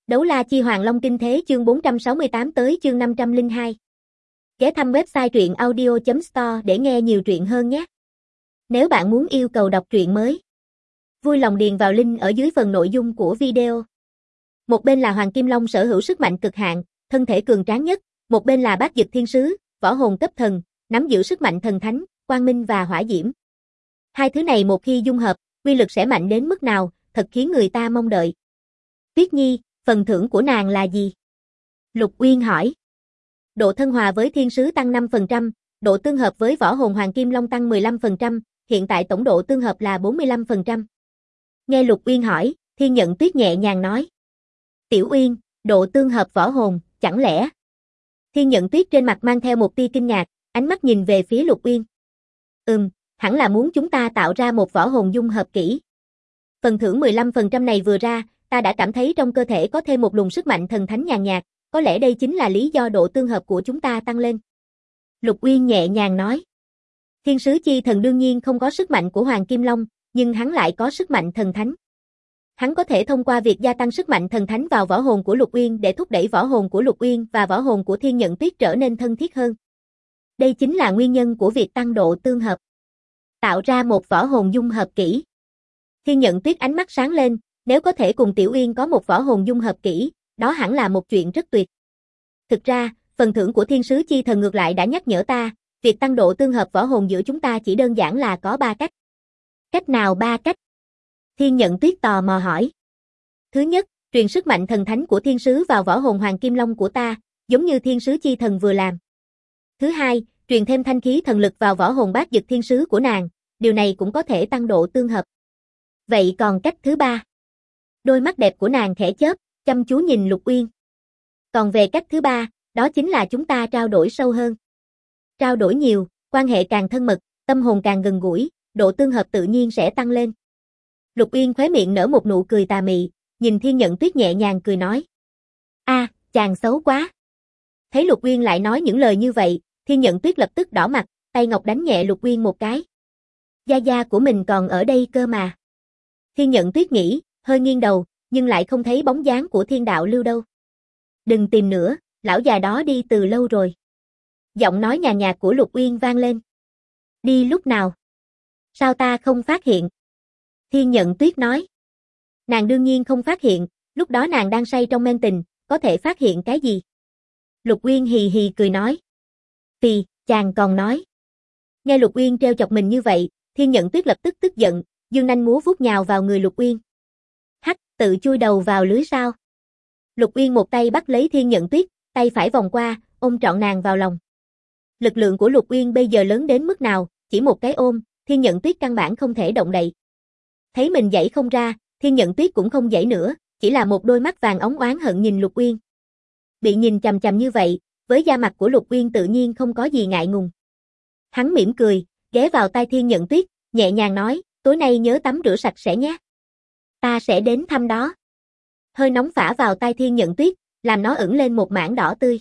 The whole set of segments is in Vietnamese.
Đấu la chi Hoàng Long Kinh Thế chương 468 tới chương 502. Ghé thăm website truyện audio.store để nghe nhiều truyện hơn nhé. Nếu bạn muốn yêu cầu đọc truyện mới, vui lòng điền vào link ở dưới phần nội dung của video. Một bên là Hoàng Kim Long sở hữu sức mạnh cực hạn, thân thể cường tráng nhất, một bên là Bát Dực Thiên Sứ, võ hồn cấp thần, nắm giữ sức mạnh thần thánh, quang minh và hỏa diễm. Hai thứ này một khi dung hợp, uy lực sẽ mạnh đến mức nào, thật khiến người ta mong đợi. Tuyết Nhi, phần thưởng của nàng là gì? Lục Uyên hỏi. Độ thân hòa với thiên sứ tăng 5%, độ tương hợp với võ hồn Hoàng Kim Long tăng 15%, hiện tại tổng độ tương hợp là 45%. Nghe Lục Uyên hỏi, Thiên Nhận Tuyết nhẹ nhàng nói. Tiểu Uyên, độ tương hợp võ hồn, chẳng lẽ? Thiên Nhận Tuyết trên mặt mang theo một tia kinh ngạc, ánh mắt nhìn về phía Lục Uyên. Hẳn là muốn chúng ta tạo ra một võ hồn dung hợp kỹ. Phần thưởng 15% này vừa ra, ta đã cảm thấy trong cơ thể có thêm một luồng sức mạnh thần thánh nhàn nhạt, có lẽ đây chính là lý do độ tương hợp của chúng ta tăng lên. Lục Uyên nhẹ nhàng nói. Thiên sứ chi thần đương nhiên không có sức mạnh của Hoàng Kim Long, nhưng hắn lại có sức mạnh thần thánh. Hắn có thể thông qua việc gia tăng sức mạnh thần thánh vào võ hồn của Lục Uyên để thúc đẩy võ hồn của Lục Uyên và võ hồn của Thiên Nhận Tuyết trở nên thân thiết hơn. Đây chính là nguyên nhân của việc tăng độ tương hợp. Tạo ra một võ hồn dung hợp kỹ. Thiên Nhận Tuyết ánh mắt sáng lên, nếu có thể cùng Tiểu Uyên có một võ hồn dung hợp kỹ, đó hẳn là một chuyện rất tuyệt. Thực ra, phần thưởng của thiên sứ chi thần ngược lại đã nhắc nhở ta, việc tăng độ tương hợp võ hồn giữa chúng ta chỉ đơn giản là có 3 cách. Cách nào 3 cách? Thiên Nhận Tuyết tò mò hỏi. Thứ nhất, truyền sức mạnh thần thánh của thiên sứ vào võ hồn Hoàng Kim Long của ta, giống như thiên sứ chi thần vừa làm. Thứ hai, truyền thêm thanh khí thần lực vào võ hồn Bát Dực Thiên Sứ của nàng, điều này cũng có thể tăng độ tương hợp. Vậy còn cách thứ 3? Đôi mắt đẹp của nàng khẽ chớp, chăm chú nhìn Lục Uyên. Còn về cách thứ 3, đó chính là chúng ta trao đổi sâu hơn. Trao đổi nhiều, quan hệ càng thân mật, tâm hồn càng gần gũi, độ tương hợp tự nhiên sẽ tăng lên. Lục Uyên khóe miệng nở một nụ cười tà mị, nhìn Thiên Nhận Tuyết nhẹ nhàng cười nói. Chàng xấu quá. Thấy Lục Uyên lại nói những lời như vậy, Thiên Nhận Tuyết lập tức đỏ mặt, tay ngọc đánh nhẹ Lục Uyên một cái. Gia gia của mình còn ở đây cơ mà. Thiên Nhận Tuyết nghĩ, hơi nghiêng đầu, nhưng lại không thấy bóng dáng của Thiên Đạo Lưu đâu. Đừng tìm nữa, lão già đó đi từ lâu rồi. Giọng nói nhàn nhạt của Lục Uyên vang lên. Đi lúc nào? Sao ta không phát hiện? Thiên Nhận Tuyết nói. Nàng đương nhiên không phát hiện, lúc đó nàng đang say trong men tình, có thể phát hiện cái gì? Lục Uyên hì hì cười nói. Phì, chàng còn nói. Nghe Lục Uyên trêu chọc mình như vậy, Thiên Nhận Tuyết lập tức tức giận, dương nanh múa vuốt nhào vào người Lục Uyên. Hắc, tự chui đầu vào lưới sao? Lục Uyên một tay bắt lấy Thiên Nhận Tuyết, tay phải vòng qua, ôm trọn nàng vào lòng. Lực lượng của Lục Uyên bây giờ lớn đến mức nào, chỉ một cái ôm, Thiên Nhận Tuyết căn bản không thể động đậy. Thấy mình giãy không ra, Thiên Nhận Tuyết cũng không giãy nữa, chỉ là một đôi mắt vàng óng oán hận nhìn Lục Uyên. Bị nhìn chằm chằm như vậy, với da mặt của Lục Uyên tự nhiên không có gì ngại ngùng. Hắn mỉm cười, ghé vào tai Thiên Nhận Tuyết, nhẹ nhàng nói, tối nay nhớ tắm rửa sạch sẽ nhé. Ta sẽ đến thăm đó. Hơi nóng phả vào tai Thiên Nhận Tuyết, làm nó ửng lên một mảng đỏ tươi.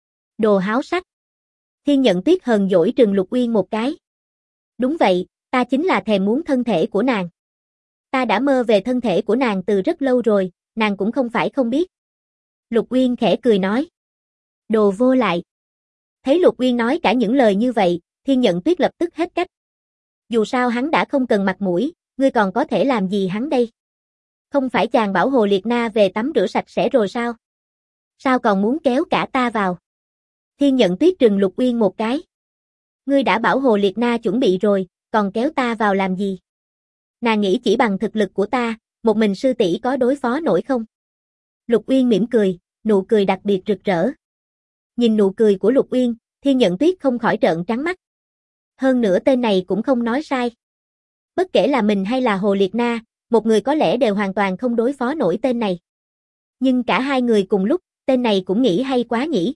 Đồ háo sắc. Thiên Nhận Tuyết hờn dỗi trừng Lục Uyên một cái. Đúng vậy, ta chính là thèm muốn thân thể của nàng. Ta đã mơ về thân thể của nàng từ rất lâu rồi, nàng cũng không phải không biết. Lục Uyên khẽ cười nói. Đồ vô lại. Thấy Lục Uyên nói cả những lời như vậy, Thiên Nhận Tuyết lập tức hết cách. Dù sao hắn đã không cần mặt mũi, ngươi còn có thể làm gì hắn đây? Không phải chàng bảo Hồ Liệt Na về tắm rửa sạch sẽ rồi sao? Sao còn muốn kéo cả ta vào? Thiên Nhận Tuyết trừng Lục Uyên một cái. Ngươi đã bảo Hồ Liệt Na chuẩn bị rồi, còn kéo ta vào làm gì? Nàng nghĩ chỉ bằng thực lực của ta, một mình sư tỷ có đối phó nổi không? Lục Uyên mỉm cười, nụ cười đặc biệt rực rỡ. Nhìn nụ cười của Lục Uyên, Thiên Nhận Tuyết không khỏi trợn trắng mắt. Hơn nữa tên này cũng không nói sai. Bất kể là mình hay là Hồ Liệt Na, một người có lẽ đều hoàn toàn không đối phó nổi tên này. Nhưng cả hai người cùng lúc, tên này cũng nghĩ hay quá nhỉ.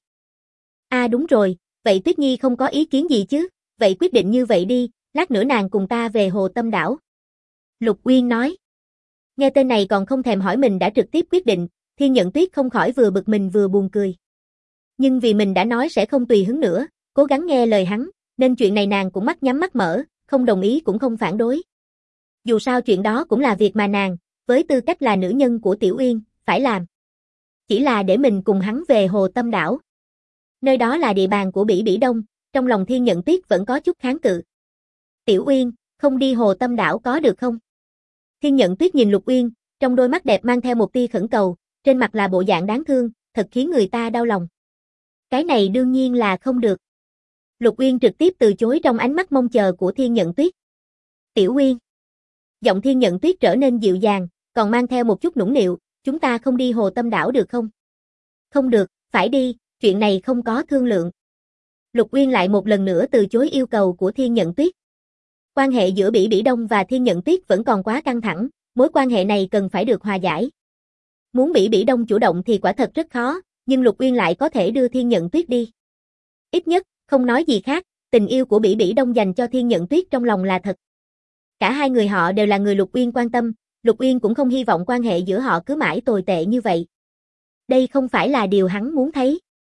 Đúng rồi, vậy Tuyết Nhi không có ý kiến gì chứ, vậy quyết định như vậy đi, lát nữa nàng cùng ta về Hồ Tâm Đảo. Lục Uyên nói. Nghe tên này còn không thèm hỏi mình đã trực tiếp quyết định, Thiên Nhận Tuyết không khỏi vừa bực mình vừa buồn cười. Nhưng vì mình đã nói sẽ không tùy hứng nữa, cố gắng nghe lời hắn, nên chuyện này nàng cũng mắt nhắm mắt mở, không đồng ý cũng không phản đối. Dù sao chuyện đó cũng là việc mà nàng, với tư cách là nữ nhân của Tiểu Uyên, phải làm. Chỉ là để mình cùng hắn về Hồ Tâm đảo. Nơi đó là địa bàn của Bỉ Bỉ Đông, trong lòng Thiên Nhận Tuyết vẫn có chút kháng cự. Tiểu Uyên, không đi Hồ Tâm đảo có được không? Thiên Nhận Tuyết nhìn Lục Uyên, trong đôi mắt đẹp mang theo một tia khẩn cầu, trên mặt là bộ dạng đáng thương, thật khiến người ta đau lòng. Cái này đương nhiên là không được. Lục Uyên trực tiếp từ chối trong ánh mắt mong chờ của Thiên Nhận Tuyết. Tiểu Uyên. Giọng Thiên Nhận Tuyết trở nên dịu dàng, còn mang theo một chút nũng nịu, chúng ta không đi Hồ Tâm đảo được không? Không được, phải đi, chuyện này không có thương lượng. Lục Uyên lại một lần nữa từ chối yêu cầu của Thiên Nhận Tuyết. Quan hệ giữa Bỉ Bỉ Đông và Thiên Nhận Tuyết vẫn còn quá căng thẳng, mối quan hệ này cần phải được hòa giải. Muốn Bỉ Bỉ Đông chủ động thì quả thật rất khó, nhưng Lục Uyên lại có thể đưa Thiên Nhận Tuyết đi. Ít nhất, không nói gì khác, tình yêu của Bỉ Bỉ Đông dành cho Thiên Nhận Tuyết trong lòng là thật. Cả hai người họ đều là người Lục Uyên quan tâm, Lục Uyên cũng không hy vọng quan hệ giữa họ cứ mãi tồi tệ như vậy. Đây không phải là điều hắn muốn thấy.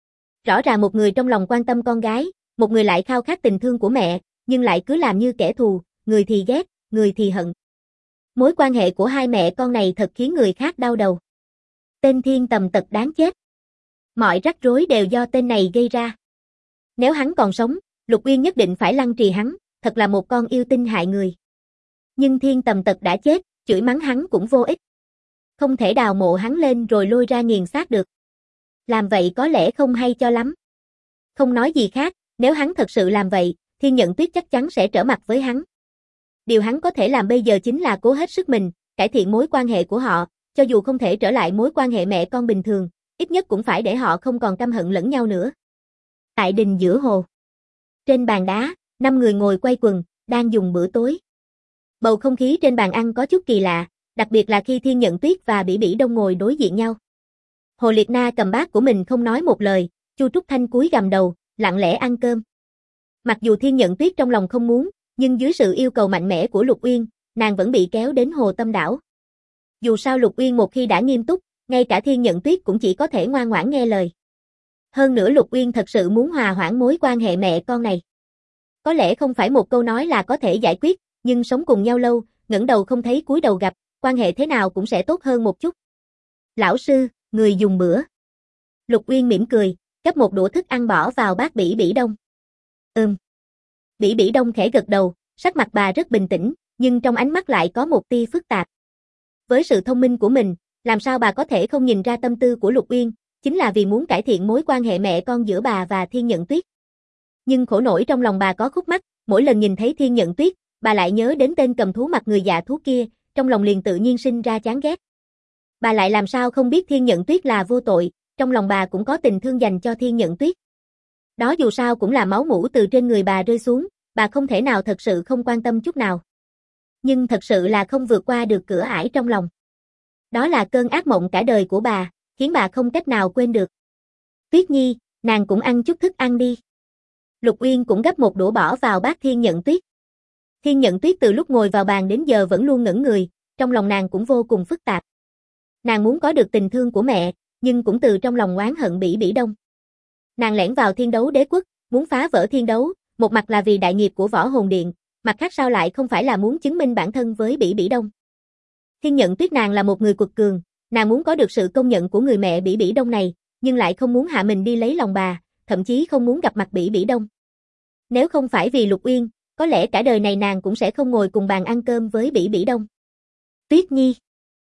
Rõ ràng một người trong lòng quan tâm con gái, một người lại khao khát tình thương của mẹ, nhưng lại cứ làm như kẻ thù, người thì ghét, người thì hận. Mối quan hệ của hai mẹ con này thật khiến người khác đau đầu. Tên Thiên Tầm Tật đáng chết. Mọi rắc rối đều do tên này gây ra. Nếu hắn còn sống, Lục Uyên nhất định phải lăng trì hắn, thật là một con yêu tinh hại người. Nhưng Thiên Tầm Tật đã chết, chửi mắng hắn cũng vô ích. Không thể đào mộ hắn lên rồi lôi ra nghiền xác được. Làm vậy có lẽ không hay cho lắm. Không nói gì khác, nếu hắn thật sự làm vậy, Thiên Nhận Tuyết chắc chắn sẽ trở mặt với hắn. Điều hắn có thể làm bây giờ chính là cố hết sức mình, cải thiện mối quan hệ của họ, cho dù không thể trở lại mối quan hệ mẹ con bình thường, ít nhất cũng phải để họ không còn căm hận lẫn nhau nữa. Tại đình giữa hồ. Trên bàn đá, 5 người ngồi quay quần, đang dùng bữa tối. Bầu không khí trên bàn ăn có chút kỳ lạ, đặc biệt là khi Thiên Nhận Tuyết và Bỉ Bỉ Đông ngồi đối diện nhau. Hồ Liệt Na cầm bát của mình không nói một lời, Chu Trúc Thanh cúi gằm đầu, lặng lẽ ăn cơm. Mặc dù Thiên Nhận Tuyết trong lòng không muốn, nhưng dưới sự yêu cầu mạnh mẽ của Lục Uyên, nàng vẫn bị kéo đến Hồ Tâm đảo. Dù sao Lục Uyên một khi đã nghiêm túc, ngay cả Thiên Nhận Tuyết cũng chỉ có thể ngoan ngoãn nghe lời. Hơn nữa Lục Uyên thật sự muốn hòa hoãn mối quan hệ mẹ con này. Có lẽ không phải một câu nói là có thể giải quyết, nhưng sống cùng nhau lâu, ngẩng đầu không thấy cúi đầu gặp, quan hệ thế nào cũng sẽ tốt hơn một chút. Lão sư, người dùng bữa. Lục Uyên mỉm cười, gắp một đũa thức ăn bỏ vào bát Bỉ Bỉ Đông. Bỉ Bỉ Đông khẽ gật đầu, sắc mặt bà rất bình tĩnh, nhưng trong ánh mắt lại có một tia phức tạp. Với sự thông minh của mình, làm sao bà có thể không nhìn ra tâm tư của Lục Uyên, chính là vì muốn cải thiện mối quan hệ mẹ con giữa bà và Thiên Nhận Tuyết. Nhưng khổ nổi trong lòng bà có khúc mắc, mỗi lần nhìn thấy Thiên Nhận Tuyết, bà lại nhớ đến tên cầm thú mặt người dạ thú kia, trong lòng liền tự nhiên sinh ra chán ghét. Bà lại làm sao không biết Thiên Nhận Tuyết là vô tội, trong lòng bà cũng có tình thương dành cho Thiên Nhận Tuyết. Đó dù sao cũng là máu mủ từ trên người bà rơi xuống, bà không thể nào thật sự không quan tâm chút nào. Nhưng thật sự là không vượt qua được cửa ải trong lòng. Đó là cơn ác mộng cả đời của bà, khiến bà không cách nào quên được. Tuyết Nhi, nàng cũng ăn chút thức ăn đi. Lục Uyên cũng gắp một đũa bỏ vào bát Thiên Nhận Tuyết. Thiên Nhận Tuyết từ lúc ngồi vào bàn đến giờ vẫn luôn ngẩn người, trong lòng nàng cũng vô cùng phức tạp. Nàng muốn có được tình thương của mẹ, nhưng cũng từ trong lòng oán hận Bỉ Bỉ Đông. Nàng lẻn vào Thiên Đấu Đế Quốc, muốn phá vỡ Thiên Đấu, một mặt là vì đại nghiệp của Võ Hồn Điện, mặt khác sao lại không phải là muốn chứng minh bản thân với Bỉ Bỉ Đông. Thiên Nhận Tuyết nàng là một người quật cường, nàng muốn có được sự công nhận của người mẹ Bỉ Bỉ Đông này, nhưng lại không muốn hạ mình đi lấy lòng bà, thậm chí không muốn gặp mặt Bỉ Bỉ Đông. Nếu không phải vì Lục Uyên, có lẽ cả đời này nàng cũng sẽ không ngồi cùng bàn ăn cơm với Bỉ Bỉ Đông. Tuyết Nhi.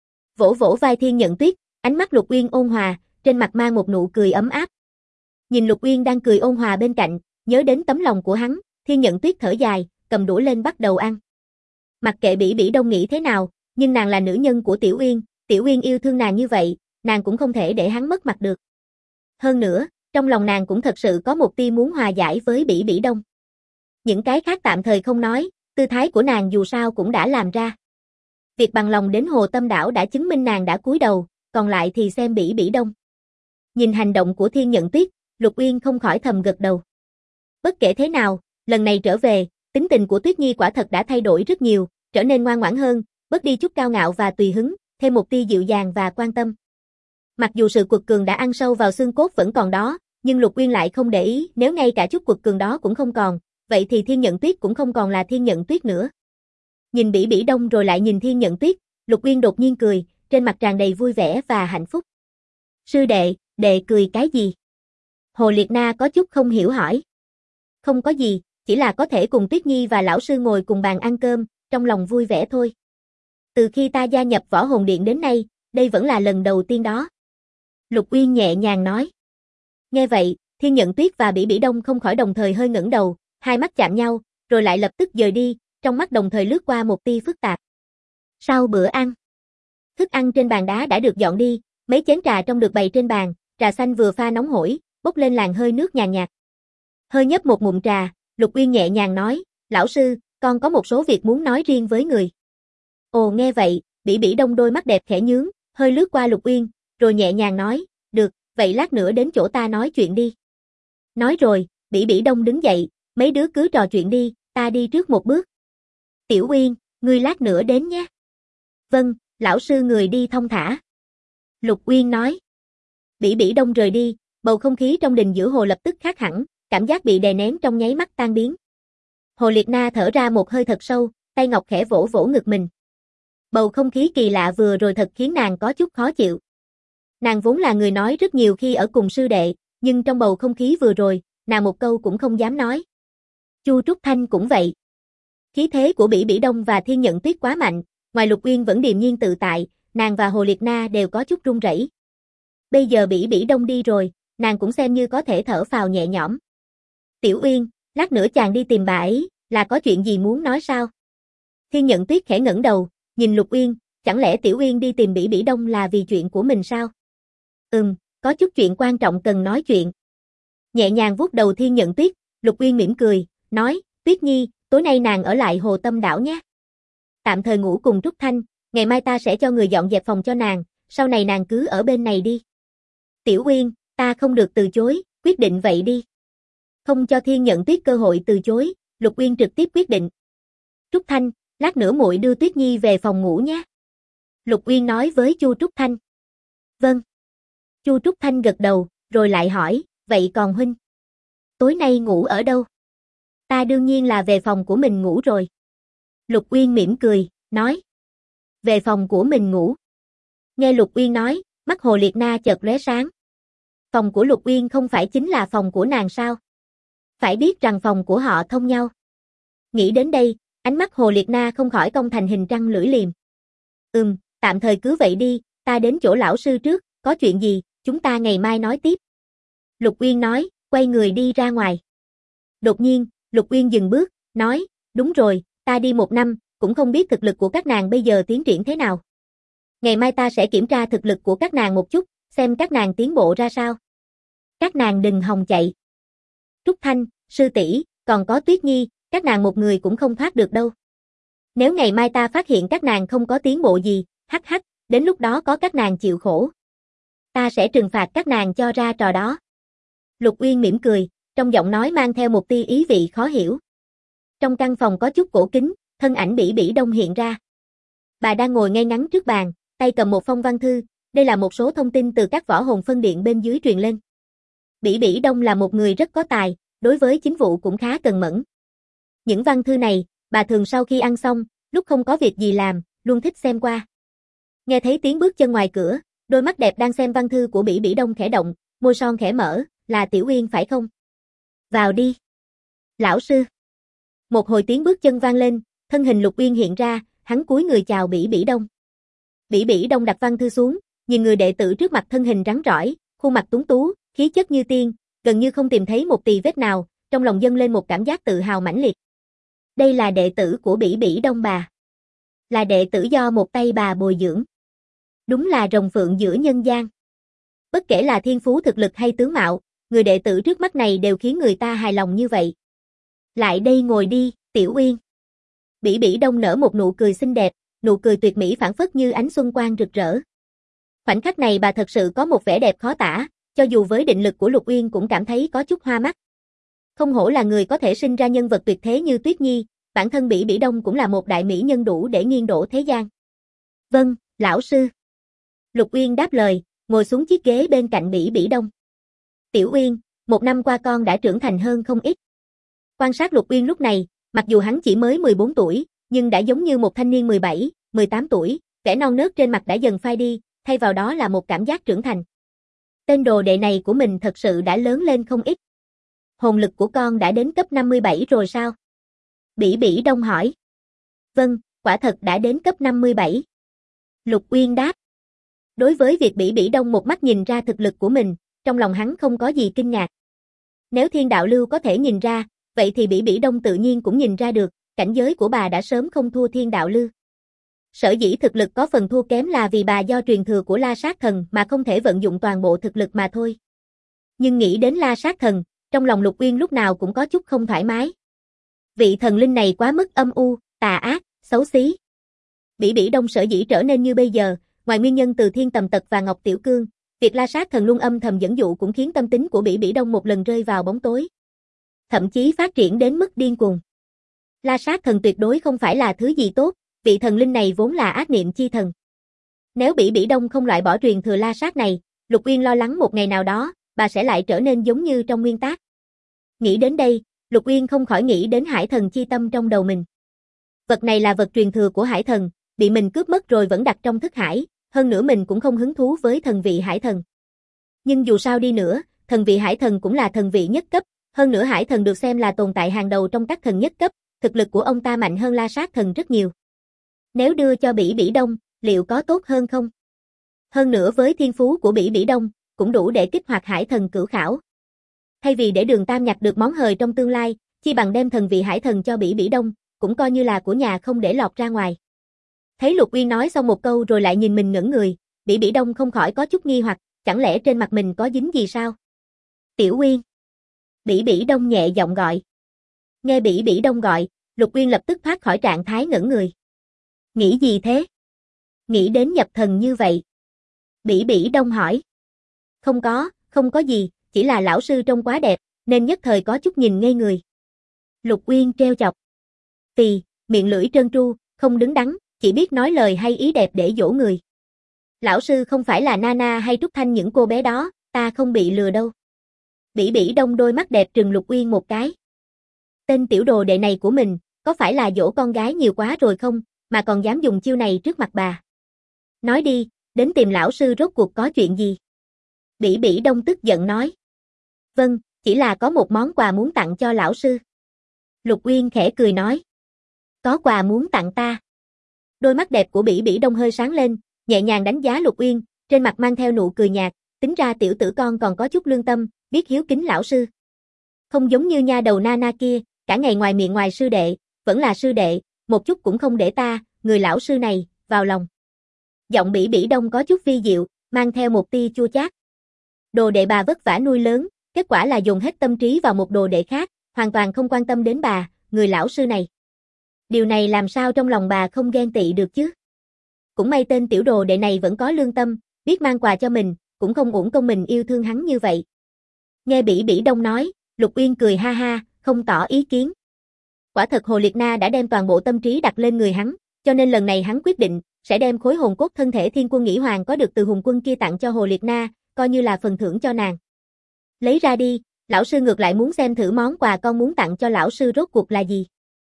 Vỗ vỗ vai Thiên Nhận Tuyết, ánh mắt Lục Uyên ôn hòa, trên mặt mang một nụ cười ấm áp. Nhìn Lục Uyên đang cười ôn hòa bên cạnh, nhớ đến tấm lòng của hắn, Thiên Nhận Tuyết thở dài, cầm đũa lên bắt đầu ăn. Mặc kệ Bỉ Bỉ Đông nghĩ thế nào, nhưng nàng là nữ nhân của Tiểu Uyên yêu thương nàng như vậy, nàng cũng không thể để hắn mất mặt được. Hơn nữa, trong lòng nàng cũng thật sự có một tia muốn hòa giải với Bỉ Bỉ Đông. Những cái khác tạm thời không nói, tư thái của nàng dù sao cũng đã làm ra. Việc bằng lòng đến Hồ Tâm đảo đã chứng minh nàng đã cúi đầu, còn lại thì xem Bỉ Bỉ Đông. Nhìn hành động của Thiên Nhận Tuyết, Lục Uyên không khỏi thầm gật đầu. Bất kể thế nào, lần này trở về, tính tình của Tuyết Nhi quả thật đã thay đổi rất nhiều, trở nên ngoan ngoãn hơn, bớt đi chút cao ngạo và tùy hứng, thêm một tia dịu dàng và quan tâm. Mặc dù sự quật cường đã ăn sâu vào xương cốt vẫn còn đó, nhưng Lục Uyên lại không để ý, nếu ngay cả chút quật cường đó cũng không còn, vậy thì Thiên Nhận Tuyết cũng không còn là Thiên Nhận Tuyết nữa. Nhìn Bỉ Bỉ Đông rồi lại nhìn Thiên Nhận Tuyết, Lục Uyên đột nhiên cười, trên mặt tràn đầy vui vẻ và hạnh phúc. Sư đệ, đệ cười cái gì? Hồ Liệt Na có chút không hiểu hỏi. Không có gì, chỉ là có thể cùng Tuyết Nhi và lão sư ngồi cùng bàn ăn cơm, trong lòng vui vẻ thôi. Từ khi ta gia nhập Võ Hồn Điện đến nay, đây vẫn là lần đầu tiên đó. Lục Uyên nhẹ nhàng nói. Nghe vậy, Thiên Nhận Tuyết và Bỉ Bỉ Đông không khỏi đồng thời hơi ngẩng đầu, hai mắt chạm nhau, rồi lại lập tức dời đi, trong mắt đồng thời lướt qua một tia phức tạp. Sau bữa ăn, thức ăn trên bàn đá đã được dọn đi, mấy chén trà trong được bày trên bàn, trà xanh vừa pha nóng hổi, bốc lên làn hơi nước nhàn nhạt. Hơi nhấp một ngụm trà, Lục Uyên nhẹ nhàng nói, lão sư, con có một số việc muốn nói riêng với người. Ồ nghe vậy, Bỉ Bỉ Đông đôi mắt đẹp khẽ nhướng, hơi lướt qua Lục Uyên, rồi nhẹ nhàng nói, được, vậy lát nữa đến chỗ ta nói chuyện đi. Nói rồi, Bỉ Bỉ Đông đứng dậy, mấy đứa cứ trò chuyện đi, ta đi trước một bước. Tiểu Uyên, ngươi lát nữa đến nhé. Vâng, lão sư người đi thong thả. Lục Uyên nói. Bỉ Bỉ Đông rời đi, bầu không khí trong đình giữa hồ lập tức khác hẳn, cảm giác bị đè nén trong nháy mắt tan biến. Hồ Liệt Na thở ra một hơi thật sâu, tay ngọc khẽ vỗ vỗ ngực mình. Bầu không khí kỳ lạ vừa rồi thật khiến nàng có chút khó chịu. Nàng vốn là người nói rất nhiều khi ở cùng sư đệ, nhưng trong bầu không khí vừa rồi, nàng một câu cũng không dám nói. Chu Trúc Thanh cũng vậy. Khí thế của Bỉ Bỉ Đông và Thiên Nhận Tuyết quá mạnh, ngoài Lục Uyên vẫn điềm nhiên tự tại, nàng và Hồ Liệt Na đều có chút run rẩy. Bây giờ Bỉ Bỉ Đông đi rồi, nàng cũng xem như có thể thở phào nhẹ nhõm. Tiểu Uyên, lát nữa chàng đi tìm bà ấy, là có chuyện gì muốn nói sao? Thiên Nhận Tuyết khẽ ngẩng đầu, nhìn Lục Uyên, chẳng lẽ Tiểu Uyên đi tìm Bỉ Bỉ Đông là vì chuyện của mình sao? Có chút chuyện quan trọng cần nói chuyện. Nhẹ nhàng vuốt đầu Thiên Nhận Tuyết, Lục Uyên mỉm cười, nói, Tuyết Nhi, tối nay nàng ở lại Hồ Tâm Đảo nhé. Tạm thời ngủ cùng Trúc Thanh, ngày mai ta sẽ cho người dọn dẹp phòng cho nàng, sau này nàng cứ ở bên này đi. Tiểu Uyên, ta không được từ chối, quyết định vậy đi. Không cho Thiên Nhận Tuyết cơ hội từ chối, Lục Uyên trực tiếp quyết định. Trúc Thanh, lát nữa muội đưa Tuyết Nhi về phòng ngủ nhé. Lục Uyên nói với Chu Trúc Thanh. Vâng. Chu Trúc Thanh gật đầu, rồi lại hỏi, vậy còn huynh? Tối nay ngủ ở đâu? Ta đương nhiên là về phòng của mình ngủ rồi. Lục Uyên mỉm cười, nói. Về phòng của mình ngủ. Nghe Lục Uyên nói, mắt Hồ Liệt Na chợt lóe sáng. Phòng của Lục Uyên không phải chính là phòng của nàng sao? Phải biết rằng phòng của họ thông nhau. Nghĩ đến đây, ánh mắt Hồ Liệt Na không khỏi cong thành hình trăng lưỡi liềm. Tạm thời cứ vậy đi, ta đến chỗ lão sư trước, có chuyện gì, chúng ta ngày mai nói tiếp. Lục Uyên nói, quay người đi ra ngoài. Đột nhiên, Lục Uyên dừng bước, nói, đúng rồi, ta đi 1 năm, cũng không biết thực lực của các nàng bây giờ tiến triển thế nào. Ngày mai ta sẽ kiểm tra thực lực của các nàng một chút, xem các nàng tiến bộ ra sao. Các nàng đừng hòng chạy. Trúc Thanh, sư tỷ, còn có Tuyết Nhi, các nàng một người cũng không thoát được đâu. Nếu ngày mai ta phát hiện các nàng không có tiến bộ gì, hắc hắc, đến lúc đó có các nàng chịu khổ. Ta sẽ trừng phạt các nàng cho ra trò đó. Lục Uyên mỉm cười, trong giọng nói mang theo một tia ý vị khó hiểu. Trong căn phòng có chút cổ kính, thân ảnh Bỉ Bỉ Đông hiện ra. Bà đang ngồi ngay ngắn trước bàn, tay cầm một phong văn thư, đây là một số thông tin từ các võ hồn phân điện bên dưới truyền lên. Bỉ Bỉ Đông là một người rất có tài, đối với chính vụ cũng khá cần mẫn. Những văn thư này, bà thường sau khi ăn xong, lúc không có việc gì làm, luôn thích xem qua. Nghe thấy tiếng bước chân ngoài cửa, đôi mắt đẹp đang xem văn thư của Bỉ Bỉ Đông khẽ động, môi son khẽ mở, là Tiểu Uyên phải không? Vào đi. Lão sư. Một hồi tiếng bước chân vang lên, thân hình Lục Uyên hiện ra, hắn cúi người chào Bỉ Bỉ Đông. Bỉ Bỉ Đông đặt văn thư xuống, nhìn người đệ tử trước mặt thân hình rắn rỏi, khuôn mặt tuấn tú, khí chất như tiên, gần như không tìm thấy một tì vết nào, trong lòng dâng lên một cảm giác tự hào mãnh liệt. Đây là đệ tử của Bỉ Bỉ Đông bà. Là đệ tử do một tay bà bồi dưỡng. Đúng là rồng phượng giữa nhân gian. Bất kể là thiên phú thực lực hay tướng mạo, người đệ tử trước mắt này đều khiến người ta hài lòng như vậy. Lại đây ngồi đi, Tiểu Uyên. Bỉ Bỉ Đông nở một nụ cười xinh đẹp, nụ cười tuyệt mỹ phảng phất như ánh xuân quang rực rỡ. Khoảnh khắc này bà thật sự có một vẻ đẹp khó tả, cho dù với định lực của Lục Uyên cũng cảm thấy có chút hoa mắt. Không hổ là người có thể sinh ra nhân vật tuyệt thế như Tuyết Nhi, bản thân Bỉ Bỉ Đông cũng là một đại mỹ nhân đủ để nghiêng đổ thế gian. Vâng, lão sư. Lục Uyên đáp lời, ngồi xuống chiếc ghế bên cạnh Bỉ Bỉ Đông. Tiểu Uyên, 1 năm qua con đã trưởng thành hơn không ít. Quan sát Lục Uyên lúc này, mặc dù hắn chỉ mới 14 tuổi, nhưng đã giống như một thanh niên 17, 18 tuổi, vẻ non nớt trên mặt đã dần phai đi, thay vào đó là một cảm giác trưởng thành. Tên đồ đệ này của mình thật sự đã lớn lên không ít. Hồn lực của con đã đến cấp 57 rồi sao? Bỉ Bỉ Đông hỏi. Vâng, quả thật đã đến cấp 57. Lục Uyên đáp. Đối với việc Bỉ Bỉ Đông một mắt nhìn ra thực lực của mình, trong lòng hắn không có gì kinh ngạc. Nếu Thiên Đạo Lưu có thể nhìn ra, vậy thì Bỉ Bỉ Đông tự nhiên cũng nhìn ra được, cảnh giới của bà đã sớm không thua Thiên Đạo Lưu. Sở dĩ thực lực có phần thua kém là vì bà do truyền thừa của La Sát Thần mà không thể vận dụng toàn bộ thực lực mà thôi. Nhưng nghĩ đến La Sát Thần, trong lòng Lục Uyên lúc nào cũng có chút không thoải mái. Vị thần linh này quá mức âm u, tà ác, xấu xí. Bỉ Bỉ Đông sở dĩ trở nên như bây giờ, ngoài nguyên nhân từ Thiên Tầm Tật và Ngọc Tiểu Cương, việc La Sát Thần luôn âm thầm dẫn dụ cũng khiến tâm tính của Bỉ Bỉ Đông một lần rơi vào bóng tối. Thậm chí phát triển đến mức điên cuồng. La Sát Thần tuyệt đối không phải là thứ gì tốt, vị thần linh này vốn là ác niệm chi thần. Nếu Bỉ Bỉ Đông không loại bỏ truyền thừa La Sát này, Lục Uyên lo lắng một ngày nào đó, bà sẽ lại trở nên giống như trong nguyên tác. Nghĩ đến đây, Lục Uyên không khỏi nghĩ đến Hải Thần chi tâm trong đầu mình. Vật này là vật truyền thừa của Hải Thần, bị mình cướp mất rồi vẫn đặt trong thức hải, hơn nữa mình cũng không hứng thú với thần vị Hải Thần. Nhưng dù sao đi nữa, thần vị Hải Thần cũng là thần vị nhất cấp, hơn nữa Hải Thần được xem là tồn tại hàng đầu trong các thần nhất cấp, thực lực của ông ta mạnh hơn La Sát Thần rất nhiều. Nếu đưa cho Bỉ Bỉ Đông, liệu có tốt hơn không? Hơn nữa với thiên phú của Bỉ Bỉ Đông, cũng đủ để kích hoạt Hải Thần cửu khảo. Thay vì để Đường Tam nhặt được món hời trong tương lai, chi bằng đem thần vị Hải Thần cho Bỉ Bỉ Đông, cũng coi như là của nhà không để lọt ra ngoài. Thấy Lục Uyên nói xong một câu rồi lại nhìn mình ngẩn người, Bỉ Bỉ Đông không khỏi có chút nghi hoặc, chẳng lẽ trên mặt mình có dính gì sao? Tiểu Uyên. Bỉ Bỉ Đông nhẹ giọng gọi. Nghe Bỉ Bỉ Đông gọi, Lục Uyên lập tức thoát khỏi trạng thái ngẩn người. Nghĩ gì thế? Nghĩ đến nhập thần như vậy. Bỉ Bỉ Đông hỏi. Không có gì, chỉ là lão sư trông quá đẹp, nên nhất thời có chút nhìn ngây người. Lục Uyên trêu chọc. Tì, miệng lưỡi trơn tru, không đứng đắn, chỉ biết nói lời hay ý đẹp để dỗ người. Lão sư không phải là Nana hay Trúc Thanh những cô bé đó, ta không bị lừa đâu. Bỉ Bỉ Đông đôi mắt đẹp trừng Lục Uyên một cái. Tên tiểu đồ đệ này của mình, có phải là dỗ con gái nhiều quá rồi không, mà còn dám dùng chiêu này trước mặt bà. Nói đi, đến tìm lão sư rốt cuộc có chuyện gì? Bỉ Bỉ Đông tức giận nói. Vâng, chỉ là có một món quà muốn tặng cho lão sư. Lục Uyên khẽ cười nói. Có quà muốn tặng ta. Đôi mắt đẹp của Bỉ Bỉ Đông hơi sáng lên, nhẹ nhàng đánh giá Lục Uyên, trên mặt mang theo nụ cười nhạt, tính ra tiểu tử con còn có chút lương tâm, biết hiếu kính lão sư. Không giống như nha đầu Nana kia, cả ngày ngoài miệng ngoài sư đệ, vẫn là sư đệ, một chút cũng không để ta, người lão sư này, vào lòng. Giọng Bỉ Bỉ Đông có chút vi diệu, mang theo một tia chua chát. Đồ đệ bà vất vả nuôi lớn, kết quả là dùng hết tâm trí vào một đồ đệ khác, hoàn toàn không quan tâm đến bà, người lão sư này. Điều này làm sao trong lòng bà không ghen tị được chứ? Cũng may tên tiểu đồ đệ này vẫn có lương tâm, biết mang quà cho mình, cũng không uổng công mình yêu thương hắn như vậy. Nghe Bỉ Bỉ Đông nói, Lục Uyên cười ha ha, không tỏ ý kiến. Quả thật Hồ Liệt Na đã đem toàn bộ tâm trí đặt lên người hắn, cho nên lần này hắn quyết định sẽ đem khối hồn cốt thân thể Thiên Quân Nghĩ Hoàng có được từ Hùng Quân kia tặng cho Hồ Liệt Na, coi như là phần thưởng cho nàng. Lấy ra đi, lão sư ngược lại muốn xem thử món quà con muốn tặng cho lão sư rốt cuộc là gì.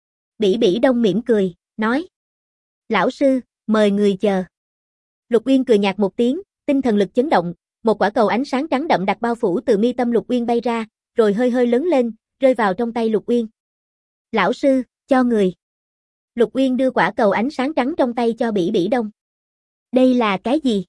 Bỉ Bỉ Đông mỉm cười, nói. Lão sư, mời người chờ. Lục Uyên cười nhạt một tiếng, tinh thần lực chấn động, một quả cầu ánh sáng trắng đậm đặc bao phủ từ mi tâm Lục Uyên bay ra, rồi hơi hơi lớn lên, rơi vào trong tay Lục Uyên. Lão sư, cho người. Lục Uyên đưa quả cầu ánh sáng trắng trong tay cho Bỉ Bỉ Đông. Đây là cái gì?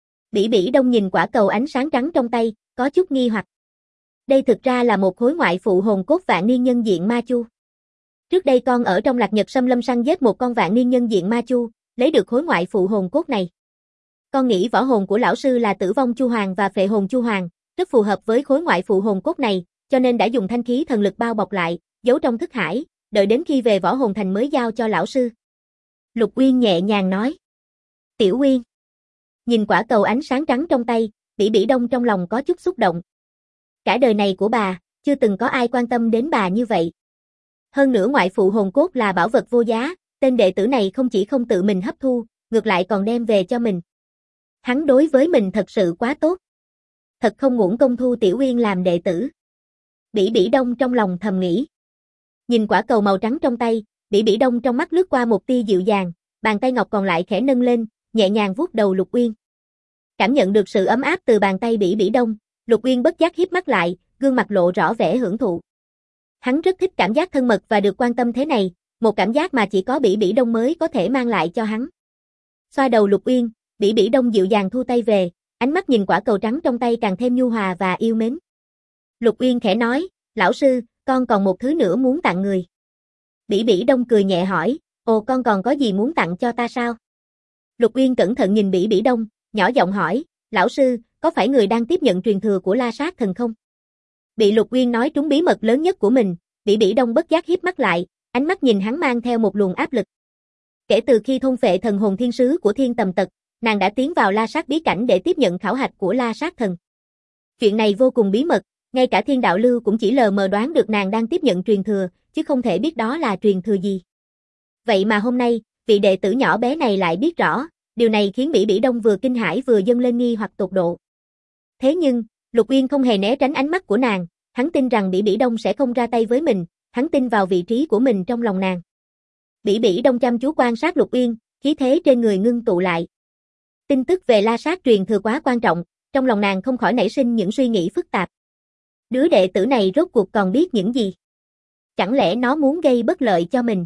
Bỉ Bỉ Đông nhìn quả cầu ánh sáng trắng trong tay, có chút nghi hoặc. Đây thực ra là một khối ngoại phụ hồn cốt vạn niên nhân diện ma chu. Trước đây con ở trong Lạc Nhật Xâm Lâm săn giết một con vạn niên nhân diện ma chu, lấy được khối ngoại phụ hồn cốt này. Con nghĩ võ hồn của lão sư là Tử Vong Chu Hoàng và Phệ Hồn Chu Hoàng, rất phù hợp với khối ngoại phụ hồn cốt này, cho nên đã dùng thanh khí thần lực bao bọc lại, giấu trong thức hải, đợi đến khi về võ hồn thành mới giao cho lão sư. Lục Uyên nhẹ nhàng nói. Tiểu Uyên. Nhìn quả cầu ánh sáng trắng trong tay, Bỉ Bỉ Đông trong lòng có chút xúc động. Cả đời này của bà, chưa từng có ai quan tâm đến bà như vậy. Hơn nữa ngoại phụ hồn cốt là bảo vật vô giá, tên đệ tử này không chỉ không tự mình hấp thu, ngược lại còn đem về cho mình. Hắn đối với mình thật sự quá tốt. Thật không uổng công thu Tiểu Uyên làm đệ tử. Bỉ Bỉ Đông trong lòng thầm nghĩ. Nhìn quả cầu màu trắng trong tay, Bỉ Bỉ Đông trong mắt lướt qua một tia dịu dàng, bàn tay ngọc còn lại khẽ nâng lên, nhẹ nhàng vuốt đầu Lục Uyên. Cảm nhận được sự ấm áp từ bàn tay Bỉ Bỉ Đông, Lục Uyên bất giác híp mắt lại, gương mặt lộ rõ vẻ hưởng thụ. Hắn rất thích cảm giác thân mật và được quan tâm thế này, một cảm giác mà chỉ có Bỉ Bỉ Đông mới có thể mang lại cho hắn. Xoa đầu Lục Uyên, Bỉ Bỉ Đông dịu dàng thu tay về, ánh mắt nhìn quả cầu trắng trong tay càng thêm nhu hòa và yêu mến. Lục Uyên khẽ nói, lão sư, con còn một thứ nữa muốn tặng người. Bỉ Bỉ Đông cười nhẹ hỏi, ồ con còn có gì muốn tặng cho ta sao? Lục Uyên cẩn thận nhìn Bỉ Bỉ Đông, nhỏ giọng hỏi, lão sư, có phải người đang tiếp nhận truyền thừa của La Sát Thần không? Bị Lục Uyên nói trúng bí mật lớn nhất của mình, Bỉ Bỉ Đông bất giác híp mắt lại, ánh mắt nhìn hắn mang theo một luồng áp lực. Kể từ khi thôn phệ thần hồn thiên sứ của Thiên Tầm Tật, nàng đã tiến vào La Sát bí cảnh để tiếp nhận khảo hạch của La Sát Thần. Chuyện này vô cùng bí mật, ngay cả Thiên Đạo Lưu cũng chỉ lờ mờ đoán được nàng đang tiếp nhận truyền thừa, chứ không thể biết đó là truyền thừa gì. Vậy mà hôm nay, vị đệ tử nhỏ bé này lại biết rõ, điều này khiến Bỉ Bỉ Đông vừa kinh hãi vừa dâng lên nghi hoặc tột độ. Thế nhưng, Lục Uyên không hề né tránh ánh mắt của nàng, hắn tin rằng Bỉ Bỉ Đông sẽ không ra tay với mình, hắn tin vào vị trí của mình trong lòng nàng. Bỉ Bỉ Đông chăm chú quan sát Lục Uyên, khí thế trên người ngưng tụ lại. Tin tức về La Sát truyền thừa quá quan trọng, trong lòng nàng không khỏi nảy sinh những suy nghĩ phức tạp. Đứa đệ tử này rốt cuộc còn biết những gì? Chẳng lẽ nó muốn gây bất lợi cho mình?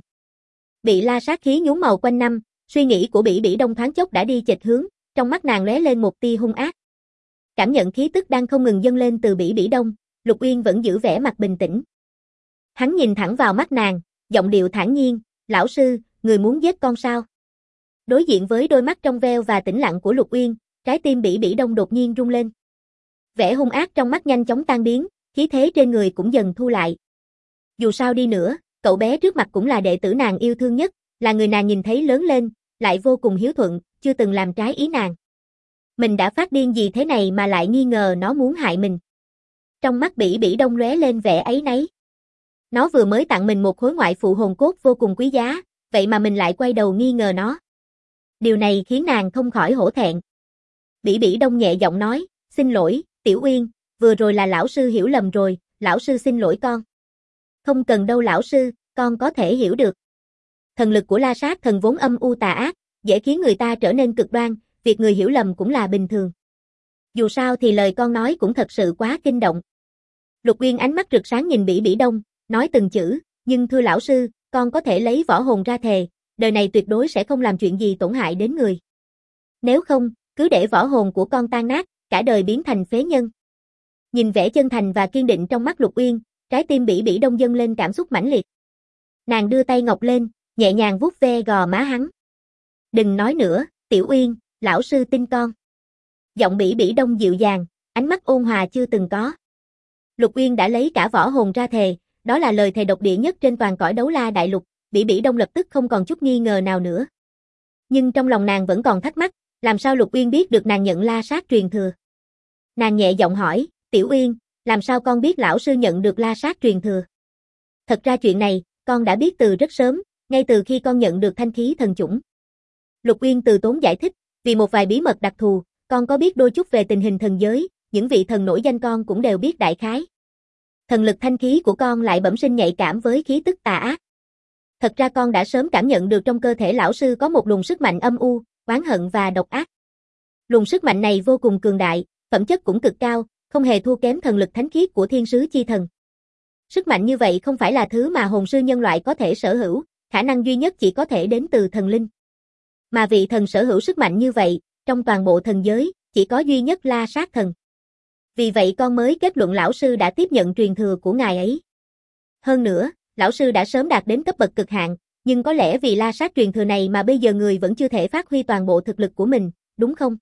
Bị La Sát khí nhuốm màu quanh năm, suy nghĩ của Bỉ Bỉ Đông thoáng chốc đã đi chệch hướng, trong mắt nàng lóe lên một tia hung ác. Cảm nhận khí tức đang không ngừng dâng lên từ Bỉ Bỉ Đông, Lục Uyên vẫn giữ vẻ mặt bình tĩnh. Hắn nhìn thẳng vào mắt nàng, giọng điệu thản nhiên, lão sư, người muốn giết con sao? Đối diện với đôi mắt trong veo và tĩnh lặng của Lục Uyên, trái tim Bỉ Bỉ Đông đột nhiên rung lên. Vẻ hung ác trong mắt nhanh chóng tan biến, khí thế trên người cũng dần thu lại. Dù sao đi nữa, cậu bé trước mặt cũng là đệ tử nàng yêu thương nhất, là người nàng nhìn thấy lớn lên, lại vô cùng hiếu thuận, chưa từng làm trái ý nàng. Mình đã phát điên gì thế này mà lại nghi ngờ nó muốn hại mình. Trong mắt Bỉ Bỉ Đông lóe lên vẻ áy náy. Nó vừa mới tặng mình một khối ngoại phụ hồn cốt vô cùng quý giá, vậy mà mình lại quay đầu nghi ngờ nó. Điều này khiến nàng không khỏi hổ thẹn. Bỉ Bỉ Đông nhẹ giọng nói, xin lỗi, Tiểu Uyên, vừa rồi là lão sư hiểu lầm rồi, lão sư xin lỗi con. Không cần đâu lão sư, con có thể hiểu được. Thần lực của La Sát Thần vốn âm u tà ác, dễ khiến người ta trở nên cực đoan, việc người hiểu lầm cũng là bình thường. Dù sao thì lời con nói cũng thật sự quá kinh động. Lục Uyên ánh mắt rực sáng nhìn Bỉ Bỉ Đông, nói từng chữ, nhưng thưa lão sư, con có thể lấy võ hồn ra thề, đời này tuyệt đối sẽ không làm chuyện gì tổn hại đến người. Nếu không, cứ để võ hồn của con tan nát, cả đời biến thành phế nhân. Nhìn vẻ chân thành và kiên định trong mắt Lục Uyên, trái tim Bỉ Bỉ Đông dâng lên cảm xúc mãnh liệt. Nàng đưa tay ngọc lên, nhẹ nhàng vuốt ve gò má hắn. Đừng nói nữa, Tiểu Uyên, lão sư tin con. Giọng Bỉ Bỉ Đông dịu dàng, ánh mắt ôn hòa chưa từng có. Lục Uyên đã lấy cả võ hồn ra thề, đó là lời thề độc địa nhất trên toàn cõi Đấu La Đại Lục, Bỉ Bỉ Đông lập tức không còn chút nghi ngờ nào nữa. Nhưng trong lòng nàng vẫn còn thắc mắc, làm sao Lục Uyên biết được nàng nhận La Sát truyền thừa? Nàng nhẹ giọng hỏi, Tiểu Uyên, làm sao con biết lão sư nhận được La Sát truyền thừa? Thật ra chuyện này, con đã biết từ rất sớm, ngay từ khi con nhận được thanh khí thần chủng. Lục Uyên từ tốn giải thích, vì một vài bí mật đặc thù, con có biết đôi chút về tình hình thần giới, những vị thần nổi danh con cũng đều biết đại khái. Thần lực thanh khí của con lại bẩm sinh nhạy cảm với khí tức tà ác. Thật ra con đã sớm cảm nhận được trong cơ thể lão sư có một luồng sức mạnh âm u, oán hận và độc ác. Luồng sức mạnh này vô cùng cường đại, phẩm chất cũng cực cao, không hề thua kém thần lực thánh khiết của thiên sứ chi thần. Sức mạnh như vậy không phải là thứ mà hồn sư nhân loại có thể sở hữu, khả năng duy nhất chỉ có thể đến từ thần linh. Mà vị thần sở hữu sức mạnh như vậy, trong toàn bộ thần giới, chỉ có duy nhất La Sát Thần. Vì vậy con mới kết luận lão sư đã tiếp nhận truyền thừa của ngài ấy. Hơn nữa, lão sư đã sớm đạt đến cấp bậc cực hạn, nhưng có lẽ vì La Sát truyền thừa này mà bây giờ người vẫn chưa thể phát huy toàn bộ thực lực của mình, đúng không?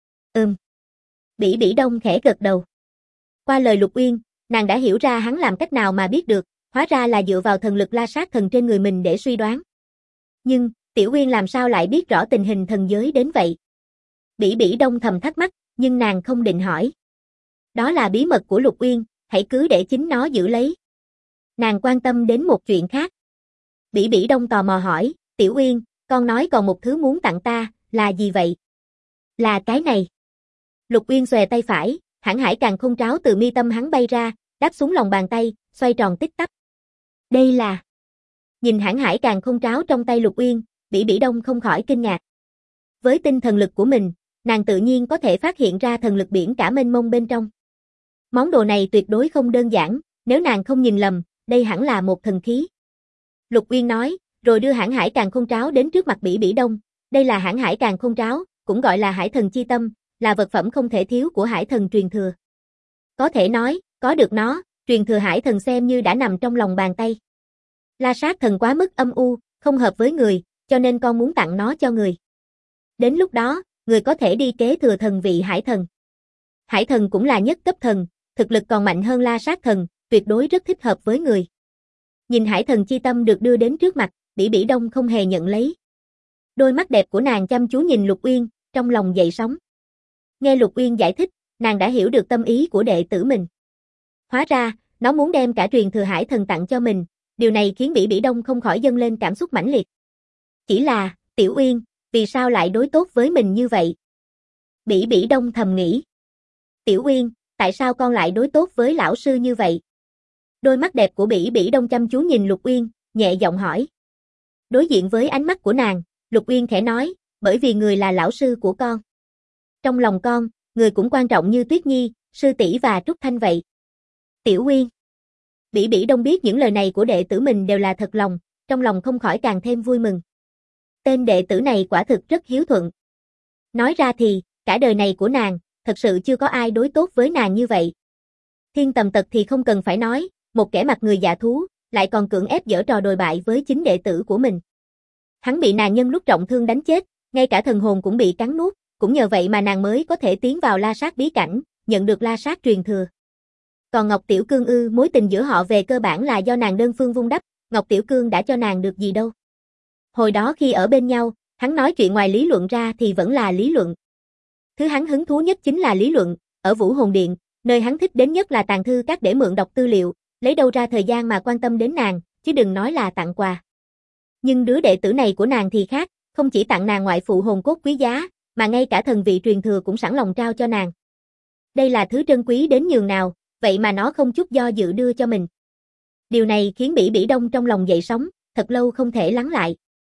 Bỉ Bỉ Đông khẽ gật đầu. Qua lời Lục Uyên, nàng đã hiểu ra hắn làm cách nào mà biết được, hóa ra là dựa vào thần lực La Sát Thần trên người mình để suy đoán. Nhưng, Tiểu Uyên làm sao lại biết rõ tình hình thần giới đến vậy? Bỉ Bỉ Đông thầm thắc mắc, nhưng nàng không định hỏi. Đó là bí mật của Lục Uyên, hãy cứ để chính nó giữ lấy. Nàng quan tâm đến một chuyện khác. Bỉ Bỉ Đông tò mò hỏi, Tiểu Uyên, con nói còn một thứ muốn tặng ta, là gì vậy? Là cái này. Lục Uyên xòe tay phải, hãn hải càn khôn tráo từ mi tâm hắn bay ra, đáp xuống lòng bàn tay, xoay tròn tích tắp. Đây là... Nhìn hãn hải càn khôn tráo trong tay Lục Uyên, Bỉ Bỉ Đông không khỏi kinh ngạc. Với tinh thần lực của mình, nàng tự nhiên có thể phát hiện ra thần lực biển cả mênh mông bên trong. Món đồ này tuyệt đối không đơn giản, nếu nàng không nhìn lầm, đây hẳn là một thần khí. Lục Uyên nói, rồi đưa hãn hải càn khôn tráo đến trước mặt Bỉ Bỉ Đông. Đây là hãn hải càn khôn tráo, cũng gọi là hải thần chi tâm, là vật phẩm không thể thiếu của hải thần truyền thừa. Có thể nói, có được nó, truyền thừa hải thần xem như đã nằm trong lòng bàn tay. La Sát thần quá mức âm u, không hợp với người, cho nên con muốn tặng nó cho người. Đến lúc đó, người có thể đi kế thừa thần vị hải thần. Hải thần cũng là nhất cấp thần, thực lực còn mạnh hơn La Sát thần, tuyệt đối rất thích hợp với người. Nhìn hải thần chi tâm được đưa đến trước mặt, Bỉ Bỉ Đông không hề nhận lấy. Đôi mắt đẹp của nàng chăm chú nhìn Lục Uyên, trong lòng dậy sóng. Nghe Lục Uyên giải thích, nàng đã hiểu được tâm ý của đệ tử mình. Hóa ra, nó muốn đem cả truyền thừa hải thần tặng cho mình, điều này khiến Bỉ Bỉ Đông không khỏi dâng lên cảm xúc mãnh liệt. Chỉ là, Tiểu Uyên, vì sao lại đối tốt với mình như vậy? Bỉ Bỉ Đông thầm nghĩ. Tiểu Uyên, tại sao con lại đối tốt với lão sư như vậy? Đôi mắt đẹp của Bỉ Bỉ Đông chăm chú nhìn Lục Uyên, nhẹ giọng hỏi. Đối diện với ánh mắt của nàng, Lục Uyên khẽ nói, bởi vì người là lão sư của con. Trong lòng con, người cũng quan trọng như Tuyết Nhi, Sư tỷ và Trúc Thanh vậy. Tiểu Uyên. Bỉ Bỉ Đông biết những lời này của đệ tử mình đều là thật lòng, trong lòng không khỏi càng thêm vui mừng. Tên đệ tử này quả thực rất hiếu thuận. Nói ra thì, cả đời này của nàng, thật sự chưa có ai đối tốt với nàng như vậy. Thiên Tầm Tật thì không cần phải nói, một kẻ mặt người dạ thú, lại còn cưỡng ép giở trò đồi bại với chính đệ tử của mình. Hắn bị nàng nhân lúc trọng thương đánh chết, ngay cả thần hồn cũng bị cắn nuốt, cũng nhờ vậy mà nàng mới có thể tiến vào La Sát bí cảnh, nhận được La Sát truyền thừa. Còn Ngọc Tiểu Cương mối tình giữa họ về cơ bản là do nàng đơn phương vun đắp, Ngọc Tiểu Cương đã cho nàng được gì đâu. Hồi đó khi ở bên nhau, hắn nói chuyện ngoài lý luận ra thì vẫn là lý luận. Thứ hắn hứng thú nhất chính là lý luận, ở Vũ Hồn Điện, nơi hắn thích đến nhất là tàng thư các để mượn đọc tư liệu, lấy đâu ra thời gian mà quan tâm đến nàng, chứ đừng nói là tặng quà. Nhưng đứa đệ tử này của nàng thì khác, không chỉ tặng nàng ngoại phụ hồn cốt quý giá, mà ngay cả thần vị truyền thừa cũng sẵn lòng trao cho nàng. Đây là thứ trân quý đến nhường nào, vậy mà nó không chút do dự đưa cho mình. Điều này khiến Bỉ Bỉ Đông trong lòng dậy sóng, thật lâu không thể lắng lại.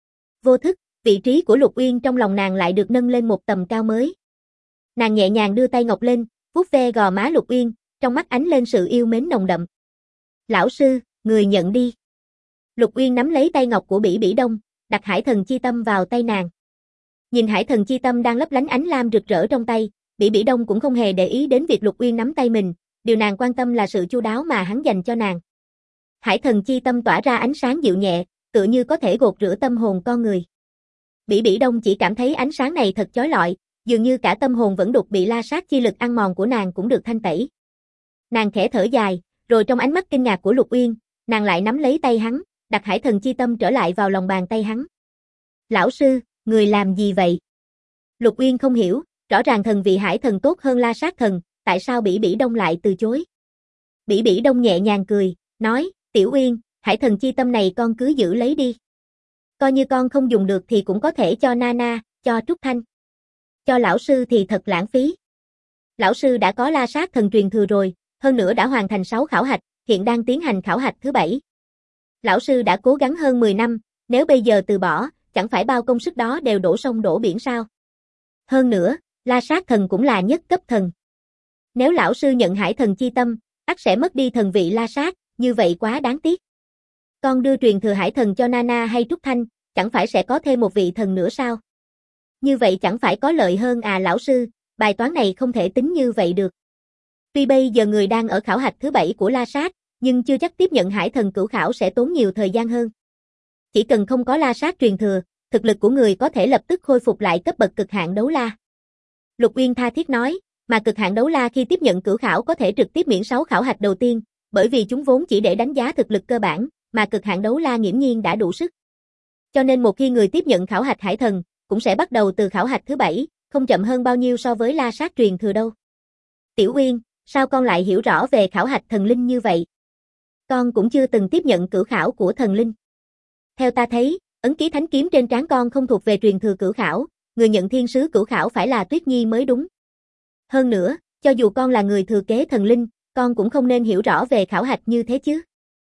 Vô thức, vị trí của Lục Uyên trong lòng nàng lại được nâng lên một tầm cao mới. Nàng nhẹ nhàng đưa tay ngọc lên, vuốt ve gò má Lục Uyên, trong mắt ánh lên sự yêu mến nồng đậm. Lão sư, người nhận đi. Lục Uyên nắm lấy tay ngọc của Bỉ Bỉ Đông, đặt hải thần chi tâm vào tay nàng. Nhìn hải thần chi tâm đang lấp lánh ánh lam rực rỡ trong tay, Bỉ Bỉ Đông cũng không hề để ý đến việc Lục Uyên nắm tay mình, điều nàng quan tâm là sự chu đáo mà hắn dành cho nàng. Hải thần chi tâm tỏa ra ánh sáng dịu nhẹ, tựa như có thể gột rửa tâm hồn con người. Bỉ Bỉ Đông chỉ cảm thấy ánh sáng này thật chói lọi, dường như cả tâm hồn vẫn đục bị La Sát chi lực ăn mòn của nàng cũng được thanh tẩy. Nàng khẽ thở dài, rồi trong ánh mắt kinh ngạc của Lục Uyên, nàng lại nắm lấy tay hắn, đặt hải thần chi tâm trở lại vào lòng bàn tay hắn. Lão sư, người làm gì vậy? Lục Uyên không hiểu, rõ ràng thần vị hải thần tốt hơn La Sát thần, tại sao Bỉ Bỉ Đông lại từ chối? Bỉ Bỉ Đông nhẹ nhàng cười, nói, Tiểu Uyên, hải thần chi tâm này con cứ giữ lấy đi. Coi như con không dùng được thì cũng có thể cho Nana, cho Trúc Thanh. Cho lão sư thì thật lãng phí. Lão sư đã có La Sát thần truyền thừa rồi, hơn nữa đã hoàn thành 6 khảo hạch, hiện đang tiến hành khảo hạch thứ 7. Lão sư đã cố gắng hơn 10 năm, nếu bây giờ từ bỏ, chẳng phải bao công sức đó đều đổ sông đổ biển sao? Hơn nữa, La Sát thần cũng là nhất cấp thần. Nếu lão sư nhận hải thần chi tâm, ắt sẽ mất đi thần vị La Sát, như vậy quá đáng tiếc. Con đưa truyền thừa hải thần cho Nana hay Trúc Thanh, chẳng phải sẽ có thêm một vị thần nữa sao? Như vậy chẳng phải có lợi hơn à lão sư, bài toán này không thể tính như vậy được. Tuy bây giờ người đang ở khảo hạch thứ 7 của La Sát, nhưng chưa chắc tiếp nhận hải thần cửu khảo sẽ tốn nhiều thời gian hơn. Chỉ cần không có La Sát truyền thừa, thực lực của người có thể lập tức khôi phục lại cấp bậc cực hạn đấu la. Lục Uyên tha thiết nói, mà cực hạn đấu la khi tiếp nhận cửu khảo có thể trực tiếp miễn 6 khảo hạch đầu tiên, bởi vì chúng vốn chỉ để đánh giá thực lực cơ bản, mà cực hạn đấu la nghiễm nhiên đã đủ sức. Cho nên một khi người tiếp nhận khảo hạch hải thần, cũng sẽ bắt đầu từ khảo hạch thứ 7, không chậm hơn bao nhiêu so với La Sát truyền thừa đâu. Tiểu Uyên, sao con lại hiểu rõ về khảo hạch thần linh như vậy? Con cũng chưa từng tiếp nhận cửu khảo của thần linh. Theo ta thấy, ấn ký thánh kiếm trên trán con không thuộc về truyền thừa cửu khảo, người nhận thiên sứ cửu khảo phải là Tuyết Nhi mới đúng. Hơn nữa, cho dù con là người thừa kế thần linh, con cũng không nên hiểu rõ về khảo hạch như thế chứ.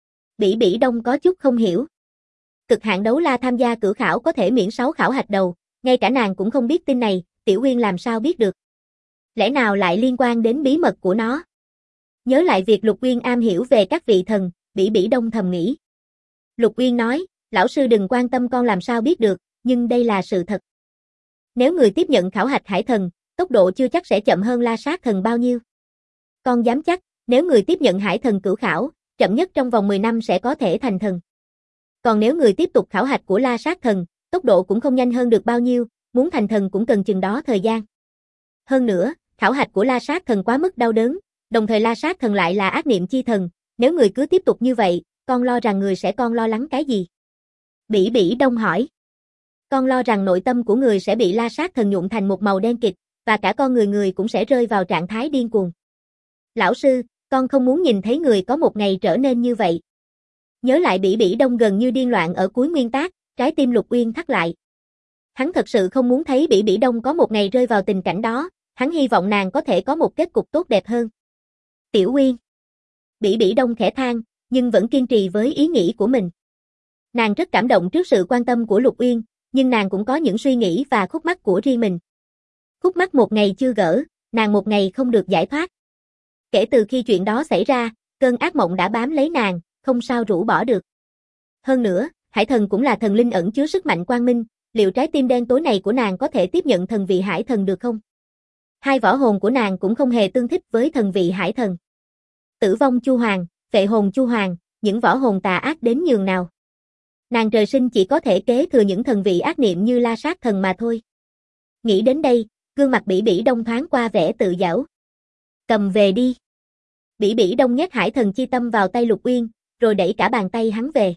Bỉ Bỉ Đông có chút không hiểu. Cực hạn đấu la tham gia cửu khảo có thể miễn 6 khảo hạch đầu, ngay cả nàng cũng không biết tin này, Tiểu Uyên làm sao biết được? Lẽ nào lại liên quan đến bí mật của nó? Nhớ lại việc Lục Uyên am hiểu về các vị thần, Bỉ Bỉ Đông thầm nghĩ. Lục Uyên nói, lão sư đừng quan tâm con làm sao biết được, nhưng đây là sự thật. Nếu người tiếp nhận khảo hạch hải thần, tốc độ chưa chắc sẽ chậm hơn La Sát thần bao nhiêu. Con dám chắc, nếu người tiếp nhận hải thần cửu khảo, chậm nhất trong vòng 10 năm sẽ có thể thành thần. Còn nếu người tiếp tục khảo hạch của La Sát thần, tốc độ cũng không nhanh hơn được bao nhiêu, muốn thành thần cũng cần chừng đó thời gian. Hơn nữa, khảo hạch của La Sát thần quá mức đau đớn, đồng thời La Sát thần lại là ác niệm chi thần, nếu người cứ tiếp tục như vậy, con lo rằng người sẽ con lo lắng cái gì? Bỉ Bỉ Đông hỏi. Con lo rằng nội tâm của người sẽ bị La Sát thần nhuộm thành một màu đen kịt, và cả con người cũng sẽ rơi vào trạng thái điên cuồng. Lão sư, con không muốn nhìn thấy người có một ngày trở nên như vậy. Nhớ lại Bỉ Bỉ Đông gần như điên loạn ở cuối nguyên tác, trái tim Lục Uyên thắt lại. Hắn thật sự không muốn thấy Bỉ Bỉ Đông có một ngày rơi vào tình cảnh đó, hắn hy vọng nàng có thể có một kết cục tốt đẹp hơn. Tiểu Uyên. Bỉ Bỉ Đông khẽ than, nhưng vẫn kiên trì với ý nghĩ của mình. Nàng rất cảm động trước sự quan tâm của Lục Uyên, nhưng nàng cũng có những suy nghĩ và khúc mắc của riêng mình. Khúc mắc một ngày chưa gỡ, nàng một ngày không được giải thoát. Kể từ khi chuyện đó xảy ra, cơn ác mộng đã bám lấy nàng, không sao rũ bỏ được. Hơn nữa, hải thần cũng là thần linh ẩn chứa sức mạnh quang minh, liệu trái tim đen tối này của nàng có thể tiếp nhận thần vị hải thần được không? Hai võ hồn của nàng cũng không hề tương thích với thần vị hải thần. Tử vong Chu Hoàng, Phệ hồn Chu Hoàng, những võ hồn tà ác đến nhường nào. Nàng trời sinh chỉ có thể kế thừa những thần vị ác niệm như La Sát thần mà thôi. Nghĩ đến đây, gương mặt Bỉ Bỉ Đông thoáng qua vẻ tự giễu. Cầm về đi. Bỉ Bỉ Đông nhét hải thần chi tâm vào tay Lục Uyên, rồi đẩy cả bàn tay hắn về.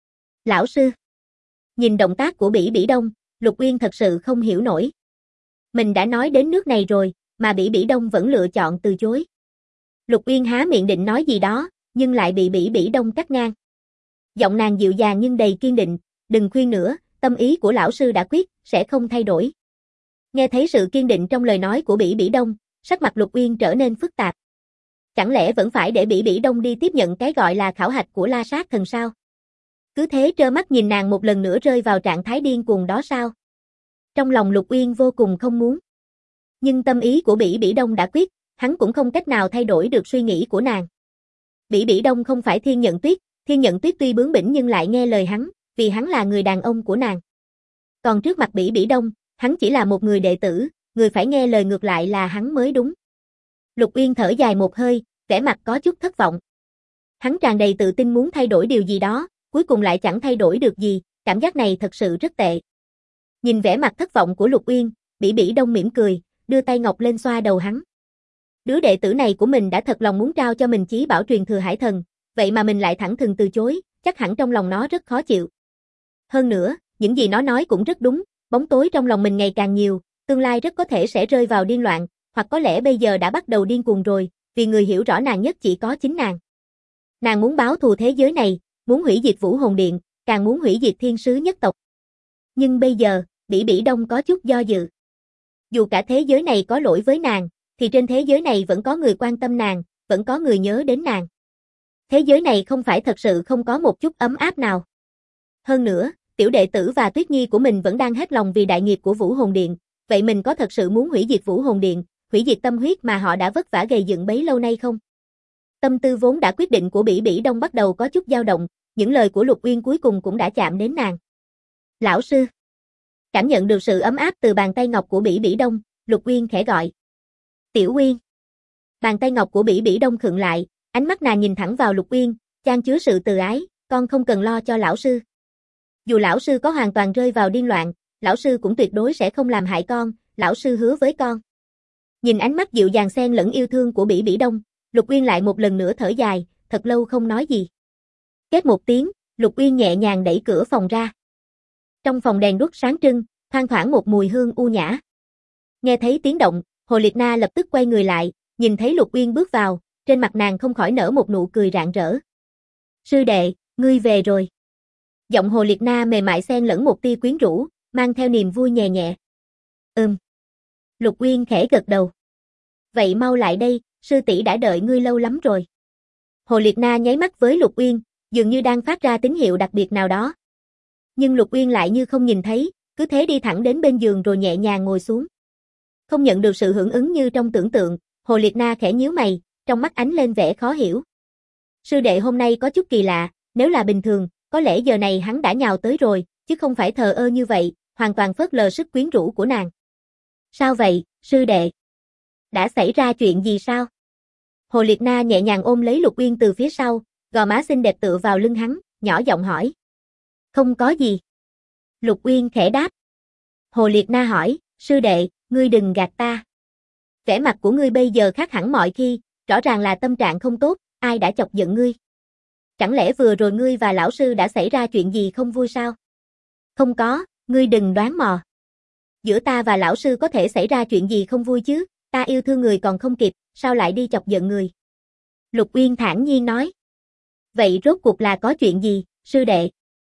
Lão sư. Nhìn động tác của Bỉ Bỉ Đông, Lục Uyên thật sự không hiểu nổi. Mình đã nói đến nước này rồi, mà Bỉ Bỉ Đông vẫn lựa chọn từ chối. Lục Uyên há miệng định nói gì đó, nhưng lại bị Bỉ Bỉ Đông cắt ngang. Giọng nàng dịu dàng nhưng đầy kiên định, đừng khuyên nữa, tâm ý của lão sư đã quyết, sẽ không thay đổi. Nghe thấy sự kiên định trong lời nói của Bỉ Bỉ Đông, sắc mặt Lục Uyên trở nên phức tạp. Chẳng lẽ vẫn phải để Bỉ Bỉ Đông đi tiếp nhận cái gọi là khảo hạch của La Sát thần sao? Cứ thế trơ mắt nhìn nàng một lần nữa rơi vào trạng thái điên cuồng đó sao? Trong lòng Lục Uyên vô cùng không muốn. Nhưng tâm ý của Bỉ Bỉ Đông đã quyết, hắn cũng không cách nào thay đổi được suy nghĩ của nàng. Bỉ Bỉ Đông không phải Thiên Nhận Tuyết tuy bướng bỉnh nhưng lại nghe lời hắn, vì hắn là người đàn ông của nàng. Còn trước mặt Bỉ Bỉ Đông, hắn chỉ là một người đệ tử, người phải nghe lời ngược lại là hắn mới đúng. Lục Uyên thở dài một hơi, vẻ mặt có chút thất vọng. Hắn tràn đầy tự tin muốn thay đổi điều gì đó, cuối cùng lại chẳng thay đổi được gì, cảm giác này thật sự rất tệ. Nhìn vẻ mặt thất vọng của Lục Uyên, Bỉ Bỉ Đông mỉm cười, đưa tay ngọc lên xoa đầu hắn. Đứa đệ tử này của mình đã thật lòng muốn trao cho mình chí bảo truyền thừa hải thần, vậy mà mình lại thẳng thừng từ chối, chắc hẳn trong lòng nó rất khó chịu. Hơn nữa, những gì nó nói cũng rất đúng, bóng tối trong lòng mình ngày càng nhiều, tương lai rất có thể sẽ rơi vào điên loạn, hoặc có lẽ bây giờ đã bắt đầu điên cuồng rồi, vì người hiểu rõ nàng nhất chỉ có chính nàng. Nàng muốn báo thù thế giới này, muốn hủy diệt Vũ Hồn Điện, càng muốn hủy diệt thiên sứ nhất tộc. Nhưng bây giờ, Bỉ Bỉ Đông có chút do dự. Dù cả thế giới này có lỗi với nàng, thì trên thế giới này vẫn có người quan tâm nàng, vẫn có người nhớ đến nàng. Thế giới này không phải thật sự không có một chút ấm áp nào. Hơn nữa, tiểu đệ tử và Tuyết Nhi của mình vẫn đang hết lòng vì đại nghiệp của Vũ Hồn Điện, vậy mình có thật sự muốn hủy diệt Vũ Hồn Điện, hủy diệt tâm huyết mà họ đã vất vả gầy dựng bấy lâu nay không? Tâm tư vốn đã quyết định của Bỉ Bỉ Đông bắt đầu có chút dao động, những lời của Lục Uyên cuối cùng cũng đã chạm đến nàng. Lão sư. Cảm nhận được sự ấm áp từ bàn tay ngọc của Bỉ Bỉ Đông, Lục Uyên khẽ gọi. Tiểu Uyên. Bàn tay ngọc của Bỉ Bỉ Đông khựng lại, ánh mắt nàng nhìn thẳng vào Lục Uyên, chan chứa sự từ ái, con không cần lo cho lão sư. Dù lão sư có hoàn toàn rơi vào điên loạn, lão sư cũng tuyệt đối sẽ không làm hại con, lão sư hứa với con. Nhìn ánh mắt dịu dàng xen lẫn yêu thương của Bỉ Bỉ Đông, Lục Uyên lại một lần nữa thở dài, thật lâu không nói gì. Két một tiếng, Lục Uyên nhẹ nhàng đẩy cửa phòng ra. Trong phòng đèn đuốc sáng trưng, thoang thoảng một mùi hương u nhã. Nghe thấy tiếng động, Hồ Liệt Na lập tức quay người lại, nhìn thấy Lục Uyên bước vào, trên mặt nàng không khỏi nở một nụ cười rạng rỡ. Sư đệ, ngươi về rồi. Giọng Hồ Liệt Na mềm mại xen lẫn một tia quyến rũ, mang theo niềm vui nhẹ nhẹ. Lục Uyên khẽ gật đầu. Vậy mau lại đây, sư tỷ đã đợi ngươi lâu lắm rồi. Hồ Liệt Na nháy mắt với Lục Uyên, dường như đang phát ra tín hiệu đặc biệt nào đó. Nhưng Lục Uyên lại như không nhìn thấy, cứ thế đi thẳng đến bên giường rồi nhẹ nhàng ngồi xuống. Không nhận được sự hưởng ứng như trong tưởng tượng, Hồ Liệt Na khẽ nhíu mày, trong mắt ánh lên vẻ khó hiểu. Sư đệ hôm nay có chút kỳ lạ, nếu là bình thường, có lẽ giờ này hắn đã nhào tới rồi, chứ không phải thờ ơ như vậy, hoàn toàn phớt lờ sức quyến rũ của nàng. Sao vậy, sư đệ? Đã xảy ra chuyện gì sao? Hồ Liệt Na nhẹ nhàng ôm lấy Lục Uyên từ phía sau, gò má xinh đẹp tựa vào lưng hắn, nhỏ giọng hỏi. Không có gì. Lục Uyên khẽ đáp. Hồ Liệt Na hỏi, sư đệ, ngươi đừng gạt ta. Vẻ mặt của ngươi bây giờ khác hẳn mọi khi, rõ ràng là tâm trạng không tốt, ai đã chọc giận ngươi? Chẳng lẽ vừa rồi ngươi và lão sư đã xảy ra chuyện gì không vui sao? Không có, ngươi đừng đoán mò. Giữa ta và lão sư có thể xảy ra chuyện gì không vui chứ, ta yêu thương người còn không kịp, sao lại đi chọc giận người? Lục Uyên thản nhiên nói. Vậy rốt cuộc là có chuyện gì, sư đệ?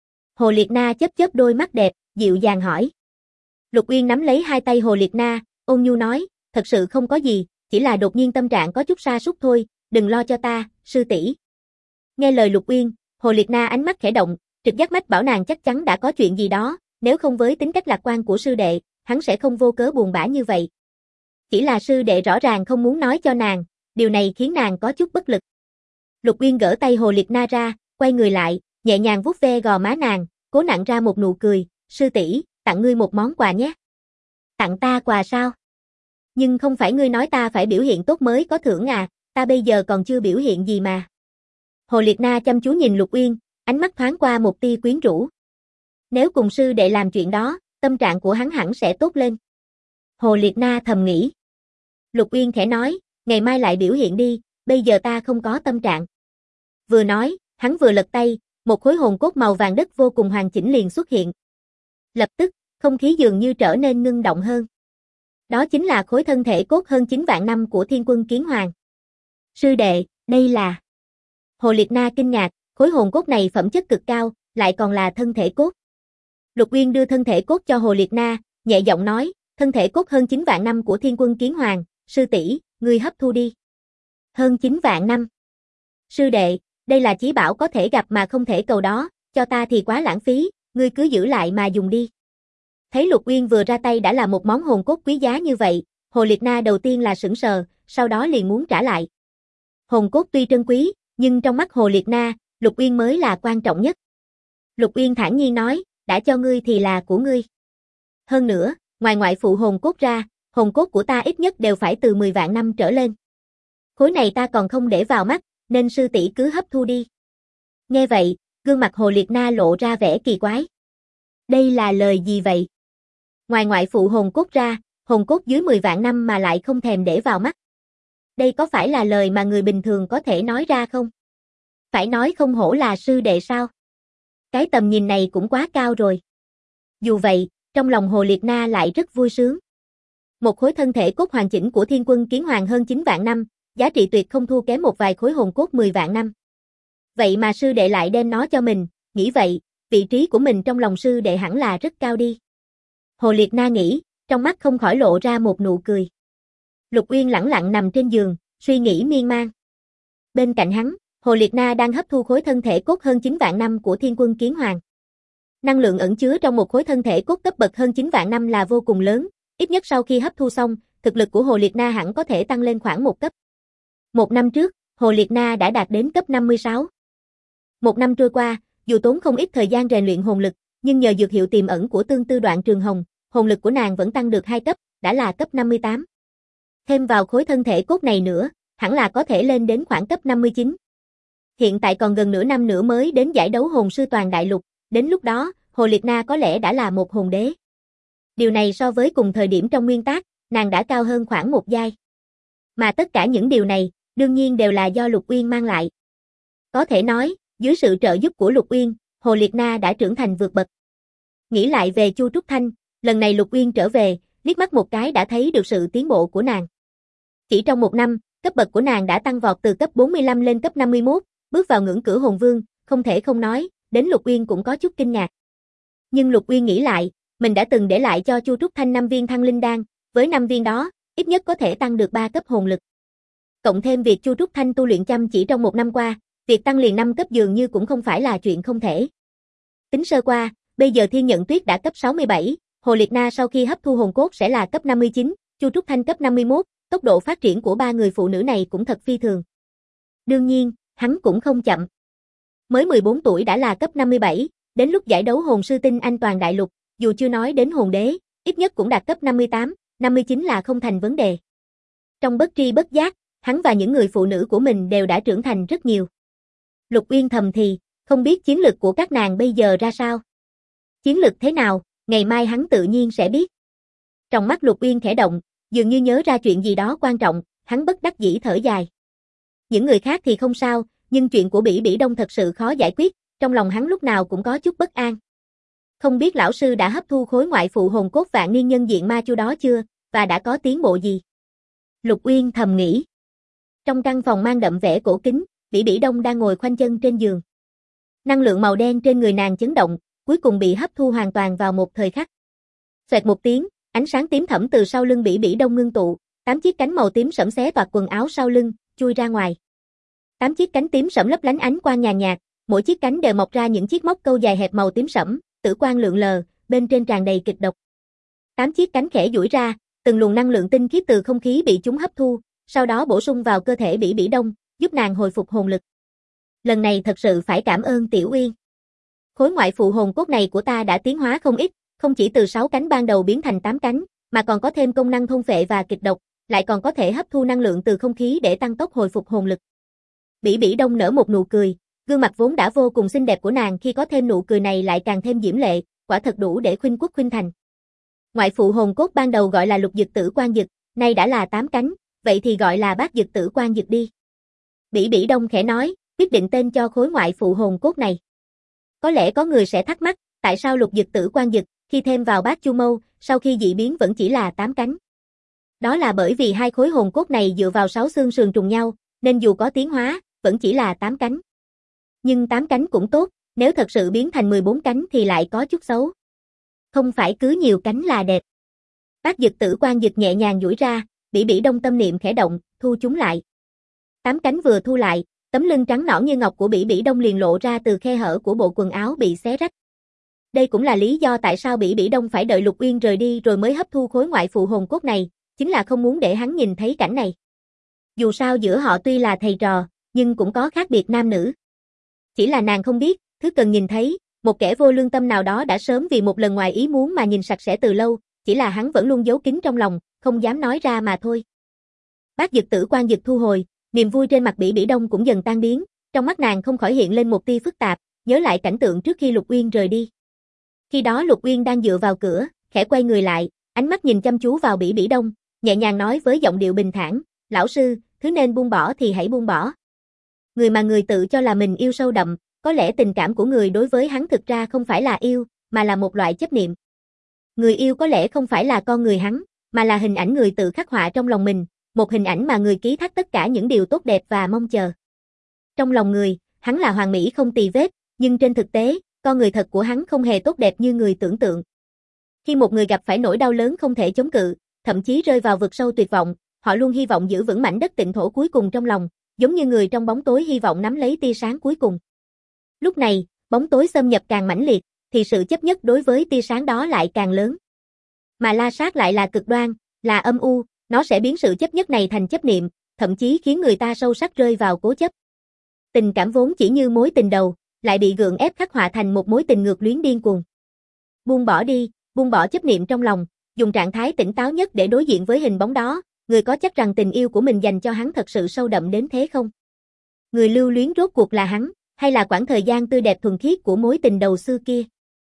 Hồ Liệt Na chớp chớp đôi mắt đẹp, dịu dàng hỏi. Lục Uyên nắm lấy hai tay Hồ Liệt Na, ôn nhu nói, thật sự không có gì, chỉ là đột nhiên tâm trạng có chút sa sút thôi, đừng lo cho ta, sư tỷ. Nghe lời Lục Uyên, Hồ Liệt Na ánh mắt khẽ động, trực giác mách bảo nàng chắc chắn đã có chuyện gì đó, nếu không với tính cách lạc quan của sư đệ, hắn sẽ không vô cớ buồn bã như vậy. Chỉ là sư đệ rõ ràng không muốn nói cho nàng, điều này khiến nàng có chút bất lực. Lục Uyên gỡ tay Hồ Liệt Na ra, quay người lại, nhẹ nhàng vuốt ve gò má nàng, cố nặn ra một nụ cười, sư tỷ, tặng ngươi một món quà nhé. Tặng ta quà sao? Nhưng không phải ngươi nói ta phải biểu hiện tốt mới có thưởng à, ta bây giờ còn chưa biểu hiện gì mà. Hồ Liệt Na chăm chú nhìn Lục Uyên, ánh mắt thoáng qua một tia quyến rũ. Nếu cùng sư đệ làm chuyện đó, tâm trạng của hắn hẳn sẽ tốt lên. Hồ Liệt Na thầm nghĩ. Lục Uyên khẽ nói, ngày mai lại biểu hiện đi, bây giờ ta không có tâm trạng. Vừa nói, hắn vừa lật tay, một khối hồn cốt màu vàng đất vô cùng hoàn chỉnh liền xuất hiện. Lập tức, không khí dường như trở nên ngưng động hơn. Đó chính là khối thân thể cốt hơn 9 vạn năm của Thiên Quân Kiến Hoàng. Sư đệ, đây là... Hồ Liệt Na kinh ngạc, khối hồn cốt này phẩm chất cực cao, lại còn là thân thể cốt. Lục Uyên đưa thân thể cốt cho Hồ Liệt Na, nhẹ giọng nói, thân thể cốt hơn 9 vạn năm của Thiên Quân Kiến Hoàng, sư tỷ, ngươi hấp thu đi. Hơn 9 vạn năm. Sư đệ, đây là chí bảo có thể gặp mà không thể cầu đó, cho ta thì quá lãng phí, ngươi cứ giữ lại mà dùng đi. Thấy Lục Uyên vừa ra tay đã là một món hồn cốt quý giá như vậy, Hồ Liệt Na đầu tiên là sững sờ, sau đó liền muốn trả lại. Hồn cốt tuy trân quý, nhưng trong mắt Hồ Liệt Na, Lục Uyên mới là quan trọng nhất. Lục Uyên thản nhiên nói, đã cho ngươi thì là của ngươi. Hơn nữa, ngoài ngoại phụ hồn cốt ra, hồn cốt của ta ít nhất đều phải từ 10 vạn năm trở lên. Khối này ta còn không để vào mắt, nên sư tỷ cứ hấp thu đi. Nghe vậy, gương mặt Hồ Liệt Na lộ ra vẻ kỳ quái. Đây là lời gì vậy? Ngoài ngoại phụ hồn cốt ra, hồn cốt dưới 10 vạn năm mà lại không thèm để vào mắt. Đây có phải là lời mà người bình thường có thể nói ra không? Phải nói không hổ là sư đệ sao? Cái tầm nhìn này cũng quá cao rồi. Dù vậy, trong lòng Hồ Liệt Na lại rất vui sướng. Một khối thân thể cốt hoàn chỉnh của Thiên Quân Kiến Hoàng hơn 9 vạn năm, giá trị tuyệt không thua kém một vài khối hồn cốt 10 vạn năm. Vậy mà sư đệ lại đem nó cho mình, nghĩ vậy, vị trí của mình trong lòng sư đệ hẳn là rất cao đi. Hồ Liệt Na nghĩ, trong mắt không khỏi lộ ra một nụ cười. Lục Uyên lẳng lặng nằm trên giường, suy nghĩ miên man. Bên cạnh hắn, Hồ Liệt Na đang hấp thu khối thân thể cốt hơn 9 vạn năm của Thiên Quân Kiến Hoàng. Năng lượng ẩn chứa trong một khối thân thể cốt cấp bậc hơn 9 vạn năm là vô cùng lớn, ít nhất sau khi hấp thu xong, thực lực của Hồ Liệt Na hẳn có thể tăng lên khoảng một cấp. Một năm trước, Hồ Liệt Na đã đạt đến cấp 56. Một năm trôi qua, dù tốn không ít thời gian rèn luyện hồn lực, nhưng nhờ dược hiệu tiềm ẩn của Tương Tư Đoạn Trường Hồng, hồn lực của nàng vẫn tăng được 2 cấp, đã là cấp 58. Thêm vào khối thân thể cốt này nữa, hẳn là có thể lên đến khoảng cấp 59. Hiện tại còn gần nửa năm nữa mới đến giải đấu hồn sư toàn đại lục, đến lúc đó, Hồ Liệt Na có lẽ đã là một hồn đế. Điều này so với cùng thời điểm trong nguyên tác, nàng đã cao hơn khoảng một giai. Mà tất cả những điều này, đương nhiên đều là do Lục Uyên mang lại. Có thể nói, dưới sự trợ giúp của Lục Uyên, Hồ Liệt Na đã trưởng thành vượt bậc. Nghĩ lại về Chu Trúc Thanh, lần này Lục Uyên trở về, liếc mắt một cái đã thấy được sự tiến bộ của nàng. Chỉ trong một năm, cấp bậc của nàng đã tăng vọt từ cấp 45 lên cấp 51, bước vào ngưỡng cửa hồn vương, không thể không nói, đến Lục Uyên cũng có chút kinh ngạc. Nhưng Lục Uyên nghĩ lại, mình đã từng để lại cho Chu Trúc Thanh 5 viên thăng linh đan, với 5 viên đó, ít nhất có thể tăng được 3 cấp hồn lực. Cộng thêm việc Chu Trúc Thanh tu luyện chăm chỉ trong một năm qua, việc tăng liền 5 cấp dường như cũng không phải là chuyện không thể. Tính sơ qua, bây giờ Thiên Nhận Tuyết đã cấp 67, Hồ Liệt Na sau khi hấp thu hồn cốt sẽ là cấp 59, Chu Trúc Thanh cấp 51, tốc độ phát triển của ba người phụ nữ này cũng thật phi thường. Đương nhiên, hắn cũng không chậm. Mới 14 tuổi đã là cấp 57, đến lúc giải đấu hồn sư tinh anh toàn đại lục, dù chưa nói đến hồn đế, ít nhất cũng đạt cấp 58, 59 là không thành vấn đề. Trong bất tri bất giác, hắn và những người phụ nữ của mình đều đã trưởng thành rất nhiều. Lục Uyên thầm thì, không biết chiến lực của các nàng bây giờ ra sao. Chiến lực thế nào, ngày mai hắn tự nhiên sẽ biết. Trong mắt Lục Uyên khẽ động, dường như nhớ ra chuyện gì đó quan trọng, hắn bất đắc dĩ thở dài. Những người khác thì không sao, nhưng chuyện của Bỉ Bỉ Đông thật sự khó giải quyết, trong lòng hắn lúc nào cũng có chút bất an. Không biết lão sư đã hấp thu khối ngoại phụ hồn cốt vạn niên nhân diện ma chu đó chưa, và đã có tiến bộ gì? Lục Uyên thầm nghĩ. Trong căn phòng mang đậm vẻ cổ kính, Bỉ Bỉ Đông đang ngồi khoanh chân trên giường. Năng lượng màu đen trên người nàng chấn động, cuối cùng bị hấp thu hoàn toàn vào một thời khắc. Xoẹt một tiếng, ánh sáng tím thẫm từ sau lưng Bỉ Bỉ Đông ngưng tụ, 8 chiếc cánh màu tím sẫm xé toạc quần áo sau lưng, chui ra ngoài. 8 chiếc cánh tím sẫm lấp lánh ánh quang nhàn nhạt, mỗi chiếc cánh đều mọc ra những chiếc móc câu dài hẹp màu tím sẫm, tử quang lượn lờ, bên trên tràn đầy kịch độc. 8 chiếc cánh khẽ duỗi ra, từng luồng năng lượng tinh khiết từ không khí bị chúng hấp thu, sau đó bổ sung vào cơ thể Bỉ Bỉ Đông, giúp nàng hồi phục hồn lực. Lần này thật sự phải cảm ơn Tiểu Uyên. Khối ngoại phụ hồn cốt này của ta đã tiến hóa không ít, không chỉ từ 6 cánh ban đầu biến thành 8 cánh, mà còn có thêm công năng thôn phệ và kịch độc, lại còn có thể hấp thu năng lượng từ không khí để tăng tốc hồi phục hồn lực. Bỉ Bỉ Đông nở một nụ cười, gương mặt vốn đã vô cùng xinh đẹp của nàng khi có thêm nụ cười này lại càng thêm diễm lệ, quả thật đủ để khuynh quốc khuynh thành. Ngoại phụ hồn cốt ban đầu gọi là Lục Dực Tử Quan Dực, nay đã là 8 cánh, vậy thì gọi là Bát Dực Tử Quan Dực đi. Bỉ Bỉ Đông khẽ nói, quyết định tên cho khối ngoại phụ hồn cốt này. Có lẽ có người sẽ thắc mắc, tại sao Lục Dực Tử Quan Dực, khi thêm vào Bát Chu Mâu, sau khi dị biến vẫn chỉ là 8 cánh. Đó là bởi vì hai khối hồn cốt này dựa vào 6 xương sườn trùng nhau, nên dù có tiến hóa, vẫn chỉ là 8 cánh. Nhưng 8 cánh cũng tốt, nếu thật sự biến thành 14 cánh thì lại có chút xấu. Không phải cứ nhiều cánh là đẹp. Bát Dực Tử Quan Dực nhẹ nhàng duỗi ra, Bỉ Bỉ Đông tâm niệm khẽ động, thu chúng lại. 8 cánh vừa thu lại, tấm lưng trắng nõn như ngọc của Bỉ Bỉ Đông liền lộ ra từ khe hở của bộ quần áo bị xé rách. Đây cũng là lý do tại sao Bỉ Bỉ Đông phải đợi Lục Uyên rời đi rồi mới hấp thu khối ngoại phụ hồn cốt này, chính là không muốn để hắn nhìn thấy cảnh này. Dù sao giữa họ tuy là thầy trò, nhưng cũng có khác biệt nam nữ. Chỉ là nàng không biết, thứ cần nhìn thấy, một kẻ vô lương tâm nào đó đã sớm vì một lần ngoài ý muốn mà nhìn sạch sẽ từ lâu, chỉ là hắn vẫn luôn giấu kín trong lòng, không dám nói ra mà thôi. Bát Dực Tử Quan Dực thu hồi, niềm vui trên mặt Bỉ Bỉ Đông cũng dần tan biến, trong mắt nàng không khỏi hiện lên một tia phức tạp, nhớ lại cảnh tượng trước khi Lục Uyên rời đi. Khi đó Lục Uyên đang dựa vào cửa, khẽ quay người lại, ánh mắt nhìn chăm chú vào Bỉ Bỉ Đông, nhẹ nhàng nói với giọng điệu bình thản, lão sư, thứ nên buông bỏ thì hãy buông bỏ. Người mà người tự cho là mình yêu sâu đậm, có lẽ tình cảm của người đối với hắn thực ra không phải là yêu, mà là một loại chấp niệm. Người yêu có lẽ không phải là con người hắn, mà là hình ảnh người tự khắc họa trong lòng mình, một hình ảnh mà người ký thác tất cả những điều tốt đẹp và mong chờ. Trong lòng người, hắn là hoàn mỹ không tì vết, nhưng trên thực tế, con người thật của hắn không hề tốt đẹp như người tưởng tượng. Khi một người gặp phải nỗi đau lớn không thể chống cự, thậm chí rơi vào vực sâu tuyệt vọng, họ luôn hy vọng giữ vững mảnh đất tịnh thổ cuối cùng trong lòng, giống như người trong bóng tối hy vọng nắm lấy tia sáng cuối cùng. Lúc này, bóng tối xâm nhập càng mãnh liệt, thì sự chấp nhất đối với tia sáng đó lại càng lớn. Mà La Sát lại là cực đoan, là âm u, nó sẽ biến sự chấp nhất này thành chấp niệm, thậm chí khiến người ta sâu sắc rơi vào cố chấp. Tình cảm vốn chỉ như mối tình đầu, lại bị gượng ép khắc họa thành một mối tình ngược luyến điên cuồng. Buông bỏ đi, buông bỏ chấp niệm trong lòng, dùng trạng thái tỉnh táo nhất để đối diện với hình bóng đó, người có chắc rằng tình yêu của mình dành cho hắn thật sự sâu đậm đến thế không? Người lưu luyến rốt cuộc là hắn, hay là quãng thời gian tươi đẹp thuần khiết của mối tình đầu xưa kia?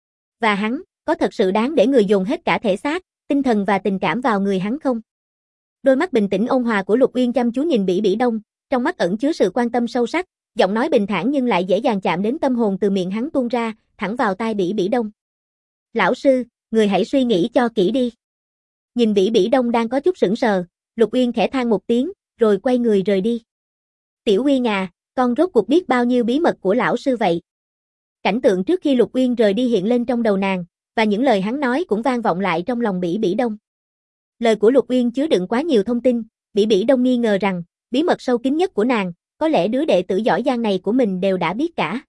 Và hắn, có thật sự đáng để người dồn hết cả thể xác, tinh thần và tình cảm vào người hắn không? Đôi mắt bình tĩnh ôn hòa của Lục Uyên chăm chú nhìn Bỉ Bỉ Đông, trong mắt ẩn chứa sự quan tâm sâu sắc, giọng nói bình thản nhưng lại dễ dàng chạm đến tâm hồn từ miệng hắn tuôn ra, thẳng vào tai Bỉ Bỉ Đông. Lão sư, người hãy suy nghĩ cho kỹ đi. Nhìn Bỉ Bỉ Đông đang có chút sững sờ, Lục Uyên khẽ than một tiếng, rồi quay người rời đi. Tiểu Uyên à, con rốt cuộc biết bao nhiêu bí mật của lão sư vậy? Cảnh tượng trước khi Lục Uyên rời đi hiện lên trong đầu nàng, và những lời hắn nói cũng vang vọng lại trong lòng Bỉ Bỉ Đông. Lời của Lục Uyên chứa đựng quá nhiều thông tin, Bỉ Bỉ Đông nghi ngờ rằng, bí mật sâu kín nhất của nàng, có lẽ đứa đệ tử giỏi giang này của mình đều đã biết cả.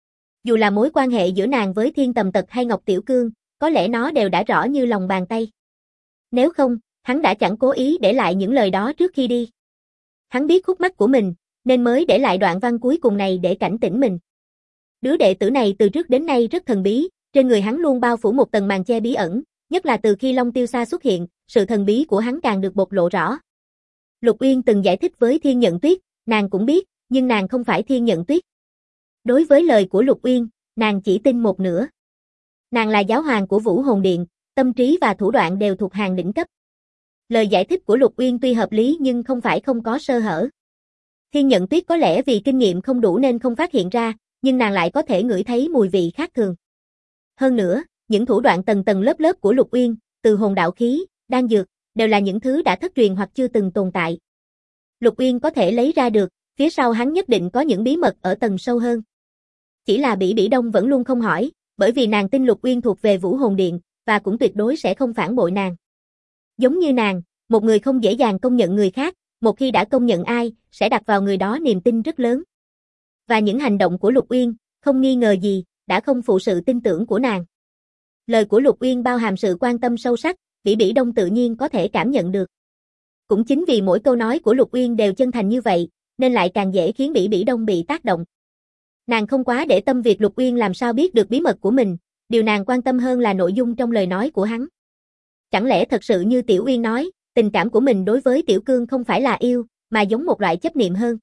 Dù là mối quan hệ giữa nàng với Thiên Tầm Tật hay Ngọc Tiểu Cương, có lẽ nó đều đã rõ như lòng bàn tay. Nếu không, Hắn đã chẳng cố ý để lại những lời đó trước khi đi. Hắn biết khúc mắc của mình, nên mới để lại đoạn văn cuối cùng này để cảnh tỉnh mình. Đứa đệ tử này từ trước đến nay rất thần bí, trên người hắn luôn bao phủ một tầng màn che bí ẩn, nhất là từ khi Long Tiêu Sa xuất hiện, sự thần bí của hắn càng được bộc lộ rõ. Lục Uyên từng giải thích với Thiên Nhận Tuyết, nàng cũng biết, nhưng nàng không phải Thiên Nhận Tuyết. Đối với lời của Lục Uyên, nàng chỉ tin một nửa. Nàng là giáo hoàng của Vũ Hồn Điện, tâm trí và thủ đoạn đều thuộc hàng đỉnh cấp. Lời giải thích của Lục Uyên tuy hợp lý nhưng không phải không có sơ hở. Thiên Nhận Tuyết có lẽ vì kinh nghiệm không đủ nên không phát hiện ra, nhưng nàng lại có thể ngửi thấy mùi vị khác thường. Hơn nữa, những thủ đoạn tầng tầng lớp lớp của Lục Uyên, từ hồn đạo khí, đan dược, đều là những thứ đã thất truyền hoặc chưa từng tồn tại. Lục Uyên có thể lấy ra được, phía sau hắn nhất định có những bí mật ở tầng sâu hơn. Chỉ là Bỉ Bỉ Đông vẫn luôn không hỏi, bởi vì nàng tin Lục Uyên thuộc về Vũ Hồn Điện, và cũng tuyệt đối sẽ không phản bội nàng. Giống như nàng, một người không dễ dàng công nhận người khác, một khi đã công nhận ai, sẽ đặt vào người đó niềm tin rất lớn. Và những hành động của Lục Uyên, không nghi ngờ gì, đã không phụ sự tin tưởng của nàng. Lời của Lục Uyên bao hàm sự quan tâm sâu sắc, Bỉ Bỉ Đông tự nhiên có thể cảm nhận được. Cũng chính vì mỗi câu nói của Lục Uyên đều chân thành như vậy, nên lại càng dễ khiến Bỉ Bỉ Đông bị tác động. Nàng không quá để tâm việc Lục Uyên làm sao biết được bí mật của mình, điều nàng quan tâm hơn là nội dung trong lời nói của hắn. Chẳng lẽ thật sự như Tiểu Uyên nói, tình cảm của mình đối với Tiểu Cương không phải là yêu, mà giống một loại chấp niệm hơn.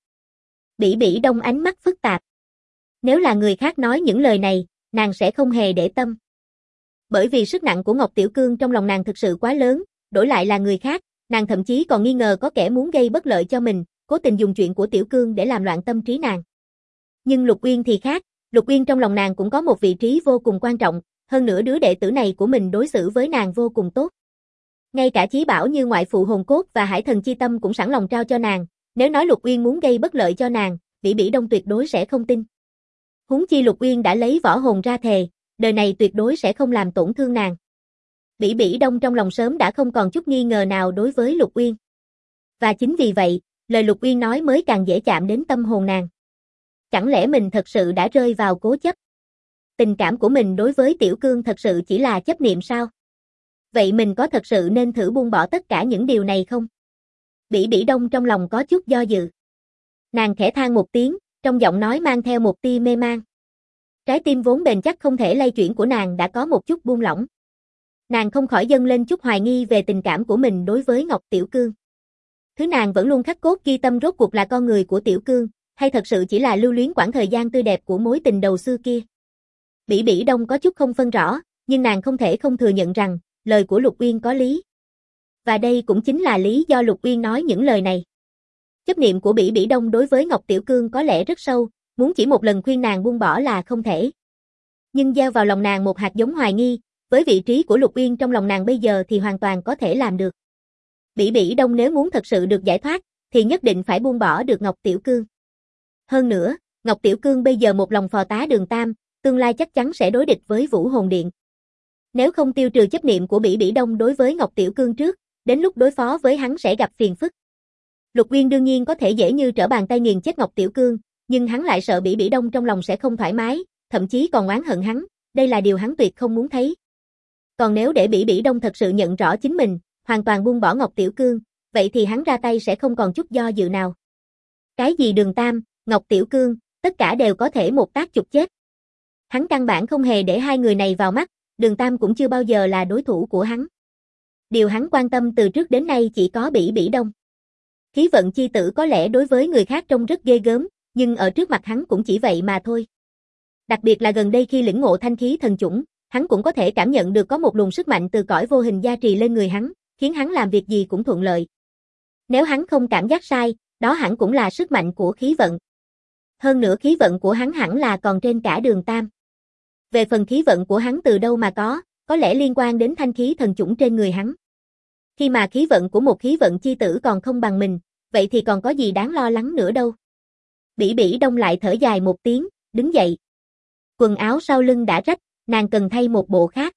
Bỉ Bỉ Đông ánh mắt phức tạp. Nếu là người khác nói những lời này, nàng sẽ không hề để tâm. Bởi vì sức nặng của Ngọc Tiểu Cương trong lòng nàng thực sự quá lớn, đổi lại là người khác, nàng thậm chí còn nghi ngờ có kẻ muốn gây bất lợi cho mình, cố tình dùng chuyện của Tiểu Cương để làm loạn tâm trí nàng. Nhưng Lục Uyên thì khác, Lục Uyên trong lòng nàng cũng có một vị trí vô cùng quan trọng, hơn nữa đứa đệ tử này của mình đối xử với nàng vô cùng tốt. Ngay cả chí bảo như ngoại phụ hồn cốt và hải thần chi tâm cũng sẵn lòng trao cho nàng, nếu nói Lục Uyên muốn gây bất lợi cho nàng, Bỉ Bỉ Đông tuyệt đối sẽ không tin. Huống chi Lục Uyên đã lấy võ hồn ra thề, đời này tuyệt đối sẽ không làm tổn thương nàng. Bỉ Bỉ Đông trong lòng sớm đã không còn chút nghi ngờ nào đối với Lục Uyên. Và chính vì vậy, lời Lục Uyên nói mới càng dễ chạm đến tâm hồn nàng. Chẳng lẽ mình thật sự đã rơi vào cố chấp? Tình cảm của mình đối với Tiểu Cương thật sự chỉ là chấp niệm sao? Vậy mình có thật sự nên thử buông bỏ tất cả những điều này không? Bỉ Bỉ Đông trong lòng có chút do dự. Nàng khẽ than một tiếng, trong giọng nói mang theo một tia mê man. Trái tim vốn bền chắc không thể lay chuyển của nàng đã có một chút buông lỏng. Nàng không khỏi dâng lên chút hoài nghi về tình cảm của mình đối với Ngọc Tiểu Cương. Thứ nàng vẫn luôn khắc cốt ghi tâm rốt cuộc là con người của Tiểu Cương, hay thật sự chỉ là lưu luyến quãng thời gian tươi đẹp của mối tình đầu xưa kia. Bỉ Bỉ Đông có chút không phân rõ, nhưng nàng không thể không thừa nhận rằng, lời của Lục Uyên có lý. Và đây cũng chính là lý do Lục Uyên nói những lời này. Chấp niệm của Bỉ Bỉ Đông đối với Ngọc Tiểu Cương có lẽ rất sâu, muốn chỉ một lần khuyên nàng buông bỏ là không thể. Nhưng gieo vào lòng nàng một hạt giống hoài nghi, với vị trí của Lục Uyên trong lòng nàng bây giờ thì hoàn toàn có thể làm được. Bỉ Bỉ Đông nếu muốn thật sự được giải thoát, thì nhất định phải buông bỏ được Ngọc Tiểu Cương. Hơn nữa, Ngọc Tiểu Cương bây giờ một lòng phò tá Đường Tam, tương lai chắc chắn sẽ đối địch với Vũ Hồn Điện. Nếu không tiêu trừ chấp niệm của Bỉ Bỉ Đông đối với Ngọc Tiểu Cương trước, đến lúc đối phó với hắn sẽ gặp phiền phức. Lục Uyên đương nhiên có thể dễ như trở bàn tay nghiền chết Ngọc Tiểu Cương, nhưng hắn lại sợ Bỉ Bỉ Đông trong lòng sẽ không thoải mái, thậm chí còn oán hận hắn, đây là điều hắn tuyệt không muốn thấy. Còn nếu để Bỉ Bỉ Đông thật sự nhận rõ chính mình, hoàn toàn buông bỏ Ngọc Tiểu Cương, vậy thì hắn ra tay sẽ không còn chút do dự nào. Cái gì Đường Tam, Ngọc Tiểu Cương, tất cả đều có thể một tác chụp chết. Hắn căn bản không hề để hai người này vào mắt, Đường Tam cũng chưa bao giờ là đối thủ của hắn. Điều hắn quan tâm từ trước đến nay chỉ có Bỉ Bỉ Đông. Khí vận chi tử có lẽ đối với người khác trông rất ghê gớm, nhưng ở trước mặt hắn cũng chỉ vậy mà thôi. Đặc biệt là gần đây khi lĩnh ngộ thanh khí thần chủng, hắn cũng có thể cảm nhận được có một luồng sức mạnh từ cõi vô hình gia trì lên người hắn, khiến hắn làm việc gì cũng thuận lợi. Nếu hắn không cảm giác sai, đó hẳn cũng là sức mạnh của khí vận. Hơn nữa khí vận của hắn hẳn là còn trên cả Đường Tam. Về phần khí vận của hắn từ đâu mà có lẽ liên quan đến thanh khí thần chủng trên người hắn. Khi mà khí vận của một khí vận chi tử còn không bằng mình, vậy thì còn có gì đáng lo lắng nữa đâu. Bỉ Bỉ Đông lại thở dài một tiếng, đứng dậy. Quần áo sau lưng đã rách, nàng cần thay một bộ khác.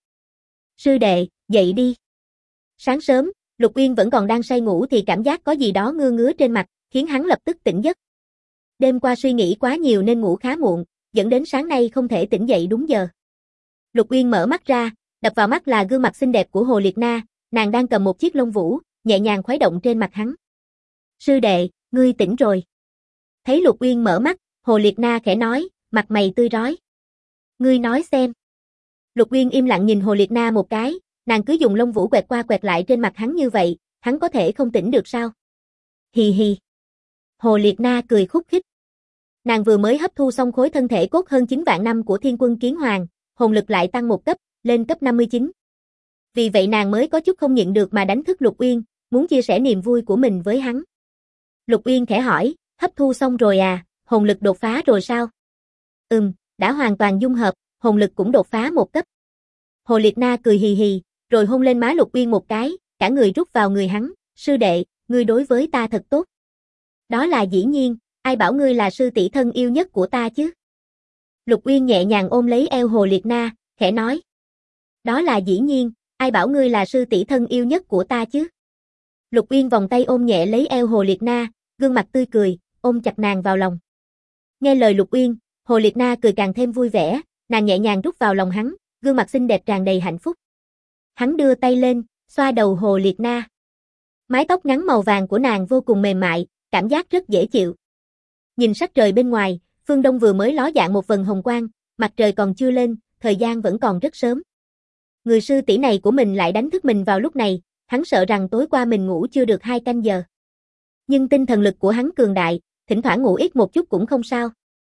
Sư đệ, dậy đi. Sáng sớm, Lục Uyên vẫn còn đang say ngủ thì cảm giác có gì đó ngứa ngứa trên mặt, khiến hắn lập tức tỉnh giấc. Đêm qua suy nghĩ quá nhiều nên ngủ khá muộn, dẫn đến sáng nay không thể tỉnh dậy đúng giờ. Lục Uyên mở mắt ra, đập vào mắt là gương mặt xinh đẹp của Hồ Liệt Na, nàng đang cầm một chiếc lông vũ, nhẹ nhàng khuấy động trên mặt hắn. Sư đệ, ngươi tỉnh rồi. Thấy Lục Uyên mở mắt, Hồ Liệt Na khẽ nói, mặt mày tươi rói. Ngươi nói xem. Lục Uyên im lặng nhìn Hồ Liệt Na một cái, nàng cứ dùng lông vũ quẹt qua quẹt lại trên mặt hắn như vậy, hắn có thể không tỉnh được sao? Hì hì. Hồ Liệt Na cười khúc khích. Nàng vừa mới hấp thu xong khối thân thể cốt hơn 9 vạn năm của Thiên Quân Kiến Hoàng, hồn lực lại tăng một cấp, lên cấp 59. Vì vậy nàng mới có chút không nhịn được mà đánh thức Lục Uyên, muốn chia sẻ niềm vui của mình với hắn. Lục Uyên khẽ hỏi, hấp thu xong rồi à, hồn lực đột phá rồi sao? Đã hoàn toàn dung hợp, hồn lực cũng đột phá một cấp. Hồ Liệt Na cười hì hì, rồi hôn lên má Lục Uyên một cái, cả người rút vào người hắn, sư đệ, ngươi đối với ta thật tốt. Đó là dĩ nhiên, ai bảo ngươi là sư tỷ thân yêu nhất của ta chứ? Lục Uyên nhẹ nhàng ôm lấy eo Hồ Liệt Na, khẽ nói. Đó là dĩ nhiên, ai bảo ngươi là sư tỷ thân yêu nhất của ta chứ? Lục Uyên vòng tay ôm nhẹ lấy eo Hồ Liệt Na, gương mặt tươi cười, ôm chặt nàng vào lòng. Nghe lời Lục Uyên, Hồ Liệt Na cười càng thêm vui vẻ, nàng nhẹ nhàng rút vào lòng hắn, gương mặt xinh đẹp tràn đầy hạnh phúc. Hắn đưa tay lên, xoa đầu Hồ Liệt Na. Mái tóc ngắn màu vàng của nàng vô cùng mềm mại, cảm giác rất dễ chịu. Nhìn sắc trời bên ngoài, phương đông vừa mới ló dạng một vầng hồng quang, mặt trời còn chưa lên, thời gian vẫn còn rất sớm. Người sư tỷ này của mình lại đánh thức mình vào lúc này, hắn sợ rằng tối qua mình ngủ chưa được 2 canh giờ. Nhưng tinh thần lực của hắn cường đại, thỉnh thoảng ngủ ít một chút cũng không sao.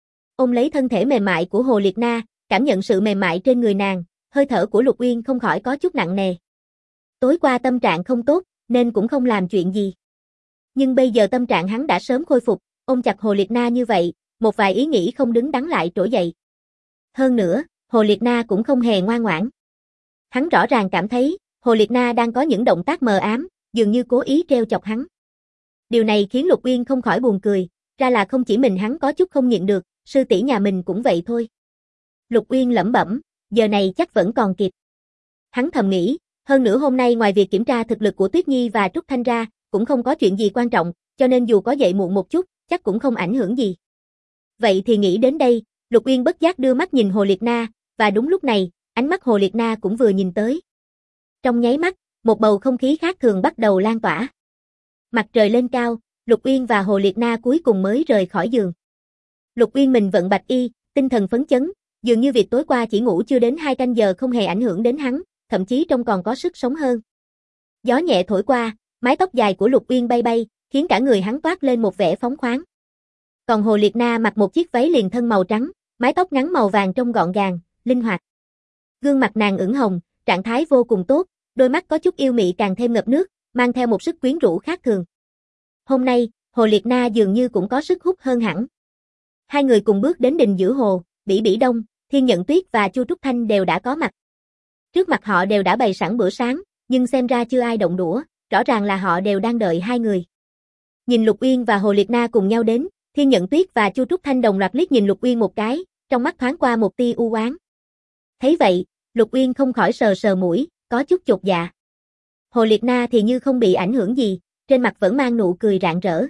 Ôm lấy thân thể mềm mại của Hồ Liệt Na, cảm nhận sự mềm mại trên người nàng, hơi thở của Lục Uyên không khỏi có chút nặng nề. Tối qua tâm trạng không tốt, nên cũng không làm chuyện gì. Nhưng bây giờ tâm trạng hắn đã sớm khôi phục, ôm chặt Hồ Liệt Na như vậy, một vài ý nghĩ không đứng đắn lại trỗi dậy. Hơn nữa, Hồ Liệt Na cũng không hề ngoan ngoãn. Hắn rõ ràng cảm thấy, Hồ Liệt Na đang có những động tác mờ ám, dường như cố ý trêu chọc hắn. Điều này khiến Lục Uyên không khỏi buồn cười, ra là không chỉ mình hắn có chút không nhịn được, sư tỷ nhà mình cũng vậy thôi. Lục Uyên lẩm bẩm, giờ này chắc vẫn còn kịp. Hắn thầm nghĩ, hơn nữa hôm nay ngoài việc kiểm tra thực lực của Tuyết Nhi và Trúc Thanh ra, cũng không có chuyện gì quan trọng, cho nên dù có dậy muộn một chút, chắc cũng không ảnh hưởng gì. Vậy thì nghĩ đến đây, Lục Uyên bất giác đưa mắt nhìn Hồ Liệt Na, và đúng lúc này, ánh mắt Hồ Liệt Na cũng vừa nhìn tới. Trong nháy mắt, một bầu không khí khác thường bắt đầu lan tỏa. Mặt trời lên cao, Lục Uyên và Hồ Liệt Na cuối cùng mới rời khỏi giường. Lục Uyên mình vận bạch y, tinh thần phấn chấn, dường như việc tối qua chỉ ngủ chưa đến 2 canh giờ không hề ảnh hưởng đến hắn, thậm chí trông còn có sức sống hơn. Gió nhẹ thổi qua, mái tóc dài của Lục Uyên bay bay, khiến cả người hắn toát lên một vẻ phóng khoáng. Còn Hồ Liệt Na mặc một chiếc váy liền thân màu trắng, mái tóc ngắn màu vàng trông gọn gàng, linh hoạt. Gương mặt nàng ửng hồng, trạng thái vô cùng tốt, đôi mắt có chút yêu mị càng thêm ngập nước, mang theo một sức quyến rũ khác thường. Hôm nay, Hồ Liệt Na dường như cũng có sức hút hơn hẳn. Hai người cùng bước đến đình giữa hồ, Bỉ Bỉ Đông, Thiên Nhận Tuyết và Chu Trúc Thanh đều đã có mặt. Trước mặt họ đều đã bày sẵn bữa sáng, nhưng xem ra chưa ai động đũa, rõ ràng là họ đều đang đợi hai người. Nhìn Lục Uyên và Hồ Liệt Na cùng nhau đến, Thiên Nhận Tuyết và Chu Trúc Thanh đồng loạt liếc nhìn Lục Uyên một cái, trong mắt thoáng qua một tia u oán. Thấy vậy, Lục Uyên không khỏi sờ sờ mũi, có chút chột dạ. Hồ Liệt Na thì như không bị ảnh hưởng gì, trên mặt vẫn mang nụ cười rạng rỡ.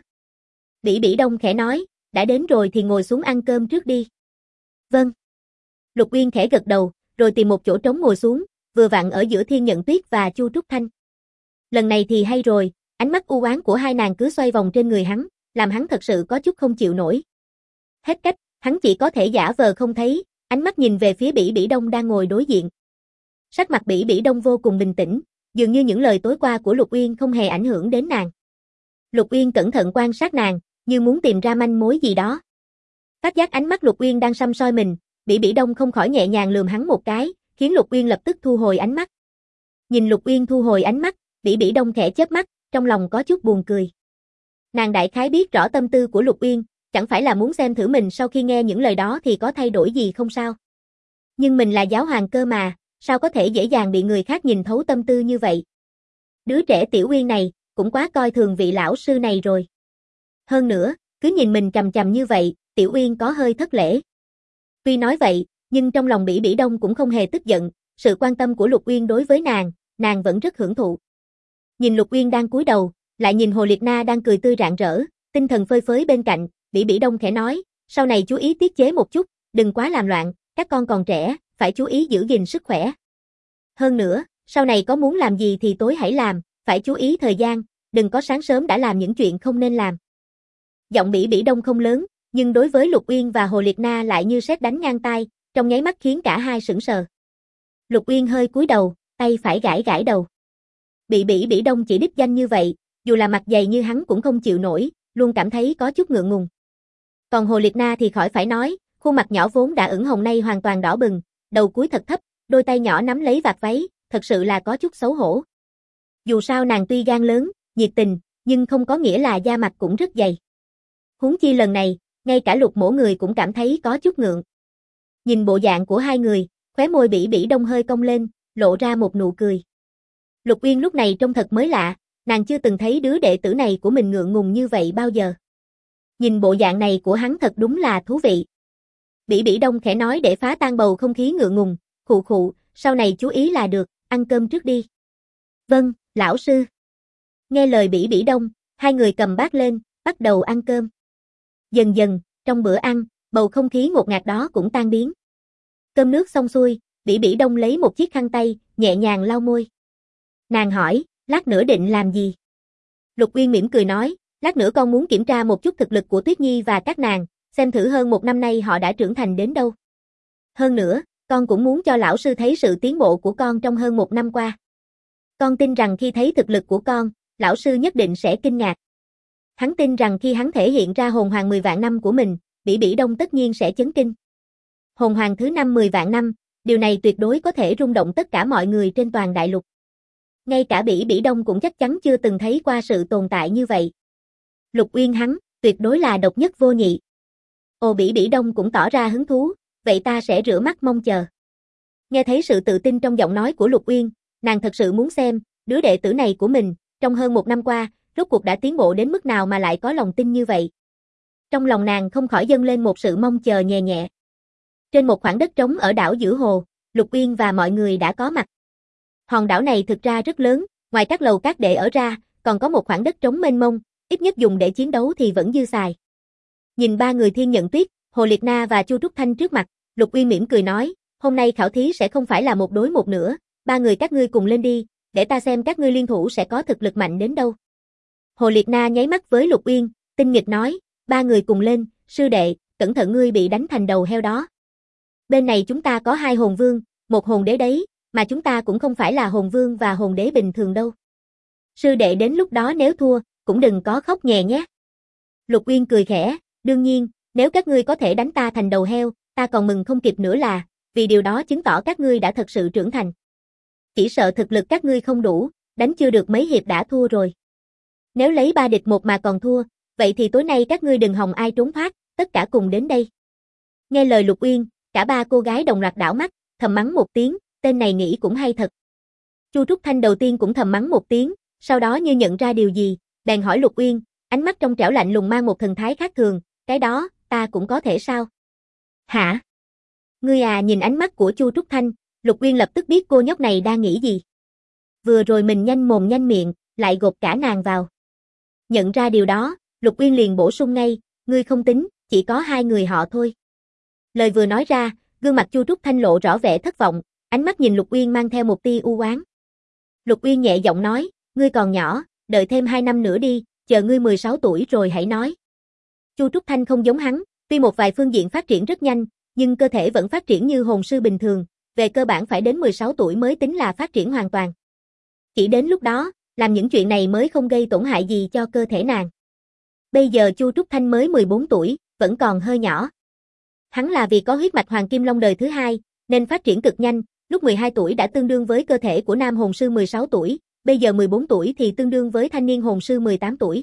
Bỉ Bỉ Đông khẽ nói, đã đến rồi thì ngồi xuống ăn cơm trước đi. Vâng. Lục Uyên khẽ gật đầu, rồi tìm một chỗ trống ngồi xuống, vừa vặn ở giữa Thiên Nhận Tuyết và Chu Trúc Thanh. Lần này thì hay rồi, ánh mắt u oán của hai nàng cứ xoay vòng trên người hắn, làm hắn thật sự có chút không chịu nổi. Hết cách, hắn chỉ có thể giả vờ không thấy, ánh mắt nhìn về phía Bỉ Bỉ Đông đang ngồi đối diện. Sắc mặt Bỉ Bỉ Đông vô cùng bình tĩnh, dường như những lời tối qua của Lục Uyên không hề ảnh hưởng đến nàng. Lục Uyên cẩn thận quan sát nàng, như muốn tìm ra manh mối gì đó. Phát giác ánh mắt Lục Uyên đang săm soi mình, Bỉ Bỉ Đông không khỏi nhẹ nhàng lườm hắn một cái, khiến Lục Uyên lập tức thu hồi ánh mắt. Nhìn Lục Uyên thu hồi ánh mắt, Bỉ Bỉ Đông khẽ chớp mắt, trong lòng có chút buồn cười. Nàng đại khái biết rõ tâm tư của Lục Uyên, chẳng phải là muốn xem thử mình sau khi nghe những lời đó thì có thay đổi gì không sao. Nhưng mình là giáo hoàng cơ mà, sao có thể dễ dàng bị người khác nhìn thấu tâm tư như vậy. Đứa trẻ Tiểu Uyên này, cũng quá coi thường vị lão sư này rồi. Hơn nữa, cứ nhìn mình chằm chằm như vậy, Tiểu Uyên có hơi thất lễ. Tuy nói vậy, nhưng trong lòng Bỉ Bỉ Đông cũng không hề tức giận, sự quan tâm của Lục Uyên đối với nàng vẫn rất hưởng thụ. Nhìn Lục Uyên đang cúi đầu, lại nhìn Hồ Liệt Na đang cười tươi rạng rỡ, tinh thần phơi phới bên cạnh, Bỉ Bỉ Đông khẽ nói, sau này chú ý tiết chế một chút, đừng quá làm loạn, các con còn trẻ, phải chú ý giữ gìn sức khỏe. Hơn nữa, sau này có muốn làm gì thì tối hãy làm, phải chú ý thời gian, đừng có sáng sớm đã làm những chuyện không nên làm. Giọng Bỉ Bỉ Đông không lớn, nhưng đối với Lục Uyên và Hồ Liệt Na lại như sét đánh ngang tai, trong nháy mắt khiến cả hai sững sờ. Lục Uyên hơi cúi đầu, tay phải gãi gãi đầu. Bỉ Bỉ Đông chỉ đích danh như vậy, dù là mặt dày như hắn cũng không chịu nổi, luôn cảm thấy có chút ngượng ngùng. Còn Hồ Liệt Na thì khỏi phải nói, khuôn mặt nhỏ vốn đã ửng hồng nay hoàn toàn đỏ bừng, đầu cúi thật thấp, đôi tay nhỏ nắm lấy vạt váy, thật sự là có chút xấu hổ. Dù sao nàng tuy gan lớn, nhiệt tình, nhưng không có nghĩa là da mặt cũng rất dày. Huống chi lần này, ngay cả Lục Mỗ người cũng cảm thấy có chút ngượng. Nhìn bộ dạng của hai người, khóe môi Bỉ Bỉ Đông hơi cong lên, lộ ra một nụ cười. Lục Uyên lúc này trông thật mới lạ, nàng chưa từng thấy đứa đệ tử này của mình ngượng ngùng như vậy bao giờ. Nhìn bộ dạng này của hắn thật đúng là thú vị. Bỉ Bỉ Đông khẽ nói để phá tan bầu không khí ngượng ngùng, khụ khụ, sau này chú ý là được, ăn cơm trước đi. Vâng, lão sư. Nghe lời Bỉ Bỉ Đông, hai người cầm bát lên, bắt đầu ăn cơm. Dần dần, trong bữa ăn, bầu không khí ngột ngạt đó cũng tan biến. Cơm nước xong xuôi, Bỉ Bỉ Đông lấy một chiếc khăn tay, nhẹ nhàng lau môi. Nàng hỏi, lát nữa định làm gì? Lục Uyên mỉm cười nói, lát nữa con muốn kiểm tra một chút thực lực của Tuyết Nhi và các nàng, xem thử hơn một năm nay họ đã trưởng thành đến đâu. Hơn nữa, con cũng muốn cho lão sư thấy sự tiến bộ của con trong hơn một năm qua. Con tin rằng khi thấy thực lực của con, lão sư nhất định sẽ kinh ngạc. Hắn tin rằng khi hắn thể hiện ra hồn hoàng 10 vạn năm của mình, Bỉ Bỉ Đông tất nhiên sẽ chấn kinh. Hồn hoàng thứ 5 10 vạn năm, điều này tuyệt đối có thể rung động tất cả mọi người trên toàn đại lục. Ngay cả Bỉ Bỉ Đông cũng chắc chắn chưa từng thấy qua sự tồn tại như vậy. Lục Uyên hắn, tuyệt đối là độc nhất vô nhị. Ồ, Bỉ Bỉ Đông cũng tỏ ra hứng thú, vậy ta sẽ rửa mắt mong chờ. Nghe thấy sự tự tin trong giọng nói của Lục Uyên, nàng thật sự muốn xem, đứa đệ tử này của mình, trong hơn một năm qua, rốt cuộc đã tiến bộ đến mức nào mà lại có lòng tin như vậy. Trong lòng nàng không khỏi dâng lên một sự mong chờ nhẹ nhẹ. Trên một khoảng đất trống ở đảo giữa hồ, Lục Uyên và mọi người đã có mặt. Hòn đảo này thực ra rất lớn, ngoài các lầu các đệ ở ra, còn có một khoảng đất trống mênh mông, ít nhất dùng để chiến đấu thì vẫn dư xài. Nhìn ba người Thiên Nhận Tuyết, Hồ Liệt Na và Chu Trúc Thanh trước mặt, Lục Uyên mỉm cười nói, hôm nay khảo thí sẽ không phải là một đối một nữa, ba người các ngươi cùng lên đi, để ta xem các ngươi liên thủ sẽ có thực lực mạnh đến đâu. Hồ Liệt Na nháy mắt với Lục Uyên, tinh nghịch nói, ba người cùng lên, sư đệ, cẩn thận ngươi bị đánh thành đầu heo đó. Bên này chúng ta có 2 hồn vương, 1 hồn đế đấy, mà chúng ta cũng không phải là hồn vương và hồn đế bình thường đâu. Sư đệ đến lúc đó nếu thua, cũng đừng có khóc nhè nhé. Lục Uyên cười khẽ, đương nhiên, nếu các ngươi có thể đánh ta thành đầu heo, ta còn mừng không kịp nữa là, vì điều đó chứng tỏ các ngươi đã thật sự trưởng thành. Chỉ sợ thực lực các ngươi không đủ, đánh chưa được mấy hiệp đã thua rồi. Nếu lấy 3 địch 1 mà còn thua, vậy thì tối nay các ngươi đừng hòng ai trốn thoát, tất cả cùng đến đây. Nghe lời Lục Uyên, cả ba cô gái đồng loạt đảo mắt, thầm mắng một tiếng, tên này nghĩ cũng hay thật. Chu Trúc Thanh đầu tiên cũng thầm mắng một tiếng, sau đó như nhận ra điều gì, bèn hỏi Lục Uyên, ánh mắt trong trẻo lạnh lùng mang một thần thái khác thường, cái đó, ta cũng có thể sao? Hả? Ngươi à? Nhìn ánh mắt của Chu Trúc Thanh, Lục Uyên lập tức biết cô nhóc này đang nghĩ gì. Vừa rồi mình nhanh mồm nhanh miệng, lại gột cả nàng vào. Nhận ra điều đó, Lục Uyên liền bổ sung ngay, ngươi không tính, chỉ có 2 người họ thôi. Lời vừa nói ra, gương mặt Chu Trúc Thanh lộ rõ vẻ thất vọng, ánh mắt nhìn Lục Uyên mang theo một tia u oán. Lục Uyên nhẹ giọng nói, ngươi còn nhỏ, đợi thêm 2 năm nữa đi, chờ ngươi 16 tuổi rồi hãy nói. Chu Trúc Thanh không giống hắn, tuy một vài phương diện phát triển rất nhanh, nhưng cơ thể vẫn phát triển như hồn sư bình thường, về cơ bản phải đến 16 tuổi mới tính là phát triển hoàn toàn. Chỉ đến lúc đó, làm những chuyện này mới không gây tổn hại gì cho cơ thể nàng. Bây giờ Chu Trúc Thanh mới 14 tuổi, vẫn còn hơi nhỏ. Hắn là vì có huyết mạch Hoàng Kim Long đời thứ 2, nên phát triển cực nhanh, lúc 12 tuổi đã tương đương với cơ thể của nam hồn sư 16 tuổi, bây giờ 14 tuổi thì tương đương với thanh niên hồn sư 18 tuổi.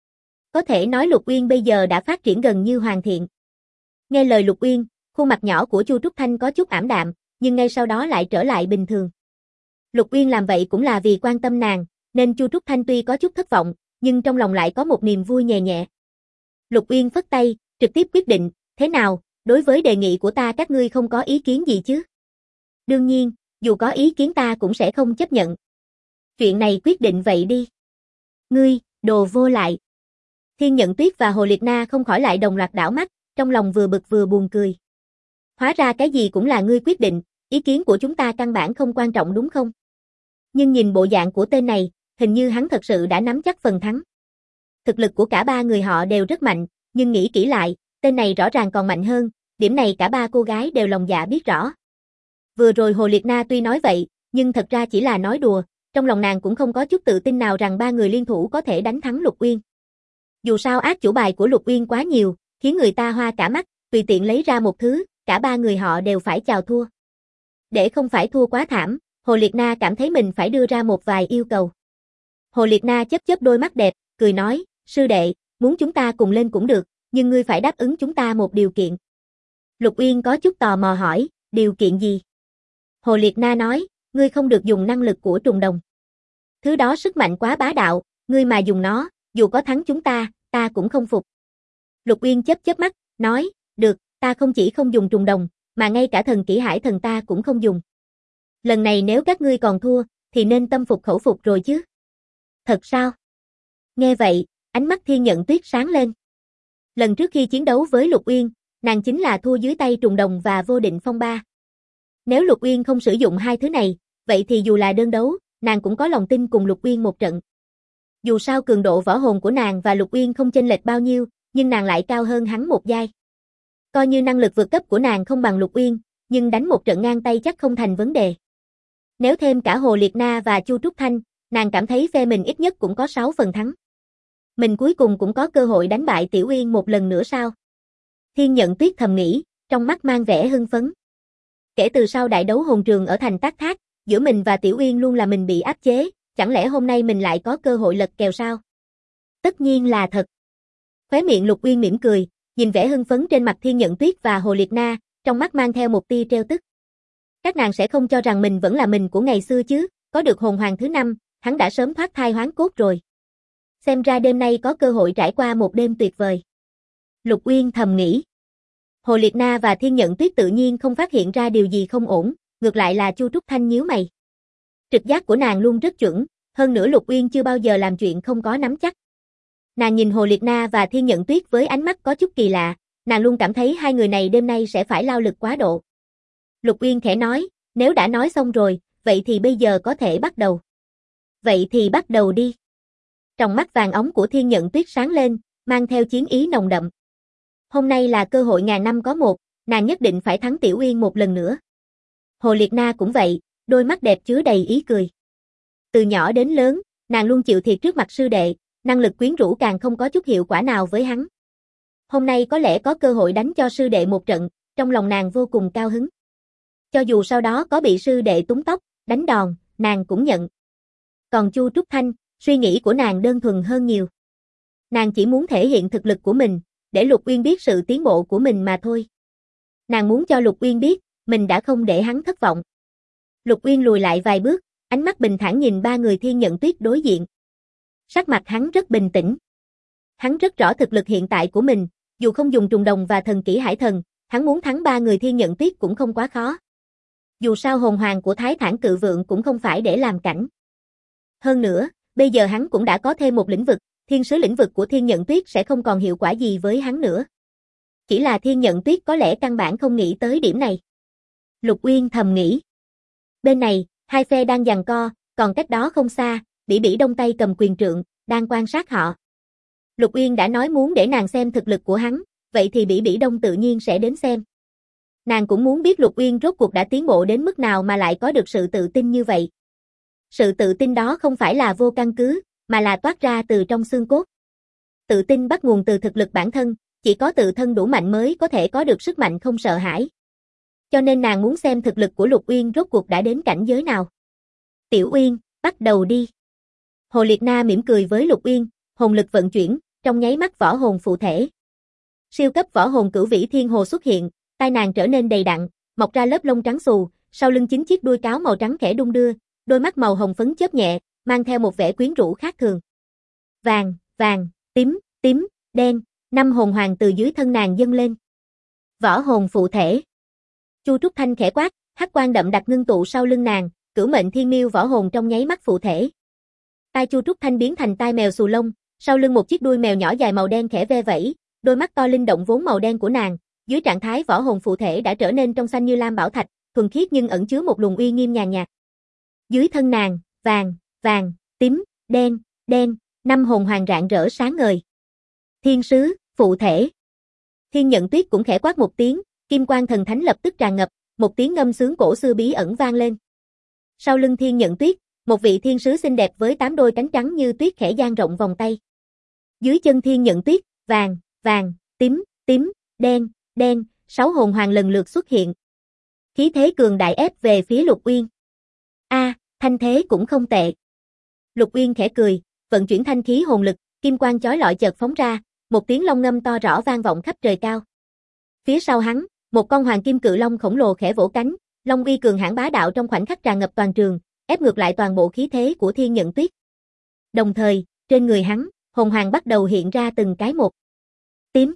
Có thể nói Lục Uyên bây giờ đã phát triển gần như hoàn thiện. Nghe lời Lục Uyên, khuôn mặt nhỏ của Chu Trúc Thanh có chút ảm đạm, nhưng ngay sau đó lại trở lại bình thường. Lục Uyên làm vậy cũng là vì quan tâm nàng, nên Chu Trúc Thanh tuy có chút thất vọng, nhưng trong lòng lại có một niềm vui nhẹ nhẹ. Lục Uyên phất tay, trực tiếp quyết định, thế nào, đối với đề nghị của ta các ngươi không có ý kiến gì chứ? Đương nhiên, dù có ý kiến ta cũng sẽ không chấp nhận. Chuyện này quyết định vậy đi. Ngươi, đồ vô lại. Thiên Nhận Tuyết và Hồ Liệt Na không khỏi lại đồng loạt đảo mắt, trong lòng vừa bực vừa buồn cười. Hóa ra cái gì cũng là ngươi quyết định, ý kiến của chúng ta căn bản không quan trọng đúng không? Nhưng nhìn bộ dạng của tên này, hình như hắn thật sự đã nắm chắc phần thắng. Thực lực của cả ba người họ đều rất mạnh, nhưng nghĩ kỹ lại, tên này rõ ràng còn mạnh hơn, điểm này cả ba cô gái đều lòng dạ biết rõ. Vừa rồi Hồ Liệt Na tuy nói vậy, nhưng thật ra chỉ là nói đùa, trong lòng nàng cũng không có chút tự tin nào rằng ba người liên thủ có thể đánh thắng Lục Uyên. Dù sao ác chủ bài của Lục Uyên quá nhiều, khiến người ta hoa cả mắt, tùy tiện lấy ra một thứ, cả ba người họ đều phải chào thua. Để không phải thua quá thảm, Hồ Liệt Na cảm thấy mình phải đưa ra một vài yêu cầu. Hồ Liệt Na chớp chớp đôi mắt đẹp, cười nói, sư đệ, muốn chúng ta cùng lên cũng được, nhưng ngươi phải đáp ứng chúng ta một điều kiện. Lục Uyên có chút tò mò hỏi, điều kiện gì? Hồ Liệt Na nói, ngươi không được dùng năng lực của trùng đồng. Thứ đó sức mạnh quá bá đạo, ngươi mà dùng nó, dù có thắng chúng ta cũng không phục. Lục Uyên chớp chớp mắt, nói, được, ta không chỉ không dùng trùng đồng, mà ngay cả thần kỹ hải thần ta cũng không dùng. Lần này nếu các ngươi còn thua, thì nên tâm phục khẩu phục rồi chứ. Thật sao? Nghe vậy, ánh mắt Thiên Nhận Tuyết sáng lên. Lần trước khi chiến đấu với Lục Uyên, nàng chính là thua dưới tay trùng đồng và vô định phong ba. Nếu Lục Uyên không sử dụng hai thứ này, vậy thì dù là đơn đấu, nàng cũng có lòng tin cùng Lục Uyên một trận. Dù sao cường độ võ hồn của nàng và Lục Uyên không chênh lệch bao nhiêu, nhưng nàng lại cao hơn hắn một giai. Coi như năng lực vượt cấp của nàng không bằng Lục Uyên, nhưng đánh một trận ngang tay chắc không thành vấn đề. Nếu thêm cả Hồ Liệt Na và Chu Trúc Thanh, nàng cảm thấy phe mình ít nhất cũng có 6 phần thắng. Mình cuối cùng cũng có cơ hội đánh bại Tiểu Uyên một lần nữa sao? Thiên Nhận Tuyết thầm nghĩ, trong mắt mang vẻ hưng phấn. Kể từ sau đại đấu hồn trường ở thành Tác Thác, giữa mình và Tiểu Uyên luôn là mình bị áp chế, chẳng lẽ hôm nay mình lại có cơ hội lật kèo sao? Tất nhiên là thật. Khóe miệng Lục Uyên mỉm cười, nhìn vẻ hưng phấn trên mặt Thiên Nhận Tuyết và Hồ Liệt Na, trong mắt mang theo một tia trêu tức. Các nàng sẽ không cho rằng mình vẫn là mình của ngày xưa chứ, có được hồn hoàng thứ 5, hắn đã sớm thoát thai hoán cốt rồi. Xem ra đêm nay có cơ hội trải qua một đêm tuyệt vời. Lục Uyên thầm nghĩ. Hồ Liệt Na và Thiên Nhận Tuyết tự nhiên không phát hiện ra điều gì không ổn, ngược lại là Chu Trúc Thanh nhíu mày. Trực giác của nàng luôn rất chuẩn, hơn nữa Lục Uyên chưa bao giờ làm chuyện không có nắm chắc. Nàng nhìn Hồ Liệt Na và Thiên Nhận Tuyết với ánh mắt có chút kỳ lạ, nàng luôn cảm thấy hai người này đêm nay sẽ phải lao lực quá độ. Lục Uyên khẽ nói, nếu đã nói xong rồi, vậy thì bây giờ có thể bắt đầu. Vậy thì bắt đầu đi. Trong mắt vàng óng của Thiên Nhận Tuyết sáng lên, mang theo chiến ý nồng đậm. Hôm nay là cơ hội ngàn năm có một, nàng nhất định phải thắng Tiểu Uyên một lần nữa. Hồ Liệt Na cũng vậy, đôi mắt đẹp chứa đầy ý cười. Từ nhỏ đến lớn, nàng luôn chịu thiệt trước mặt sư đệ, năng lực quyến rũ càng không có chút hiệu quả nào với hắn. Hôm nay có lẽ có cơ hội đánh cho sư đệ một trận, trong lòng nàng vô cùng cao hứng. Cho dù sau đó có bị sư đệ túm tóc, đánh đòn, nàng cũng nhận. Còn Chu Trúc Thanh, suy nghĩ của nàng đơn thuần hơn nhiều. Nàng chỉ muốn thể hiện thực lực của mình, để Lục Uyên biết sự tiến bộ của mình mà thôi. Nàng muốn cho Lục Uyên biết, mình đã không để hắn thất vọng. Lục Uyên lùi lại vài bước, ánh mắt bình thản nhìn ba người Thiên Nhận Tuyết đối diện. Sắc mặt hắn rất bình tĩnh. Hắn rất rõ thực lực hiện tại của mình, dù không dùng trùng đồng và thần kỹ hải thần, hắn muốn thắng ba người Thiên Nhận Tuyết cũng không quá khó. Dù sao hồn hoàng của Thái Thản Cự Vượng cũng không phải để làm cảnh. Hơn nữa, bây giờ hắn cũng đã có thêm một lĩnh vực, thiên sứ lĩnh vực của Thiên Nhận Tuyết sẽ không còn hiệu quả gì với hắn nữa. Chỉ là Thiên Nhận Tuyết có lẽ căn bản không nghĩ tới điểm này. Lục Uyên thầm nghĩ. Bên này, hai phe đang giằng co, còn cách đó không xa, Bỉ Bỉ Đông tay cầm quyền trượng, đang quan sát họ. Lục Uyên đã nói muốn để nàng xem thực lực của hắn, vậy thì Bỉ Bỉ Đông tự nhiên sẽ đến xem. Nàng cũng muốn biết Lục Uyên rốt cuộc đã tiến bộ đến mức nào mà lại có được sự tự tin như vậy. Sự tự tin đó không phải là vô căn cứ, mà là toát ra từ trong xương cốt. Tự tin bắt nguồn từ thực lực bản thân, chỉ có tự thân đủ mạnh mới có thể có được sức mạnh không sợ hãi. Cho nên nàng muốn xem thực lực của Lục Uyên rốt cuộc đã đến cảnh giới nào. Tiểu Uyên, bắt đầu đi. Hồ Liệt Na mỉm cười với Lục Uyên, hồn lực vận chuyển, trong nháy mắt võ hồn phụ thể. Siêu cấp võ hồn Cửu Vĩ Thiên Hồ xuất hiện, tai nàng trở nên đầy đặn, mọc ra lớp lông trắng xù, sau lưng 9 chiếc đuôi cáo màu trắng khẽ đung đưa, đôi mắt màu hồng phấn chớp nhẹ, mang theo một vẻ quyến rũ khác thường. Vàng, vàng, tím, tím, đen, 5 hồn hoàng từ dưới thân nàng dâng lên. Võ hồn phụ thể. Chu Trúc Thanh khẽ quát, hắc quang đậm đặc ngưng tụ sau lưng nàng, Cửu Mệnh Thiên Miêu võ hồn trong nháy mắt phụ thể. Tai Chu Trúc Thanh biến thành tai mèo xù lông, sau lưng một chiếc đuôi mèo nhỏ dài màu đen khẽ ve vẫy, đôi mắt to linh động vốn màu đen của nàng, dưới trạng thái võ hồn phụ thể đã trở nên trong xanh như lam bảo thạch, thuần khiết nhưng ẩn chứa một luồng uy nghiêm nhàn nhạt. Dưới thân nàng, vàng, vàng, tím, đen, đen, 5 hồn hoàng rạng rỡ sáng ngời. Thiên sứ, phụ thể. Thiên Nhận Tuyết cũng khẽ quát một tiếng, kim quang thần thánh lập tức tràn ngập, một tiếng ngâm sướng cổ xưa bí ẩn vang lên. Sau lưng Thiên Nhận Tuyết, một vị thiên sứ xinh đẹp với 8 đôi cánh trắng như tuyết khẽ dang rộng vòng tay. Dưới chân Thiên Nhận Tuyết, vàng, vàng, tím, tím, đen, đen, 6 hồn hoàng lần lượt xuất hiện. Khí thế cường đại ép về phía Lục Uyên. Thanh thế cũng không tệ. Lục Uyên khẽ cười, vận chuyển thanh khí hồn lực, kim quang chói lọi chợt phóng ra, một tiếng long ngâm to rõ vang vọng khắp trời cao. Phía sau hắn, một con hoàng kim cự long khổng lồ khẽ vỗ cánh, long uy cường hãn bá đạo trong khoảnh khắc tràn ngập toàn trường, ép ngược lại toàn bộ khí thế của Thiên Nhận Tuyết. Đồng thời, trên người hắn, hồn hoàng bắt đầu hiện ra từng cái một. Tím.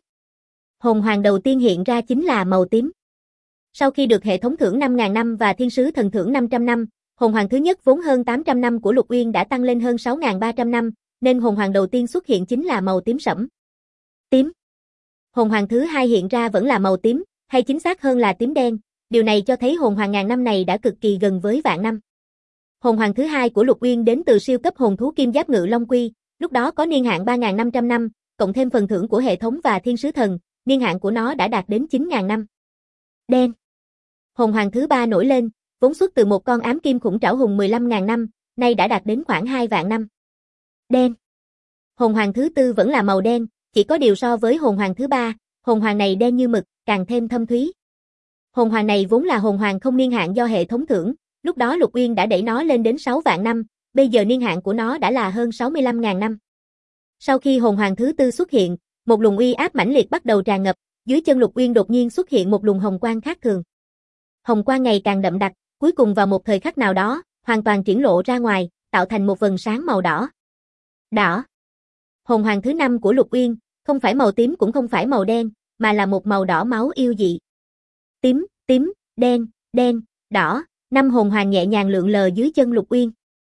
Hồn hoàng đầu tiên hiện ra chính là màu tím. Sau khi được hệ thống thưởng 5.000 năm và thiên sứ thần thưởng 500 năm, hồn hoàng thứ nhất vốn hơn 800 năm của Lục Uyên đã tăng lên hơn 6.300 năm, nên hồn hoàng đầu tiên xuất hiện chính là màu tím sẫm. Tím. Hồn hoàng thứ hai hiện ra vẫn là màu tím, hay chính xác hơn là tím đen, điều này cho thấy hồn hoàng ngàn năm này đã cực kỳ gần với vạn năm. Hồn hoàng thứ hai của Lục Uyên đến từ siêu cấp hồn thú Kim Giáp Ngự Long Quy, lúc đó có niên hạn 3.500 năm, cộng thêm phần thưởng của hệ thống và thiên sứ thần, niên hạn của nó đã đạt đến 9.000 năm. Đen. Hồn hoàng thứ ba nổi lên, vốn xuất từ một con ám kim khủng trảo hùng 15.000 năm, nay đã đạt đến khoảng 2 vạn năm. Đen. Hồn hoàng thứ tư vẫn là màu đen, chỉ có điều so với hồn hoàng thứ ba, hồn hoàng này đen như mực, càng thêm thâm thúy. Hồn hoàng này vốn là hồn hoàng không niên hạn do hệ thống thưởng, lúc đó Lục Uyên đã đẩy nó lên đến 6 vạn năm, bây giờ niên hạn của nó đã là hơn 65.000 năm. Sau khi hồn hoàng thứ tư xuất hiện, một luồng uy áp mãnh liệt bắt đầu tràn ngập, dưới chân Lục Uyên đột nhiên xuất hiện một luồng hồng quang khác thường. Hồng quang ngày càng đậm đặc, cuối cùng vào một thời khắc nào đó, hoàn toàn triển lộ ra ngoài, tạo thành một vầng sáng màu đỏ. Đỏ. Hồn hoàng thứ năm của Lục Uyên, không phải màu tím cũng không phải màu đen, mà là một màu đỏ máu yêu dị. Tím, tím, đen, đen, đỏ, 5 hồn hoàng nhẹ nhàng lượn lờ dưới chân Lục Uyên.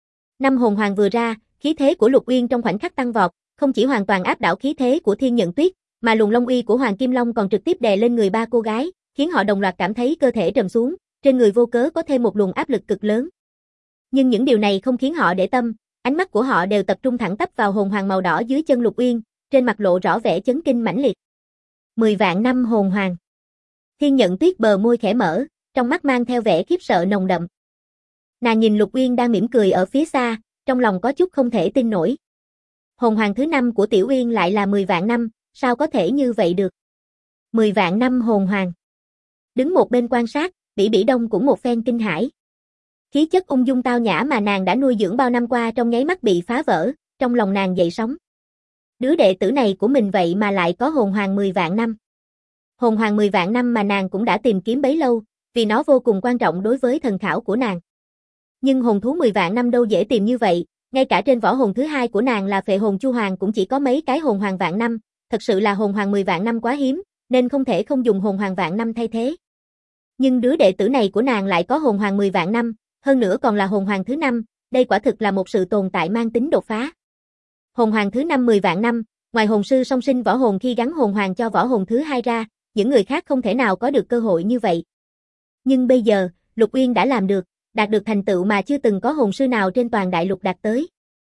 5 hồn hoàng vừa ra, khí thế của Lục Uyên trong khoảnh khắc tăng vọt, không chỉ hoàn toàn áp đảo khí thế của Thiên Nhận Tuyết, mà luồng long uy của Hoàng Kim Long còn trực tiếp đè lên người ba cô gái, khiến họ đồng loạt cảm thấy cơ thể trầm xuống, trên người vô cớ có thêm một luồng áp lực cực lớn. Nhưng những điều này không khiến họ để tâm, ánh mắt của họ đều tập trung thẳng tắp vào hồn hoàng màu đỏ dưới chân Lục Uyên, trên mặt lộ rõ vẻ chấn kinh mãnh liệt. 10 vạn năm hồn hoàng. Thiên Nhận Tuyết bờ môi khẽ mở, trong mắt mang theo vẻ khiếp sợ nồng đậm. Nàng nhìn Lục Uyên đang mỉm cười ở phía xa, trong lòng có chút không thể tin nổi. Hồn hoàng thứ 5 của Tiểu Uyên lại là 10 vạn năm, sao có thể như vậy được? 10 vạn năm hồn hoàng. Đứng một bên quan sát, Bỉ Bỉ Đông cũng một phen kinh hãi. Khí chất ung dung tao nhã mà nàng đã nuôi dưỡng bao năm qua trong nháy mắt bị phá vỡ, trong lòng nàng dậy sóng. Đứa đệ tử này của mình vậy mà lại có hồn hoàng 10 vạn năm. Hồn hoàng 10 vạn năm mà nàng cũng đã tìm kiếm bấy lâu, vì nó vô cùng quan trọng đối với thần khảo của nàng. Nhưng hồn thú 10 vạn năm đâu dễ tìm như vậy, ngay cả trên võ hồn thứ hai của nàng là phệ hồn chu hoàng cũng chỉ có mấy cái hồn hoàng vạn năm, thật sự là hồn hoàng 10 vạn năm quá hiếm, nên không thể không dùng hồn hoàng vạn năm thay thế. Nhưng đứa đệ tử này của nàng lại có hồn hoàng 10 vạn năm, hơn nữa còn là hồn hoàng thứ 5, đây quả thực là một sự tồn tại mang tính đột phá. Hồn hoàng thứ 5 10 vạn năm, ngoài hồn sư song sinh võ hồn khi gắn hồn hoàng cho võ hồn thứ hai ra, những người khác không thể nào có được cơ hội như vậy. Nhưng bây giờ, Lục Uyên đã làm được, đạt được thành tựu mà chưa từng có hồn sư nào trên toàn đại lục đạt tới.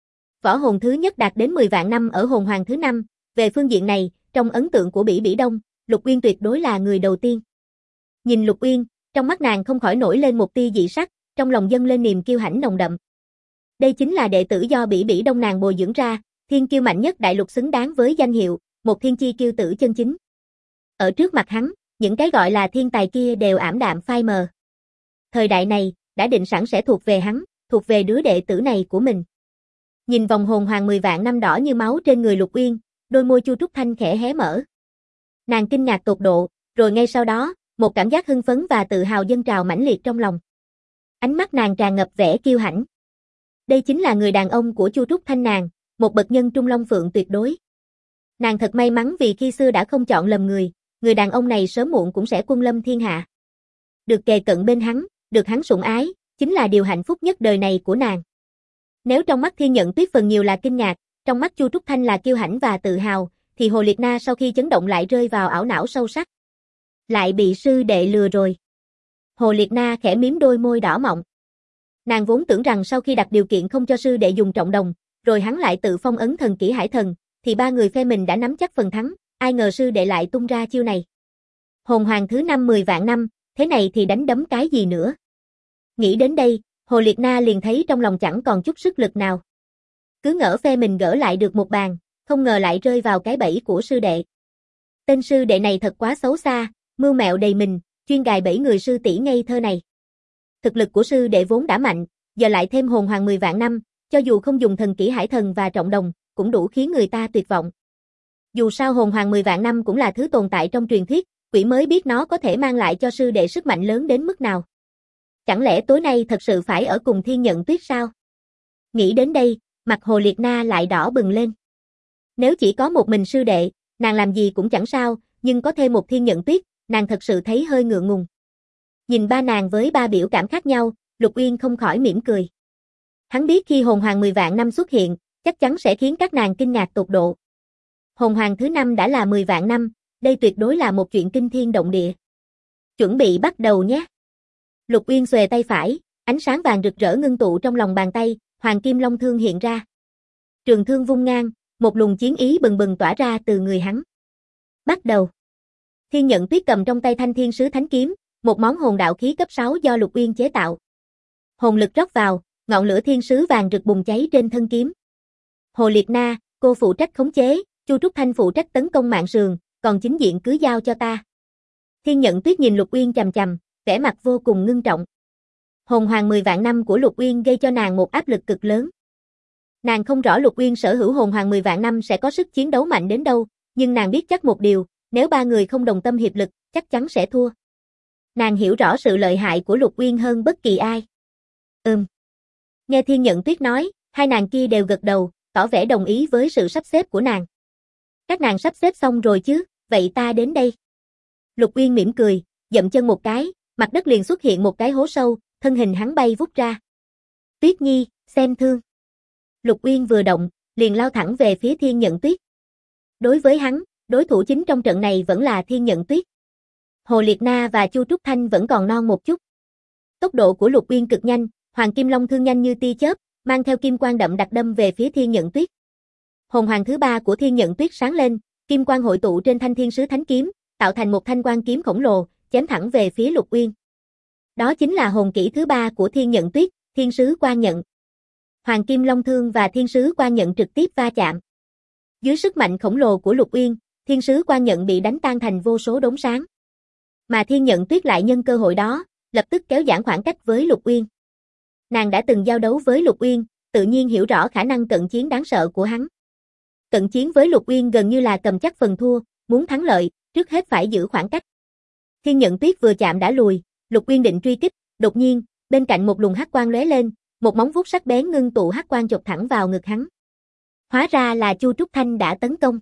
Võ hồn thứ nhất đạt đến 10 vạn năm ở hồn hoàng thứ 5, về phương diện này, trong ấn tượng của Bỉ Bỉ Đông, Lục Uyên tuyệt đối là người đầu tiên. Nhìn Lục Uyên, trong mắt nàng không khỏi nổi lên một tia dị sắc, trong lòng dâng lên niềm kiêu hãnh nồng đậm. Đây chính là đệ tử do Bỉ Bỉ Đông nàng bồi dưỡng ra, thiên kiêu mạnh nhất đại lục xứng đáng với danh hiệu, một thiên chi kiêu tử chân chính. Ở trước mặt hắn, những cái gọi là thiên tài kia đều ảm đạm phai mờ. Thời đại này, đã định sẵn sẽ thuộc về hắn, thuộc về đứa đệ tử này của mình. Nhìn vòng hồn hoàng 10 vạn năm đỏ như máu trên người Lục Uyên, đôi môi Chu Trúc Thanh khẽ hé mở. Nàng kinh ngạc tột độ, rồi ngay sau đó, một cảm giác hưng phấn và tự hào dâng trào mãnh liệt trong lòng. Ánh mắt nàng tràn ngập vẻ kiêu hãnh. Đây chính là người đàn ông của Chu Trúc Thanh nàng, một bậc nhân trung long phượng tuyệt đối. Nàng thật may mắn vì khi xưa đã không chọn lầm người đàn ông này sớm muộn cũng sẽ quân lâm thiên hạ. Được kề cận bên hắn, được hắn sủng ái, chính là điều hạnh phúc nhất đời này của nàng. Nếu trong mắt Thiên Nhận Tuyết phần nhiều là kinh ngạc, trong mắt Chu Trúc Thanh là kiêu hãnh và tự hào, thì Hồ Liệt Na sau khi chấn động lại rơi vào ảo não sâu sắc. Lại bị sư đệ lừa rồi. Hồ Liệt Na khẽ mím đôi môi đỏ mọng. Nàng vốn tưởng rằng sau khi đặt điều kiện không cho sư đệ dùng trọng đồng, rồi hắn lại tự phong ấn thần kỹ hải thần, thì ba người phe mình đã nắm chắc phần thắng, ai ngờ sư đệ lại tung ra chiêu này. Hồn hoàng thứ 50 vạn năm, thế này thì đánh đấm cái gì nữa. Nghĩ đến đây, Hồ Liệt Na liền thấy trong lòng chẳng còn chút sức lực nào. Cứ ngỡ phe mình gỡ lại được một bàn, không ngờ lại rơi vào cái bẫy của sư đệ. Tên sư đệ này thật quá xấu xa, mưu mẹo đầy mình, chuyên gài bẫy người sư tỷ ngây thơ này. Thực lực của sư đệ vốn đã mạnh, giờ lại thêm hồn hoàng 10 vạn năm, cho dù không dùng thần kỹ hải thần và trọng đồng, cũng đủ khiến người ta tuyệt vọng. Dù sao hồn hoàng 10 vạn năm cũng là thứ tồn tại trong truyền thuyết, quỷ mới biết nó có thể mang lại cho sư đệ sức mạnh lớn đến mức nào. Chẳng lẽ tối nay thật sự phải ở cùng Thiên Nhận Tuyết sao? Nghĩ đến đây, mặt Hồ Liệt Na lại đỏ bừng lên. Nếu chỉ có một mình sư đệ, nàng làm gì cũng chẳng sao, nhưng có thêm một Thiên Nhận Tuyết, nàng thật sự thấy hơi ngượng ngùng. Nhìn ba nàng với ba biểu cảm khác nhau, Lục Uyên không khỏi mỉm cười. Hắn biết khi hồn hoàng 10 vạn năm xuất hiện, chắc chắn sẽ khiến các nàng kinh ngạc tột độ. Hồn hoàng thứ 5 đã là 10 vạn năm, đây tuyệt đối là một chuyện kinh thiên động địa. Chuẩn bị bắt đầu nhé. Lục Uyên xuề tay phải, ánh sáng vàng rực rỡ ngưng tụ trong lòng bàn tay, Hoàng Kim Long Thương hiện ra. Trường thương vung ngang, một luồng chiến ý bừng bừng tỏa ra từ người hắn. Bắt đầu. Thiên Nhận Tuyết cầm trong tay Thanh Thiên Sứ Thánh Kiếm, một món hồn đạo khí cấp 6 do Lục Uyên chế tạo. Hồn lực rót vào, ngọn lửa thiên sứ vàng rực bùng cháy trên thân kiếm. Hồ Liệt Na, cô phụ trách khống chế, Chu Trúc Thanh phụ trách tấn công mạng sườn, còn chính diện cứ giao cho ta. Thiên Nhận Tuyết nhìn Lục Uyên chằm chằm, vẻ mặt vô cùng ngưng trọng. Hồn hoàng 10 vạn năm của Lục Uyên gây cho nàng một áp lực cực lớn. Nàng không rõ Lục Uyên sở hữu hồn hoàng 10 vạn năm sẽ có sức chiến đấu mạnh đến đâu, nhưng nàng biết chắc một điều, nếu ba người không đồng tâm hiệp lực, chắc chắn sẽ thua. Nàng hiểu rõ sự lợi hại của Lục Uyên hơn bất kỳ ai. Nghe Thiên Nhận Tuyết nói, hai nàng kia đều gật đầu, tỏ vẻ đồng ý với sự sắp xếp của nàng. Các nàng sắp xếp xong rồi chứ, vậy ta đến đây. Lục Uyên mỉm cười, dậm chân một cái, mặt đất liền xuất hiện một cái hố sâu, thân hình hắn bay vút ra. Tuyết Nhi, xem thương. Lục Uyên vừa động, liền lao thẳng về phía Thiên Nhận Tuyết. Đối với hắn, đối thủ chính trong trận này vẫn là Thiên Nhận Tuyết. Hồ Liệt Na và Chu Trúc Thanh vẫn còn non một chút. Tốc độ của Lục Uyên cực nhanh, Hoàng Kim Long Thương nhanh như tia chớp, mang theo kim quang đậm đặc đâm về phía Thiên Nhận Tuyết. Hồn hoàng thứ 3 của Thiên Nhận Tuyết sáng lên, kim quang hội tụ trên Thanh Thiên Sứ Thánh Kiếm, tạo thành một thanh quang kiếm khổng lồ, chém thẳng về phía Lục Uyên. Đó chính là hồn kỹ thứ 3 của Thiên Nhận Tuyết, Thiên Sứ Quang Nhận. Hoàng Kim Long Thương và Thiên Sứ Quang Nhận trực tiếp va chạm. Dưới sức mạnh khổng lồ của Lục Uyên, Thiên Sứ Quang Nhận bị đánh tan thành vô số đốm sáng. Mà Thiên Nhận Tuyết lại nhân cơ hội đó, lập tức kéo giãn khoảng cách với Lục Uyên. Nàng đã từng giao đấu với Lục Uyên, tự nhiên hiểu rõ khả năng cận chiến đáng sợ của hắn. Cận chiến với Lục Uyên gần như là cầm chắc phần thua, muốn thắng lợi, trước hết phải giữ khoảng cách. Thiên Nhận Tuyết vừa chạm đã lùi, Lục Uyên định truy kích, đột nhiên, bên cạnh một luồng hắc quang lóe lên, một móng vuốt sắc bén ngưng tụ hắc quang chộp thẳng vào ngực hắn. Hóa ra là Chu Trúc Thanh đã tấn công.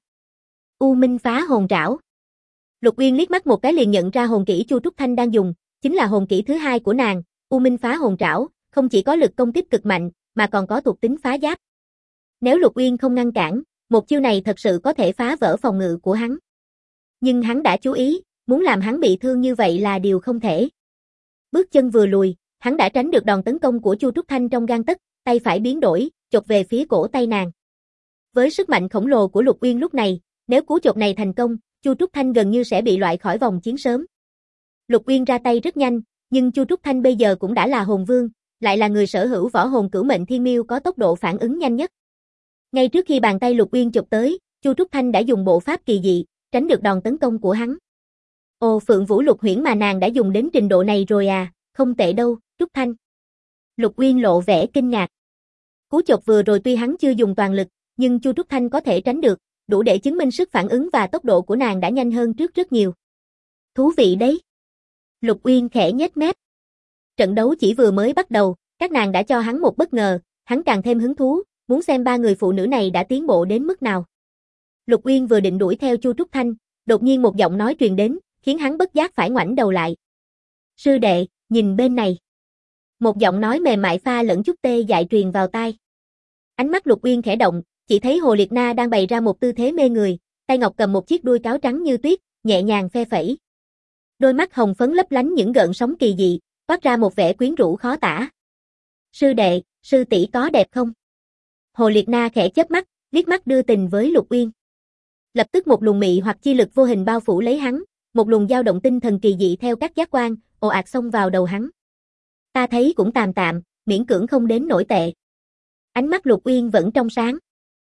U Minh Phá Hồn Trảo. Lục Uyên liếc mắt một cái liền nhận ra hồn kỹ Chu Trúc Thanh đang dùng, chính là hồn kỹ thứ 2 của nàng, U Minh Phá Hồn Trảo, không chỉ có lực công kích cực mạnh, mà còn có thuộc tính phá giáp. Nếu Lục Uyên không ngăn cản, một chiêu này thật sự có thể phá vỡ phòng ngự của hắn. Nhưng hắn đã chú ý, muốn làm hắn bị thương như vậy là điều không thể. Bước chân vừa lùi, hắn đã tránh được đòn tấn công của Chu Trúc Thanh trong gang tấc, tay phải biến đổi, chộp về phía cổ tay nàng. Với sức mạnh khổng lồ của Lục Uyên lúc này, nếu cú chộp này thành công, Chu Trúc Thanh gần như sẽ bị loại khỏi vòng chiến sớm. Lục Uyên ra tay rất nhanh, nhưng Chu Trúc Thanh bây giờ cũng đã là hồn vương, lại là người sở hữu võ hồn cửu mệnh thiên miêu có tốc độ phản ứng nhanh nhất. Ngay trước khi bàn tay Lục Uyên chụp tới, Chu Trúc Thanh đã dùng bộ pháp kỳ dị, tránh được đòn tấn công của hắn. Ồ, Phượng Vũ Lục Huyễn mà nàng đã dùng đến trình độ này rồi à, không tệ đâu, Trúc Thanh. Lục Uyên lộ vẻ kinh ngạc. Cú chộp vừa rồi tuy hắn chưa dùng toàn lực, nhưng Chu Trúc Thanh có thể tránh được, đủ để chứng minh sức phản ứng và tốc độ của nàng đã nhanh hơn trước rất nhiều. Thú vị đấy. Lục Uyên khẽ nhếch mép. Trận đấu chỉ vừa mới bắt đầu, các nàng đã cho hắn một bất ngờ, hắn càng thêm hứng thú, muốn xem ba người phụ nữ này đã tiến bộ đến mức nào. Lục Uyên vừa định đuổi theo Chu Trúc Thanh, đột nhiên một giọng nói truyền đến, khiến hắn bất giác phải ngoảnh đầu lại. Sư đệ, nhìn bên này. Một giọng nói mềm mại pha lẫn chút tê dại truyền vào tai. Ánh mắt Lục Uyên khẽ động, chỉ thấy Hồ Liệt Na đang bày ra một tư thế mê người, tay ngọc cầm một chiếc đuôi cáo trắng như tuyết, nhẹ nhàng phe phẩy. Đôi mắt hồng phấn lấp lánh những gợn sóng kỳ dị, toát ra một vẻ quyến rũ khó tả. Sư đệ, sư tỷ có đẹp không? Hồ Liệt Na khẽ chớp mắt, liếc mắt đưa tình với Lục Uyên. Lập tức một luồng mị hoặc chi lực vô hình bao phủ lấy hắn, một luồng dao động tinh thần kỳ dị theo các giác quan, ồ ạt xông vào đầu hắn. Ta thấy cũng tạm tạm, miễn cưỡng không đến nổi tệ. Ánh mắt Lục Uyên vẫn trong sáng.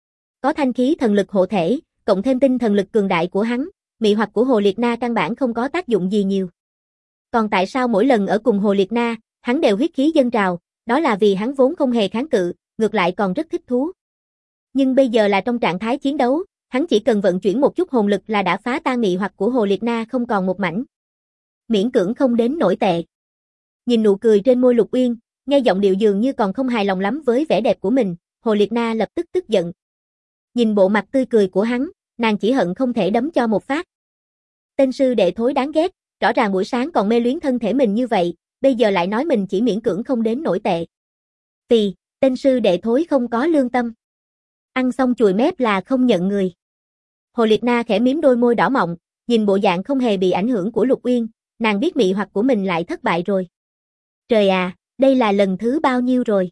Có thanh khí thần lực hộ thể, cộng thêm tinh thần lực cường đại của hắn, mị hoặc của Hồ Liệt Na căn bản không có tác dụng gì nhiều. Còn tại sao mỗi lần ở cùng Hồ Liệt Na, hắn đều huyết khí dâng trào, đó là vì hắn vốn không hề kháng cự, ngược lại còn rất thích thú. Nhưng bây giờ là trong trạng thái chiến đấu, hắn chỉ cần vận chuyển một chút hồn lực là đã phá tan mị hoặc của Hồ Liệt Na không còn một mảnh. Miễn cưỡng không đến nổi tệ. Nhìn nụ cười trên môi Lục Uyên, nghe giọng điệu dường như còn không hài lòng lắm với vẻ đẹp của mình, Hồ Liệt Na lập tức tức giận. Nhìn bộ mặt tươi cười của hắn, nàng chỉ hận không thể đấm cho một phát. Tên sư đệ thối đáng ghét, rõ ràng buổi sáng còn mê luyến thân thể mình như vậy, bây giờ lại nói mình chỉ miễn cưỡng không đến nổi tệ. Vì, tên sư đệ thối không có lương tâm. Ăn xong chùi mép là không nhận người. Hồ Liệt Na khẽ mím đôi môi đỏ mọng, nhìn bộ dạng không hề bị ảnh hưởng của Lục Uyên, nàng biết mị hoặc của mình lại thất bại rồi. Trời à, đây là lần thứ bao nhiêu rồi?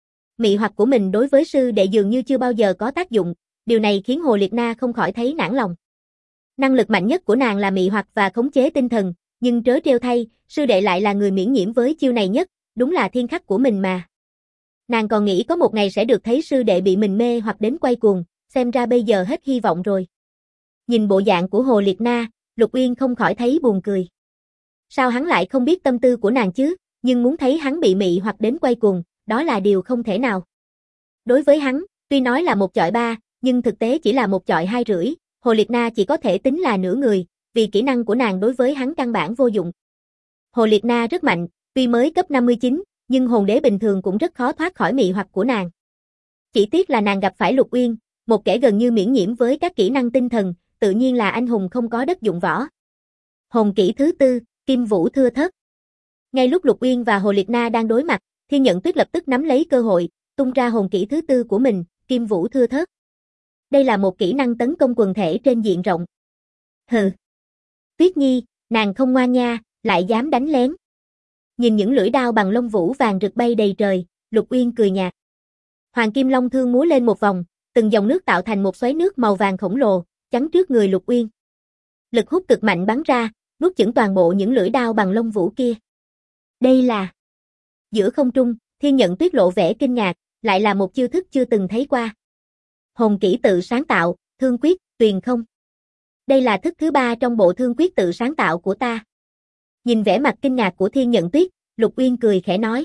Mị hoặc của mình đối với sư đệ dường như chưa bao giờ có tác dụng, điều này khiến Hồ Liệt Na không khỏi thấy nản lòng. Năng lực mạnh nhất của nàng là mị hoặc và khống chế tinh thần, nhưng trớ trêu thay, sư đệ lại là người miễn nhiễm với chiêu này nhất, đúng là thiên khắc của mình mà. Nàng còn nghĩ có một ngày sẽ được thấy sư đệ bị mình mê hoặc đến quay cuồng, xem ra bây giờ hết hy vọng rồi. Nhìn bộ dạng của Hồ Liệt Na, Lục Uyên không khỏi thấy buồn cười. Sao hắn lại không biết tâm tư của nàng chứ, nhưng muốn thấy hắn bị mị hoặc đến quay cuồng, đó là điều không thể nào. Đối với hắn, tuy nói là 1/3, nhưng thực tế chỉ là 1/2, Hồ Liệt Na chỉ có thể tính là nửa người, vì kỹ năng của nàng đối với hắn căn bản vô dụng. Hồ Liệt Na rất mạnh, tuy mới cấp 59, nhưng hồn đế bình thường cũng rất khó thoát khỏi mị hoặc của nàng. Chỉ tiếc là nàng gặp phải Lục Uyên, một kẻ gần như miễn nhiễm với các kỹ năng tinh thần, tự nhiên là anh hùng không có đất dụng võ. Hồn kỹ thứ 4, Kim Vũ Thưa Thớt. Ngay lúc Lục Uyên và Hồ Liệt Na đang đối mặt, Thiên Nhận Tuyết lập tức nắm lấy cơ hội, tung ra hồn kỹ thứ 4 của mình, Kim Vũ Thưa Thớt. Đây là một kỹ năng tấn công quần thể trên diện rộng. Hừ. Tuyết Nhi, nàng không ngoan nha, lại dám đánh lén. Nhìn những lưỡi đao bằng lông vũ vàng rực bay đầy trời, Lục Uyên cười nhạt. Hoàng Kim Long thương múa lên một vòng, từng dòng nước tạo thành một xoáy nước màu vàng khổng lồ, chắn trước người Lục Uyên. Lực hút cực mạnh bắn ra, nuốt chửng toàn bộ những lưỡi đao bằng lông vũ kia. Đây là... Giữa không trung, Thiên Nhận Tuyết lộ vẻ kinh ngạc, lại là một chiêu thức chưa từng thấy qua. Hồn kỹ tự sáng tạo, Thương Quyết, Tuyền Không. Đây là thức thứ 3 trong bộ Thương Quyết tự sáng tạo của ta. Nhìn vẻ mặt kinh ngạc của Thiên Nhận Tuyết, Lục Uyên cười khẽ nói.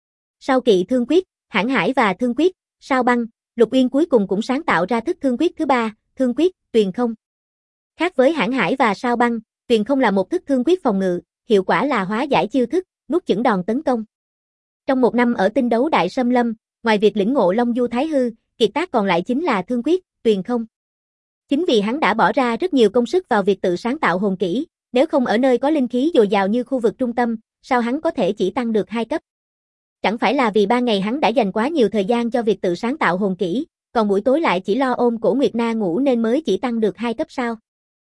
Sau kỵ Thương Quyết, Hãn Hải và Thương Quyết, Sao Băng, Lục Uyên cuối cùng cũng sáng tạo ra thức Thương Quyết thứ 3, Thương Quyết, Tuyền Không. Khác với Hãn Hải và Sao Băng, Tuyền Không là một thức thương quyết phòng ngự, hiệu quả là hóa giải chiêu thức, nuốt chửng đòn tấn công. Trong một năm ở tinh đấu Đại Sâm Lâm, ngoài việc lĩnh ngộ Long Du Thái Hư, kiệt tác còn lại chính là Thương Quyết, Tuyền Không. Chính vì hắn đã bỏ ra rất nhiều công sức vào việc tự sáng tạo hồn kỹ, nếu không ở nơi có linh khí dồi dào như khu vực trung tâm, sao hắn có thể chỉ tăng được 2 cấp? Chẳng phải là vì ban ngày hắn đã dành quá nhiều thời gian cho việc tự sáng tạo hồn kỹ, còn buổi tối lại chỉ lo ôm cổ Nguyệt Na ngủ nên mới chỉ tăng được 2 cấp sao?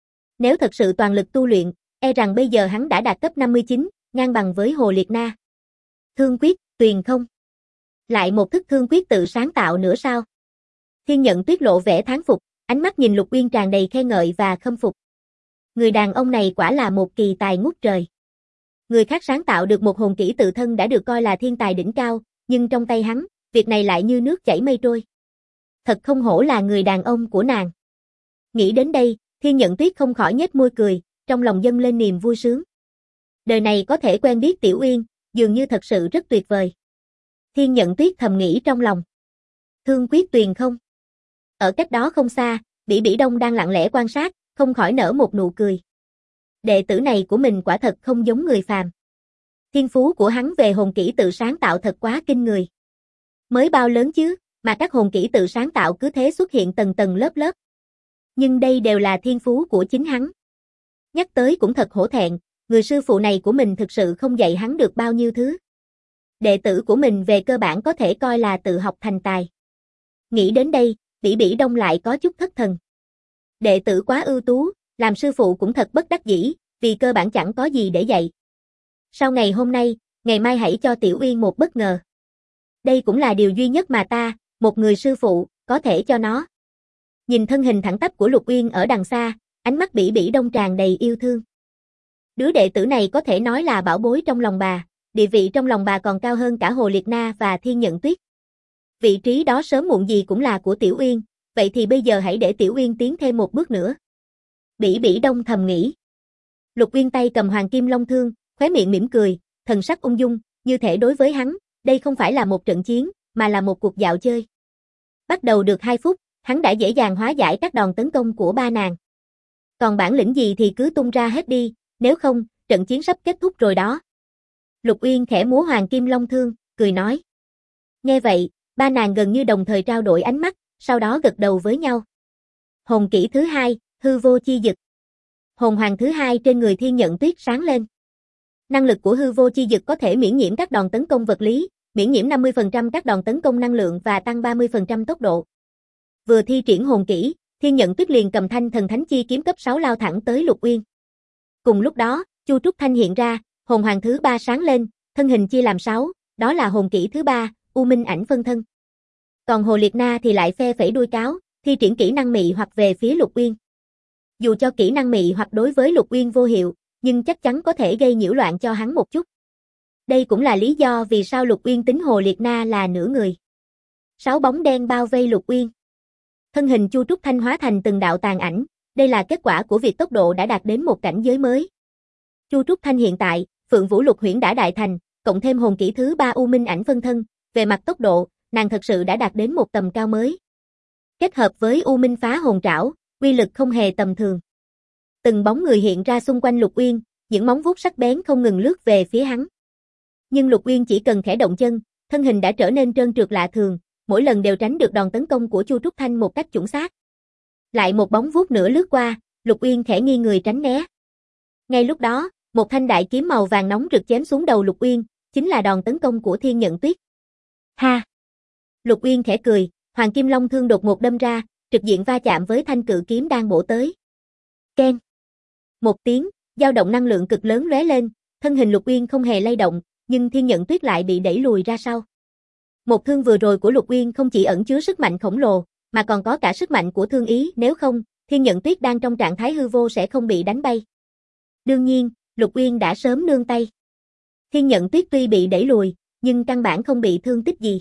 Nếu thật sự toàn lực tu luyện, e rằng bây giờ hắn đã đạt cấp 59, ngang bằng với Hồ Liệt Na. Thương Quyết, Tuyền Không. Lại một thức thương quyết tự sáng tạo nữa sao? Thiên Nhận Tuyết lộ vẻ thán phục, ánh mắt nhìn Lục Uyên tràn đầy khen ngợi và khâm phục. Người đàn ông này quả là một kỳ tài ngút trời. Người khác sáng tạo được một hồn kỹ tự thân đã được coi là thiên tài đỉnh cao, nhưng trong tay hắn, việc này lại như nước chảy mây trôi. Thật không hổ là người đàn ông của nàng. Nghĩ đến đây, Thiên Nhận Tuyết không khỏi nhếch môi cười, trong lòng dâng lên niềm vui sướng. Đời này có thể quen biết Tiểu Uyên, dường như thật sự rất tuyệt vời. Thiên Nhận Tuyết thầm nghĩ trong lòng. Thương Quyết, Tuyền Không. Ở cách đó không xa, Bỉ Bỉ Đông đang lặng lẽ quan sát, không khỏi nở một nụ cười. Đệ tử này của mình quả thật không giống người phàm. Thiên phú của hắn về hồn kỹ tự sáng tạo thật quá kinh người. Mới bao lớn chứ, mà các hồn kỹ tự sáng tạo cứ thế xuất hiện tầng tầng lớp lớp. Nhưng đây đều là thiên phú của chính hắn. Nhắc tới cũng thật hổ thẹn, người sư phụ này của mình thực sự không dạy hắn được bao nhiêu thứ. Đệ tử của mình về cơ bản có thể coi là tự học thành tài. Nghĩ đến đây, Bỉ Bỉ Đông lại có chút thất thần. Đệ tử quá ưu tú, làm sư phụ cũng thật bất đắc dĩ, vì cơ bản chẳng có gì để dạy. Sau ngày hôm nay, ngày mai hãy cho Tiểu Uyên một bất ngờ. Đây cũng là điều duy nhất mà ta, một người sư phụ, có thể cho nó. Nhìn thân hình thẳng tắp của Lục Uyên ở đằng xa, ánh mắt Bỉ Bỉ Đông tràn đầy yêu thương. Đứa đệ tử này có thể nói là bảo bối trong lòng bà, địa vị trong lòng bà còn cao hơn cả Hồ Liệt Na và Thiên Nhận Tuyết. Vị trí đó sớm muộn gì cũng là của Tiểu Uyên, vậy thì bây giờ hãy để Tiểu Uyên tiến thêm một bước nữa. Bỉ Bỉ Đông thầm nghĩ. Lục Uyên tay cầm Hoàng Kim Long Thương, khóe miệng mỉm cười, thần sắc ung dung, như thể đối với hắn, đây không phải là một trận chiến, mà là một cuộc dạo chơi. Bắt đầu được 2 phút, hắn đã dễ dàng hóa giải các đòn tấn công của ba nàng. Còn bản lĩnh gì thì cứ tung ra hết đi, nếu không, trận chiến sắp kết thúc rồi đó. Lục Uyên khẽ múa Hoàng Kim Long Thương, cười nói. Nghe vậy, ba nàng gần như đồng thời trao đổi ánh mắt, sau đó gật đầu với nhau. Hồn kỹ thứ 2, hư vô chi dực. Hồn hoàng thứ 2 trên người Thiên Nhận Tuyết sáng lên. Năng lực của hư vô chi dực có thể miễn nhiễm các đòn tấn công vật lý, miễn nhiễm 50% các đòn tấn công năng lượng và tăng 30% tốc độ. Vừa thi triển hồn kỹ, Thiên Nhận Tuyết liền cầm thanh thần thánh chi kiếm cấp 6 lao thẳng tới Lục Uyên. Cùng lúc đó, Chu Trúc Thanh hiện ra, hồn hoàng thứ 3 sáng lên, thân hình chia làm 6, đó là hồn kỹ thứ 3, U Minh Ảnh phân thân. Còn Hồ Liệt Na thì lại phe phẩy đuôi cáo, thi triển kỹ năng mị hoặc về phía Lục Uyên. Dù cho kỹ năng mị hoặc đối với Lục Uyên vô hiệu, nhưng chắc chắn có thể gây nhiễu loạn cho hắn một chút. Đây cũng là lý do vì sao Lục Uyên tính Hồ Liệt Na là nửa người. 6 bóng đen bao vây Lục Uyên. Thân hình Chu Trúc Thanh hóa thành từng đạo tàn ảnh, đây là kết quả của việc tốc độ đã đạt đến một cảnh giới mới. Chu Trúc Thanh hiện tại, Phượng Vũ Lục Huyễn đã đại thành, cộng thêm hồn kỹ thứ 3 U Minh Ảnh phân thân, về mặt tốc độ, nàng thật sự đã đạt đến một tầm cao mới. Kết hợp với U Minh phá hồn trảo, uy lực không hề tầm thường. Từng bóng người hiện ra xung quanh Lục Uyên, những móng vuốt sắc bén không ngừng lướt về phía hắn. Nhưng Lục Uyên chỉ cần khẽ động chân, thân hình đã trở nên trơn trượt lạ thường, mỗi lần đều tránh được đòn tấn công của Chu Trúc Thanh một cách chuẩn xác. Lại một bóng vuốt nữa lướt qua, Lục Uyên khẽ nghiêng người tránh né. Ngay lúc đó, một thanh đại kiếm màu vàng nóng rực chém xuống đầu Lục Uyên, chính là đòn tấn công của Thiên Nhận Tuyết. Ha! Lục Uyên khẽ cười, Hoàng Kim Long Thương đột ngột đâm ra, trực diện va chạm với thanh cự kiếm đang bổ tới. Keng! Một tiếng, dao động năng lượng cực lớn lóe lên, thân hình Lục Uyên không hề lay động, nhưng Thiên Nhận Tuyết lại bị đẩy lùi ra sau. Một thương vừa rồi của Lục Uyên không chỉ ẩn chứa sức mạnh khổng lồ, mà còn có cả sức mạnh của thương ý, nếu không, Thiên Nhận Tuyết đang trong trạng thái hư vô sẽ không bị đánh bay. Đương nhiên, Lục Uyên đã sớm nương tay. Thiên Nhận Tuyết tuy bị đẩy lùi, nhưng căn bản không bị thương tích gì.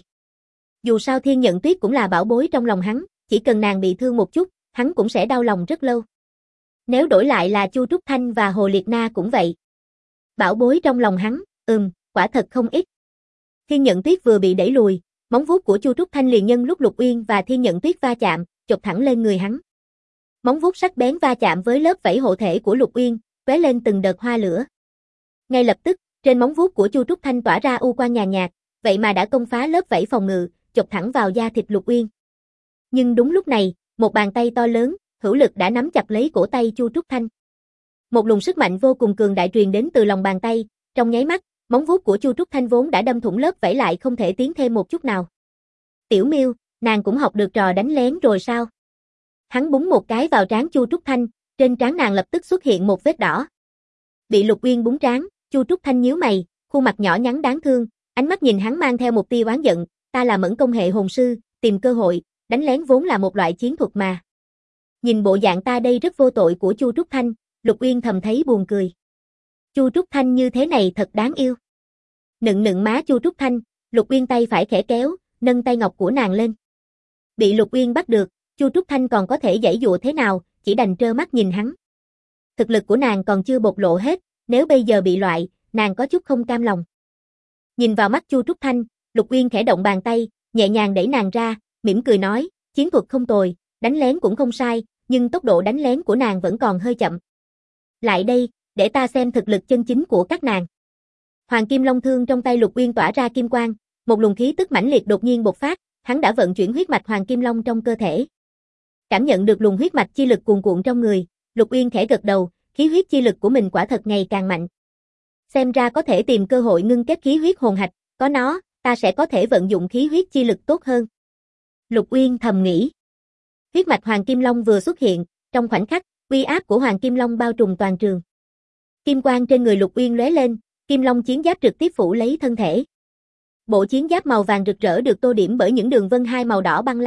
Dù sao Thiên Nhận Tuyết cũng là bảo bối trong lòng hắn, chỉ cần nàng bị thương một chút, hắn cũng sẽ đau lòng rất lâu. Nếu đổi lại là Chu Trúc Thanh và Hồ Liệt Na cũng vậy. Bảo bối trong lòng hắn, quả thật không ít. Thiên Nhận Tuyết vừa bị đẩy lùi, móng vuốt của Chu Trúc Thanh liền nhân lúc Lục Uyên và Thiên Nhận Tuyết va chạm, chộp thẳng lên người hắn. Móng vuốt sắc bén va chạm với lớp vảy hộ thể của Lục Uyên, tóe lên từng đợt hoa lửa. Ngay lập tức, trên móng vuốt của Chu Trúc Thanh tỏa ra u quang nhàn nhạt, vậy mà đã công phá lớp vảy phòng ngự, chộp thẳng vào da thịt Lục Uyên. Nhưng đúng lúc này, một bàn tay to lớn, hữu lực đã nắm chặt lấy cổ tay Chu Trúc Thanh. Một luồng sức mạnh vô cùng cường đại truyền đến từ lòng bàn tay, trong nháy mắt, móng vuốt của Chu Trúc Thanh vốn đã đâm thủng lớp vảy lại không thể tiến thêm một chút nào. Tiểu Miêu, nàng cũng học được trò đánh lén rồi sao? Hắn búng một cái vào trán Chu Trúc Thanh, trên trán nàng lập tức xuất hiện một vết đỏ. Bị Lục Uyên búng trán, Chu Trúc Thanh nhíu mày, khuôn mặt nhỏ nhắn đáng thương, ánh mắt nhìn hắn mang theo một tia oán giận, ta là Mẫn Công hệ hồn sư, tìm cơ hội, đánh lén vốn là một loại chiến thuật mà. Nhìn bộ dạng ta đây rất vô tội của Chu Trúc Thanh, Lục Uyên thầm thấy buồn cười. Chu Trúc Thanh như thế này thật đáng yêu. Nựng nựng má Chu Trúc Thanh, Lục Uyên tay phải khẽ kéo, nâng tay ngọc của nàng lên. Bị Lục Uyên bắt được, Chu Trúc Thanh còn có thể giãy giụa thế nào, chỉ đành trơ mắt nhìn hắn. Thực lực của nàng còn chưa bộc lộ hết, nếu bây giờ bị loại, nàng có chút không cam lòng. Nhìn vào mắt Chu Trúc Thanh, Lục Uyên khẽ động bàn tay, nhẹ nhàng đẩy nàng ra, mỉm cười nói, chiến thuật không tồi, đánh lén cũng không sai, nhưng tốc độ đánh lén của nàng vẫn còn hơi chậm. Lại đây, để ta xem thực lực chân chính của các nàng. Hoàng Kim Long Thương trong tay Lục Uyên tỏa ra kim quang, một luồng khí tức mãnh liệt đột nhiên bộc phát, hắn đã vận chuyển huyết mạch Hoàng Kim Long trong cơ thể. Cảm nhận được luồng huyết mạch chi lực cuồn cuộn trong người, Lục Uyên khẽ gật đầu, khí huyết chi lực của mình quả thật ngày càng mạnh. Xem ra có thể tìm cơ hội ngưng kết khí huyết hồn hạch, có nó, ta sẽ có thể vận dụng khí huyết chi lực tốt hơn. Lục Uyên thầm nghĩ. Huyết mạch Hoàng Kim Long vừa xuất hiện, trong khoảnh khắc, uy áp của Hoàng Kim Long bao trùm toàn trường. Kim quang trên người Lục Uyên lóe lên, Kim Long chiến giáp trực tiếp phủ lấy thân thể. Bộ chiến giáp màu vàng rực rỡ được tô điểm bởi những đường vân hai màu đỏ băng lam,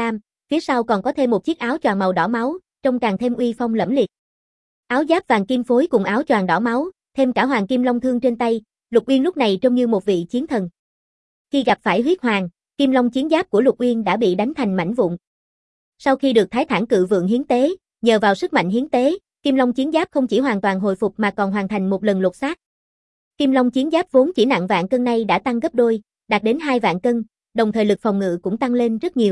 phía sau còn có thêm một chiếc áo choàng màu đỏ máu, trông càng thêm uy phong lẫm liệt. Áo giáp vàng kim phối cùng áo choàng đỏ máu, thêm cả hoàng kim long thương trên tay, Lục Uyên lúc này trông như một vị chiến thần. Khi gặp phải huyết hoàng, kim long chiến giáp của Lục Uyên đã bị đánh thành mảnh vụn. Sau khi được Thái Thản Cự Vượng hiến tế, nhờ vào sức mạnh hiến tế, kim long chiến giáp không chỉ hoàn toàn hồi phục mà còn hoàn thành một lần lột xác. Kim long chiến giáp vốn chỉ nặng vạn cân nay đã tăng gấp đôi, đạt đến 2 vạn cân, đồng thời lực phòng ngự cũng tăng lên rất nhiều.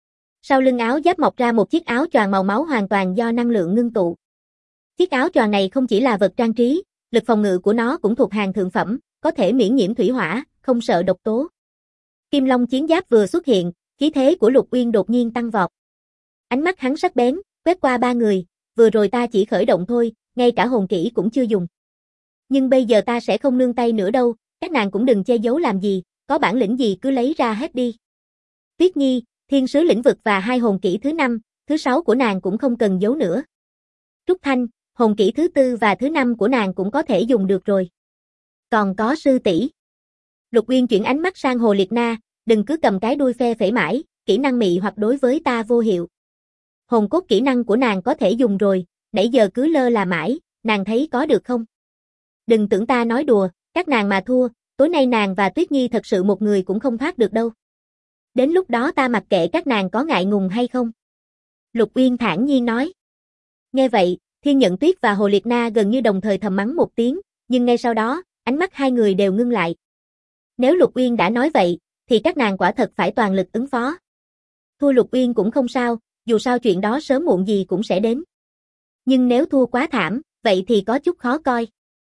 Sau lưng áo giáp mọc ra một chiếc áo choàng màu máu hoàn toàn do năng lượng ngưng tụ. Chiếc áo choàng này không chỉ là vật trang trí, lực phòng ngự của nó cũng thuộc hàng thượng phẩm, có thể miễn nhiễm thủy hỏa, không sợ độc tố. Kim long chiến giáp vừa xuất hiện, khí thế của Lục Uyên đột nhiên tăng vọt. Ánh mắt hắn sắc bén, quét qua ba người, vừa rồi ta chỉ khởi động thôi, ngay cả hồn kỹ cũng chưa dùng. Nhưng bây giờ ta sẽ không nương tay nữa đâu, các nàng cũng đừng che giấu làm gì, có bản lĩnh gì cứ lấy ra hết đi. Tuyết Nhi, thiên sứ lĩnh vực và 2 hồn kỹ thứ 5, thứ 6 của nàng cũng không cần giấu nữa. Trúc Thanh, hồn kỹ thứ 4 và thứ 5 của nàng cũng có thể dùng được rồi. Còn có sư tỷ. Lục Uyên chuyển ánh mắt sang Hồ Liệt Na, đừng cứ cầm cái đuôi phe phẩy mãi, kỹ năng mị hoặc đối với ta vô hiệu. Hồn cốt kỹ năng của nàng có thể dùng rồi, nãy giờ cứ lơ là mãi, nàng thấy có được không? Đừng tưởng ta nói đùa, các nàng mà thua, tối nay nàng và Tuyết Nhi thật sự một người cũng không thoát được đâu. Đến lúc đó ta mặc kệ các nàng có ngại ngùng hay không. Lục Uyên thản nhiên nói. Nghe vậy, Thiên Nhận Tuyết và Hồ Liệt Na gần như đồng thời thầm mắng một tiếng, nhưng ngay sau đó, ánh mắt hai người đều ngưng lại. Nếu Lục Uyên đã nói vậy, thì các nàng quả thật phải toàn lực ứng phó. Thua Lục Uyên cũng không sao, dù sao chuyện đó sớm muộn gì cũng sẽ đến. Nhưng nếu thua quá thảm, vậy thì có chút khó coi.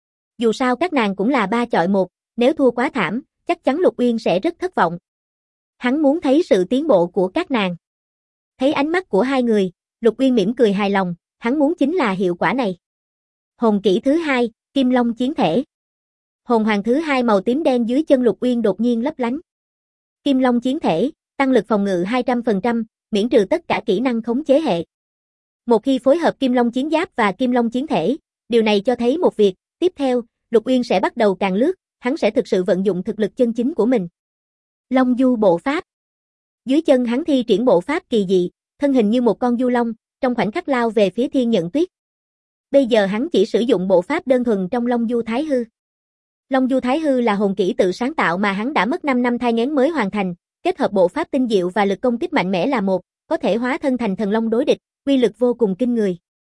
Dù sao các nàng cũng là 3 chọi 1, nếu thua quá thảm, chắc chắn Lục Uyên sẽ rất thất vọng. Hắn muốn thấy sự tiến bộ của các nàng. Thấy ánh mắt của hai người, Lục Uyên mỉm cười hài lòng, hắn muốn chính là hiệu quả này. Hồn kỹ thứ 2, Kim Long Chiến Thể. Hồn hoàng thứ 2 màu tím đen dưới chân Lục Uyên đột nhiên lấp lánh. Kim Long Chiến Thể, tăng lực phòng ngự 200%, miễn trừ tất cả kỹ năng khống chế hệ. Một khi phối hợp Kim Long Chiến Giáp và Kim Long Chiến Thể, điều này cho thấy một việc, tiếp theo, Lục Uyên sẽ bắt đầu càng lướt, hắn sẽ thực sự vận dụng thực lực chân chính của mình. Long Du Bộ Pháp. Dưới chân hắn thi triển bộ pháp kỳ dị, thân hình như một con du long, trong khoảnh khắc lao về phía Thiên Nhận Tuyết. Bây giờ hắn chỉ sử dụng bộ pháp đơn thuần trong Long Du Thái Hư. Long Du Thái Hư là hồn kỹ tự sáng tạo mà hắn đã mất 5 năm thai nghén mới hoàn thành, kết hợp bộ pháp tinh diệu và lực công kích mạnh mẽ là một, có thể hóa thân thành thần long đối địch, uy lực vô cùng kinh người.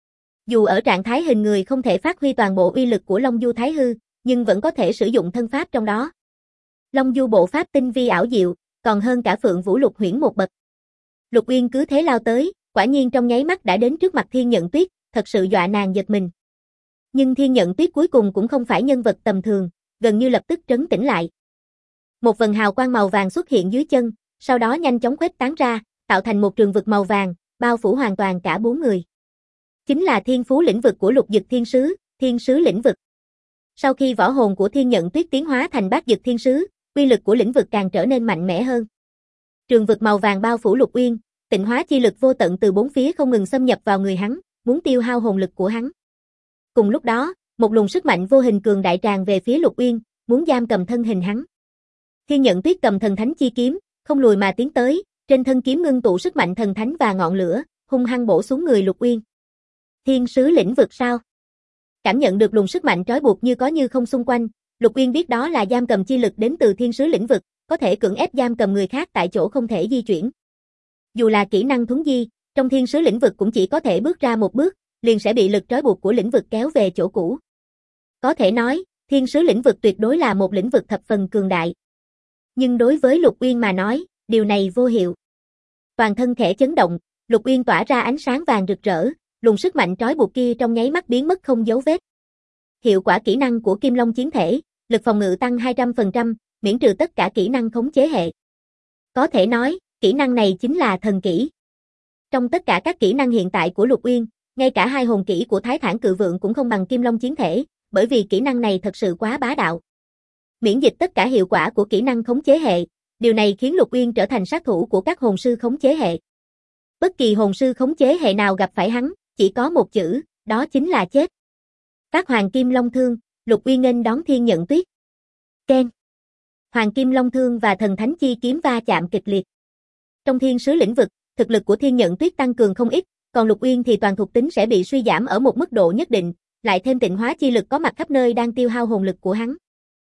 Dù ở trạng thái hình người không thể phát huy toàn bộ uy lực của Long Du Thái Hư, nhưng vẫn có thể sử dụng thân pháp trong đó. Long Du bộ pháp tinh vi ảo diệu, còn hơn cả Phượng Vũ Lục Huyễn một bậc. Lục Uyên cứ thế lao tới, quả nhiên trong nháy mắt đã đến trước mặt Thiên Nhận Tuyết, thật sự dọa nàng giật mình. Nhưng Thiên Nhận Tuyết cuối cùng cũng không phải nhân vật tầm thường, gần như lập tức trấn tĩnh lại. Một vần hào quang màu vàng xuất hiện dưới chân, sau đó nhanh chóng khuếch tán ra, tạo thành một trường vực màu vàng, bao phủ hoàn toàn cả 4 người. Chính là thiên phú lĩnh vực của Lục Dực Thiên sứ lĩnh vực. Sau khi võ hồn của Thiên Nhận Tuyết tiến hóa thành Bát Dực Thiên Sứ, uy lực của lĩnh vực càng trở nên mạnh mẽ hơn. Trường vực màu vàng bao phủ Lục Uyên, tịnh hóa chi lực vô tận từ 4 phía không ngừng xâm nhập vào người hắn, muốn tiêu hao hồn lực của hắn. Cùng lúc đó, một luồng sức mạnh vô hình cường đại tràn về phía Lục Uyên, muốn giam cầm thân hình hắn. Thiên Nhận Tuyết cầm thần thánh chi kiếm, không lùi mà tiến tới, trên thân kiếm ngưng tụ sức mạnh thần thánh và ngọn lửa, hung hăng bổ xuống người Lục Uyên. Thiên sứ lĩnh vực sao? Cảm nhận được luồng sức mạnh trói buộc như có như không xung quanh, Lục Uyên biết đó là giam cầm chi lực đến từ thiên sứ lĩnh vực, có thể cưỡng ép giam cầm người khác tại chỗ không thể di chuyển. Dù là kỹ năng thuấn di, trong thiên sứ lĩnh vực cũng chỉ có thể bước ra một bước, liền sẽ bị lực trói buộc của lĩnh vực kéo về chỗ cũ. Có thể nói, thiên sứ lĩnh vực tuyệt đối là một lĩnh vực thập phần cường đại. Nhưng đối với Lục Uyên mà nói, điều này vô hiệu. Toàn thân khẽ chấn động, Lục Uyên tỏa ra ánh sáng vàng rực rỡ, luồng sức mạnh trói buộc kia trong nháy mắt biến mất không dấu vết. Hiệu quả kỹ năng của Kim Long Chiến Thể, lực phòng ngự tăng 200%, miễn trừ tất cả kỹ năng khống chế hệ. Có thể nói, kỹ năng này chính là thần kỹ. Trong tất cả các kỹ năng hiện tại của Lục Uyên, ngay cả 2 hồn kỹ của Thái Thản Cự Vượng cũng không bằng Kim Long Chiến Thể, bởi vì kỹ năng này thật sự quá bá đạo. Miễn dịch tất cả hiệu quả của kỹ năng khống chế hệ, điều này khiến Lục Uyên trở thành sát thủ của các hồn sư khống chế hệ. Bất kỳ hồn sư khống chế hệ nào gặp phải hắn, chỉ có một chữ, đó chính là chết. Phát Hoàng Kim Long Thương, Lục Uyên nghênh đón Thiên Nhận Tuyết. Keng. Hoàng Kim Long Thương và thần thánh chi kiếm va chạm kịch liệt. Trong thiên sứ lĩnh vực, thực lực của Thiên Nhận Tuyết tăng cường không ít, còn Lục Uyên thì toàn thuộc tính sẽ bị suy giảm ở một mức độ nhất định, lại thêm tịnh hóa chi lực có mặt khắp nơi đang tiêu hao hồn lực của hắn.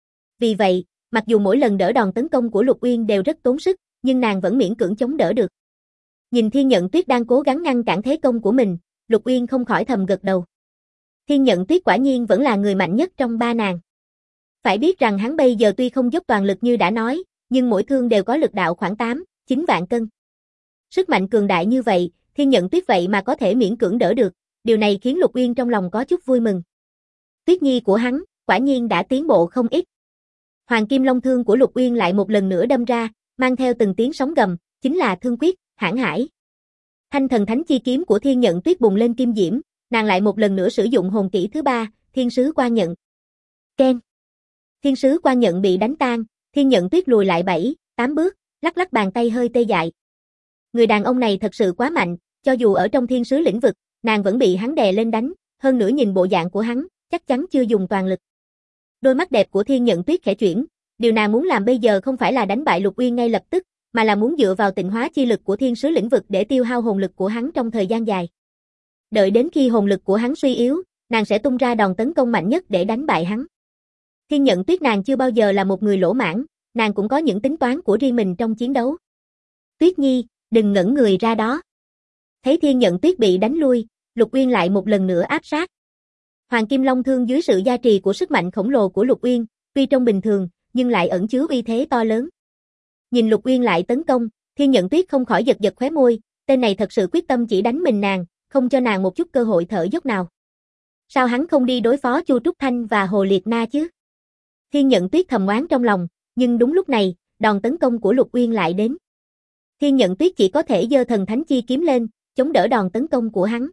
Vì vậy, mặc dù mỗi lần đỡ đòn tấn công của Lục Uyên đều rất tốn sức, nhưng nàng vẫn miễn cưỡng chống đỡ được. Nhìn Thiên Nhận Tuyết đang cố gắng ngăn cản thế công của mình, Lục Uyên không khỏi thầm gật đầu. Thiên Nhận Tuyết quả nhiên vẫn là người mạnh nhất trong ba nàng. Phải biết rằng hắn bây giờ tuy không dốc toàn lực như đã nói, nhưng mỗi thương đều có lực đạo khoảng 8-9 vạn cân. Sức mạnh cường đại như vậy, Thiên Nhận Tuyết vậy mà có thể miễn cưỡng đỡ được, điều này khiến Lục Uyên trong lòng có chút vui mừng. Tuyết Nhi của hắn, quả nhiên đã tiến bộ không ít. Hoàng Kim Long thương của Lục Uyên lại một lần nữa đâm ra, mang theo từng tiếng sóng gầm, chính là thương quyết, hãn hải. Thanh thần thánh chi kiếm của Thiên Nhận Tuyết bùng lên kim diễm, nàng lại một lần nữa sử dụng hồn kỹ thứ 3, Thiên Sứ Quan Nhận. Ken. Thiên Sứ Quan Nhận bị đánh tan, Thiên Nhận Tuyết lùi lại 7-8 bước, lắc lắc bàn tay hơi tê dại. Người đàn ông này thật sự quá mạnh, cho dù ở trong thiên sứ lĩnh vực, nàng vẫn bị hắn đè lên đánh, hơn nữa nhìn bộ dạng của hắn, chắc chắn chưa dùng toàn lực. Đôi mắt đẹp của Thiên Nhận Tuyết khẽ chuyển, điều nàng muốn làm bây giờ không phải là đánh bại Lục Uyên ngay lập tức, mà là muốn dựa vào tịnh hóa chi lực của thiên sứ lĩnh vực để tiêu hao hồn lực của hắn trong thời gian dài. Đợi đến khi hồn lực của hắn suy yếu, nàng sẽ tung ra đòn tấn công mạnh nhất để đánh bại hắn. Thiên Nhận Tuyết nàng chưa bao giờ là một người lỗ mãng, nàng cũng có những tính toán của riêng mình trong chiến đấu. Tuyết Nhi, đừng ngẩn người ra đó. Thấy Thiên Nhận Tuyết bị đánh lui, Lục Uyên lại một lần nữa áp sát. Hoàng Kim Long thương dưới sự gia trì của sức mạnh khổng lồ của Lục Uyên, tuy trông bình thường, nhưng lại ẩn chứa uy thế to lớn. Nhìn Lục Uyên lại tấn công, Thiên Nhận Tuyết không khỏi giật giật khóe môi, tên này thật sự quyết tâm chỉ đánh mình nàng, không cho nàng một chút cơ hội thở dốc nào. Sao hắn không đi đối phó Chu Trúc Thanh và Hồ Liệt Na chứ? Thiên Nhận Tuyết thầm oán trong lòng, nhưng đúng lúc này, đòn tấn công của Lục Uyên lại đến. Thiên Nhận Tuyết chỉ có thể giơ thần thánh chi kiếm lên, chống đỡ đòn tấn công của hắn.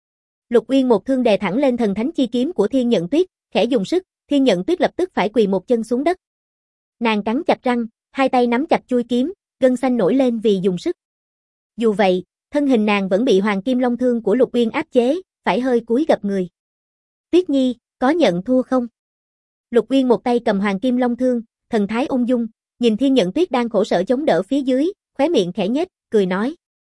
Lục Uyên một thương đè thẳng lên thần thánh chi kiếm của Thiên Nhận Tuyết, khẽ dùng sức, Thiên Nhận Tuyết lập tức phải quỳ một chân xuống đất. Nàng cắn chặt răng, hai tay nắm chặt chuôi kiếm, gân xanh nổi lên vì dùng sức. Dù vậy, thân hình nàng vẫn bị Hoàng Kim Long thương của Lục Uyên áp chế, phải hơi cúi gập người. Tuyết Nhi, có nhận thua không? Lục Uyên một tay cầm Hoàng Kim Long thương, thần thái ung dung, nhìn Thiên Nhận Tuyết đang khổ sở chống đỡ phía dưới, khóe miệng khẽ nhếch, cười nói.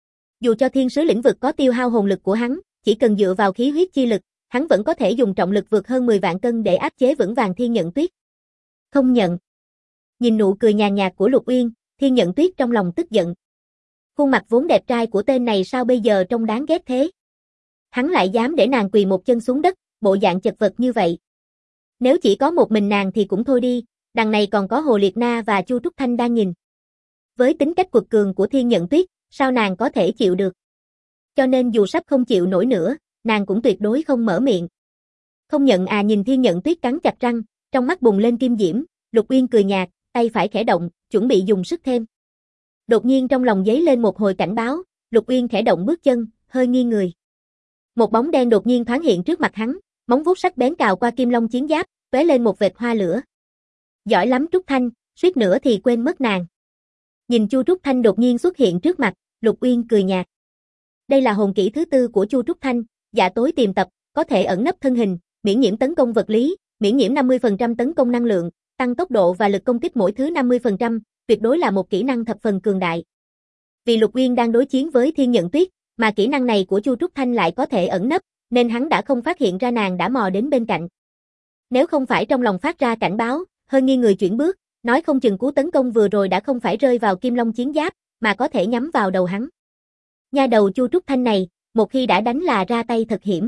Dù cho thiên sứ lĩnh vực có tiêu hao hồn lực của hắn, chỉ cần dựa vào khí huyết chi lực, hắn vẫn có thể dùng trọng lực vượt hơn 10 vạn cân để áp chế vững vàng Thiên Nhận Tuyết. Không nhận. Nhìn nụ cười nhàn nhạt của Lục Uyên, Thiên Nhận Tuyết trong lòng tức giận. Khuôn mặt vốn đẹp trai của tên này sao bây giờ trông đáng ghét thế? Hắn lại dám để nàng quỳ một chân xuống đất, bộ dạng chật vật như vậy. Nếu chỉ có một mình nàng thì cũng thôi đi, đằng này còn có Hồ Liệt Na và Chu Trúc Thanh đang nhìn. Với tính cách quật cường của Thiên Nhận Tuyết, sao nàng có thể chịu được? Cho nên dù sắp không chịu nổi nữa, nàng cũng tuyệt đối không mở miệng. Không nhận à? Nhìn Thiên Nhận Tuyết cắn chặt răng, trong mắt bùng lên kim diễm, Lục Uyên cười nhạt, tay phải khẽ động, chuẩn bị dùng sức thêm. Đột nhiên trong lòng dấy lên một hồi cảnh báo, Lục Uyên khẽ động bước chân, hơi nghiêng người. Một bóng đen đột nhiên thoáng hiện trước mặt hắn, móng vuốt sắc bén cào qua Kim Long chiến giáp, tóe lên một vệt hoa lửa. Giỏi lắm Trúc Thanh, suýt nữa thì quên mất nàng. Nhìn Chu Trúc Thanh đột nhiên xuất hiện trước mặt, Lục Uyên cười nhạt. Đây là hồn kỹ thứ 4 của Chu Trúc Thanh, Dạ Tối Tiềm Tập, có thể ẩn nấp thân hình, miễn nhiễm tấn công vật lý, miễn nhiễm 50% tấn công năng lượng, tăng tốc độ và lực công kích mỗi thứ 50%, tuyệt đối là một kỹ năng thập phần cường đại. Vì Lục Uyên đang đối chiến với Thiên Nhận Tuyết, mà kỹ năng này của Chu Trúc Thanh lại có thể ẩn nấp, nên hắn đã không phát hiện ra nàng đã mò đến bên cạnh. Nếu không phải trong lòng phát ra cảnh báo, hơi nghiêng người chuyển bước, nói không chừng cú tấn công vừa rồi đã không phải rơi vào Kim Long chiến giáp, mà có thể nhắm vào đầu hắn. Nha đầu Chu Trúc Thanh này, một khi đã đánh là ra tay thật hiểm.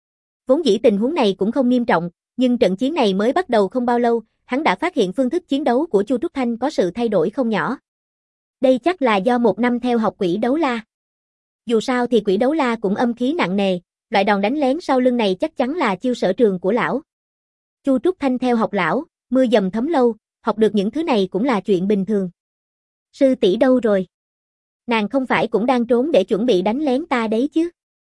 Vốn dĩ tình huống này cũng không nghiêm trọng, nhưng trận chiến này mới bắt đầu không bao lâu, hắn đã phát hiện phương thức chiến đấu của Chu Trúc Thanh có sự thay đổi không nhỏ. Đây chắc là do một năm theo học quỷ đấu la. Dù sao thì quỷ đấu la cũng âm khí nặng nề, loại đòn đánh lén sau lưng này chắc chắn là chiêu sở trường của lão. Chu Trúc Thanh theo học lão, mưa dầm thấm lâu, học được những thứ này cũng là chuyện bình thường. Sư tỷ đâu rồi? Nàng không phải cũng đang trốn để chuẩn bị đánh lén ta đấy chứ?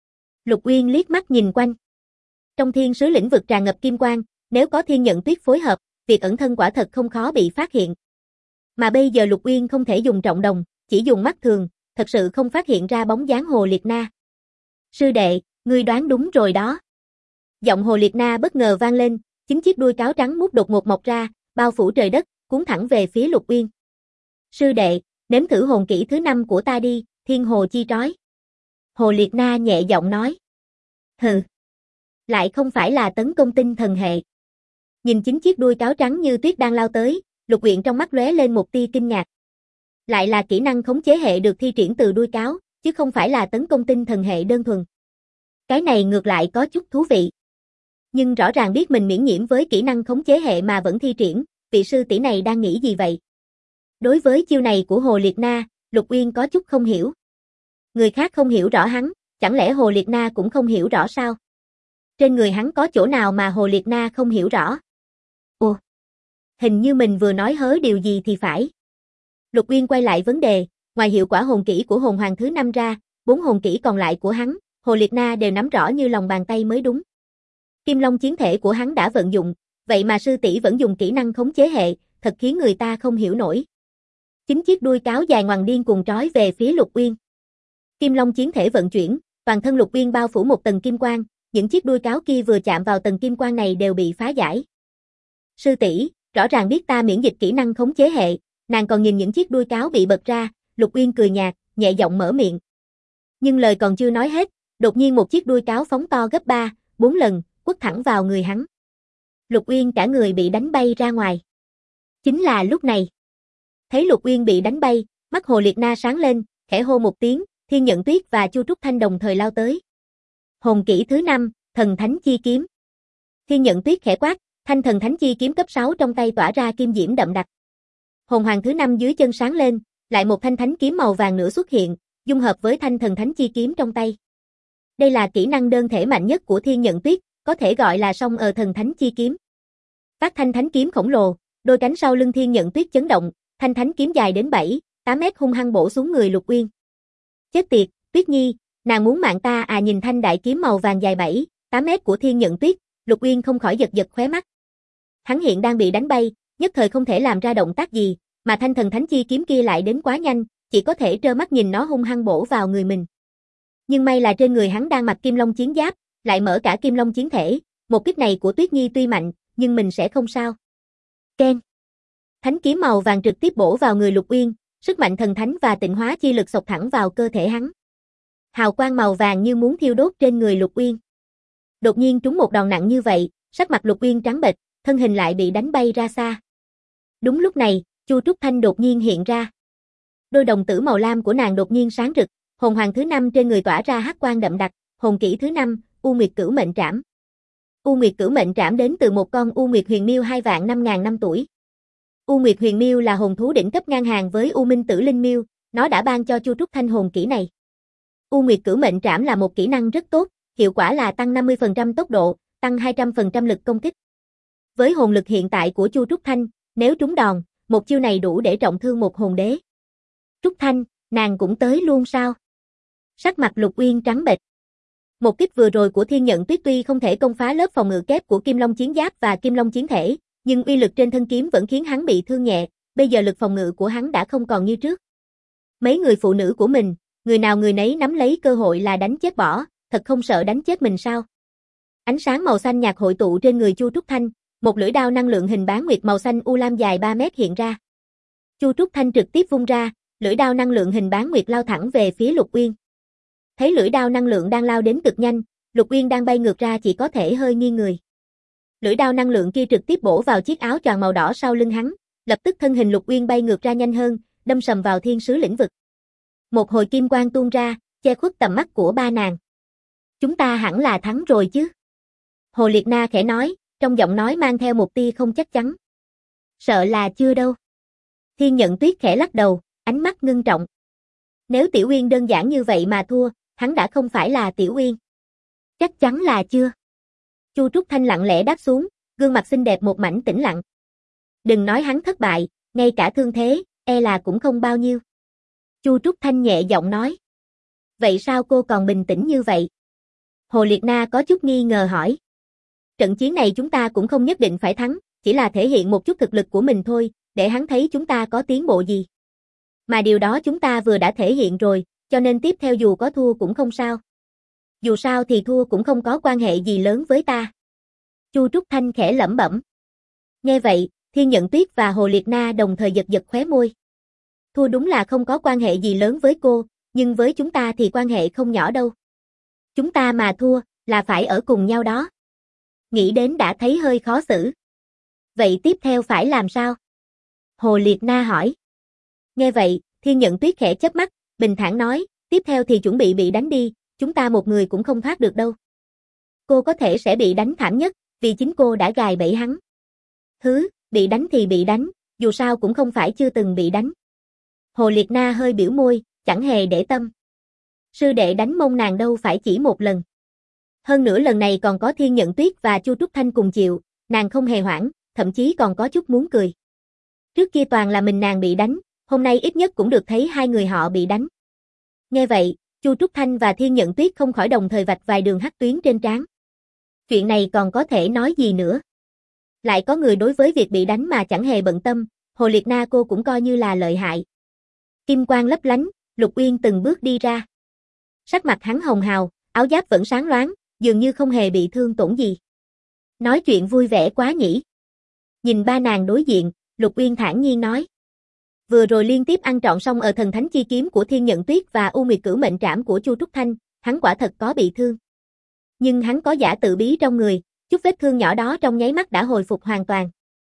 Lục Uyên liếc mắt nhìn quanh. Trong thiên sứ lĩnh vực tràn ngập kim quang, nếu có Thiên Nhận Tuyết phối hợp, việc ẩn thân quả thật không khó bị phát hiện. Mà bây giờ Lục Uyên không thể dùng trọng đồng, chỉ dùng mắt thường, thật sự không phát hiện ra bóng dáng Hồ Liệt Na. Sư đệ, ngươi đoán đúng rồi đó. Giọng Hồ Liệt Na bất ngờ vang lên, chính chiếc đuôi cáo trắng mút đột ngột mọc ra, bao phủ trời đất, cuốn thẳng về phía Lục Uyên. Sư đệ, nếm thử hồn kỹ thứ 5 của ta đi, thiên hồ chi trói. Hồ Liệt Na nhẹ giọng nói. Hừ. Lại không phải là tấn công tinh thần hệ. Nhìn chính chiếc đuôi cáo trắng như tuyết đang lao tới, Lục Uyển trong mắt lóe lên một tia kinh ngạc. Lại là kỹ năng khống chế hệ được thi triển từ đuôi cáo, chứ không phải là tấn công tinh thần hệ đơn thuần. Cái này ngược lại có chút thú vị. Nhưng rõ ràng biết mình miễn nhiễm với kỹ năng khống chế hệ mà vẫn thi triển, vị sư tỷ này đang nghĩ gì vậy? Đối với chiêu này của Hồ Liệt Na, Lục Uyên có chút không hiểu. Người khác không hiểu rõ hắn, chẳng lẽ Hồ Liệt Na cũng không hiểu rõ sao? Trên người hắn có chỗ nào mà Hồ Liệt Na không hiểu rõ? Ồ, hình như mình vừa nói hớ điều gì thì phải. Lục Uyên quay lại vấn đề, ngoài hiệu quả hồn kỹ của hồn hoàng thứ 5 ra, 4 hồn kỹ còn lại của hắn, Hồ Liệt Na đều nắm rõ như lòng bàn tay mới đúng. Kim Long chiến thể của hắn đã vận dụng, vậy mà sư tỷ vẫn dùng kỹ năng khống chế hệ, thật khiến người ta không hiểu nổi. Chính chiếc đuôi cáo dài ngoằng điên cuồng trói về phía Lục Uyên. Kim Long chiến thể vận chuyển, toàn thân Lục Uyên bao phủ một tầng kim quang, những chiếc đuôi cáo kia vừa chạm vào tầng kim quang này đều bị phá giải. Sư tỷ, rõ ràng biết ta miễn dịch kỹ năng khống chế hệ, nàng còn nhìn những chiếc đuôi cáo bị bật ra, Lục Uyên cười nhạt, nhẹ giọng mở miệng. Nhưng lời còn chưa nói hết, đột nhiên một chiếc đuôi cáo phóng to gấp 3, 4 lần, quất thẳng vào người hắn. Lục Uyên cả người bị đánh bay ra ngoài. Chính là lúc này. Thấy Lục Uyên bị đánh bay, mắt Hồ Liệt Na sáng lên, khẽ hô một tiếng, Thiên Nhận Tuyết và Chu Trúc Thanh đồng thời lao tới. Hồn kỹ thứ 5, Thần Thánh Chi Kiếm. Thiên Nhận Tuyết khẽ quát, thanh Thần Thánh Chi Kiếm cấp 6 trong tay tỏa ra kim diễm đậm đặc. Hồn hoàng thứ 5 dưới chân sáng lên, lại một thanh thánh kiếm màu vàng nữa xuất hiện, dung hợp với thanh Thần Thánh Chi Kiếm trong tay. Đây là kỹ năng đơn thể mạnh nhất của Thiên Nhận Tuyết, có thể gọi là song Thần Thánh Chi Kiếm. Phát thanh thánh kiếm khổng lồ, đôi cánh sau lưng Thiên Nhận Tuyết chấn động, thanh thánh kiếm dài đến 7, 8 mét hung hăng bổ xuống người Lục Uyên. Chết tiệt, Tuyết Nhi, nàng muốn mạng ta à? Nhìn thanh đại kiếm màu vàng dài 7, 8 mét của Thiên Nhận Tuyết, Lục Uyên không khỏi giật giật khóe mắt. Hắn hiện đang bị đánh bay, nhất thời không thể làm ra động tác gì, mà thanh Thần Thánh Chi Kiếm kia lại đến quá nhanh, chỉ có thể trơ mắt nhìn nó hung hăng bổ vào người mình. Nhưng may là trên người hắn đang mặc Kim Long chiến giáp, lại mở cả Kim Long chiến thể, một kích này của Tuyết Nhi tuy mạnh, nhưng mình sẽ không sao. Keng. Thánh kiếm màu vàng trực tiếp bổ vào người Lục Uyên, sức mạnh thần thánh và tịnh hóa chi lực xộc thẳng vào cơ thể hắn. Hào quang màu vàng như muốn thiêu đốt trên người Lục Uyên. Đột nhiên trúng một đòn nặng như vậy, sắc mặt Lục Uyên trắng bệch, thân hình lại bị đánh bay ra xa. Đúng lúc này, Chu Trúc Thanh đột nhiên hiện ra. Đôi đồng tử màu lam của nàng đột nhiên sáng rực, hồn hoàng thứ 5 trên người tỏa ra hắc quang đậm đặc, hồn kỹ thứ 5, U Nguyệt Cửu Mệnh Trảm. U Nguyệt Cửu Mệnh Trảm đến từ một con U Nguyệt Huyền Miêu 2.500 năm tuổi. U Nguyệt Huyền Miêu là hồn thú đỉnh cấp ngang hàng với U Minh Tử Linh Miêu, nó đã ban cho Chu Trúc Thanh hồn kỹ này. U Nguyệt Cửu Mệnh Trảm là một kỹ năng rất tốt, hiệu quả là tăng 50% tốc độ, tăng 200% lực công kích. Với hồn lực hiện tại của Chu Trúc Thanh, nếu trúng đòn, một chiêu này đủ để trọng thương một hồn đế. Trúc Thanh, nàng cũng tới luôn sao? Sắc mặt Lục Uyên trắng bệch. Một kích vừa rồi của Thiên Nhận Tuyết tuy không thể công phá lớp phòng ngự kép của Kim Long chiến giáp và Kim Long chiến thể, nhưng uy lực trên thân kiếm vẫn khiến hắn bị thương nhẹ, bây giờ lực phòng ngự của hắn đã không còn như trước. Mấy người phụ nữ của mình, người nào người nấy nắm lấy cơ hội là đánh chết bỏ, thật không sợ đánh chết mình sao? Ánh sáng màu xanh nhạt hội tụ trên người Chu Trúc Thanh, một lưỡi đao năng lượng hình bán nguyệt màu xanh u lam dài 3 mét hiện ra. Chu Trúc Thanh trực tiếp vung ra, lưỡi đao năng lượng hình bán nguyệt lao thẳng về phía Lục Uyên. Thấy lưỡi đao năng lượng đang lao đến cực nhanh, Lục Uyên đang bay ngược ra chỉ có thể hơi nghiêng người. Lưỡi đao năng lượng kia trực tiếp bổ vào chiếc áo choàng màu đỏ sau lưng hắn, lập tức thân hình Lục Uyên bay ngược ra nhanh hơn, đâm sầm vào thiên sứ lĩnh vực. Một hồi kim quang tuôn ra, che khuất tầm mắt của ba nàng. Chúng ta hẳn là thắng rồi chứ? Hồ Liệt Na khẽ nói, trong giọng nói mang theo một tia không chắc chắn. Sợ là chưa đâu. Thiên Nhận Tuyết khẽ lắc đầu, ánh mắt ngưng trọng. Nếu Tiểu Uyên đơn giản như vậy mà thua, hắn đã không phải là Tiểu Uyên. Chắc chắn là chưa. Chu Trúc Thanh lặng lẽ đáp xuống, gương mặt xinh đẹp một mảnh tĩnh lặng. Đừng nói hắn thất bại, ngay cả thương thế, e là cũng không bao nhiêu. Chu Trúc Thanh nhẹ giọng nói. Vậy sao cô còn bình tĩnh như vậy? Hồ Liệt Na có chút nghi ngờ hỏi. Trận chiến này chúng ta cũng không nhất định phải thắng, chỉ là thể hiện một chút thực lực của mình thôi, để hắn thấy chúng ta có tiến bộ gì. Mà điều đó chúng ta vừa đã thể hiện rồi, cho nên tiếp theo dù có thua cũng không sao. Dù sao thì thua cũng không có quan hệ gì lớn với ta. Chu Trúc Thanh khẽ lẩm bẩm. Nghe vậy, Thiên Nhận Tuyết và Hồ Liệt Na đồng thời giật giật khóe môi. Thua đúng là không có quan hệ gì lớn với cô, Nhưng với chúng ta thì quan hệ không nhỏ đâu. Chúng ta mà thua, là phải ở cùng nhau đó. Nghĩ đến đã thấy hơi khó xử. Vậy tiếp theo phải làm sao? Hồ Liệt Na hỏi. Nghe vậy, Thiên Nhận Tuyết khẽ chớp mắt, bình thản nói, tiếp theo thì chuẩn bị đánh đi, chúng ta một người cũng không thoát được đâu. Cô có thể sẽ bị đánh thảm nhất, vì chính cô đã gài bẫy hắn. Bị đánh thì bị đánh, dù sao cũng không phải chưa từng bị đánh. Hồ Liệt Na hơi biểu môi, chẳng hề để tâm. Sư đệ đánh mông nàng đâu phải chỉ một lần. Hơn nữa lần này còn có Thiên Nhận Tuyết và Chu Trúc Thanh cùng chịu, nàng không hề hoảng, thậm chí còn có chút muốn cười. Trước kia toàn là mình nàng bị đánh, hôm nay ít nhất cũng được thấy hai người họ bị đánh. Nghe vậy, Chu Trúc Thanh và Thiên Nhận Tuyết không khỏi đồng thời vạch vài đường hắc tuyến trên trán. Chuyện này còn có thể nói gì nữa? Lại có người đối với việc bị đánh mà chẳng hề bận tâm, Hồ Liệt Na cô cũng coi như là lợi hại. Kim quang lấp lánh, Lục Uyên từng bước đi ra. Sắc mặt hắn hồng hào, áo giáp vẫn sáng loáng, dường như không hề bị thương tổn gì. Nói chuyện vui vẻ quá nhỉ. Nhìn ba nàng đối diện, Lục Uyên thản nhiên nói. Vừa rồi liên tiếp ăn trọn xong ở thần thánh chi kiếm của Thiên Nhận Tuyết và U Nguyệt Cửu Mệnh Trảm của Chu Trúc Thanh, hắn quả thật có bị thương. Nhưng hắn có giả tự bí trong người, chút vết thương nhỏ đó trong nháy mắt đã hồi phục hoàn toàn.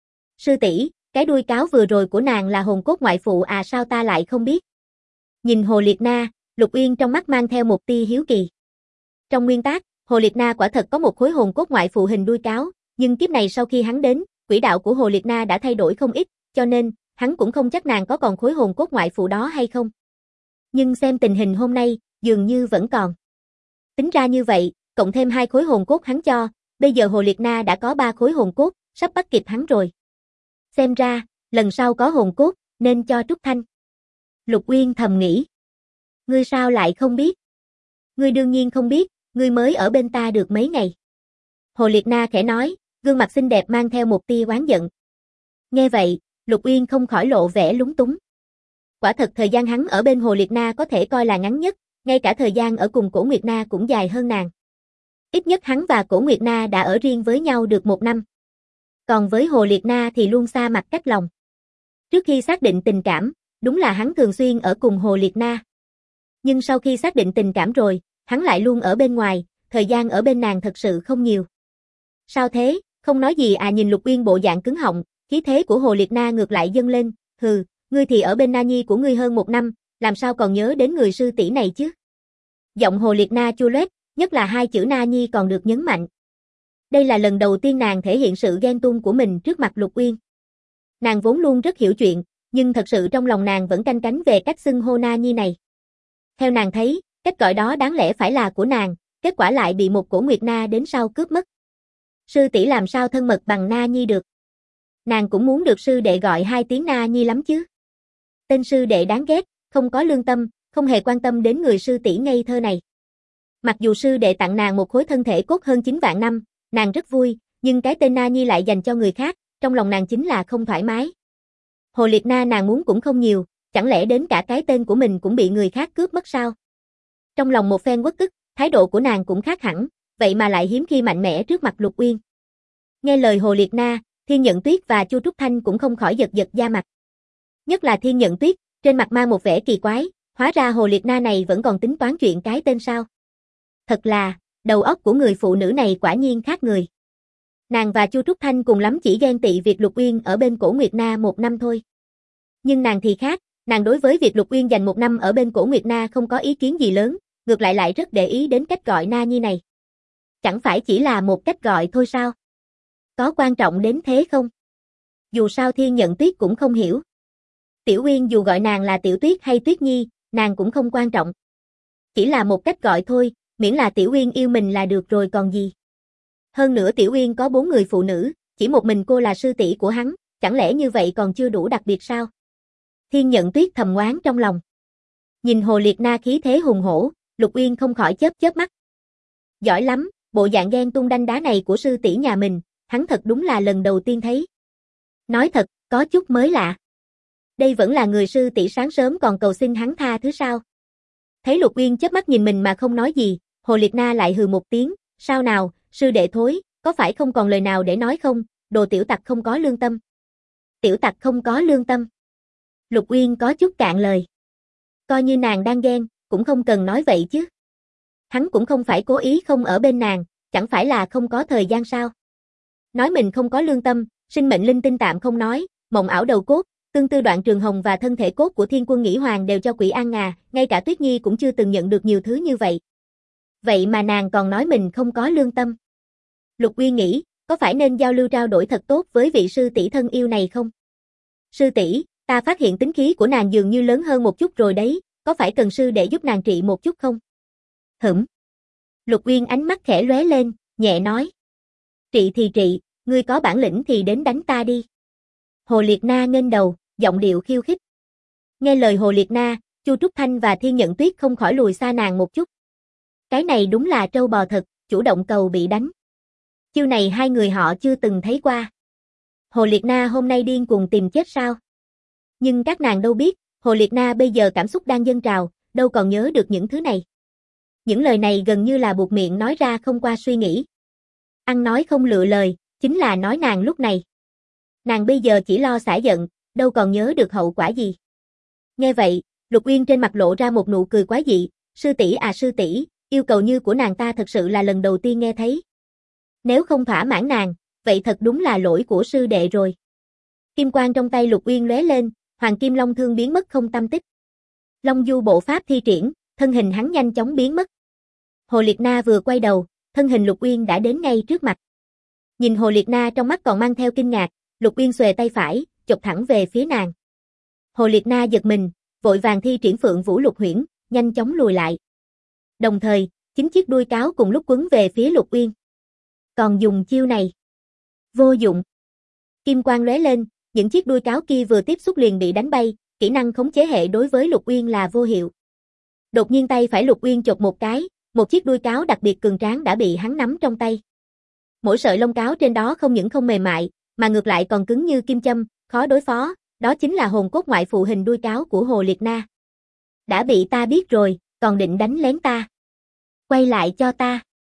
Sư tỷ, cái đuôi cáo vừa rồi của nàng là hồn cốt ngoại phụ à, sao ta lại không biết? Nhìn Hồ Liệt Na, Lục Uyên trong mắt mang theo một tia hiếu kỳ. Trong nguyên tác, Hồ Liệt Na quả thật có một khối hồn cốt ngoại phụ hình đuôi cáo, nhưng kiếp này sau khi hắn đến, quỹ đạo của Hồ Liệt Na đã thay đổi không ít, cho nên hắn cũng không chắc nàng có còn khối hồn cốt ngoại phụ đó hay không. Nhưng xem tình hình hôm nay, dường như vẫn còn. Tính ra như vậy, cộng thêm 2 khối hồn cốt hắn cho, bây giờ Hồ Liệt Na đã có 3 khối hồn cốt, sắp bắt kịp hắn rồi. Xem ra, lần sau có hồn cốt, nên cho Trúc Thanh. Lục Uyên thầm nghĩ. Ngươi sao lại không biết? Ngươi đương nhiên không biết, ngươi mới ở bên ta được mấy ngày. Hồ Liệt Na khẽ nói, gương mặt xinh đẹp mang theo một tia oán giận. Nghe vậy, Lục Uyên không khỏi lộ vẻ lúng túng. Quả thật thời gian hắn ở bên Hồ Liệt Na có thể coi là ngắn nhất, ngay cả thời gian ở cùng Cổ Nguyệt Na cũng dài hơn nàng. Ít nhất hắn và Cổ Nguyệt Na đã ở riêng với nhau được 1 năm. Còn với Hồ Liệt Na thì luôn xa mặt cách lòng. Trước khi xác định tình cảm, đúng là hắn thường xuyên ở cùng Hồ Liệt Na. Nhưng sau khi xác định tình cảm rồi, hắn lại luôn ở bên ngoài, thời gian ở bên nàng thật sự không nhiều. Sao thế, không nói gì à? Nhìn Lục Uyên bộ dạng cứng họng, khí thế của Hồ Liệt Na ngược lại dâng lên, hừ, ngươi thì ở bên Na Nhi của ngươi hơn 1 năm, làm sao còn nhớ đến người sư tỷ này chứ? Giọng Hồ Liệt Na chua loét, nhất là 2 chữ Na Nhi còn được nhấn mạnh. Đây là lần đầu tiên nàng thể hiện sự ghen tuông của mình trước mặt Lục Uyên. Nàng vốn luôn rất hiểu chuyện, nhưng thật sự trong lòng nàng vẫn canh cánh về cách xưng hô Na Nhi này. Theo nàng thấy, cách gọi đó đáng lẽ phải là của nàng, kết quả lại bị một Cổ Nguyệt Na đến sau cướp mất. Sư tỷ làm sao thân mật bằng Na Nhi được? Nàng cũng muốn được sư đệ gọi 2 tiếng Na Nhi lắm chứ. Tên sư đệ đáng ghét, không có lương tâm, không hề quan tâm đến người sư tỷ ngây thơ này. Mặc dù sư đệ tặng nàng một khối thân thể cốt hơn 9 vạn năm, nàng rất vui, nhưng cái tên Na Nhi lại dành cho người khác, trong lòng nàng chính là không thoải mái. Hồ Liệt Na nàng muốn cũng không nhiều, chẳng lẽ đến cả cái tên của mình cũng bị người khác cướp mất sao? Trong lòng một phen uất ức, thái độ của nàng cũng khác hẳn, vậy mà lại hiếm khi mạnh mẽ trước mặt Lục Uyên. Nghe lời Hồ Liệt Na, Thiên Nhận Tuyết và Chu Trúc Thanh cũng không khỏi giật giật da mặt. Nhất là Thiên Nhận Tuyết, trên mặt mang một vẻ kỳ quái, hóa ra Hồ Liệt Na này vẫn còn tính toán chuyện cái tên sao. Thật là, đầu óc của người phụ nữ này quả nhiên khác người. Nàng và Chu Trúc Thanh cùng lắm chỉ ghen tị việc Lục Uyên ở bên Cổ Nguyệt Na 1 năm thôi. Nhưng nàng thì khác, nàng đối với việc Lục Uyên dành 1 năm ở bên Cổ Nguyệt Na không có ý kiến gì lớn, ngược lại rất để ý đến cách gọi Na Nhi này. Chẳng phải chỉ là một cách gọi thôi sao? Có quan trọng đến thế không? Dù sao Thiên Nhận Tuyết cũng không hiểu. Tiểu Uyên dù gọi nàng là Tiểu Tuyết hay Tuyết Nhi, nàng cũng không quan trọng. Chỉ là một cách gọi thôi, miễn là Tiểu Uyên yêu mình là được rồi còn gì. Hơn nữa Tiểu Uyên có 4 người phụ nữ, chỉ một mình cô là sư tỷ của hắn, chẳng lẽ như vậy còn chưa đủ đặc biệt sao? Thiên Nhận Tuyết thầm oán trong lòng. Nhìn Hồ Liệt Na khí thế hùng hổ, Lục Uyên không khỏi chớp chớp mắt. Giỏi lắm, bộ dạng ghen tung đanh đá này của sư tỷ nhà mình, hắn thật đúng là lần đầu tiên thấy. Nói thật, có chút mới lạ. Đây vẫn là người sư tỷ sáng sớm còn cầu xin hắn tha thứ sao? Thấy Lục Uyên chớp mắt nhìn mình mà không nói gì, Hồ Liệt Na lại hừ một tiếng, sao nào, sư đệ thối, có phải không còn lời nào để nói không, đồ tiểu tặc không có lương tâm. Tiểu tặc không có lương tâm. Lục Uyên có chút cạn lời. Coi như nàng đang ghen, cũng không cần nói vậy chứ. Hắn cũng không phải cố ý không ở bên nàng, chẳng phải là không có thời gian sao. Nói mình không có lương tâm, sinh mệnh linh tinh tạm không nói, mộng ảo đầu cốt, tương tư đoạn trường hồng và thân thể cốt của Thiên Quân Nghĩ Hoàng đều cho Quỷ An Ngà, ngay cả Tuyết Nhi cũng chưa từng nhận được nhiều thứ như vậy. Vậy mà nàng còn nói mình không có lương tâm. Lục Uyên nghĩ, có phải nên giao lưu trao đổi thật tốt với vị sư tỷ thân yêu này không? Sư tỷ, ta phát hiện tính khí của nàng dường như lớn hơn một chút rồi đấy, có phải cần sư để giúp nàng trị một chút không? Hửm. Lục Uyên ánh mắt khẽ lóe lên, nhẹ nói. Trị thì trị, ngươi có bản lĩnh thì đến đánh ta đi. Hồ Liệt Na nghênh đầu, giọng điệu khiêu khích. Nghe lời Hồ Liệt Na, Chu Trúc Thanh và Thiên Nhận Tuyết không khỏi lùi xa nàng một chút. Cái này đúng là trâu bò thật, chủ động cầu bị đánh. Chiêu này hai người họ chưa từng thấy qua. Hồ Liệt Na hôm nay điên cuồng tìm chết sao? Nhưng các nàng đâu biết, Hồ Liệt Na bây giờ cảm xúc đang dâng trào, đâu còn nhớ được những thứ này. Những lời này gần như là buột miệng nói ra không qua suy nghĩ. Ăn nói không lựa lời, chính là nói nàng lúc này. Nàng bây giờ chỉ lo xả giận, đâu còn nhớ được hậu quả gì. Nghe vậy, Lục Uyên trên mặt lộ ra một nụ cười quái dị, sư tỷ à sư tỷ, yêu cầu như của nàng ta thật sự là lần đầu tiên nghe thấy. Nếu không thỏa mãn nàng, vậy thật đúng là lỗi của sư đệ rồi. Kim quang trong tay Lục Uyên lóe lên, Hoàng Kim Long Thương biến mất không tăm tích. Long Du bộ pháp thi triển, thân hình hắn nhanh chóng biến mất. Hồ Liệt Na vừa quay đầu, thân hình Lục Uyên đã đến ngay trước mặt. Nhìn Hồ Liệt Na trong mắt còn mang theo kinh ngạc, Lục Uyên xuề tay phải, chộp thẳng về phía nàng. Hồ Liệt Na giật mình, vội vàng thi triển Phượng Vũ Lục Huyễn, nhanh chóng lùi lại. Đồng thời, 9 chiếc đuôi cáo cùng lúc quấn về phía Lục Uyên. Còn dùng chiêu này. Vô dụng. Kim quang lóe lên, những chiếc đuôi cáo kia vừa tiếp xúc liền bị đánh bay, kỹ năng khống chế hệ đối với Lục Uyên là vô hiệu. Đột nhiên tay phải Lục Uyên chộp một cái, một chiếc đuôi cáo đặc biệt cường tráng đã bị hắn nắm trong tay. Mỗi sợi lông cáo trên đó không những không mềm mại, mà ngược lại còn cứng như kim châm, khó đối phó, đó chính là hồn cốt ngoại phụ hình đuôi cáo của Hồ Liệt Na. Đã bị ta biết rồi, còn định đánh lén ta. Quay lại cho ta.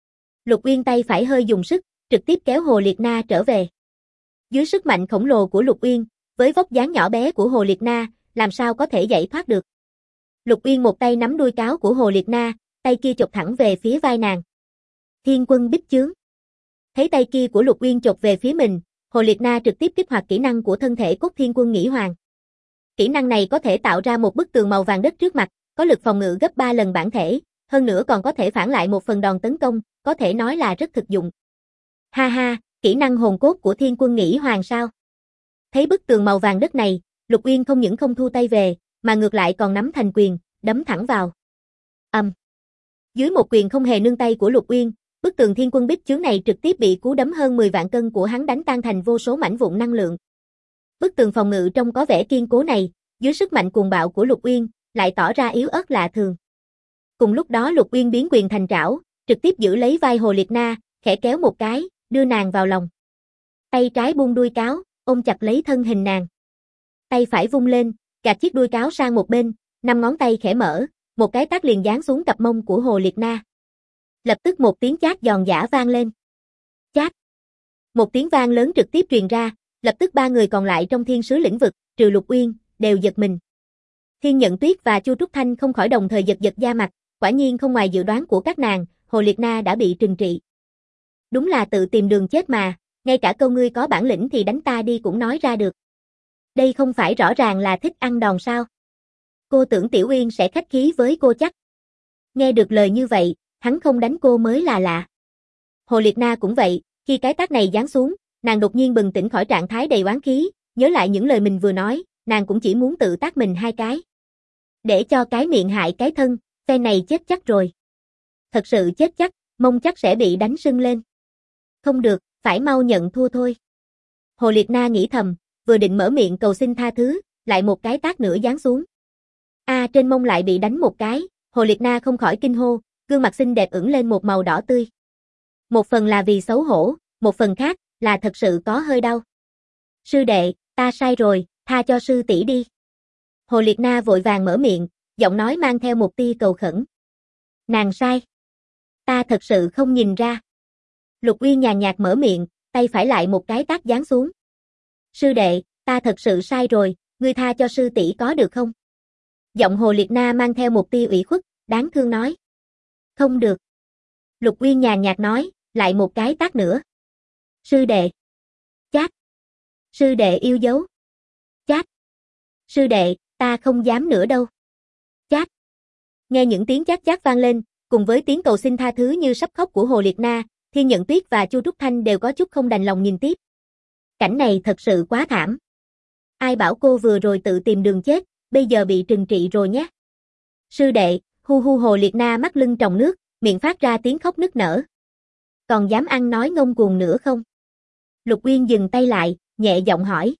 Lục Uyên tay phải hơi dùng sức, trực tiếp kéo Hồ Liệt Na trở về. Dưới sức mạnh khổng lồ của Lục Uyên, với vóc dáng nhỏ bé của Hồ Liệt Na, làm sao có thể giải thoát được. Lục Uyên một tay nắm đuôi cáo của Hồ Liệt Na, tay kia chộp thẳng về phía vai nàng. Thiên Quân Bích Chướng. Thấy tay kia của Lục Uyên chộp về phía mình, Hồ Liệt Na trực tiếp kích hoạt kỹ năng của thân thể cốt Thiên Quân Nghĩ Hoàng. Kỹ năng này có thể tạo ra một bức tường màu vàng đất trước mặt, có lực phòng ngự gấp 3 lần bản thể, hơn nữa còn có thể phản lại một phần đòn tấn công, có thể nói là rất thực dụng. Ha ha, kỹ năng hồn cốt của Thiên Quân Nghĩ Hoàng sao? Thấy bức tường màu vàng đất này, Lục Uyên không những không thu tay về, mà ngược lại còn nắm thành quyền, đấm thẳng vào. Dưới một quyền không hề nương tay của Lục Uyên, bức tường Thiên Quân Bích Chướng này trực tiếp bị cú đấm hơn 10 vạn cân của hắn đánh tan thành vô số mảnh vụn năng lượng. Bức tường phòng ngự trông có vẻ kiên cố này, dưới sức mạnh cuồng bạo của Lục Uyên, lại tỏ ra yếu ớt lạ thường. Cùng lúc đó Lục Uyên biến quyền thành trảo, trực tiếp giữ lấy vai Hồ Liệt Na, khẽ kéo một cái, đưa nàng vào lòng. Tay trái buông đuôi cáo, ôm chặt lấy thân hình nàng. Tay phải vung lên, gạt chiếc đuôi cáo sang một bên, 5 ngón tay khẽ mở, một cái tát liền giáng xuống cặp mông của Hồ Liệt Na. Lập tức một tiếng chát giòn giã vang lên. Chát. Một tiếng vang lớn trực tiếp truyền ra, lập tức 3 người còn lại trong thiên sứ lĩnh vực, trừ Lục Uyên, đều giật mình. Thiên Nhận Tuyết và Chu Trúc Thanh không khỏi đồng thời giật giật da mặt, quả nhiên không ngoài dự đoán của các nàng, Hồ Liệt Na đã bị trừng trị. Đúng là tự tìm đường chết mà, ngay cả câu ngươi có bản lĩnh thì đánh ta đi cũng nói ra được. Đây không phải rõ ràng là thích ăn đòn sao? Cô tưởng Tiểu Uyên sẽ khách khí với cô chắc. Nghe được lời như vậy, hắn không đánh cô mới là lạ. Hồ Liệt Na cũng vậy, khi cái tát này giáng xuống, nàng đột nhiên bừng tỉnh khỏi trạng thái đầy oán khí, nhớ lại những lời mình vừa nói, nàng cũng chỉ muốn tự tát mình 2 cái. Để cho cái miệng hại cái thân, phe này chết chắc rồi. Thật sự chết chắc, mông chắc sẽ bị đánh sưng lên. Không được, phải mau nhận thua thôi. Hồ Liệt Na nghĩ thầm, vừa định mở miệng cầu xin tha thứ, lại một cái tát nữa giáng xuống. Trên mông lại bị đánh một cái, Hồ Liệt Na không khỏi kinh hô, gương mặt xinh đẹp ửng lên một màu đỏ tươi. Một phần là vì xấu hổ, một phần khác là thật sự có hơi đau. Sư đệ, ta sai rồi, tha cho sư tỷ đi. Hồ Liệt Na vội vàng mở miệng, giọng nói mang theo một tia cầu khẩn. Nàng sai. Ta thật sự không nhìn ra. Lục Uyên nhàn nhạt mở miệng, tay phải lại một cái tát giáng xuống. Sư đệ, ta thật sự sai rồi, ngươi tha cho sư tỷ có được không? Giọng Hồ Liệt Na mang theo một tia ủy khuất, đáng thương nói. Không được. Lục Uyên nhàn nhạt nói, lại một cái tát nữa. Sư đệ. Chát. Sư đệ yêu dấu. Chát. Sư đệ, ta không dám nữa đâu. Chát. Nghe những tiếng chát chát vang lên, cùng với tiếng cầu xin tha thứ như sắp khóc của Hồ Liệt Na, Thiên Nhận Tuyết và Chu Trúc Thanh đều có chút không đành lòng nhìn tiếp. Cảnh này thật sự quá thảm. Ai bảo cô vừa rồi tự tìm đường chết, bây giờ bị trừng trị rồi nhé. Sư đệ, hu hu. Hồ Liệt Na mắt lưng tròng nước, miệng phát ra tiếng khóc nức nở. Còn dám ăn nói ngông cuồng nữa không? Lục Uyên dừng tay lại, nhẹ giọng hỏi.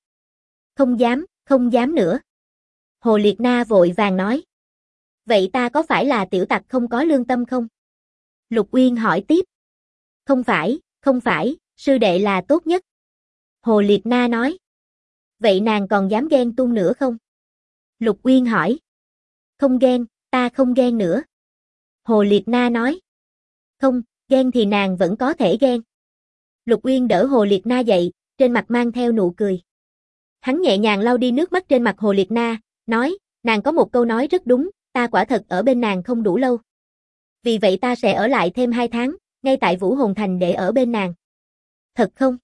Không dám nữa. Hồ Liệt Na vội vàng nói. Vậy ta có phải là tiểu tặc không có lương tâm không? Lục Uyên hỏi tiếp. Không phải, sư đệ là tốt nhất. Hồ Liệt Na nói. Vậy nàng còn dám ghen tuông nữa không? Lục Uyên hỏi. Không ghen, ta không ghen nữa. Hồ Liệt Na nói. Không, ghen thì nàng vẫn có thể ghen. Lục Uyên đỡ Hồ Liệt Na dậy, trên mặt mang theo nụ cười. Hắn nhẹ nhàng lau đi nước mắt trên mặt Hồ Liệt Na, nói, nàng có một câu nói rất đúng, ta quả thật ở bên nàng không đủ lâu. Vì vậy ta sẽ ở lại thêm 2 tháng, ngay tại Vũ Hồn Thành để ở bên nàng. Thật không?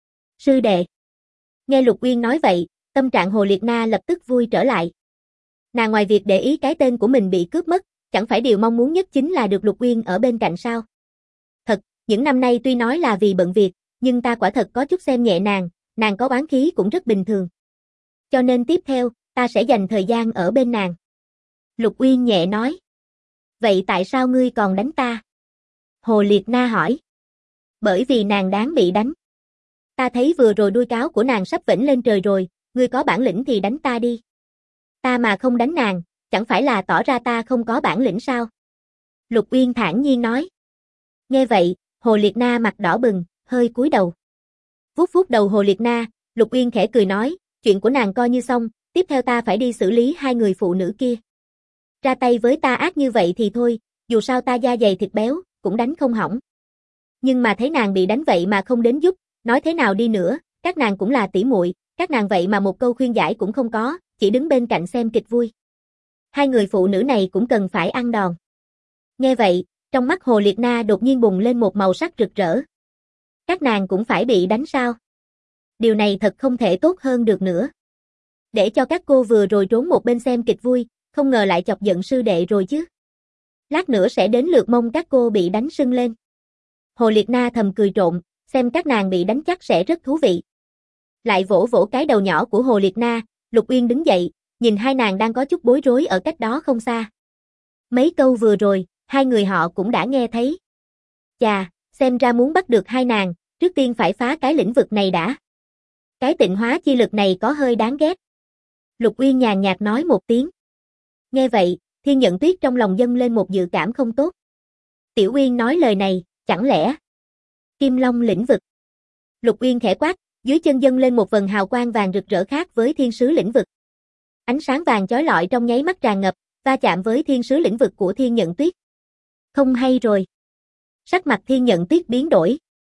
Sư đệ. Nghe Lục Uyên nói vậy, tâm trạng Hồ Liệt Na lập tức vui trở lại. Nàng ngoài việc để ý cái tên của mình bị cướp mất, chẳng phải điều mong muốn nhất chính là được Lục Uyên ở bên cạnh sao? Thật, những năm nay tuy nói là vì bận việc, nhưng ta quả thật có chút xem nhẹ nàng có oán khí cũng rất bình thường. Cho nên tiếp theo, ta sẽ dành thời gian ở bên nàng. Lục Uyên nhẹ nói. Vậy tại sao ngươi còn đánh ta? Hồ Liệt Na hỏi. Bởi vì nàng đáng bị đánh. Ta thấy vừa rồi đuôi cáo của nàng sắp vểnh lên trời rồi, ngươi có bản lĩnh thì đánh ta đi. Ta mà không đánh nàng, chẳng phải là tỏ ra ta không có bản lĩnh sao? Lục Uyên thản nhiên nói. Nghe vậy, Hồ Liệt Na mặt đỏ bừng, hơi cúi đầu. Vuốt vuốt đầu Hồ Liệt Na, Lục Uyên khẽ cười nói, chuyện của nàng coi như xong, tiếp theo ta phải đi xử lý 2 người phụ nữ kia. Ra tay với ta ác như vậy thì thôi, dù sao ta da dày thịt béo, cũng đánh không hỏng. Nhưng mà thấy nàng bị đánh vậy mà không đến giúp, nói thế nào đi nữa, các nàng cũng là tỷ muội, các nàng vậy mà một câu khuyên giải cũng không có, chỉ đứng bên cạnh xem kịch vui. 2 người phụ nữ này cũng cần phải ăn đòn. Nghe vậy, trong mắt Hồ Liệt Na đột nhiên bùng lên một màu sắc rực rỡ. Các nàng cũng phải bị đánh sao? Điều này thật không thể tốt hơn được nữa. Để cho các cô vừa rồi trốn một bên xem kịch vui, không ngờ lại chọc giận sư đệ rồi chứ. Lát nữa sẽ đến lượt mông các cô bị đánh sưng lên. Hồ Liệt Na thầm cười trộm, xem các nàng bị đánh chắc sẽ rất thú vị. Lại vỗ vỗ cái đầu nhỏ của Hồ Liệt Na, Lục Uyên đứng dậy, nhìn 2 nàng đang có chút bối rối ở cách đó không xa. Mấy câu vừa rồi, 2 người họ cũng đã nghe thấy. Chà, xem ra muốn bắt được 2 nàng, trước tiên phải phá cái lĩnh vực này đã. Cái tịnh hóa chi lực này có hơi đáng ghét. Lục Uyên nhàn nhạt nói một tiếng. Nghe vậy, Thiên Nhận Tuyết trong lòng dâng lên một dự cảm không tốt. Tiểu Uyên nói lời này, chẳng lẽ Kim Long lĩnh vực? Lục Uyên khẽ quát, dưới chân dâng lên một vầng hào quang vàng rực rỡ khác với thiên sứ lĩnh vực. Ánh sáng vàng chói lọi trong nháy mắt tràn ngập, va chạm với thiên sứ lĩnh vực của Thiên Nhận Tuyết. Không hay rồi. Sắc mặt Thiên Nhận Tuyết biến đổi.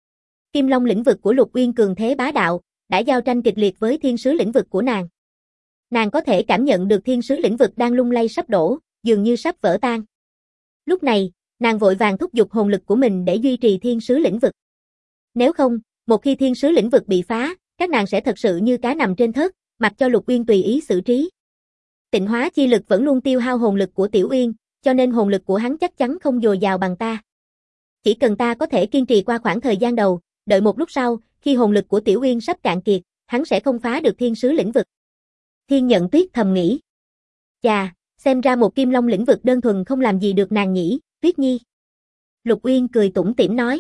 Kim Long lĩnh vực của Lục Uyên cường thế bá đạo, đã giao tranh kịch liệt với thiên sứ lĩnh vực của nàng. Nàng có thể cảm nhận được thiên sứ lĩnh vực đang lung lay sắp đổ, dường như sắp vỡ tan. Lúc này, nàng vội vàng thúc giục hồn lực của mình để duy trì thiên sứ lĩnh vực. Nếu không, một khi thiên sứ lĩnh vực bị phá, các nàng sẽ thật sự như cá nằm trên thớt, mặc cho Lục Uyên tùy ý xử trí. Tịnh hóa chi lực vẫn luôn tiêu hao hồn lực của Tiểu Uyên, cho nên hồn lực của hắn chắc chắn không dồi dào bằng ta. Chỉ cần ta có thể kiên trì qua khoảng thời gian đầu, đợi một lúc sau, khi hồn lực của Tiểu Uyên sắp cạn kiệt, hắn sẽ không phá được thiên sứ lĩnh vực. Thiên Nhận Tuyết thầm nghĩ. Chà, xem ra một Kim Long lĩnh vực đơn thuần không làm gì được nàng nhỉ, Tuyết Nhi. Lục Uyên cười tủm tỉm nói.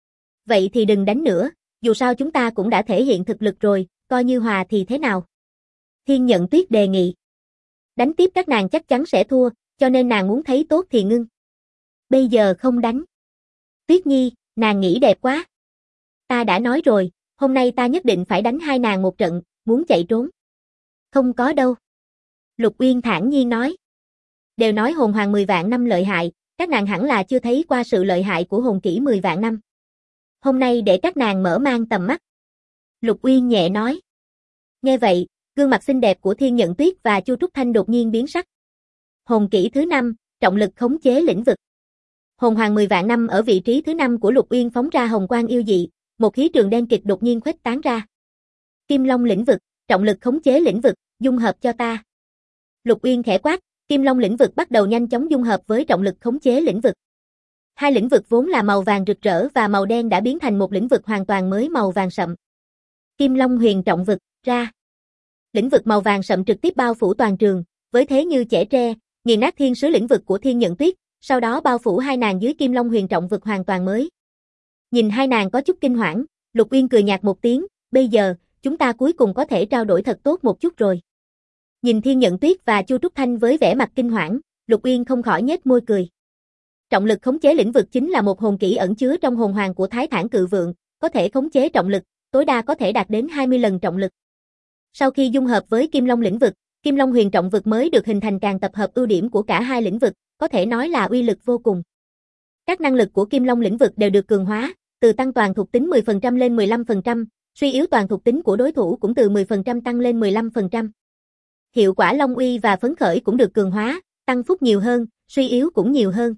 Vậy thì đừng đánh nữa, dù sao chúng ta cũng đã thể hiện thực lực rồi, coi như hòa thì thế nào? Thiên Nhận Tuyết đề nghị. Đánh tiếp các nàng chắc chắn sẽ thua, cho nên nàng muốn thấy tốt thì ngưng. Bây giờ không đánh. Tuyết Nhi, nàng nghĩ đẹp quá. Ta đã nói rồi, hôm nay ta nhất định phải đánh 2 nàng một trận, muốn chạy trốn. Không có đâu. Lục Uyên thản nhiên nói. Đều nói hồn hoàng 10 vạn năm lợi hại, các nàng hẳn là chưa thấy qua sự lợi hại của hồn kỹ 10 vạn năm. Hôm nay để các nàng mở mang tầm mắt. Lục Uyên nhẹ nói. Nghe vậy, gương mặt xinh đẹp của Thiên Nhận Tuyết và Chu Trúc Thanh đột nhiên biến sắc. Hồn kỹ thứ 5, Trọng lực khống chế lĩnh vực. Hồn hoàng 10 vạn năm ở vị trí thứ 5 của Lục Uyên phóng ra hồng quang yêu dị, một khí trường đen kịt đột nhiên khuếch tán ra. Kim Long lĩnh vực, trọng lực khống chế lĩnh vực, dung hợp cho ta. Lục Uyên khẽ quát, Kim Long lĩnh vực bắt đầu nhanh chóng dung hợp với trọng lực khống chế lĩnh vực. Hai lĩnh vực vốn là màu vàng rực rỡ và màu đen đã biến thành một lĩnh vực hoàn toàn mới màu vàng sậm. Kim Long huyền trọng vực, ra. Lĩnh vực màu vàng sậm trực tiếp bao phủ toàn trường, với thế như chẻ tre, nghiền nát thiên sứ lĩnh vực của Thiên Nhận Tuyết, sau đó bao phủ hai nàng dưới Kim Long huyền trọng vực hoàn toàn mới. Nhìn hai nàng có chút kinh hoảng, Lục Uyên cười nhạt một tiếng, bây giờ, chúng ta cuối cùng có thể trao đổi thật tốt một chút rồi. Nhìn Thiên Nhận Tuyết và Chu Trúc Thanh với vẻ mặt kinh hoảng, Lục Uyên không khỏi nhếch môi cười. Trọng lực khống chế lĩnh vực chính là một hồn kỹ ẩn chứa trong hồn hoàng của Thái Thản Cự Vượng, có thể khống chế trọng lực, tối đa có thể đạt đến 20 lần trọng lực. Sau khi dung hợp với Kim Long lĩnh vực, Kim Long huyền trọng vực mới được hình thành càng tập hợp ưu điểm của cả hai lĩnh vực, có thể nói là uy lực vô cùng. Các năng lực của Kim Long lĩnh vực đều được cường hóa, từ tăng toàn thuộc tính 10% lên 15%, suy yếu toàn thuộc tính của đối thủ cũng từ 10% tăng lên 15%. Hiệu quả Long uy và phấn khởi cũng được cường hóa, tăng phúc nhiều hơn, suy yếu cũng nhiều hơn.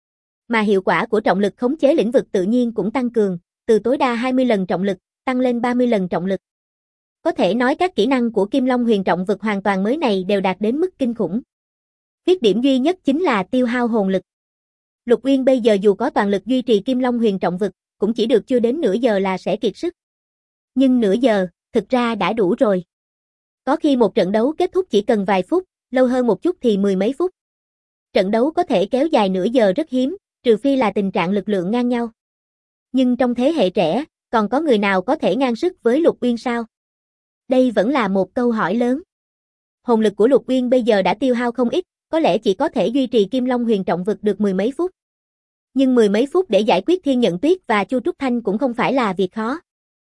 Mà hiệu quả của trọng lực khống chế lĩnh vực tự nhiên cũng tăng cường, từ tối đa 20 lần trọng lực, tăng lên 30 lần trọng lực. Có thể nói các kỹ năng của Kim Long huyền trọng vực hoàn toàn mới này đều đạt đến mức kinh khủng. Khuyết điểm duy nhất chính là tiêu hao hồn lực. Lục Uyên bây giờ dù có toàn lực duy trì Kim Long huyền trọng vực, cũng chỉ được chưa đến nửa giờ là sẽ kiệt sức. Nhưng nửa giờ, thực ra đã đủ rồi. Có khi một trận đấu kết thúc chỉ cần vài phút, lâu hơn một chút thì mười mấy phút. Trận đấu có thể kéo dài nửa giờ rất hiếm, trừ phi là tình trạng lực lượng ngang nhau. Nhưng trong thế hệ trẻ, còn có người nào có thể ngang sức với Lục Uyên sao? Đây vẫn là một câu hỏi lớn. Hồn lực của Lục Uyên bây giờ đã tiêu hao không ít, có lẽ chỉ có thể duy trì Kim Long huyền trọng vực được mười mấy phút. Nhưng mười mấy phút để giải quyết Thiên Nhận Tuyết và Chu Trúc Thanh cũng không phải là việc khó.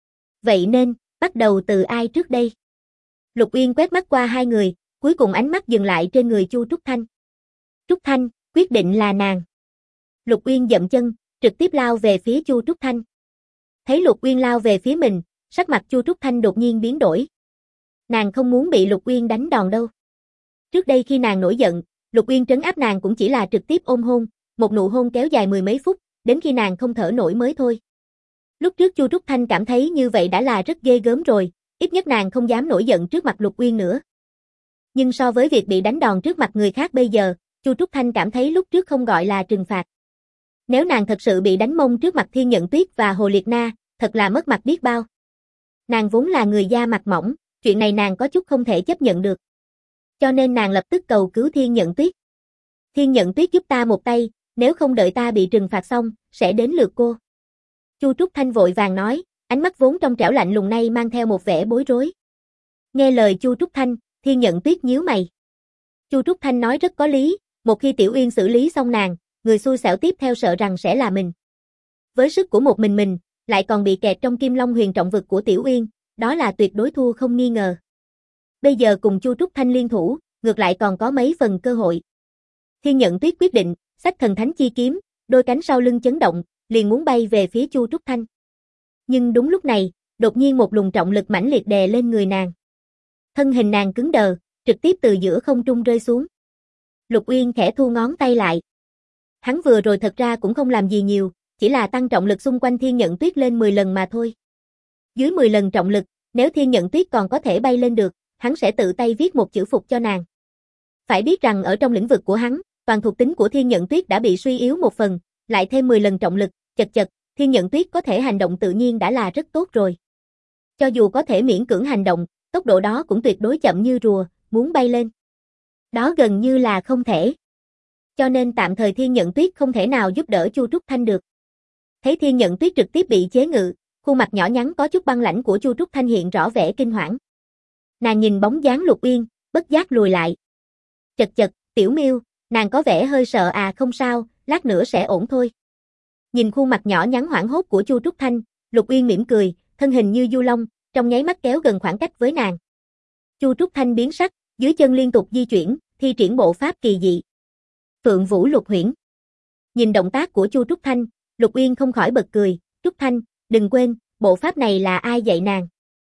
Vậy nên, bắt đầu từ ai trước đây? Lục Uyên quét mắt qua hai người, cuối cùng ánh mắt dừng lại trên người Chu Trúc Thanh. Trúc Thanh, quyết định là nàng. Lục Uyên dậm chân, trực tiếp lao về phía Chu Trúc Thanh. Thấy Lục Uyên lao về phía mình, sắc mặt Chu Trúc Thanh đột nhiên biến đổi. Nàng không muốn bị Lục Uyên đánh đòn đâu. Trước đây khi nàng nổi giận, Lục Uyên trấn áp nàng cũng chỉ là trực tiếp ôm hôn, một nụ hôn kéo dài mười mấy phút, đến khi nàng không thở nổi mới thôi. Lúc trước Chu Trúc Thanh cảm thấy như vậy đã là rất ghê gớm rồi, ít nhất nàng không dám nổi giận trước mặt Lục Uyên nữa. Nhưng so với việc bị đánh đòn trước mặt người khác bây giờ, Chu Trúc Thanh cảm thấy lúc trước không gọi là trừng phạt. Nếu nàng thật sự bị đánh mông trước mặt Thiên Nhận Tuyết và Hồ Liệt Na, thật là mất mặt biết bao. Nàng vốn là người da mặt mỏng, chuyện này nàng có chút không thể chấp nhận được. Cho nên nàng lập tức cầu cứu Thiên Nhận Tuyết. Thiên Nhận Tuyết giúp ta một tay, nếu không đợi ta bị trừng phạt xong, sẽ đến lượt cô. Chu Trúc Thanh vội vàng nói, ánh mắt vốn trong trẻo lạnh lùng nay mang theo một vẻ bối rối. Nghe lời Chu Trúc Thanh, Thiên Nhận Tuyết nhíu mày. Chu Trúc Thanh nói rất có lý, một khi Tiểu Uyên xử lý xong nàng, người xui xẻo tiếp theo sợ rằng sẽ là mình. Với sức của một mình, lại còn bị kẹt trong Kim Long huyền trọng vực của Tiểu Uyên, đó là tuyệt đối thua không nghi ngờ. Bây giờ cùng Chu Trúc Thanh liên thủ, ngược lại còn có mấy phần cơ hội. Thiên Nhận Tuyết quyết định, xách thần thánh chi kiếm, đôi cánh sau lưng chấn động, liền muốn bay về phía Chu Trúc Thanh. Nhưng đúng lúc này, đột nhiên một luồng trọng lực mãnh liệt đè lên người nàng. Thân hình nàng cứng đờ, trực tiếp từ giữa không trung rơi xuống. Lục Uyên khẽ thu ngón tay lại. Hắn vừa rồi thật ra cũng không làm gì nhiều, chỉ là tăng trọng lực xung quanh Thiên Nhận Tuyết lên 10 lần mà thôi. Dưới 10 lần trọng lực, nếu Thiên Nhận Tuyết còn có thể bay lên được, hắn sẽ tự tay viết một chữ phục cho nàng. Phải biết rằng ở trong lĩnh vực của hắn, toàn thuộc tính của Thiên Nhận Tuyết đã bị suy yếu một phần, lại thêm 10 lần trọng lực, chật chật, Thiên Nhận Tuyết có thể hành động tự nhiên đã là rất tốt rồi. Cho dù có thể miễn cưỡng hành động, tốc độ đó cũng tuyệt đối chậm như rùa, muốn bay lên. Đó gần như là không thể. Cho nên tạm thời Thiên Nhận Tuyết không thể nào giúp đỡ Chu Trúc Thanh được. Thấy Thiên Nhận Tuyết trực tiếp bị chế ngự, khuôn mặt nhỏ nhắn có chút băng lãnh của Chu Trúc Thanh hiện rõ vẻ kinh hoảng. Nàng nhìn bóng dáng Lục Uyên, bất giác lùi lại. Chật chật, Tiểu Miêu, nàng có vẻ hơi sợ à, không sao, lát nữa sẽ ổn thôi. Nhìn khuôn mặt nhỏ nhắn hoảng hốt của Chu Trúc Thanh, Lục Uyên mỉm cười, thân hình như du long, trong nháy mắt kéo gần khoảng cách với nàng. Chu Trúc Thanh biến sắc, dưới chân liên tục di chuyển, thi triển bộ pháp kỳ dị. Phượng Vũ Lục Huyễn. Nhìn động tác của Chu Trúc Thanh, Lục Uyên không khỏi bật cười, Trúc Thanh, đừng quên, bộ pháp này là ai dạy nàng?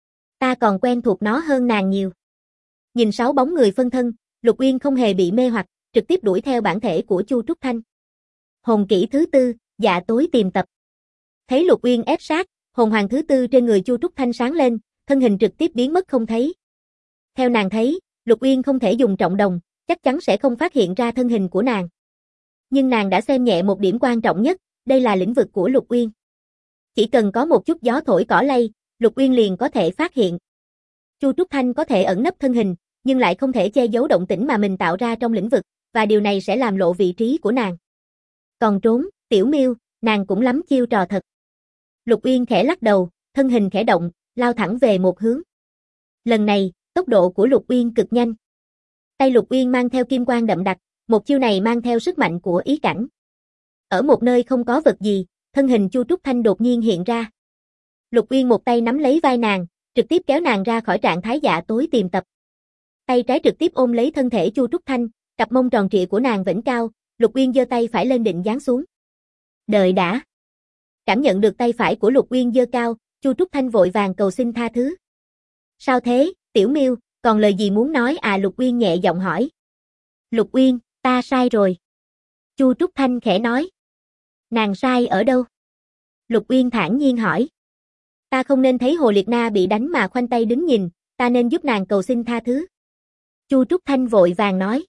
Ta còn quen thuộc nó hơn nàng nhiều. Nhìn 6 bóng người phân thân, Lục Uyên không hề bị mê hoặc, trực tiếp đuổi theo bản thể của Chu Trúc Thanh. Hồn kỹ thứ tư, Dạ Tối Tìm Tập. Thấy Lục Uyên ép sát, hồn hoàng thứ tư trên người Chu Trúc Thanh sáng lên, thân hình trực tiếp biến mất không thấy. Theo nàng thấy, Lục Uyên không thể dùng trọng đồng, chắc chắn sẽ không phát hiện ra thân hình của nàng. Nhưng nàng đã xem nhẹ một điểm quan trọng nhất, đây là lĩnh vực của Lục Uyên. Chỉ cần có một chút gió thổi cỏ lay, Lục Uyên liền có thể phát hiện. Chu Trúc Thanh có thể ẩn nấp thân hình, nhưng lại không thể che giấu động tĩnh mà mình tạo ra trong lĩnh vực, và điều này sẽ làm lộ vị trí của nàng. Còn trốn, Tiểu Miêu, nàng cũng lắm chiêu trò thật. Lục Uyên khẽ lắc đầu, thân hình khẽ động, lao thẳng về một hướng. Lần này, tốc độ của Lục Uyên cực nhanh. Tay Lục Uyên mang theo kim quang đậm đặc, một chiêu này mang theo sức mạnh của ý cảnh. Ở một nơi không có vật gì, thân hình Chu Trúc Thanh đột nhiên hiện ra. Lục Uyên một tay nắm lấy vai nàng, trực tiếp kéo nàng ra khỏi trạng thái Dạ Tối Tìm Tập. Tay trái trực tiếp ôm lấy thân thể Chu Trúc Thanh, cặp mông tròn trịa của nàng vểnh cao, Lục Uyên giơ tay phải lên định giáng xuống. Đợi đã. Cảm nhận được tay phải của Lục Uyên giơ cao, Chu Trúc Thanh vội vàng cầu xin tha thứ. Sao thế, Tiểu Miêu, còn lời gì muốn nói à? Lục Uyên nhẹ giọng hỏi. Lục Uyên, ta sai rồi. Chu Trúc Thanh khẽ nói. Nàng sai ở đâu? Lục Uyên thản nhiên hỏi. Ta không nên thấy Hồ Liệt Na bị đánh mà khoanh tay đứng nhìn, ta nên giúp nàng cầu xin tha thứ. Chu Trúc Thanh vội vàng nói.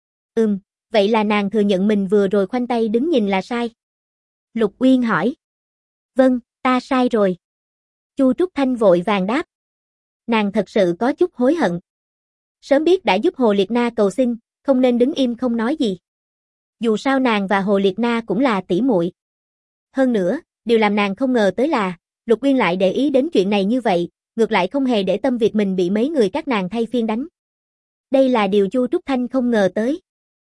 Vậy là nàng thừa nhận mình vừa rồi khoanh tay đứng nhìn là sai. Lục Uyên hỏi. Vâng, ta sai rồi. Chu Trúc Thanh vội vàng đáp. Nàng thật sự có chút hối hận. Sớm biết đã giúp Hồ Liệt Na cầu xin, không nên đứng im không nói gì. Dù sao nàng và Hồ Liệt Na cũng là tỷ muội. Hơn nữa, điều làm nàng không ngờ tới là, Lục Uyên lại để ý đến chuyện này như vậy, ngược lại không hề để tâm việc mình bị mấy người các nàng thay phiên đánh. Đây là điều Chu Trúc Thanh không ngờ tới.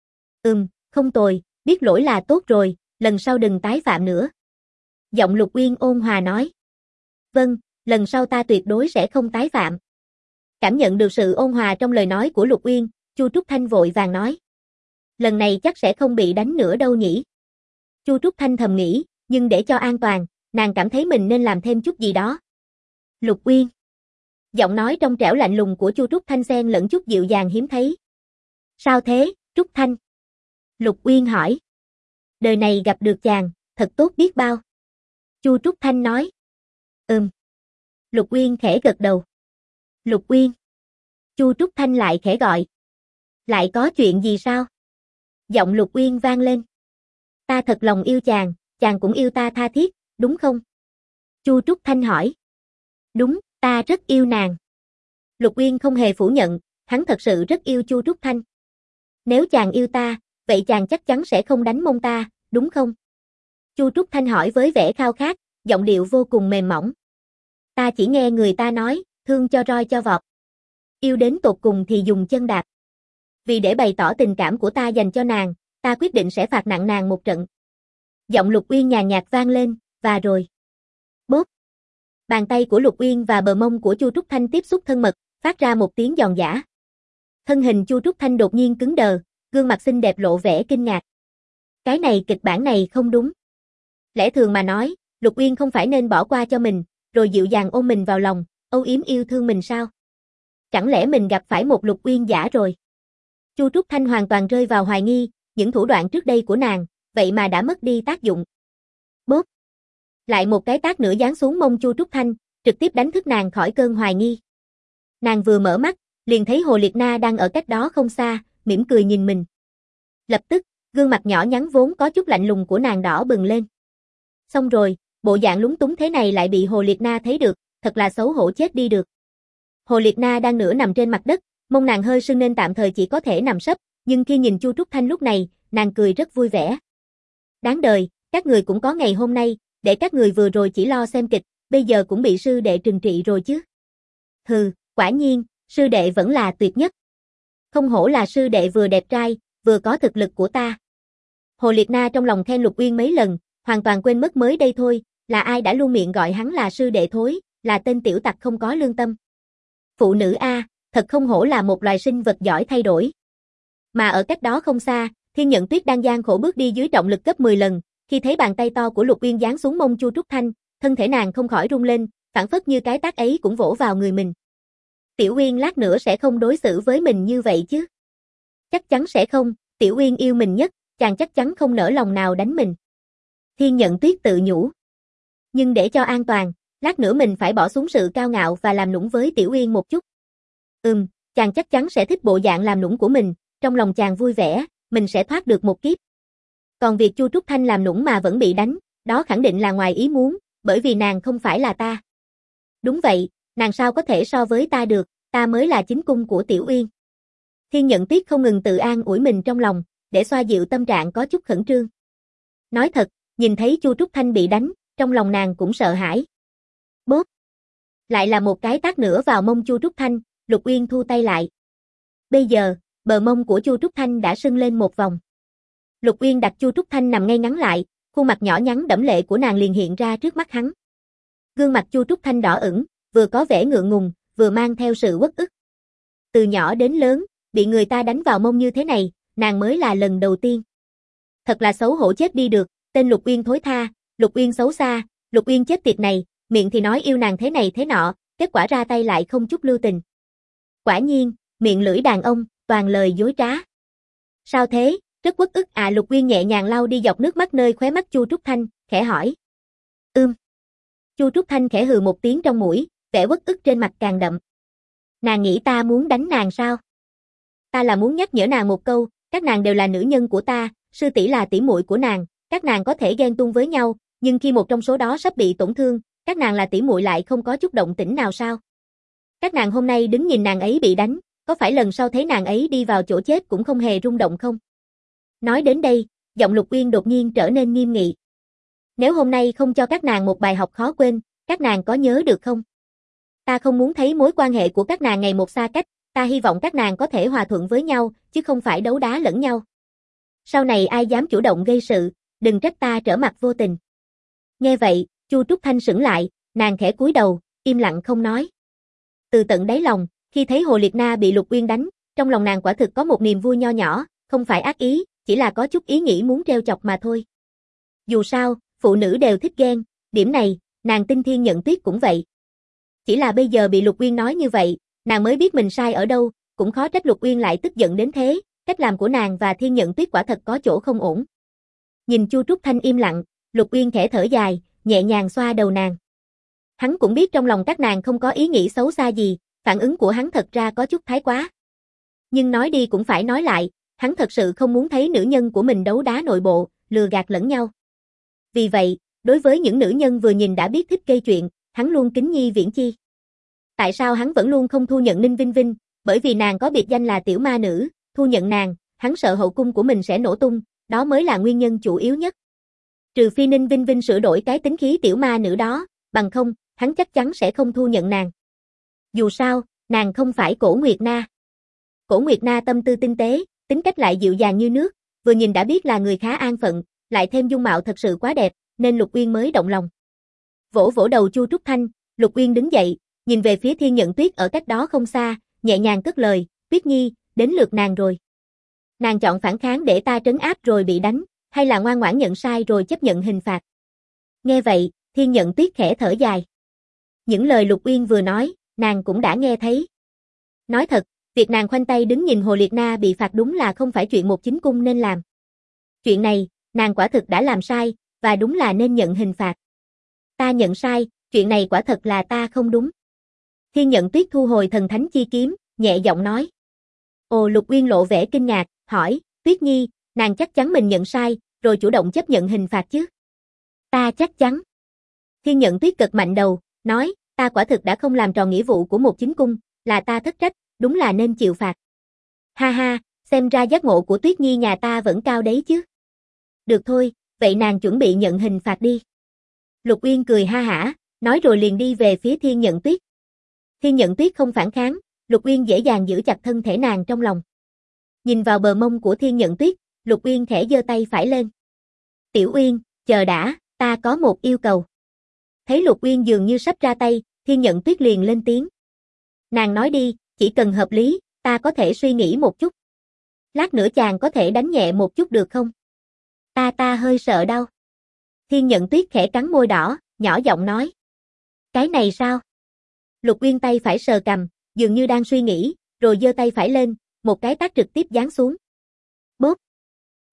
Không tồi, biết lỗi là tốt rồi, lần sau đừng tái phạm nữa. Giọng Lục Uyên ôn hòa nói. Vâng, lần sau ta tuyệt đối sẽ không tái phạm. Cảm nhận được sự ôn hòa trong lời nói của Lục Uyên, Chu Trúc Thanh vội vàng nói. Lần này chắc sẽ không bị đánh nữa đâu nhỉ. Chu Trúc Thanh thầm nghĩ, nhưng để cho an toàn, nàng cảm thấy mình nên làm thêm chút gì đó. Lục Uyên. Giọng nói trong trẻo lạnh lùng của Chu Trúc Thanh xen lẫn chút dịu dàng hiếm thấy. Sao thế, Trúc Thanh? Lục Uyên hỏi. Đời này gặp được chàng, thật tốt biết bao. Chu Trúc Thanh nói. Lục Uyên khẽ gật đầu. Lục Uyên. Chu Trúc Thanh lại khẽ gọi. Lại có chuyện gì sao? Giọng Lục Uyên vang lên. Ta thật lòng yêu chàng, chàng cũng yêu ta tha thiết, đúng không? Chu Trúc Thanh hỏi. Đúng, ta rất yêu nàng. Lục Uyên không hề phủ nhận, hắn thật sự rất yêu Chu Trúc Thanh. Nếu chàng yêu ta, vậy chàng chắc chắn sẽ không đánh mông ta, đúng không? Chu Trúc Thanh hỏi với vẻ khao khát, giọng điệu vô cùng mềm mỏng. Ta chỉ nghe người ta nói, thương cho roi cho vọt. Yêu đến tột cùng thì dùng chân đạp. Vì để bày tỏ tình cảm của ta dành cho nàng, ta quyết định sẽ phạt nặng nàng một trận. Giọng Lục Uyên nhàn nhạt vang lên, và rồi. Bốp. Bàn tay của Lục Uyên và bờ mông của Chu Trúc Thanh tiếp xúc thân mật, phát ra một tiếng giòn giã. Thân hình Chu Trúc Thanh đột nhiên cứng đờ, gương mặt xinh đẹp lộ vẻ kinh ngạc. Cái này kịch bản này không đúng. Lẽ thường mà nói, Lục Uyên không phải nên bỏ qua cho mình, rồi dịu dàng ôm mình vào lòng, âu yếm yêu thương mình sao? Chẳng lẽ mình gặp phải một Lục Uyên giả rồi? Chu Trúc Thanh hoàn toàn rơi vào hoài nghi, những thủ đoạn trước đây của nàng, vậy mà đã mất đi tác dụng. Bốp. Lại một cái tát nữa giáng xuống mông Chu Trúc Thanh, trực tiếp đánh thức nàng khỏi cơn hoài nghi. Nàng vừa mở mắt, liền thấy Hồ Liệt Na đang ở cách đó không xa, mỉm cười nhìn mình. Lập tức, gương mặt nhỏ nhắn vốn có chút lạnh lùng của nàng đỏ bừng lên. Xong rồi, bộ dạng lúng túng thế này lại bị Hồ Liệt Na thấy được, thật là xấu hổ chết đi được. Hồ Liệt Na đang nửa nằm trên mặt đất, mông nàng hơi sưng nên tạm thời chỉ có thể nằm sấp, nhưng khi nhìn Chu Trúc Thanh lúc này, nàng cười rất vui vẻ. Đáng đời, các người cũng có ngày hôm nay, để các người vừa rồi chỉ lo xem kịch, bây giờ cũng bị sư đệ trừng trị rồi chứ. Hừ, quả nhiên, sư đệ vẫn là tuyệt nhất. Không hổ là sư đệ vừa đẹp trai, vừa có thực lực của ta. Hồ Liệt Na trong lòng khen Lục Uyên mấy lần, hoàn toàn quên mất mới đây thôi, là ai đã luôn miệng gọi hắn là sư đệ thối, là tên tiểu tặc không có lương tâm. Phụ nữ A, thật không hổ là một loài sinh vật giỏi thay đổi. Mà ở cách đó không xa, Thiên Nhận Tuyết đang gian khổ bước đi dưới trọng lực gấp 10 lần, khi thấy bàn tay to của Lục Uyên giáng xuống mông Chu Trúc Thanh, thân thể nàng không khỏi rung lên, phảng phất như cái tát ấy cũng vỗ vào người mình. Tiểu Uyên lát nữa sẽ không đối xử với mình như vậy chứ? Chắc chắn sẽ không, Tiểu Uyên yêu mình nhất, chàng chắc chắn không nỡ lòng nào đánh mình. Thiên Nhận Tuyết tự nhủ. Nhưng để cho an toàn, lát nữa mình phải bỏ xuống sự cao ngạo và làm nũng với Tiểu Uyên một chút. Chàng chắc chắn sẽ thích bộ dạng làm nũng của mình, trong lòng chàng vui vẻ, mình sẽ thoát được một kiếp. Còn việc Chu Trúc Thanh làm nũng mà vẫn bị đánh, đó khẳng định là ngoài ý muốn, bởi vì nàng không phải là ta. Đúng vậy, nàng sao có thể so với ta được, ta mới là chính cung của Tiểu Uyên. Thiên Nhận Tuyết không ngừng tự an ủi mình trong lòng, để xoa dịu tâm trạng có chút khẩn trương. Nói thật, nhìn thấy Chu Trúc Thanh bị đánh, trong lòng nàng cũng sợ hãi. Bốp! Lại là một cái tát nữa vào mông Chu Trúc Thanh, Lục Uyên thu tay lại. Bây giờ, bờ mông của Chu Trúc Thanh đã sưng lên một vòng. Lục Uyên đặt Chu Trúc Thanh nằm ngay ngắn lại, khuôn mặt nhỏ nhắn đẫm lệ của nàng liền hiện ra trước mắt hắn. Gương mặt Chu Trúc Thanh đỏ ửng, vừa có vẻ ngượng ngùng, vừa mang theo sự uất ức. Từ nhỏ đến lớn, bị người ta đánh vào mông như thế này, nàng mới là lần đầu tiên. Thật là xấu hổ chết đi được, tên Lục Uyên thối tha, Lục Uyên xấu xa, Lục Uyên chết tiệt này, miệng thì nói yêu nàng thế này thế nọ, kết quả ra tay lại không chút lưu tình. Quả nhiên, miệng lưỡi đàn ông, toàn lời dối trá. Sao thế, rất uất ức à? Lục Uyên nhẹ nhàng lau đi giọt nước mắt nơi khóe mắt Chu Trúc Thanh, khẽ hỏi. Chu Trúc Thanh khẽ hừ một tiếng trong mũi, vẻ uất ức trên mặt càng đậm. Nàng nghĩ ta muốn đánh nàng sao? Ta là muốn nhắc nhở nàng một câu, các nàng đều là nữ nhân của ta, sư tỷ là tỷ muội của nàng, các nàng có thể ghen tuông với nhau, nhưng khi một trong số đó sắp bị tổn thương, các nàng là tỷ muội lại không có chút động tĩnh nào sao? Các nàng hôm nay đứng nhìn nàng ấy bị đánh, có phải lần sau thấy nàng ấy đi vào chỗ chết cũng không hề rung động không? Nói đến đây, giọng Lục Uyên đột nhiên trở nên nghiêm nghị. Nếu hôm nay không cho các nàng một bài học khó quên, các nàng có nhớ được không? Ta không muốn thấy mối quan hệ của các nàng ngày một xa cách, ta hy vọng các nàng có thể hòa thuận với nhau, chứ không phải đấu đá lẫn nhau. Sau này ai dám chủ động gây sự, đừng trách ta trở mặt vô tình. Nghe vậy, Chu Trúc Thanh sững lại, nàng khẽ cúi đầu, im lặng không nói. Từ tận đáy lòng, khi thấy Hồ Liệt Na bị Lục Uyên đánh, trong lòng nàng quả thực có một niềm vui nho nhỏ, không phải ác ý, chỉ là có chút ý nghĩ muốn trêu chọc mà thôi. Dù sao, phụ nữ đều thích ghen, điểm này, nàng tin Thiên Nhận Tuyết cũng vậy. Chỉ là bây giờ bị Lục Uyên nói như vậy, nàng mới biết mình sai ở đâu, cũng khó trách Lục Uyên lại tức giận đến thế, cách làm của nàng và Thiên Nhận Tuyết quả thật có chỗ không ổn. Nhìn Chu Trúc Thanh im lặng, Lục Uyên khẽ thở dài, nhẹ nhàng xoa đầu nàng. Hắn cũng biết trong lòng các nàng không có ý nghĩ xấu xa gì, phản ứng của hắn thật ra có chút thái quá. Nhưng nói đi cũng phải nói lại, hắn thật sự không muốn thấy nữ nhân của mình đấu đá nội bộ, lừa gạt lẫn nhau. Vì vậy, đối với những nữ nhân vừa nhìn đã biết thích gây chuyện, hắn luôn kính nhi viễn chi. Tại sao hắn vẫn luôn không thu nhận Ninh Vinh Vinh? Bởi vì nàng có biệt danh là tiểu ma nữ, thu nhận nàng, hắn sợ hậu cung của mình sẽ nổ tung, đó mới là nguyên nhân chủ yếu nhất. Trừ phi Ninh Vinh Vinh sửa đổi cái tính khí tiểu ma nữ đó, bằng không, hắn chắc chắn sẽ không thu nhận nàng. Dù sao, nàng không phải Cổ Nguyệt Na. Cổ Nguyệt Na tâm tư tinh tế, tính cách lại dịu dàng như nước, vừa nhìn đã biết là người khá an phận, lại thêm dung mạo thật sự quá đẹp, nên Lục Uyên mới động lòng. Vỗ vỗ đầu Chu Trúc Thanh, Lục Uyên đứng dậy, nhìn về phía Thiên Nhận Tuyết ở cách đó không xa, nhẹ nhàng cất lời, Tuyết Nhi, đến lượt nàng rồi. Nàng chọn phản kháng để ta trấn áp rồi bị đánh, hay là ngoan ngoãn nhận sai rồi chấp nhận hình phạt? Nghe vậy, Thiên Nhận Tuyết khẽ thở dài. Những lời Lục Uyên vừa nói, nàng cũng đã nghe thấy. Nói thật, việc nàng khoanh tay đứng nhìn Hồ Liệt Na bị phạt đúng là không phải chuyện một chính cung nên làm. Chuyện này, nàng quả thực đã làm sai, và đúng là nên nhận hình phạt. Ta nhận sai, chuyện này quả thật là ta không đúng. Thiên Nhận Tuyết thu hồi thần thánh chi kiếm, nhẹ giọng nói. Ồ, Lục Uyên lộ vẻ kinh ngạc, hỏi, Tuyết Nhi, nàng chắc chắn mình nhận sai, rồi chủ động chấp nhận hình phạt chứ? Ta chắc chắn. Thiên Nhận Tuyết gật mạnh đầu, nói, ta quả thực đã không làm tròn nghĩa vụ của một chính cung, là ta thất trách, đúng là nên chịu phạt. Ha ha, xem ra giác ngộ của Tuyết Nhi nhà ta vẫn cao đấy chứ. Được thôi, vậy nàng chuẩn bị nhận hình phạt đi. Lục Uyên cười ha hả, nói rồi liền đi về phía Thiên Nhận Tuyết. Thiên Nhận Tuyết không phản kháng, Lục Uyên dễ dàng giữ chặt thân thể nàng trong lòng. Nhìn vào bờ mông của Thiên Nhận Tuyết, Lục Uyên khẽ giơ tay phải lên. Tiểu Uyên, chờ đã, ta có một yêu cầu. Thấy Lục Uyên dường như sắp ra tay, Thiên Nhận Tuyết liền lên tiếng. Nàng nói đi, chỉ cần hợp lý, ta có thể suy nghĩ một chút. Lát nữa chàng có thể đánh nhẹ một chút được không? Ta hơi sợ đau. Thiên Nhận Tuyết khẽ cắn môi đỏ, nhỏ giọng nói. Cái này sao? Lục Uyên tay phải sờ cằm, dường như đang suy nghĩ, rồi giơ tay phải lên, một cái tát trực tiếp giáng xuống. Bốp,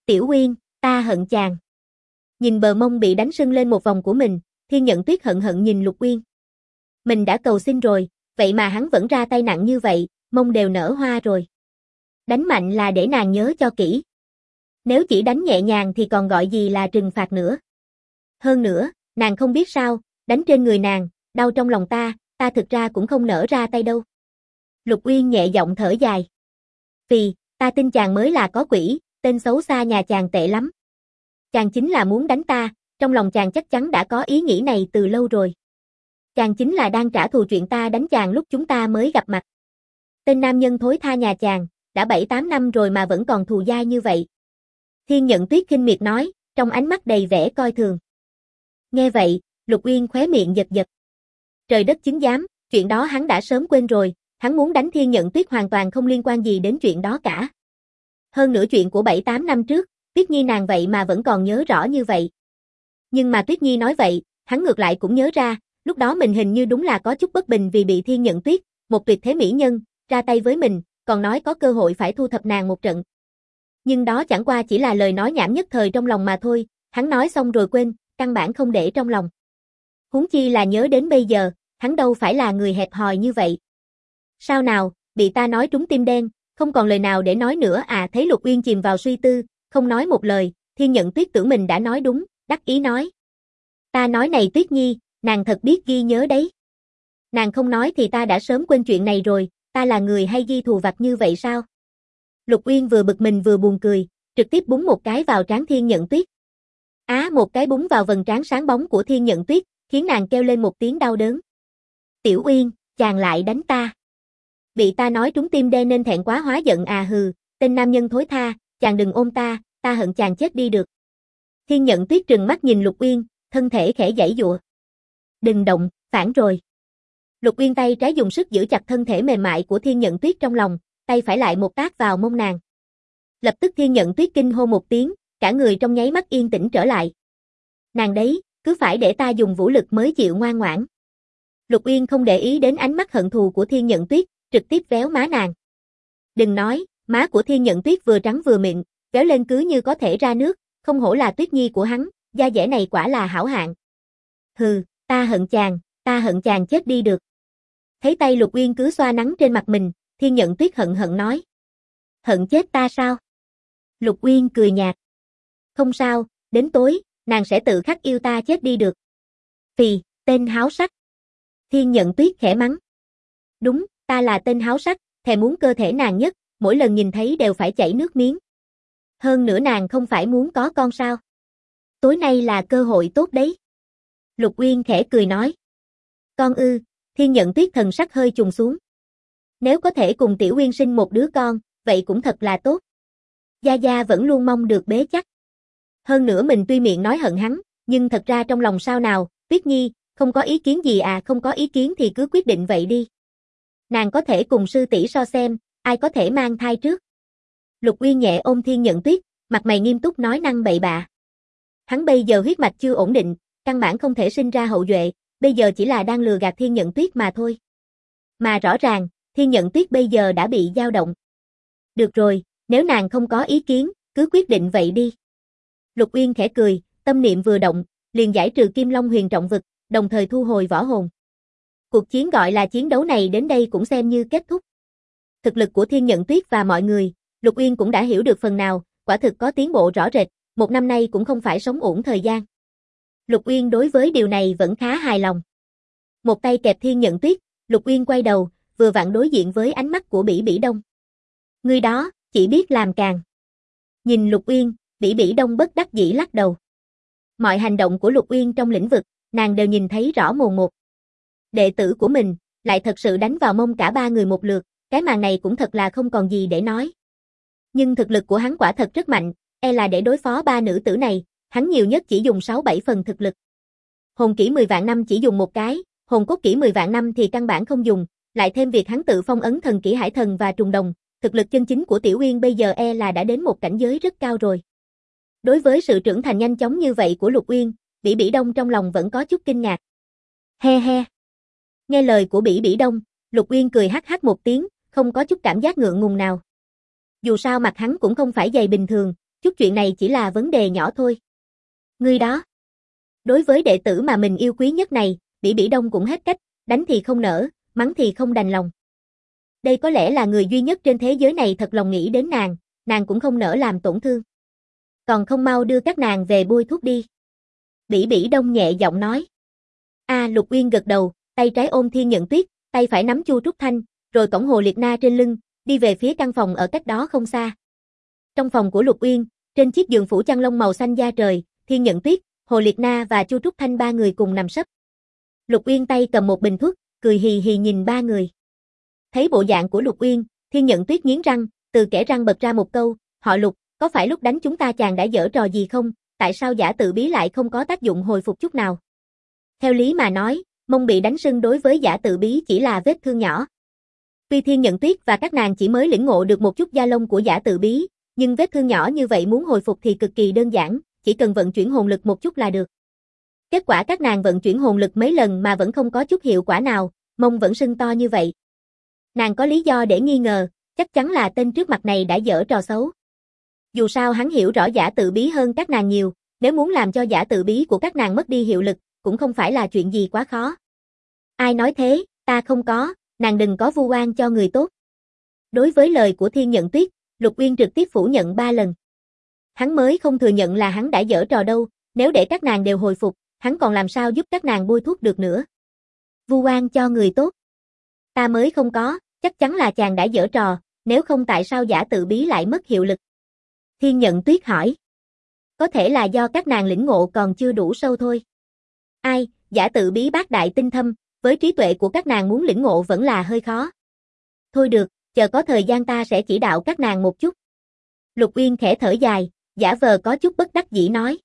Tiểu Uyên, ta hận chàng. Nhìn bờ mông bị đánh sưng lên một vòng của mình, Thiên Nhận Tuyết hận hận nhìn Lục Uyên. Mình đã cầu xin rồi, vậy mà hắn vẫn ra tay nặng như vậy, mông đều nở hoa rồi. Đánh mạnh là để nàng nhớ cho kỹ. Nếu chỉ đánh nhẹ nhàng thì còn gọi gì là trừng phạt nữa. Hơn nữa, nàng không biết sao, đánh trên người nàng, đau trong lòng ta thực ra cũng không nỡ ra tay đâu. Lục Uyên nhẹ giọng thở dài. Vì, ta tin chàng mới là có quỷ, tên xấu xa nhà chàng tệ lắm. Chàng chính là muốn đánh ta, trong lòng chàng chắc chắn đã có ý nghĩ này từ lâu rồi. Chàng chính là đang trả thù chuyện ta đánh chàng lúc chúng ta mới gặp mặt. Tên nam nhân thối tha nhà chàng, đã 7-8 năm rồi mà vẫn còn thù dai như vậy. Thiên Nhận Tuyết khinh miệt nói, trong ánh mắt đầy vẻ coi thường. Nghe vậy, Lục Uyên khóe miệng giật giật. Trời đất chứng giám, chuyện đó hắn đã sớm quên rồi, hắn muốn đánh Thiên Nhận Tuyết hoàn toàn không liên quan gì đến chuyện đó cả. Hơn nữa chuyện của 7-8 năm trước, Tuyết Nhi nàng vậy mà vẫn còn nhớ rõ như vậy. Nhưng mà Tuyết Nhi nói vậy, hắn ngược lại cũng nhớ ra, lúc đó mình hình như đúng là có chút bất bình vì bị Thiên Nhận Tuyết, một tuyệt thế mỹ nhân, ra tay với mình, còn nói có cơ hội phải thu thập nàng một trận. Nhưng đó chẳng qua chỉ là lời nói nhảm nhất thời trong lòng mà thôi, hắn nói xong rồi quên, căn bản không để trong lòng. Huống chi là nhớ đến bây giờ, hắn đâu phải là người hẹp hòi như vậy. Sao nào, bị ta nói trúng tim đen, không còn lời nào để nói nữa à? Thấy Lục Uyên chìm vào suy tư, không nói một lời, Thiên Nhận Tuyết tưởng mình đã nói đúng, đắc ý nói. Ta nói này Tuyết Nhi, nàng thật biết ghi nhớ đấy. Nàng không nói thì ta đã sớm quên chuyện này rồi, ta là người hay ghi thù vặt như vậy sao? Lục Uyên vừa bực mình vừa buồn cười, trực tiếp búng một cái vào trán Thiên Nhận Tuyết. Một cái búng vào vầng trán sáng bóng của Thiên Nhận Tuyết, khiến nàng kêu lên một tiếng đau đớn. Tiểu Uyên, chàng lại đánh ta. Bị ta nói trúng tim đen nên thẹn quá hóa giận à? Hừ, tên nam nhân thối tha, chàng đừng ôm ta hận chàng chết đi được. Thiên Nhận Tuyết trừng mắt nhìn Lục Uyên, thân thể khẽ giãy giụa. Đừng động, phản rồi. Lục Uyên tay trái dùng sức giữ chặt thân thể mềm mại của Thiên Nhận Tuyết trong lòng, tay phải lại một tát vào mông nàng. Lập tức Thiên Nhận Tuyết kinh hô một tiếng, cả người trong nháy mắt yên tĩnh trở lại. Nàng đấy, cứ phải để ta dùng vũ lực mới chịu ngoan ngoãn. Lục Uyên không để ý đến ánh mắt hận thù của Thiên Nhận Tuyết, trực tiếp véo má nàng. Đừng nói, má của Thiên Nhận Tuyết vừa trắng vừa mịn, véo lên cứ như có thể ra nước, không hổ là Tuyết Nhi của hắn, da dẻ này quả là hảo hạng. Hừ, ta hận chàng chết đi được. Thấy tay Lục Uyên cứ xoa nắng trên mặt mình, Thiên Nhận Tuyết hận hận nói. Hận chết ta sao? Lục Uyên cười nhạt. Không sao, đến tối, nàng sẽ tự khắc yêu ta chết đi được. Phì, tên háo sắc. Thiên Nhận Tuyết khẽ mắng. Đúng, ta là tên háo sắc, thèm muốn cơ thể nàng nhất, mỗi lần nhìn thấy đều phải chảy nước miếng. Hơn nữa nàng không phải muốn có con sao? Tối nay là cơ hội tốt đấy. Lục Uyên khẽ cười nói. Con ư? Thiên Nhận Tuyết thần sắc hơi trùng xuống. Nếu có thể cùng Tiểu Uyên sinh một đứa con, vậy cũng thật là tốt. Gia Gia vẫn luôn mong được bế chắc. Hơn nữa mình tuy miệng nói hận hắn, nhưng thật ra trong lòng sao nào? Tuyết Nhi, không có ý kiến gì à? Không có ý kiến thì cứ quyết định vậy đi. Nàng có thể cùng sư tỷ so xem, ai có thể mang thai trước. Lục Uyên nhẹ ôm Thiên Nhận Tuyết, mặt mày nghiêm túc nói năng bậy bạ. Hắn bây giờ huyết mạch chưa ổn định, căn bản không thể sinh ra hậu duệ, bây giờ chỉ là đang lừa gạt Thiên Nhận Tuyết mà thôi. Mà rõ ràng, Thiên Nhận Tuyết bây giờ đã bị dao động. Được rồi, nếu nàng không có ý kiến, cứ quyết định vậy đi. Lục Uyên khẽ cười, tâm niệm vừa động, liền giải trừ Kim Long Huyền Trọng Vực, đồng thời thu hồi võ hồn. Cuộc chiến gọi là chiến đấu này đến đây cũng xem như kết thúc. Thực lực của Thiên Nhận Tuyết và mọi người, Lục Uyên cũng đã hiểu được phần nào, quả thực có tiến bộ rõ rệt, một năm nay cũng không phải sống uổng thời gian. Lục Uyên đối với điều này vẫn khá hài lòng. Một tay kẹp Thiên Nhận Tuyết, Lục Uyên quay đầu, vừa vặn đối diện với ánh mắt của Bỉ Bỉ Đông. Người đó, chỉ biết làm càng. Nhìn Lục Uyên, Bỉ Bỉ Đông bất đắc dĩ lắc đầu. Mọi hành động của Lục Uyên trong lĩnh vực, nàng đều nhìn thấy rõ mồn một. Đệ tử của mình, lại thật sự đánh vào mông cả ba người một lượt, cái màn này cũng thật là không còn gì để nói. Nhưng thực lực của hắn quả thật rất mạnh, là để đối phó ba nữ tử này, hắn nhiều nhất chỉ dùng 6-7 phần thực lực. Hồn kỹ 10 vạn năm chỉ dùng một cái, hồn cốt kỹ 10 vạn năm thì căn bản không dùng, lại thêm việc hắn tự phong ấn thần kỹ Hải Thần và Trùng Đồng, thực lực chân chính của Tiểu Uyên bây giờ là đã đến một cảnh giới rất cao rồi. Đối với sự trưởng thành nhanh chóng như vậy của Lục Uyên, Bỉ Bỉ Đông trong lòng vẫn có chút kinh ngạc. He he. Nghe lời của Bỉ Bỉ Đông, Lục Uyên cười hắc hắc một tiếng, không có chút cảm giác ngượng ngùng nào. Dù sao mặt hắn cũng không phải dày bình thường, chút chuyện này chỉ là vấn đề nhỏ thôi. Ngươi đó. Đối với đệ tử mà mình yêu quý nhất này, Bỉ Bỉ Đông cũng hết cách, đánh thì không nỡ, mắng thì không đành lòng. Đây có lẽ là người duy nhất trên thế giới này thật lòng nghĩ đến nàng cũng không nỡ làm tổn thương. Còn không mau đưa các nàng về bôi thuốc đi. Bỉ Bỉ Đông nhẹ giọng nói. Lục Uyên gật đầu, tay trái ôm Thiên Nhận Tuyết, tay phải nắm Chu Trúc Thanh, rồi cõng Hồ Liệt Na trên lưng, đi về phía căn phòng ở cách đó không xa. Trong phòng của Lục Uyên, trên chiếc giường phủ chăn lông màu xanh da trời, Thiên Nhận Tuyết, Hồ Liệt Na và Chu Trúc Thanh ba người cùng nằm sấp. Lục Uyên tay cầm một bình thuốc, cười hì hì nhìn ba người. Thấy bộ dạng của Lục Uyên, Thiên Nhận Tuyết nghiến răng, từ kẽ răng bật ra một câu, họ Lục, có phải lúc đánh chúng ta chàng đã giở trò gì không, tại sao giả tự bí lại không có tác dụng hồi phục chút nào? Theo lý mà nói, mông bị đánh sưng đối với giả tự bí chỉ là vết thương nhỏ. Tuy Thiên Nhận Tuyết và các nàng chỉ mới lĩnh ngộ được một chút da lông của giả tự bí, nhưng vết thương nhỏ như vậy muốn hồi phục thì cực kỳ đơn giản, chỉ cần vận chuyển hồn lực một chút là được. Kết quả các nàng vận chuyển hồn lực mấy lần mà vẫn không có chút hiệu quả nào, mông vẫn sưng to như vậy. Nàng có lý do để nghi ngờ, chắc chắn là tên trước mặt này đã giở trò xấu. Dù sao hắn hiểu rõ giả tự bí hơn các nàng nhiều, nếu muốn làm cho giả tự bí của các nàng mất đi hiệu lực, cũng không phải là chuyện gì quá khó. Ai nói thế, ta không có, nàng đừng có vu oan cho người tốt. Đối với lời của Thiên Nhận Tuyết, Lục Uyên trực tiếp phủ nhận 3 lần. Hắn mới không thừa nhận là hắn đã giở trò đâu, nếu để các nàng đều hồi phục, hắn còn làm sao giúp các nàng bôi thuốc được nữa. Vu oan cho người tốt. Ta mới không có, chắc chắn là chàng đã giở trò, nếu không tại sao giả tự bí lại mất hiệu lực. Thiên Nhận Tuyết hỏi. Có thể là do các nàng lĩnh ngộ còn chưa đủ sâu thôi. Giả tự bí bác đại tinh thâm, với trí tuệ của các nàng muốn lĩnh ngộ vẫn là hơi khó. Thôi được, chờ có thời gian ta sẽ chỉ đạo các nàng một chút. Lục Uyên khẽ thở dài, giả vờ có chút bất đắc dĩ nói.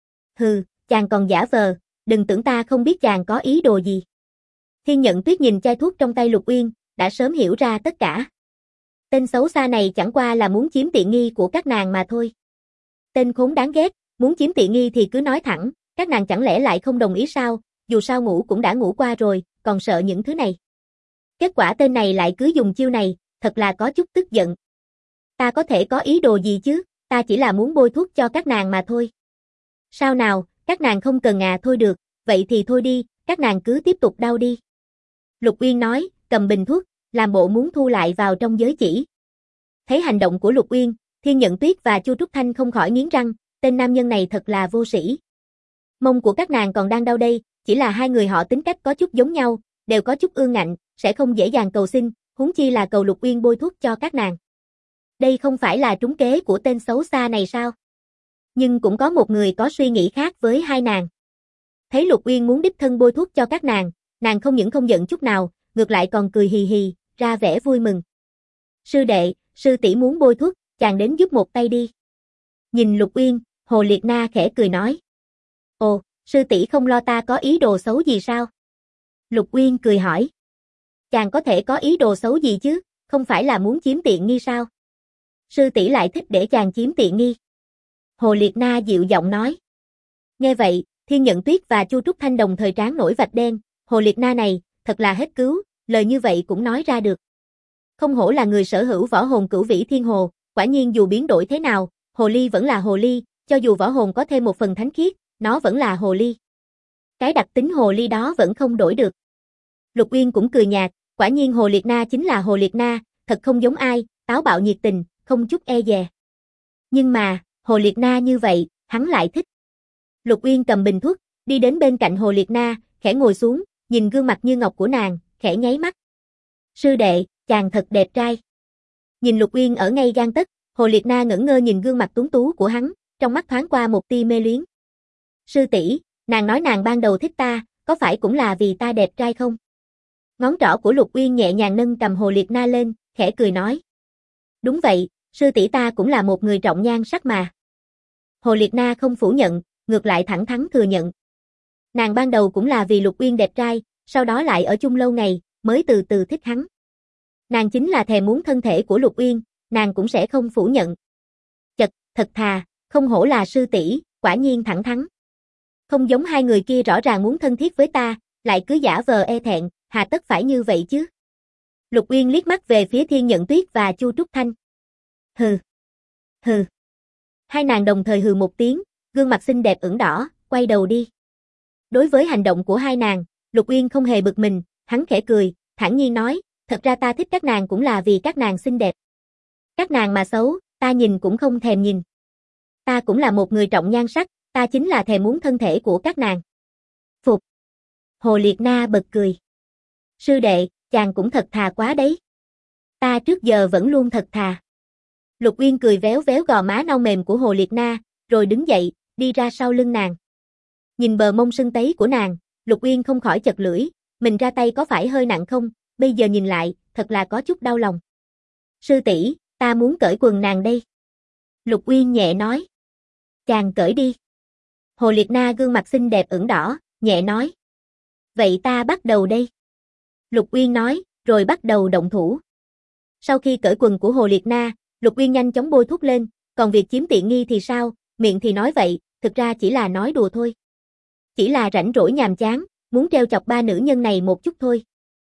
Hừ, chàng còn giả vờ, đừng tưởng ta không biết chàng có ý đồ gì. Thiên Nhận Tuyết nhìn chai thuốc trong tay Lục Uyên, đã sớm hiểu ra tất cả. Tên xấu xa này chẳng qua là muốn chiếm tiện nghi của các nàng mà thôi. Tên khốn đáng ghét, muốn chiếm tiện nghi thì cứ nói thẳng, các nàng chẳng lẽ lại không đồng ý sao, dù sao ngủ cũng đã ngủ qua rồi, còn sợ những thứ này. Kết quả tên này lại cứ dùng chiêu này, thật là có chút tức giận. Ta có thể có ý đồ gì chứ, ta chỉ là muốn bôi thuốc cho các nàng mà thôi. Sao nào, các nàng không cần thôi được, vậy thì thôi đi, các nàng cứ tiếp tục đau đi. Lục Uyên nói, cầm bình thuốc, làm bộ muốn thu lại vào trong giới chỉ. Thấy hành động của Lục Uyên, Thiên Nhận Tuyết và Chu Trúc Thanh không khỏi nghiến răng, tên nam nhân này thật là vô sĩ. Mông của các nàng còn đang đau đây, chỉ là hai người họ tính cách có chút giống nhau, đều có chút ương ngạnh, sẽ không dễ dàng cầu xin, huống chi là cầu Lục Uyên bôi thuốc cho các nàng. Đây không phải là trúng kế của tên xấu xa này sao? Nhưng cũng có một người có suy nghĩ khác với hai nàng. Thấy Lục Uyên muốn đích thân bôi thuốc cho các nàng không những không giận chút nào, ngược lại còn cười hì hì, ra vẻ vui mừng. Sư đệ, sư tỷ muốn bôi thuốc, chàng đến giúp một tay đi. Nhìn Lục Uyên, Hồ Liệt Na khẽ cười nói. Ồ, sư tỷ không lo ta có ý đồ xấu gì sao? Lục Uyên cười hỏi. Chàng có thể có ý đồ xấu gì chứ, không phải là muốn chiếm tiện nghi sao? Sư tỷ lại thích để chàng chiếm tiện nghi. Hồ Liệt Na dịu giọng nói. Nghe vậy, Thiên Nhận Tuyết và Chu Trúc Thanh đồng thời trán nổi vạch đen, Hồ Liệt Na này, thật là hết cứu, lời như vậy cũng nói ra được. Không hổ là người sở hữu võ hồn cửu vĩ thiên hồ, quả nhiên dù biến đổi thế nào, hồ ly vẫn là hồ ly, cho dù võ hồn có thêm một phần thánh khiết, nó vẫn là hồ ly. Cái đặc tính hồ ly đó vẫn không đổi được. Lục Uyên cũng cười nhạt, quả nhiên Hồ Liệt Na chính là Hồ Liệt Na, thật không giống ai, táo bạo nhiệt tình, không chút e dè. Nhưng mà, Hồ Liệt Na như vậy, hắn lại thích. Lục Uyên cầm bình thuốc, đi đến bên cạnh Hồ Liệt Na, khẽ ngồi xuống, nhìn gương mặt như ngọc của nàng, khẽ nháy mắt. Sư đệ, chàng thật đẹp trai. Nhìn Lục Uyên ở ngay gang tấc, Hồ Liệt Na ngẩn ngơ nhìn gương mặt tuấn tú của hắn, trong mắt thoáng qua một tia mê luyến. Sư tỷ, nàng nói nàng ban đầu thích ta, có phải cũng là vì ta đẹp trai không? Ngón trỏ của Lục Uyên nhẹ nhàng nâng cầm Hồ Liệt Na lên, khẽ cười nói. Đúng vậy, sư tỷ ta cũng là một người trọng nhan sắc mà. Hồ Liệt Na không phủ nhận, ngược lại thẳng thắn thừa nhận. Nàng ban đầu cũng là vì Lục Uyên đẹp trai, sau đó lại ở chung lâu ngày, mới từ từ thích hắn. Nàng chính là thèm muốn thân thể của Lục Uyên, nàng cũng sẽ không phủ nhận. Chật, thật thà, không hổ là sư tỷ, quả nhiên thẳng thắn. Không giống hai người kia rõ ràng muốn thân thiết với ta, lại cứ giả vờ e thẹn, hà tất phải như vậy chứ. Lục Uyên liếc mắt về phía Thiên Nhận Tuyết và Chu Trúc Thanh. Hừ. Hừ. Hai nàng đồng thời hừ một tiếng, gương mặt xinh đẹp ửng đỏ, quay đầu đi. Đối với hành động của hai nàng, Lục Uyên không hề bực mình, hắn khẽ cười, thản nhiên nói, thật ra ta thích các nàng cũng là vì các nàng xinh đẹp. Các nàng mà xấu, ta nhìn cũng không thèm nhìn. Ta cũng là một người trọng nhan sắc, ta chính là thèm muốn thân thể của các nàng. Phục. Hồ Liệt Na bật cười. Sư đệ, chàng cũng thật thà quá đấy. Ta trước giờ vẫn luôn thật thà. Lục Uyên cười véo véo gò má nâu mềm của Hồ Liệt Na, rồi đứng dậy, đi ra sau lưng nàng. Nhìn bờ mông sưng tấy của nàng, Lục Uyên không khỏi chật lưỡi, mình ra tay có phải hơi nặng không, bây giờ nhìn lại, thật là có chút đau lòng. Sư tỷ, ta muốn cởi quần nàng đây. Lục Uyên nhẹ nói. Chàng cởi đi. Hồ Liệt Na gương mặt xinh đẹp ửng đỏ, nhẹ nói. Vậy ta bắt đầu đây. Lục Uyên nói, rồi bắt đầu động thủ. Sau khi cởi quần của Hồ Liệt Na, Lục Uyên nhanh chóng bôi thuốc lên, còn việc chiếm tiện nghi thì sao, miệng thì nói vậy, thực ra chỉ là nói đùa thôi. Chỉ là rảnh rỗi nhàm chán, muốn trêu chọc ba nữ nhân này một chút thôi.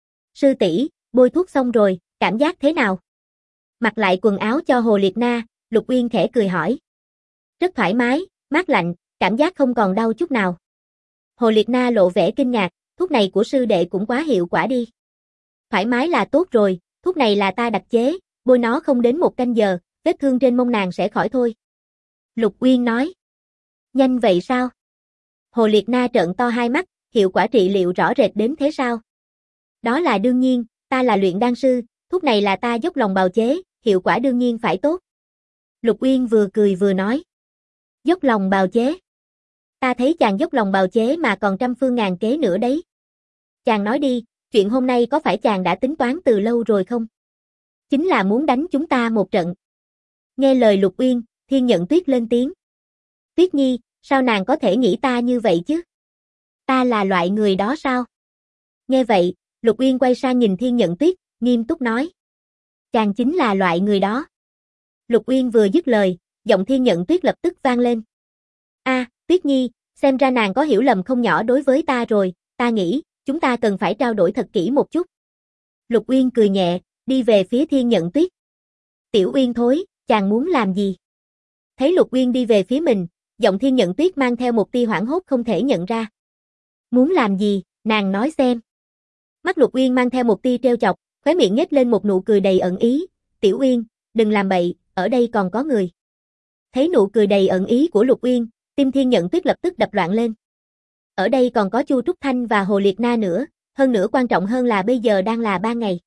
Sư tỷ, bôi thuốc xong rồi, cảm giác thế nào? Mặc lại quần áo cho Hồ Liệt Na, Lục Uyên khẽ cười hỏi. Rất thoải mái, mát lạnh, cảm giác không còn đau chút nào. Hồ Liệt Na lộ vẻ kinh ngạc, thuốc này của sư đệ cũng quá hiệu quả đi. Thoải mái là tốt rồi, thuốc này là ta đặc chế, bôi nó không đến 1 canh giờ, vết thương trên mông nàng sẽ khỏi thôi. Lục Uyên nói. Nhanh vậy sao? Hồ Liệt Na trợn to hai mắt, hiệu quả trị liệu rõ rệt đến thế sao? Đó là đương nhiên, ta là luyện đan sư, thuốc này là ta dốc lòng bào chế, hiệu quả đương nhiên phải tốt. Lục Uyên vừa cười vừa nói. Dốc lòng bào chế. Ta thấy chàng dốc lòng bào chế mà còn trăm phương ngàn kế nữa đấy. Chàng nói đi, chuyện hôm nay có phải chàng đã tính toán từ lâu rồi không? Chính là muốn đánh chúng ta một trận. Nghe lời Lục Uyên, Thiên Nhận Tuyết lên tiếng. Tuyết Nhi, sao nàng có thể nghĩ ta như vậy chứ? Ta là loại người đó sao? Nghe vậy, Lục Uyên quay sang nhìn Thiên Nhận Tuyết, nghiêm túc nói. Chàng chính là loại người đó. Lục Uyên vừa dứt lời, giọng Thiên Nhận Tuyết lập tức vang lên. Tuyết Nhi, xem ra nàng có hiểu lầm không nhỏ đối với ta rồi, ta nghĩ, chúng ta cần phải trao đổi thật kỹ một chút. Lục Uyên cười nhẹ, đi về phía Thiên Nhận Tuyết. Tiểu Uyên thối, chàng muốn làm gì? Thấy Lục Uyên đi về phía mình, giọng Thiên Nhận Tuyết mang theo một tia hoảng hốt không thể nhận ra. Muốn làm gì, nàng nói xem. Mắt Lục Uyên mang theo một tia trêu chọc, khóe miệng nhếch lên một nụ cười đầy ẩn ý. Tiểu Uyên, đừng làm bậy, ở đây còn có người. Thấy nụ cười đầy ẩn ý của Lục Uyên, tim Thiên Nhận Tuyết lập tức đập loạn lên. Ở đây còn có Chu Trúc Thanh và Hồ Liệt Na nữa, hơn nữa quan trọng hơn là bây giờ đang là ban ngày.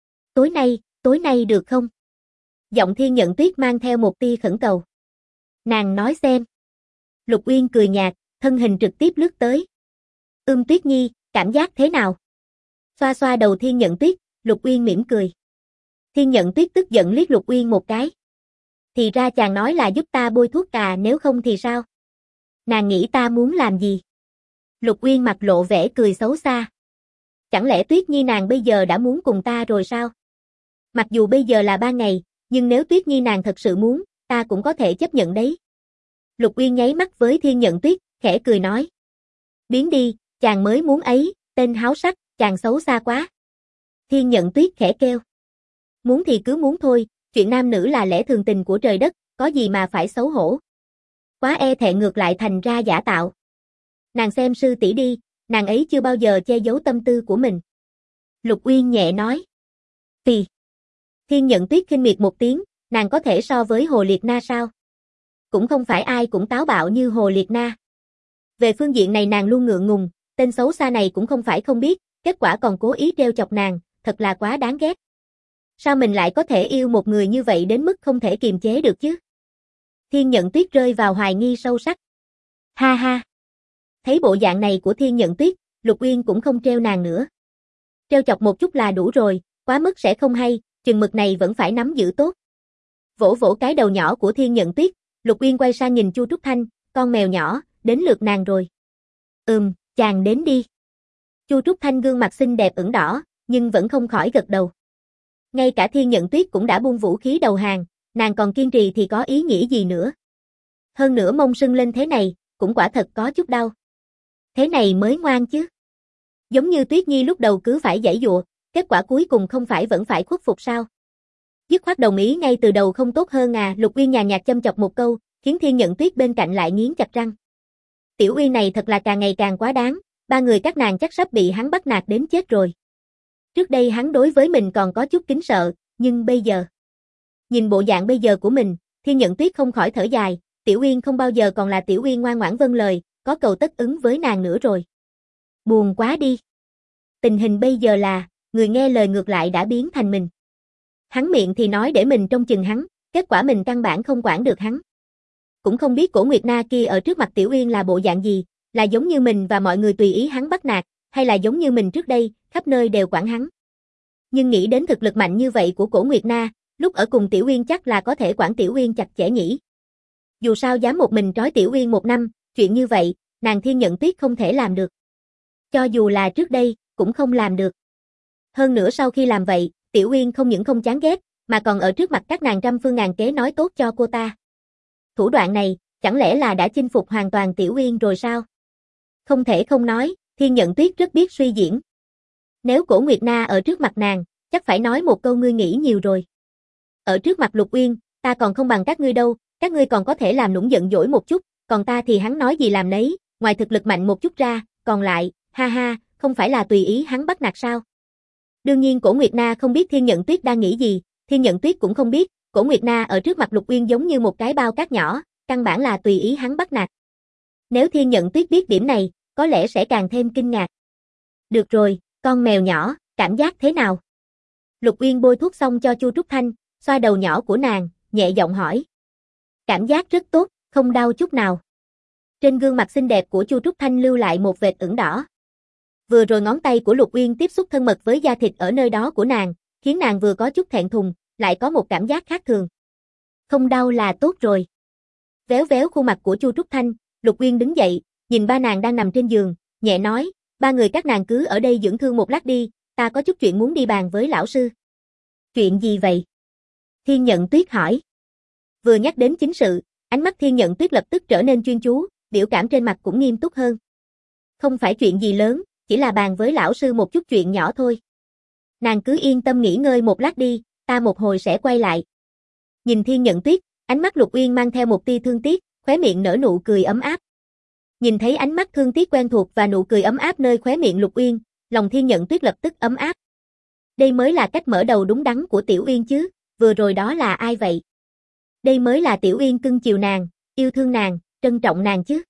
Tối nay được không? Giọng Thiên Nhận Tuyết mang theo một tia khẩn cầu. Nàng nói xem. Lục Uyên cười nhạt, thân hình trực tiếp lướt tới. Tuyết Nhi, cảm giác thế nào? Xoa xoa đầu Thiên Nhận Tuyết, Lục Uyên mỉm cười. Thiên Nhận Tuyết tức giận liếc Lục Uyên một cái. Thì ra chàng nói là giúp ta bôi thuốc à, nếu không thì sao? Nàng nghĩ ta muốn làm gì? Lục Uyên mặt lộ vẻ cười xấu xa. Chẳng lẽ Tuyết Nhi nàng bây giờ đã muốn cùng ta rồi sao? Mặc dù bây giờ là ban ngày, nhưng nếu Tuyết Nhi nàng thật sự muốn, ta cũng có thể chấp nhận đấy. Lục Uyên nháy mắt với Thiên Nhận Tuyết, khẽ cười nói. Biến đi, chàng mới muốn ấy, tên háo sắc, chàng xấu xa quá. Thiên Nhận Tuyết khẽ kêu. Muốn thì cứ muốn thôi, chuyện nam nữ là lẽ thường tình của trời đất, có gì mà phải xấu hổ. Quá e thẹn ngược lại thành ra giả tạo. Nàng xem sư tỷ đi, nàng ấy chưa bao giờ che giấu tâm tư của mình. Lục Uyên nhẹ nói. Phì. Thiên Nhận Tuyết khinh miệt một tiếng, nàng có thể so với Hồ Liệt Na sao? Cũng không phải ai cũng táo bạo như Hồ Liệt Na. Về phương diện này nàng luôn ngượng ngùng, tên xấu xa này cũng không phải không biết, kết quả còn cố ý trêu chọc nàng, thật là quá đáng ghét. Sao mình lại có thể yêu một người như vậy đến mức không thể kiềm chế được chứ? Thiên Nhận Tuyết rơi vào hoài nghi sâu sắc. Ha ha. Thấy bộ dạng này của Thiên Nhận Tuyết, Lục Uyên cũng không trêu nàng nữa. Trêu chọc một chút là đủ rồi, quá mức sẽ không hay, chừng mực này vẫn phải nắm giữ tốt. Vỗ vỗ cái đầu nhỏ của Thiên Nhận Tuyết, Lục Uyên quay sang nhìn Chu Trúc Thanh, con mèo nhỏ, đến lượt nàng rồi. Chàng đến đi. Chu Trúc Thanh gương mặt xinh đẹp ửng đỏ, nhưng vẫn không khỏi gật đầu. Ngay cả Thiên Nhận Tuyết cũng đã buông vũ khí đầu hàng, nàng còn kiên trì thì có ý nghĩa gì nữa. Hơn nữa mông sưng lên thế này, cũng quả thật có chút đau. Thế này mới ngoan chứ. Giống như Tuyết Nhi lúc đầu cứ phải giãy giụa, kết quả cuối cùng không phải vẫn phải khuất phục sao? Dứt khoát đồng ý ngay từ đầu không tốt hơn à? Lục Uyên nhàn nhạt châm chọc một câu, khiến Thiên Nhận Tuyết bên cạnh lại nghiến chặt răng. Tiểu Uyên này thật là càng ngày càng quá đáng, ba người các nàng chắc sắp bị hắn bắt nạt đến chết rồi. Trước đây hắn đối với mình còn có chút kính sợ, nhưng bây giờ... Nhìn bộ dạng bây giờ của mình, Thiên Nhận Tuyết không khỏi thở dài, Tiểu Uyên không bao giờ còn là Tiểu Uyên ngoan ngoãn vâng lời, có cầu tất ứng với nàng nữa rồi. Buồn quá đi. Tình hình bây giờ là, người nghe lời ngược lại đã biến thành mình. Hắn miệng thì nói để mình trông chừng hắn, kết quả mình căn bản không quản được hắn. Cũng không biết Cổ Nguyệt Na kia ở trước mặt Tiểu Uyên là bộ dạng gì, là giống như mình và mọi người tùy ý hắn bắt nạt, hay là giống như mình trước đây, khắp nơi đều quản hắn. Nhưng nghĩ đến thực lực mạnh như vậy của Cổ Nguyệt Na, lúc ở cùng Tiểu Uyên chắc là có thể quản Tiểu Uyên chặt chẽ nhỉ. Dù sao dám một mình trói Tiểu Uyên 1 năm, chuyện như vậy, nàng Thiên Nhận Tuyết không thể làm được. Cho dù là trước đây, cũng không làm được. Hơn nữa sau khi làm vậy, Tiểu Uyên không những không chán ghét, mà còn ở trước mặt các nàng trăm phương ngàn kế nói tốt cho cô ta. Thủ đoạn này, chẳng lẽ là đã chinh phục hoàn toàn Tiểu Uyên rồi sao? Không thể không nói, Thiên Nhận Tuyết rất biết suy diễn. Nếu Cổ Nguyệt Na ở trước mặt nàng, chắc phải nói một câu ngươi nghĩ nhiều rồi. Ở trước mặt Lục Uyên, ta còn không bằng các ngươi đâu, các ngươi còn có thể làm nũng giận dỗi một chút, còn ta thì hắn nói gì làm nấy, ngoài thực lực mạnh một chút ra, còn lại, ha ha, không phải là tùy ý hắn bắt nạt sao? Đương nhiên Cổ Nguyệt Na không biết Thiên Nhận Tuyết đang nghĩ gì, Thiên Nhận Tuyết cũng không biết, Cổ Nguyệt Na ở trước mặt Lục Uyên giống như một cái bao cát nhỏ, căn bản là tùy ý hắn bắt nạt. Nếu Thiên Nhận Tuyết biết điểm này, có lẽ sẽ càng thêm kinh ngạc. Được rồi, con mèo nhỏ, cảm giác thế nào? Lục Uyên bôi thuốc xong cho Chu Trúc Thanh, xoa đầu nhỏ của nàng, nhẹ giọng hỏi. Cảm giác rất tốt, không đau chút nào. Trên gương mặt xinh đẹp của Chu Trúc Thanh lưu lại một vệt ửng đỏ. Vừa rồi ngón tay của Lục Uyên tiếp xúc thân mật với da thịt ở nơi đó của nàng, khiến nàng vừa có chút thẹn thùng, lại có một cảm giác khác thường. Không đau là tốt rồi. Véo véo khuôn mặt của Chu Trúc Thanh, Lục Uyên đứng dậy, nhìn ba nàng đang nằm trên giường, nhẹ nói, ba người các nàng cứ ở đây dưỡng thương một lát đi, ta có chút chuyện muốn đi bàn với lão sư. Chuyện gì vậy? Thiên Nhận Tuyết hỏi. Vừa nhắc đến chính sự, ánh mắt Thiên Nhận Tuyết lập tức trở nên chuyên chú, biểu cảm trên mặt cũng nghiêm túc hơn. Không phải chuyện gì lớn, chỉ là bàn với lão sư một chút chuyện nhỏ thôi. Nàng cứ yên tâm nghỉ ngơi một lát đi, ta một hồi sẽ quay lại. Nhìn Thiên Nhận Tuyết, ánh mắt Lục Uyên mang theo một tia thương tiếc, khóe miệng nở nụ cười ấm áp. Nhìn thấy ánh mắt thương tiếc quen thuộc và nụ cười ấm áp nơi khóe miệng Lục Uyên, lòng Thiên Nhận Tuyết lập tức ấm áp. Đây mới là cách mở đầu đúng đắn của Tiểu Uyên chứ, vừa rồi đó là ai vậy? Đây mới là Tiểu Uyên cưng chiều nàng, yêu thương nàng, trân trọng nàng chứ.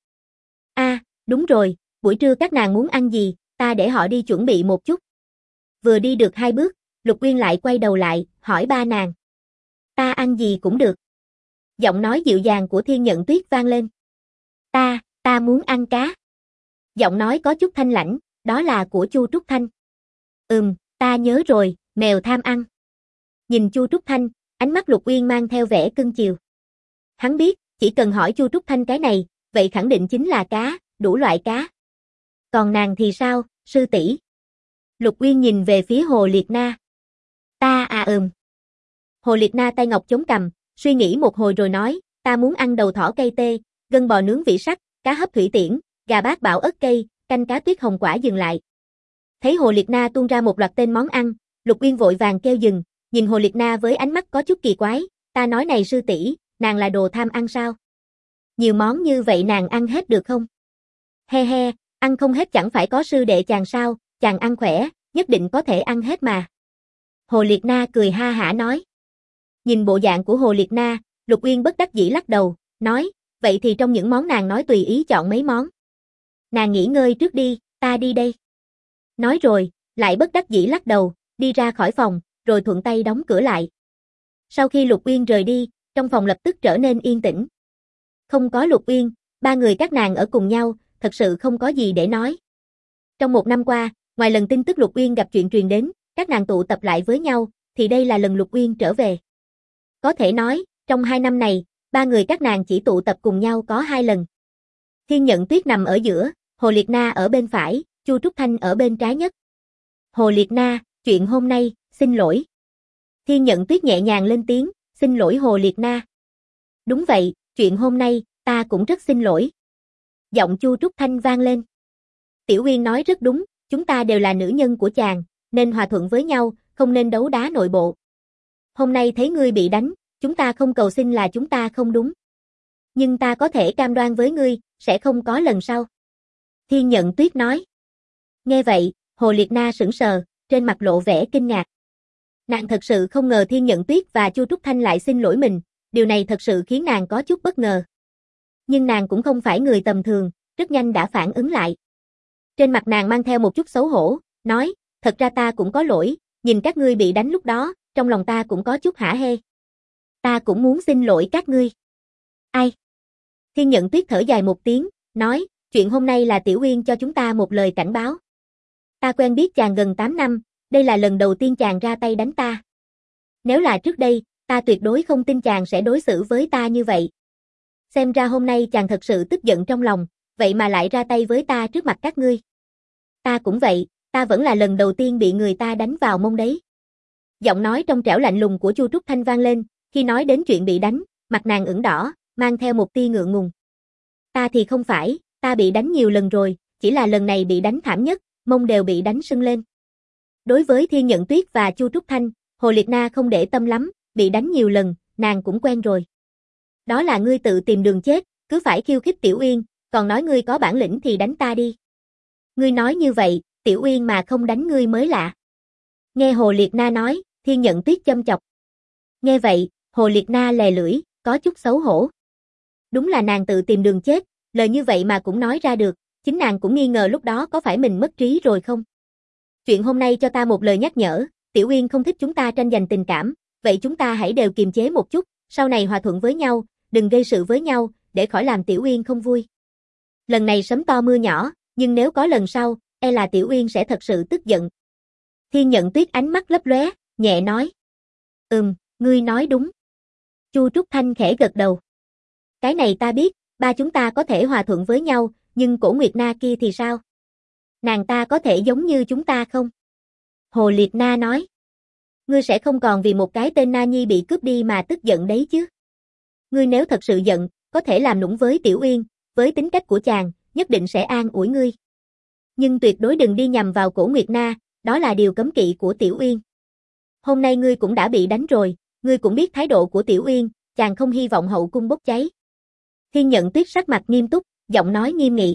Đúng rồi, buổi trưa các nàng muốn ăn gì, ta để họ đi chuẩn bị một chút. Vừa đi được 2 bước, Lục Uyên lại quay đầu lại, hỏi ba nàng. Ta ăn gì cũng được. Giọng nói dịu dàng của Thiên Nhận Tuyết vang lên. Ta muốn ăn cá. Giọng nói có chút thanh lãnh, đó là của Chu Trúc Thanh. Ta nhớ rồi, mèo tham ăn. Nhìn Chu Trúc Thanh, ánh mắt Lục Uyên mang theo vẻ cưng chiều. Hắn biết, chỉ cần hỏi Chu Trúc Thanh cái này, vậy khẳng định chính là cá, đủ loại cá. Còn nàng thì sao, sư tỷ? Lục Uyên nhìn về phía Hồ Liệt Na. Hồ Liệt Na tay ngọc chống cằm, suy nghĩ một hồi rồi nói, ta muốn ăn đầu thỏ cây tê, gân bò nướng vỉ sắt, cá hấp thủy tiễn, gà bát bảo ớt cây, canh cá tuyết hồng quả dừng lại. Thấy Hồ Liệt Na tuôn ra một loạt tên món ăn, Lục Uyên vội vàng kêu dừng, nhìn Hồ Liệt Na với ánh mắt có chút kỳ quái, ta nói này sư tỷ, nàng là đồ tham ăn sao? Nhiều món như vậy nàng ăn hết được không? He he, ăn không hết chẳng phải có sư đệ chàng sao, chàng ăn khỏe, nhất định có thể ăn hết mà. Hồ Liệt Na cười ha hả nói. Nhìn bộ dạng của Hồ Liệt Na, Lục Uyên bất đắc dĩ lắc đầu, nói, vậy thì trong những món nàng nói tùy ý chọn mấy món. Nàng nghỉ ngơi trước đi, ta đi đây. Nói rồi, lại bất đắc dĩ lắc đầu, đi ra khỏi phòng, rồi thuận tay đóng cửa lại. Sau khi Lục Uyên rời đi, trong phòng lập tức trở nên yên tĩnh. Không có Lục Uyên, ba người các nàng ở cùng nhau, thật sự không có gì để nói. Trong 1 năm qua, ngoài lần tin tức Lục Uyên gặp chuyện truyền đến, các nàng tụ tập lại với nhau, thì đây là lần Lục Uyên trở về. Có thể nói, trong 2 năm này, ba người các nàng chỉ tụ tập cùng nhau có 2 lần. Thiên Nhận Tuyết nằm ở giữa, Hồ Liệt Na ở bên phải, Chu Trúc Thanh ở bên trái nhất. Hồ Liệt Na, chuyện hôm nay, xin lỗi. Thiên Nhận Tuyết nhẹ nhàng lên tiếng, xin lỗi Hồ Liệt Na. Đúng vậy, chuyện hôm nay, ta cũng rất xin lỗi. Giọng Chu Trúc Thanh vang lên. Tiểu Uyên nói rất đúng, chúng ta đều là nữ nhân của chàng, nên hòa thuận với nhau, không nên đấu đá nội bộ. Hôm nay thấy ngươi bị đánh, chúng ta không cầu xin là chúng ta không đúng. Nhưng ta có thể cam đoan với ngươi, sẽ không có lần sau. Thiên Nhận Tuyết nói. Nghe vậy, Hồ Liệt Na sững sờ, trên mặt lộ vẻ kinh ngạc. Nàng thật sự không ngờ Thiên Nhận Tuyết và Chu Trúc Thanh lại xin lỗi mình, điều này thật sự khiến nàng có chút bất ngờ. Nhưng nàng cũng không phải người tầm thường, rất nhanh đã phản ứng lại. Trên mặt nàng mang theo một chút xấu hổ, nói, thật ra ta cũng có lỗi, nhìn các ngươi bị đánh lúc đó, trong lòng ta cũng có chút hả hê. Ta cũng muốn xin lỗi các ngươi. Ai? Thiên Nhận Tuyết thở dài một tiếng, nói, chuyện hôm nay là Tiểu Uyên cho chúng ta một lời cảnh báo. Ta quen biết chàng gần 8 năm, đây là lần đầu tiên chàng ra tay đánh ta. Nếu là trước đây, ta tuyệt đối không tin chàng sẽ đối xử với ta như vậy. Xem ra hôm nay chàng thật sự tức giận trong lòng, vậy mà lại ra tay với ta trước mặt các ngươi. Ta cũng vậy, ta vẫn là lần đầu tiên bị người ta đánh vào mông đấy. Giọng nói trong trẻo lạnh lùng của Chu Trúc Thanh vang lên, khi nói đến chuyện bị đánh, mặt nàng ửng đỏ, mang theo một tia ngượng ngùng. Ta thì không phải, ta bị đánh nhiều lần rồi, chỉ là lần này bị đánh thảm nhất, mông đều bị đánh sưng lên. Đối với Thiên Nhận Tuyết và Chu Trúc Thanh, Hồ Liệt Na không để tâm lắm, bị đánh nhiều lần, nàng cũng quen rồi. Đó là ngươi tự tìm đường chết, cứ phải khiêu khích Tiểu Uyên, còn nói ngươi có bản lĩnh thì đánh ta đi. Ngươi nói như vậy, Tiểu Uyên mà không đánh ngươi mới lạ. Nghe Hồ Liệt Na nói, Thiên Nhận Tuyết châm chọc. Nghe vậy, Hồ Liệt Na lè lưỡi, có chút xấu hổ. Đúng là nàng tự tìm đường chết, lời như vậy mà cũng nói ra được, chính nàng cũng nghi ngờ lúc đó có phải mình mất trí rồi không. Chuyện hôm nay cho ta một lời nhắc nhở, Tiểu Uyên không thích chúng ta tranh giành tình cảm, vậy chúng ta hãy đều kiềm chế một chút, sau này hòa thuận với nhau, đừng gây sự với nhau, để khỏi làm Tiểu Uyên không vui. Lần này sấm to mưa nhỏ, nhưng nếu có lần sau, e là Tiểu Uyên sẽ thật sự tức giận. Thiên Nhận Tuyết ánh mắt lấp lóe, nhẹ nói. Ngươi nói đúng. Chu Trúc Thanh khẽ gật đầu. Cái này ta biết, ba chúng ta có thể hòa thuận với nhau, nhưng Cổ Nguyệt Na kia thì sao? Nàng ta có thể giống như chúng ta không? Hồ Liệt Na nói. Ngươi sẽ không còn vì một cái tên Na Nhi bị cướp đi mà tức giận đấy chứ. Ngươi nếu thật sự giận, có thể làm nũng với Tiểu Uyên, với tính cách của chàng, nhất định sẽ an ủi ngươi. Nhưng tuyệt đối đừng đi nhầm vào Cổ Nguyệt Na, đó là điều cấm kỵ của Tiểu Uyên. Hôm nay ngươi cũng đã bị đánh rồi, ngươi cũng biết thái độ của Tiểu Uyên, chàng không hy vọng hậu cung bốc cháy. Thiên Nhận Tuyết sắc mặt nghiêm túc, giọng nói nghiêm nghị.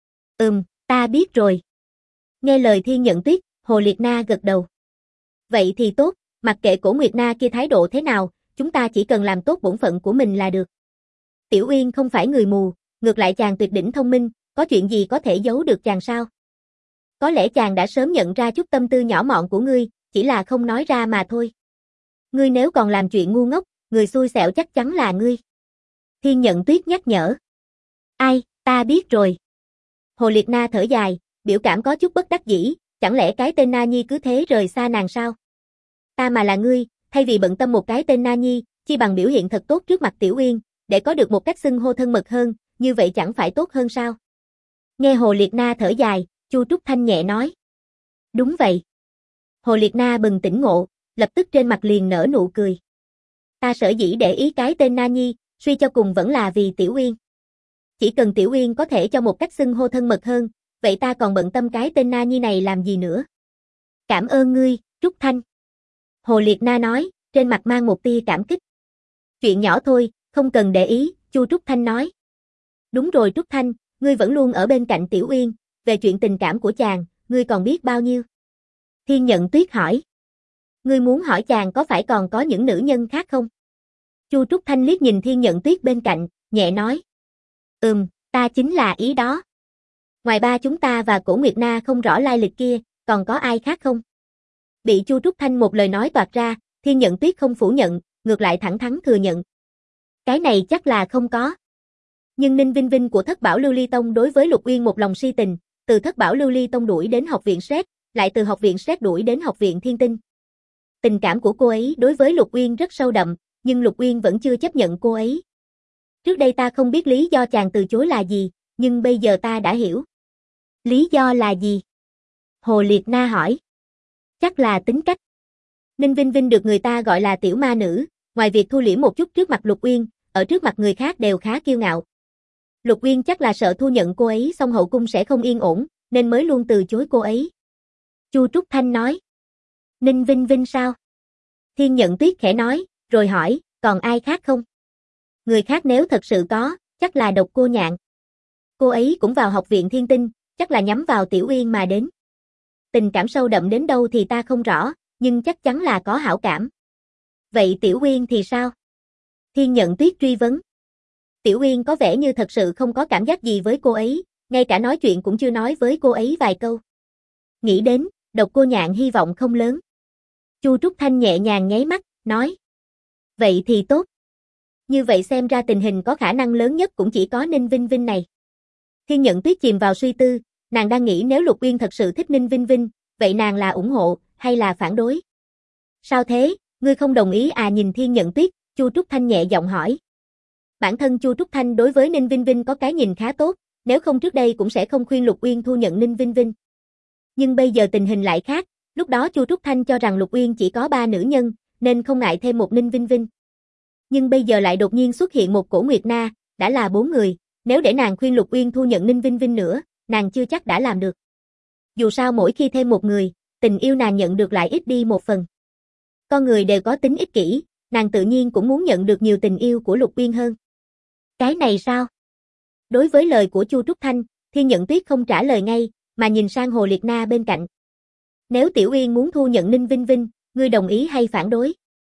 Ta biết rồi. Nghe lời Thiên Nhận Tuyết, Hồ Liệt Na gật đầu. Vậy thì tốt, mặc kệ Cổ Nguyệt Na kia thái độ thế nào, chúng ta chỉ cần làm tốt bổn phận của mình là được. Tiểu Uyên không phải người mù, ngược lại chàng tuyệt đỉnh thông minh, có chuyện gì có thể giấu được chàng sao? Có lẽ chàng đã sớm nhận ra chút tâm tư nhỏ mọn của ngươi, chỉ là không nói ra mà thôi. Ngươi nếu còn làm chuyện ngu ngốc, người xui xẻo chắc chắn là ngươi. Thiên Nhận Tuyết nhắc nhở. Ai, ta biết rồi. Hồ Liệt Na thở dài, biểu cảm có chút bất đắc dĩ, chẳng lẽ cái tên Na Nhi cứ thế rời xa nàng sao? Ta mà là ngươi, thay vì bận tâm một cái tên Na Nhi, chi bằng biểu hiện thật tốt trước mặt Tiểu Uyên, để có được một cách xưng hô thân mật hơn, như vậy chẳng phải tốt hơn sao? Nghe Hồ Liệt Na thở dài, Chu Trúc Thanh nhẹ nói. Đúng vậy. Hồ Liệt Na bừng tỉnh ngộ, lập tức trên mặt liền nở nụ cười. Ta sở dĩ để ý cái tên Na Nhi, suy cho cùng vẫn là vì Tiểu Uyên. Chỉ cần Tiểu Uyên có thể cho một cách xưng hô thân mật hơn, vậy ta còn bận tâm cái tên Na Nhi này làm gì nữa. Cảm ơn ngươi, Trúc Thanh. Hồ Liệt Na nói, trên mặt mang một tia cảm kích. Chuyện nhỏ thôi, không cần để ý, Chu Trúc Thanh nói. Đúng rồi Trúc Thanh, ngươi vẫn luôn ở bên cạnh Tiểu Uyên, về chuyện tình cảm của chàng, ngươi còn biết bao nhiêu? Thiên Nhận Tuyết hỏi. Ngươi muốn hỏi chàng có phải còn có những nữ nhân khác không? Chu Trúc Thanh liếc nhìn Thiên Nhận Tuyết bên cạnh, nhẹ nói. Ta chính là ý đó. Ngoài ba chúng ta và Cổ Nguyệt Na không rõ lai lịch kia, còn có ai khác không? Bị Chu Trúc Thanh một lời nói toạc ra, Thiên Nhận Tuyết không phủ nhận, ngược lại thẳng thắn thừa nhận. Cái này chắc là không có. Nhưng Ninh Vinh Vinh của Thất Bảo Lưu Ly Tông đối với Lục Uyên một lòng si tình, từ Thất Bảo Lưu Ly Tông đuổi đến học viện Sét, lại từ học viện Sét đuổi đến học viện Thiên Tinh. Tình cảm của cô ấy đối với Lục Uyên rất sâu đậm, nhưng Lục Uyên vẫn chưa chấp nhận cô ấy. Trước đây ta không biết lý do chàng từ chối là gì, nhưng bây giờ ta đã hiểu. Lý do là gì? Hồ Liệt Na hỏi. Chắc là tính cách. Ninh Vinh Vinh được người ta gọi là tiểu ma nữ, ngoài việc thu liễm một chút trước mặt Lục Uyên, ở trước mặt người khác đều khá kiêu ngạo. Lục Uyên chắc là sợ thu nhận cô ấy xong hậu cung sẽ không yên ổn, nên mới luôn từ chối cô ấy. Chu Trúc Thanh nói. Ninh Vinh Vinh sao? Thiên Nhận Tuyết khẽ nói, rồi hỏi, còn ai khác không? Người khác nếu thật sự có, Chắc là Độc Cô Nhạn. Cô ấy cũng vào học viện Thiên Tinh, chắc là nhắm vào Tiểu Uyên mà đến. Tình cảm sâu đậm đến đâu thì ta không rõ, nhưng chắc chắn là có hảo cảm. Vậy Tiểu Uyên thì sao? Thiên Nhận Tuyết truy vấn. Tiểu Uyên có vẻ như thật sự không có cảm giác gì với cô ấy, ngay cả nói chuyện cũng chưa nói với cô ấy vài câu. Nghĩ đến, Độc Cô Nhạn hy vọng không lớn. Chu Trúc Thanh nhẹ nhàng nháy mắt, nói. Vậy thì tốt. Như vậy xem ra tình hình có khả năng lớn nhất cũng chỉ có Ninh Vinh Vinh này. Thiên Nhận Tuyết chìm vào suy tư, nàng đang nghĩ nếu Lục Uyên thật sự thích Ninh Vinh Vinh, vậy nàng là ủng hộ, hay là phản đối? Sao thế, ngươi không đồng ý à? Nhìn Thiên Nhận Tuyết, Chu Trúc Thanh nhẹ giọng hỏi. Bản thân Chu Trúc Thanh đối với Ninh Vinh Vinh có cái nhìn khá tốt, nếu không trước đây cũng sẽ không khuyên Lục Uyên thu nhận Ninh Vinh Vinh. Nhưng bây giờ tình hình lại khác, lúc đó Chu Trúc Thanh cho rằng Lục Uyên chỉ có 3 nữ nhân, nên không ngại thêm một Ninh Vinh Vinh. Nhưng bây giờ lại đột nhiên xuất hiện một Cổ Nguyệt Na, đã là 4 người, nếu để nàng khuyên Lục Uyên thu nhận Ninh Vinh Vinh nữa, nàng chưa chắc đã làm được. Dù sao mỗi khi thêm một người, tình yêu nàng nhận được lại ít đi một phần. Con người đều có tính ích kỷ, nàng tự nhiên cũng muốn nhận được nhiều tình yêu của Lục Uyên hơn. Cái này sao? Đối với lời của Chu Trúc Thanh, Thiên Nhận Tuyết không trả lời ngay, mà nhìn sang Hồ Liệt Na bên cạnh. Nếu Tiểu Uyên muốn thu nhận Ninh Vinh Vinh, ngươi đồng ý hay phản đối?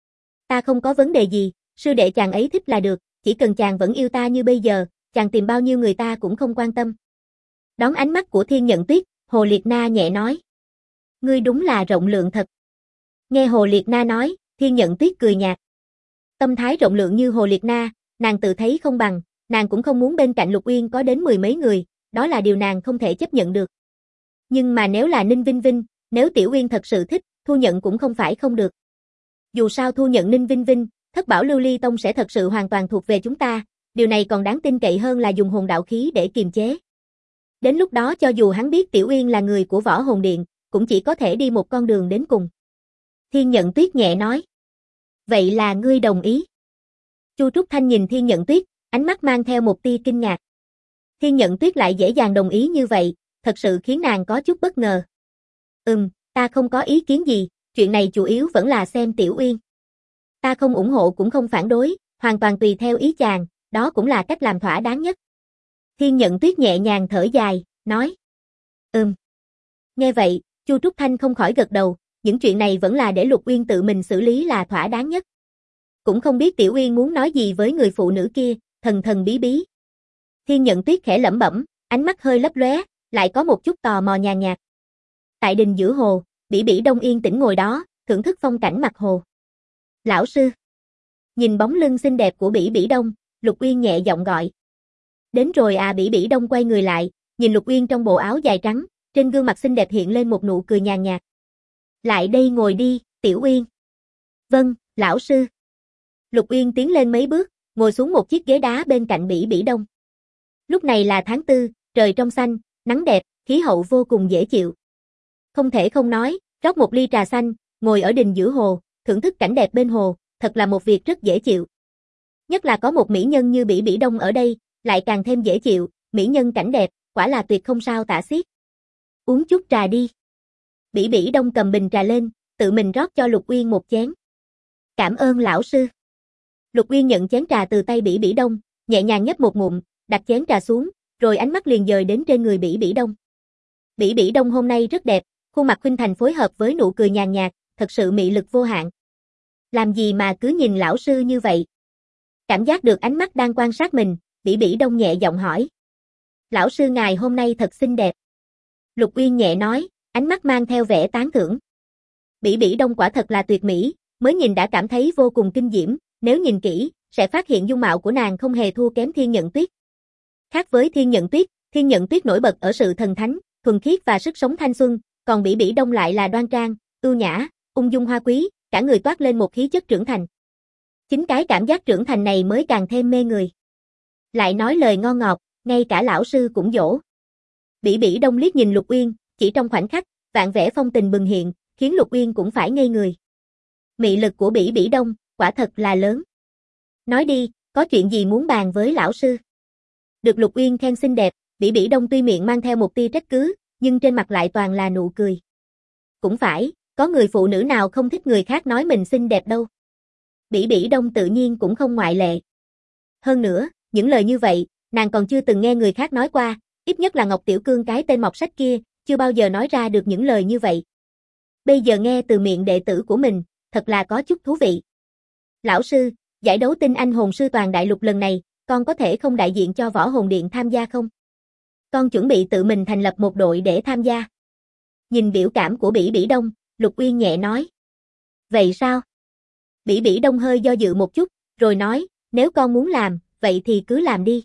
Ta không có vấn đề gì, sư đệ chàng ấy thích là được, chỉ cần chàng vẫn yêu ta như bây giờ, chàng tìm bao nhiêu người ta cũng không quan tâm. Đón ánh mắt của Thiên Nhận Tuyết, Hồ Liệt Na nhẹ nói. Ngươi đúng là rộng lượng thật. Nghe Hồ Liệt Na nói, Thiên Nhận Tuyết cười nhạt. Tâm thái rộng lượng như Hồ Liệt Na, nàng tự thấy không bằng, nàng cũng không muốn bên cạnh Lục Uyên có đến 10 mấy người, đó là điều nàng không thể chấp nhận được. Nhưng mà nếu là Ninh Vinh Vinh, nếu Tiểu Uyên thật sự thích, thu nhận cũng không phải không được. Dù sao thu nhận Ninh Vinh Vinh, Thất Bảo Lưu Ly Tông sẽ thật sự hoàn toàn thuộc về chúng ta, điều này còn đáng tin cậy hơn là dùng hồn đạo khí để kiềm chế. Đến lúc đó cho dù hắn biết Tiểu Uyên là người của Võ Hồn Điện, cũng chỉ có thể đi một con đường đến cùng. Thiên Nhận Tuyết nhẹ nói. Vậy là ngươi đồng ý? Chu Trúc Thanh nhìn Thiên Nhận Tuyết, ánh mắt mang theo một tia kinh ngạc. Thiên Nhận Tuyết lại dễ dàng đồng ý như vậy, thật sự khiến nàng có chút bất ngờ. Ta không có ý kiến gì, chuyện này chủ yếu vẫn là xem Tiểu Uyên. Ta không ủng hộ cũng không phản đối, hoàn toàn tùy theo ý chàng, đó cũng là cách làm thỏa đáng nhất. Thiên Nhận Tuyết nhẹ nhàng thở dài, nói. Nghe vậy, Chu Trúc Thanh không khỏi gật đầu, những chuyện này vẫn là để Lục Uyên tự mình xử lý là thỏa đáng nhất. Cũng không biết Tiểu Uyên muốn nói gì với người phụ nữ kia, thần thần bí bí. Thiên Nhận Tuyết khẽ lẩm bẩm, ánh mắt hơi lấp lóe, lại có một chút tò mò nhàn nhạt. Tại đình giữa hồ, Bỉ Bỉ Đông yên tĩnh ngồi đó, thưởng thức phong cảnh mặt hồ. Lão sư. Nhìn bóng lưng xinh đẹp của Bỉ Bỉ Đông, Lục Uyên nhẹ giọng gọi. Đến rồi à? Bỉ Bỉ Đông quay người lại, nhìn Lục Uyên trong bộ áo dài trắng, trên gương mặt xinh đẹp hiện lên một nụ cười nhàn nhạt. Lại đây ngồi đi, Tiểu Uyên. Vâng, lão sư. Lục Uyên tiến lên mấy bước, ngồi xuống một chiếc ghế đá bên cạnh Bỉ Bỉ Đông. Lúc này là tháng 4, trời trong xanh, nắng đẹp, khí hậu vô cùng dễ chịu. Không thể không nói, rót một ly trà xanh, ngồi ở đình giữa hồ, thưởng thức cảnh đẹp bên hồ, thật là một việc rất dễ chịu. Nhất là có một mỹ nhân như Bỉ Bỉ Đông ở đây, lại càng thêm dễ chịu, mỹ nhân cảnh đẹp, quả là tuyệt không sao tả xiết. Uống chút trà đi. Bỉ Bỉ Đông cầm bình trà lên, tự mình rót cho Lục Uyên một chén. Cảm ơn lão sư. Lục Uyên nhận chén trà từ tay Bỉ Bỉ Đông, nhẹ nhàng nhấp một ngụm, đặt chén trà xuống, rồi ánh mắt liền dời đến trên người Bỉ Bỉ Đông. Bỉ Bỉ Đông hôm nay rất đẹp, khuôn mặt khuynh thành phối hợp với nụ cười nhàn nhạt, thật sự mị lực vô hạn. Làm gì mà cứ nhìn lão sư như vậy? Cảm giác được ánh mắt đang quan sát mình, Bỉ Bỉ Đông nhẹ giọng hỏi. Lão sư ngài hôm nay thật xinh đẹp. Lục Uyên nhẹ nói, ánh mắt mang theo vẻ tán thưởng. Bỉ Bỉ Đông quả thật là tuyệt mỹ, mới nhìn đã cảm thấy vô cùng kinh diễm, nếu nhìn kỹ, sẽ phát hiện dung mạo của nàng không hề thua kém Thiên Nhận Tuyết. Khác với Thiên Nhận Tuyết nổi bật ở sự thần thánh, thuần khiết và sức sống thanh xuân, còn Bỉ Bỉ Đông lại là đoan trang, ưu nhã, ung dung hoa quý, cả người toát lên một khí chất trưởng thành. Chính cái cảm giác trưởng thành này mới càng thêm mê người. Lại nói lời ngon ngọt, ngay cả lão sư cũng dỗ. Bỉ Bỉ Đông liếc nhìn Lục Uyên, chỉ trong khoảnh khắc, vạn vẻ phong tình bừng hiện, khiến Lục Uyên cũng phải ngây người. Mị lực của Bỉ Bỉ Đông, quả thật là lớn. Nói đi, có chuyện gì muốn bàn với lão sư? Được Lục Uyên khen xinh đẹp, Bỉ Bỉ Đông tuy miệng mang theo một tia trách cứ, nhưng trên mặt lại toàn là nụ cười. Cũng phải, có người phụ nữ nào không thích người khác nói mình xinh đẹp đâu. Bỉ Bỉ Đông tự nhiên cũng không ngoại lệ. Hơn nữa, những lời như vậy, nàng còn chưa từng nghe người khác nói qua, ít nhất là Ngọc Tiểu Cương cái tên mọt sách kia, chưa bao giờ nói ra được những lời như vậy. Bây giờ nghe từ miệng đệ tử của mình, thật là có chút thú vị. Lão sư, giải đấu tinh anh hồn sư toàn đại lục lần này, con có thể không đại diện cho Võ Hồn Điện tham gia không? Con chuẩn bị tự mình thành lập một đội để tham gia. Nhìn biểu cảm của Bỉ Bỉ Đông, Lục Uyên nhẹ nói. Vậy sao? Bỉ Bỉ Đông hơi do dự một chút, rồi nói, nếu con muốn làm, vậy thì cứ làm đi.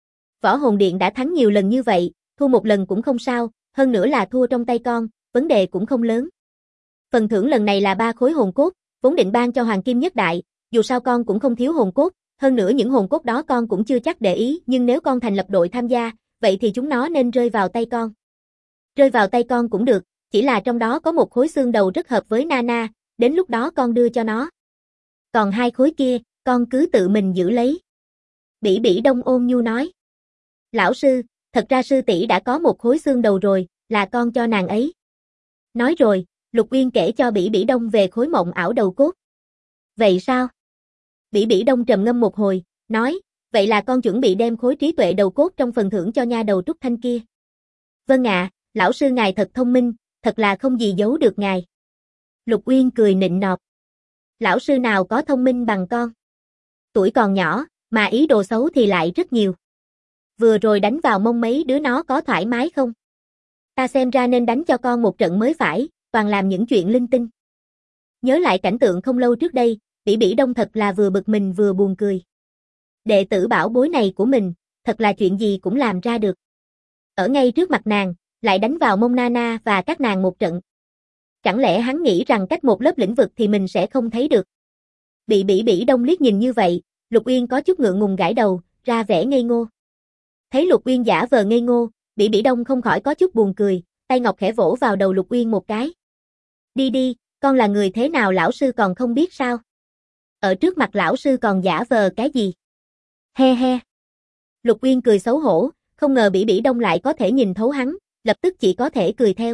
Võ Hồn Điện đã thắng nhiều lần như vậy, thua một lần cũng không sao, hơn nữa là thua trong tay con, vấn đề cũng không lớn. Phần thưởng lần này là 3 khối hồn cốt, vốn định ban cho Hoàng Kim Nhất Đại, dù sao con cũng không thiếu hồn cốt, hơn nữa những hồn cốt đó con cũng chưa chắc để ý, nhưng nếu con thành lập đội tham gia, vậy thì chúng nó nên rơi vào tay con. Rơi vào tay con cũng được, chỉ là trong đó có một khối xương đầu rất hợp với Nana, đến lúc đó con đưa cho nó. Còn 2 khối kia, con cứ tự mình giữ lấy. Bỉ Bỉ Đông ôn nhu nói. Lão sư, thật ra sư tỷ đã có một khối xương đầu rồi, là con cho nàng ấy. Nói rồi, Lục Uyên kể cho Bỉ Bỉ Đông về khối mộng ảo đầu cốt. Vậy sao? Bỉ Bỉ Đông trầm ngâm một hồi, nói, vậy là con chuẩn bị đem khối trí tuệ đầu cốt trong phần thưởng cho nha đầu Trúc Thanh kia. Vâng ạ, lão sư ngài thật thông minh, thật là không gì giấu được ngài. Lục Uyên cười nịnh nọt. Lão sư nào có thông minh bằng con. Tuổi còn nhỏ, mà ý đồ xấu thì lại rất nhiều. Vừa rồi đánh vào mông mấy đứa nó có thoải mái không? Ta xem ra nên đánh cho con một trận mới phải, toàn làm những chuyện linh tinh. Nhớ lại cảnh tượng không lâu trước đây, Bỉ Bỉ Đông thật là vừa bực mình vừa buồn cười. Đệ tử bảo bối này của mình, thật là chuyện gì cũng làm ra được. Ở ngay trước mặt nàng, lại đánh vào mông Nana và các nàng một trận. Chẳng lẽ hắn nghĩ rằng cách một lớp lĩnh vực thì mình sẽ không thấy được. Bị Bỉ Bỉ Đông liếc nhìn như vậy, Lục Uyên có chút ngượng ngùng gãi đầu, ra vẻ ngây ngô. Thấy Lục Uyên giả vờ ngây ngô, Bỉ Bỉ Đông không khỏi có chút buồn cười, tay ngọc khẽ vỗ vào đầu Lục Uyên một cái. Đi đi, con là người thế nào lão sư còn không biết sao? Ở trước mặt lão sư còn giả vờ cái gì? He he. Lục Uyên cười xấu hổ, không ngờ Bỉ Bỉ Đông lại có thể nhìn thấu hắn, lập tức chỉ có thể cười theo.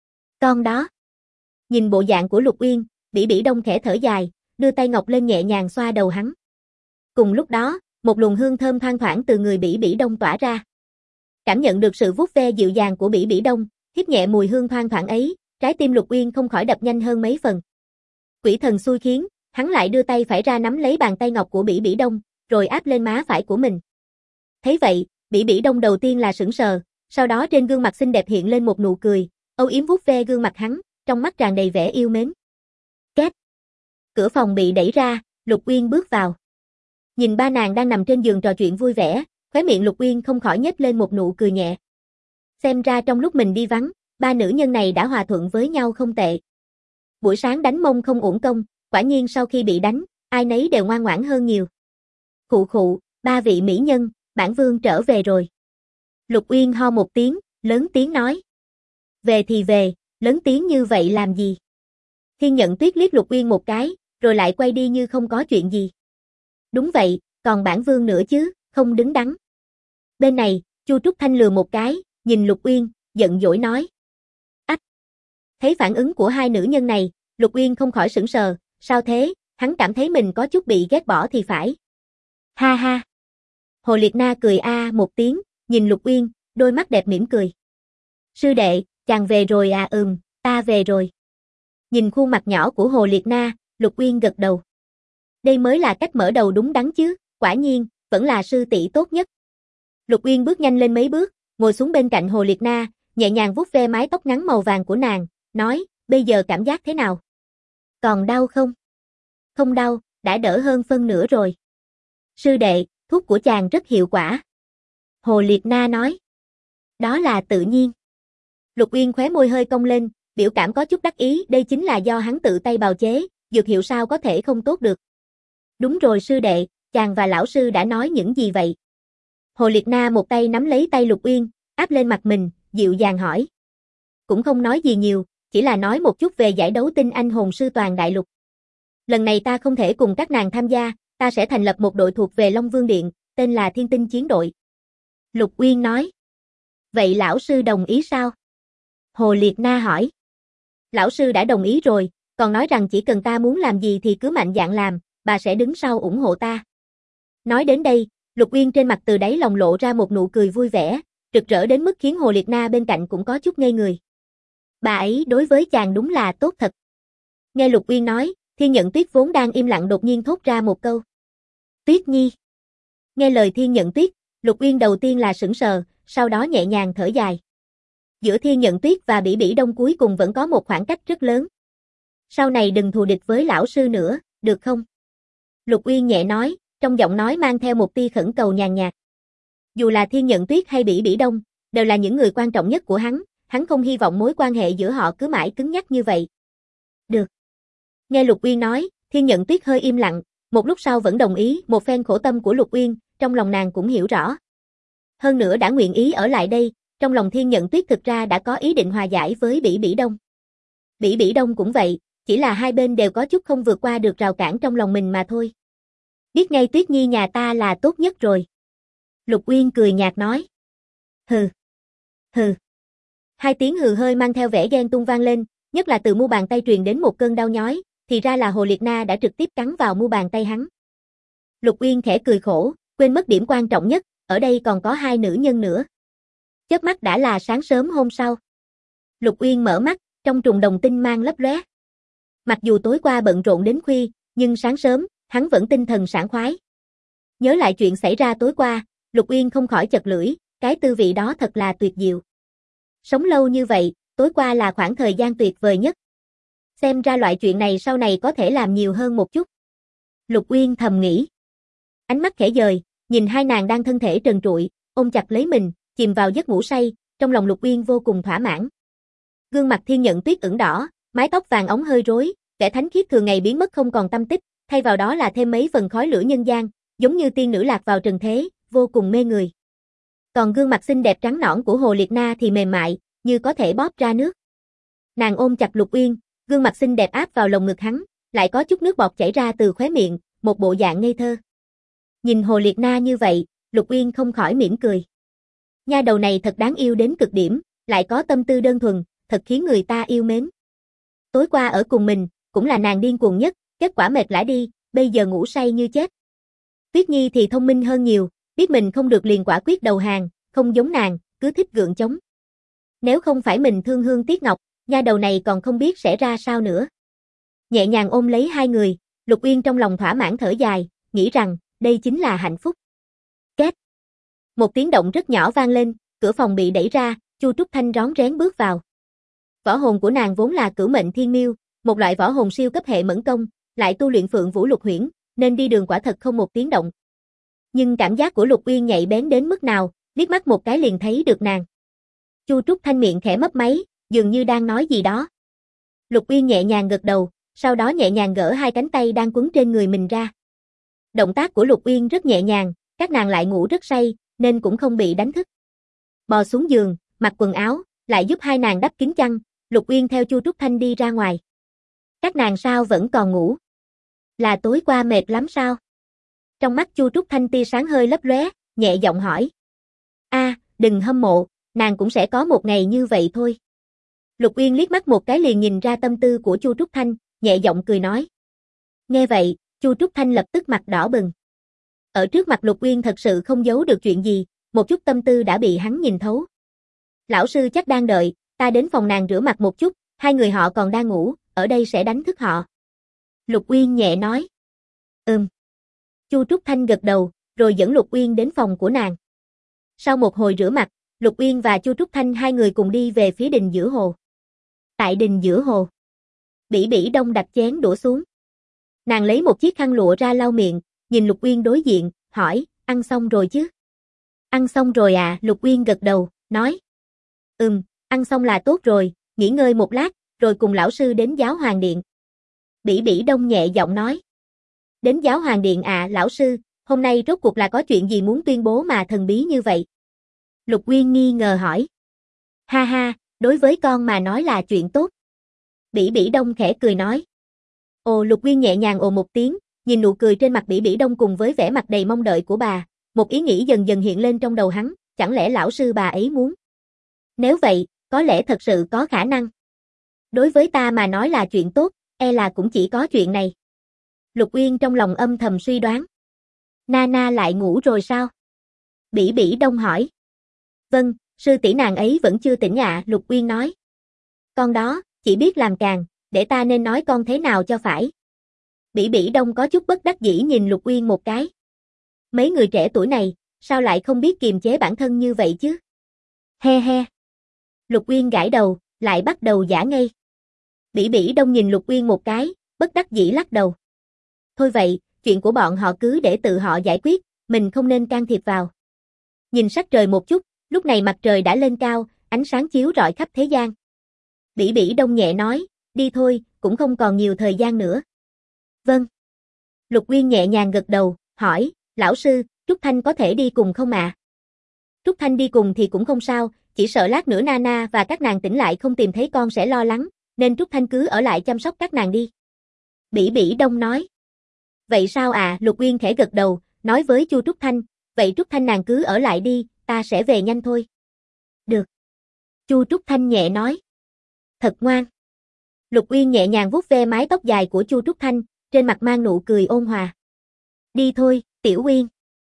Con đó. Nhìn bộ dạng của Lục Uyên, Bỉ Bỉ Đông khẽ thở dài, đưa tay ngọc lên nhẹ nhàng xoa đầu hắn. Cùng lúc đó, một luồng hương thơm thoang thoảng từ người Bỉ Bỉ Đông tỏa ra. Cảm nhận được sự vuốt ve dịu dàng của Bỉ Bỉ Đông, hít nhẹ mùi hương thoang thoảng ấy, trái tim Lục Uyên không khỏi đập nhanh hơn mấy phần. Quỷ thần xui khiến, hắn lại đưa tay phải ra nắm lấy bàn tay ngọc của Bỉ Bỉ Đông, rồi áp lên má phải của mình. Thấy vậy, Bỉ Bỉ Đông đầu tiên là sững sờ, sau đó trên gương mặt xinh đẹp hiện lên một nụ cười, âu yếm vuốt ve gương mặt hắn, trong mắt tràn đầy vẻ yêu mến. Két. Cửa phòng bị đẩy ra, Lục Uyên bước vào. Nhìn ba nàng đang nằm trên giường trò chuyện vui vẻ, khóe miệng Lục Uyên không khỏi nhếch lên một nụ cười nhẹ. Xem ra trong lúc mình đi vắng, ba nữ nhân này đã hòa thuận với nhau không tệ. Buổi sáng đánh mông không uổng công, quả nhiên sau khi bị đánh, ai nấy đều ngoan ngoãn hơn nhiều. Khụ khụ, ba vị mỹ nhân, bản vương trở về rồi. Lục Uyên ho một tiếng, lớn tiếng nói. Về thì về, lớn tiếng như vậy làm gì? Thiên Nhận Tuyết liếc Lục Uyên một cái, rồi lại quay đi như không có chuyện gì. Đúng vậy, còn bản vương nữa chứ, không đứng đắn. Bên này, Chu Trúc Thanh lừa một cái, nhìn Lục Uyên, giận dỗi nói. Ách! Thấy phản ứng của hai nữ nhân này, Lục Uyên không khỏi sững sờ, sao thế, hắn cảm thấy mình có chút bị ghét bỏ thì phải. Ha ha! Hồ Liệt Na cười một tiếng, nhìn Lục Uyên, đôi mắt đẹp mỉm cười. Sư đệ, chàng về rồi à? Ta về rồi. Nhìn khuôn mặt nhỏ của Hồ Liệt Na, Lục Uyên gật đầu. Đây mới là cách mở đầu đúng đắn chứ, quả nhiên, vẫn là sư tỷ tốt nhất. Lục Uyên bước nhanh lên mấy bước, ngồi xuống bên cạnh Hồ Liệt Na, nhẹ nhàng vuốt ve mái tóc ngắn màu vàng của nàng, nói, bây giờ cảm giác thế nào? Còn đau không? Không đau, đã đỡ hơn phân nửa rồi. Sư đệ, thuốc của chàng rất hiệu quả. Hồ Liệt Na nói. Đó là tự nhiên. Lục Uyên khóe môi hơi cong lên, biểu cảm có chút đắc ý, đây chính là do hắn tự tay bào chế, dược hiệu sao có thể không tốt được. Đúng rồi sư đệ, chàng và lão sư đã nói những gì vậy? Hồ Liệt Na một tay nắm lấy tay Lục Uyên, áp lên mặt mình, dịu dàng hỏi. Cũng không nói gì nhiều, chỉ là nói một chút về giải đấu tinh anh hồn sư toàn đại lục. Lần này ta không thể cùng các nàng tham gia, ta sẽ thành lập một đội thuộc về Long Vương Điện, tên là Thiên Tinh Chiến đội. Lục Uyên nói. Vậy lão sư đồng ý sao? Hồ Liệt Na hỏi. Lão sư đã đồng ý rồi, còn nói rằng chỉ cần ta muốn làm gì thì cứ mạnh dạn làm, bà sẽ đứng sau ủng hộ ta. Nói đến đây, Lục Uyên trên mặt từ đáy lòng lộ ra một nụ cười vui vẻ, rực rỡ đến mức khiến Hồ Liệt Na bên cạnh cũng có chút ngây người. Bà ấy đối với chàng đúng là tốt thật. Nghe Lục Uyên nói, Thiên Nhận Tuyết vốn đang im lặng đột nhiên thốt ra một câu. Tuyết Nhi. Nghe lời Thiên Nhận Tuyết, Lục Uyên đầu tiên là sững sờ, sau đó nhẹ nhàng thở dài. Giữa Thiên Nhận Tuyết và Bỉ Bỉ Đông cuối cùng vẫn có một khoảng cách rất lớn. Sau này đừng thù địch với lão sư nữa, được không? Lục Uyên nhẹ nói, trong giọng nói mang theo một tia khẩn cầu nhàn nhạt. Dù là Thiên Nhận Tuyết hay Bỉ Bỉ Đông, đều là những người quan trọng nhất của hắn không hy vọng mối quan hệ giữa họ cứ mãi cứng nhắc như vậy. Được. Nghe Lục Uyên nói, Thiên Nhận Tuyết hơi im lặng, một lúc sau vẫn đồng ý, một phen khổ tâm của Lục Uyên, trong lòng nàng cũng hiểu rõ. Hơn nữa đã nguyện ý ở lại đây, trong lòng Thiên Nhận Tuyết thực ra đã có ý định hòa giải với Bỉ Bỉ Đông. Bỉ Bỉ Đông cũng vậy, chỉ là hai bên đều có chút không vượt qua được rào cản trong lòng mình mà thôi. Biết ngay Tuyết Nhi nhà ta là tốt nhất rồi. Lục Uyên cười nhạt nói. Hừ. Hừ. Hai tiếng hừ hơi mang theo vẻ ghen tung vang lên, nhất là từ mu bàn tay truyền đến một cơn đau nhói, thì ra là Hồ Liệt Na đã trực tiếp cắn vào mu bàn tay hắn. Lục Uyên khẽ cười khổ, quên mất điểm quan trọng nhất, ở đây còn có hai nữ nhân nữa. Chớp mắt đã là sáng sớm hôm sau. Lục Uyên mở mắt, trong trùng đồng tinh mang lấp lóe. Mặc dù tối qua bận rộn đến khuya, nhưng sáng sớm, hắn vẫn tinh thần sảng khoái. Nhớ lại chuyện xảy ra tối qua, Lục Uyên không khỏi chật lưỡi, cái tư vị đó thật là tuyệt diệu. Sống lâu như vậy, tối qua là khoảng thời gian tuyệt vời nhất. Xem ra loại chuyện này sau này có thể làm nhiều hơn một chút. Lục Uyên thầm nghĩ. Ánh mắt khẽ dời, nhìn hai nàng đang thân thể trần trụi, ôm chặt lấy mình, chìm vào giấc ngủ say, trong lòng Lục Uyên vô cùng thỏa mãn. Gương mặt Thiên Nhận Tuyết ửng đỏ, mái tóc vàng óng hơi rối, vẻ thánh khiết thường ngày biến mất không còn tăm tích, thay vào đó là thêm mấy phần khói lửa nhân gian, giống như tiên nữ lạc vào trần thế, vô cùng mê người. Còn gương mặt xinh đẹp trắng nõn của Hồ Liệt Na thì mềm mại, như có thể bóp ra nước. Nàng ôm chặt Lục Uyên, gương mặt xinh đẹp áp vào lồng ngực hắn, lại có chút nước bọt chảy ra từ khóe miệng, một bộ dạng ngây thơ. Nhìn Hồ Liệt Na như vậy, Lục Uyên không khỏi mỉm cười. Nha đầu này thật đáng yêu đến cực điểm, lại có tâm tư đơn thuần, thật khiến người ta yêu mến. Tối qua ở cùng mình, cũng là nàng điên cuồng nhất, kết quả mệt lả đi, bây giờ ngủ say như chết. Tuyết Nhi thì thông minh hơn nhiều, biết mình không được liền quả quyết đầu hàng, không giống nàng, cứ thích gượng chống. Nếu không phải mình thương hương tiếc ngọc, nha đầu này còn không biết sẽ ra sao nữa. Nhẹ nhàng ôm lấy hai người, Lục Uyên trong lòng thỏa mãn thở dài, nghĩ rằng, đây chính là hạnh phúc. Két. Một tiếng động rất nhỏ vang lên, cửa phòng bị đẩy ra, Chu Trúc Thanh rón rén bước vào. Võ hồn của nàng vốn là Cửu Mệnh Thiên Miêu, một loại võ hồn siêu cấp hệ mẫn công, lại tu luyện Phượng Vũ Lục Huyễn, nên đi đường quả thật không một tiếng động. Nhưng cảm giác của Lục Uyên nhạy bén đến mức nào, liếc mắt một cái liền thấy được nàng. Chu Trúc Thanh miệng khẽ mấp máy, dường như đang nói gì đó. Lục Uyên nhẹ nhàng gật đầu, sau đó nhẹ nhàng gỡ hai cánh tay đang quấn trên người mình ra. Động tác của Lục Uyên rất nhẹ nhàng, các nàng lại ngủ rất say, nên cũng không bị đánh thức. Bò xuống giường, mặc quần áo, lại giúp hai nàng đắp kín chăn, Lục Uyên theo Chu Trúc Thanh đi ra ngoài. Các nàng sao vẫn còn ngủ? Là tối qua mệt lắm sao? Trong mắt Chu Trúc Thanh tia sáng hơi lấp lóe, nhẹ giọng hỏi. Đừng hâm mộ, nàng cũng sẽ có một ngày như vậy thôi. Lục Uyên liếc mắt một cái liền nhìn ra tâm tư của Chu Trúc Thanh, nhẹ giọng cười nói. Nghe vậy, Chu Trúc Thanh lập tức mặt đỏ bừng. Ở trước mặt Lục Uyên thật sự không giấu được chuyện gì, một chút tâm tư đã bị hắn nhìn thấu. Lão sư chắc đang đợi, ta đến phòng nàng rửa mặt một chút, hai người họ còn đang ngủ, ở đây sẽ đánh thức họ. Lục Uyên nhẹ nói. Chu Trúc Thanh gật đầu, rồi dẫn Lục Uyên đến phòng của nàng. Sau một hồi rửa mặt, Lục Uyên và Chu Trúc Thanh hai người cùng đi về phía đình giữa hồ. Tại đình giữa hồ, Bỉ Bỉ Đông đặt chén đũa xuống. Nàng lấy một chiếc khăn lụa ra lau miệng, nhìn Lục Uyên đối diện, hỏi, ăn xong rồi chứ? Ăn xong rồi à, Lục Uyên gật đầu, nói. Ăn xong là tốt rồi, nghỉ ngơi một lát, rồi cùng lão sư đến Giáo Hoàng Điện. Bỉ Bỉ Đông nhẹ giọng nói. Đến Giáo Hoàng Điện à, lão sư, hôm nay rốt cuộc là có chuyện gì muốn tuyên bố mà thần bí như vậy? Lục Uyên nghi ngờ hỏi. Ha ha, đối với con mà nói là chuyện tốt. Bỉ Bỉ Đông khẽ cười nói. Ồ, Lục Uyên nhẹ nhàng ồ một tiếng, nhìn nụ cười trên mặt Bỉ Bỉ Đông cùng với vẻ mặt đầy mong đợi của bà, một ý nghĩ dần dần hiện lên trong đầu hắn, chẳng lẽ lão sư bà ấy muốn? Nếu vậy, có lẽ thật sự có khả năng. Đối với ta mà nói là chuyện tốt, e là cũng chỉ có chuyện này. Lục Uyên trong lòng âm thầm suy đoán. Nana lại ngủ rồi sao? Bỉ Bỉ Đông hỏi. Vâng, sư tỷ nàng ấy vẫn chưa tỉnh ạ, Lục Uyên nói. Con đó, chỉ biết làm càng, để ta nên nói con thế nào cho phải. Bỉ Bỉ Đông có chút bất đắc dĩ nhìn Lục Uyên một cái. Mấy người trẻ tuổi này, sao lại không biết kiềm chế bản thân như vậy chứ? He he. Lục Uyên gãi đầu, lại bắt đầu giả ngây. Bỉ Bỉ Đông nhìn Lục Uyên một cái, bất đắc dĩ lắc đầu. Thôi vậy, chuyện của bọn họ cứ để tự họ giải quyết, mình không nên can thiệp vào. Nhìn sắc trời một chút, lúc này mặt trời đã lên cao, ánh sáng chiếu rọi khắp thế gian. Bỉ Bỉ Đông nhẹ nói, đi thôi, cũng không còn nhiều thời gian nữa. Vâng. Lục Uyên nhẹ nhàng gật đầu, hỏi, lão sư, Trúc Thanh có thể đi cùng không ạ? Trúc Thanh đi cùng thì cũng không sao, chỉ sợ lát nữa Nana và các nàng tỉnh lại không tìm thấy con sẽ lo lắng, nên Trúc Thanh cứ ở lại chăm sóc các nàng đi. Bỉ Bỉ Đông nói. Vậy sao à? Lục Uyên khẽ gật đầu, nói với Chu Trúc Thanh, vậy Trúc Thanh nàng cứ ở lại đi, ta sẽ về nhanh thôi. Được. Chu Trúc Thanh nhẹ nói. Thật ngoan. Lục Uyên nhẹ nhàng vuốt ve mái tóc dài của Chu Trúc Thanh, trên mặt mang nụ cười ôn hòa. Đi thôi, Tiểu Uyên.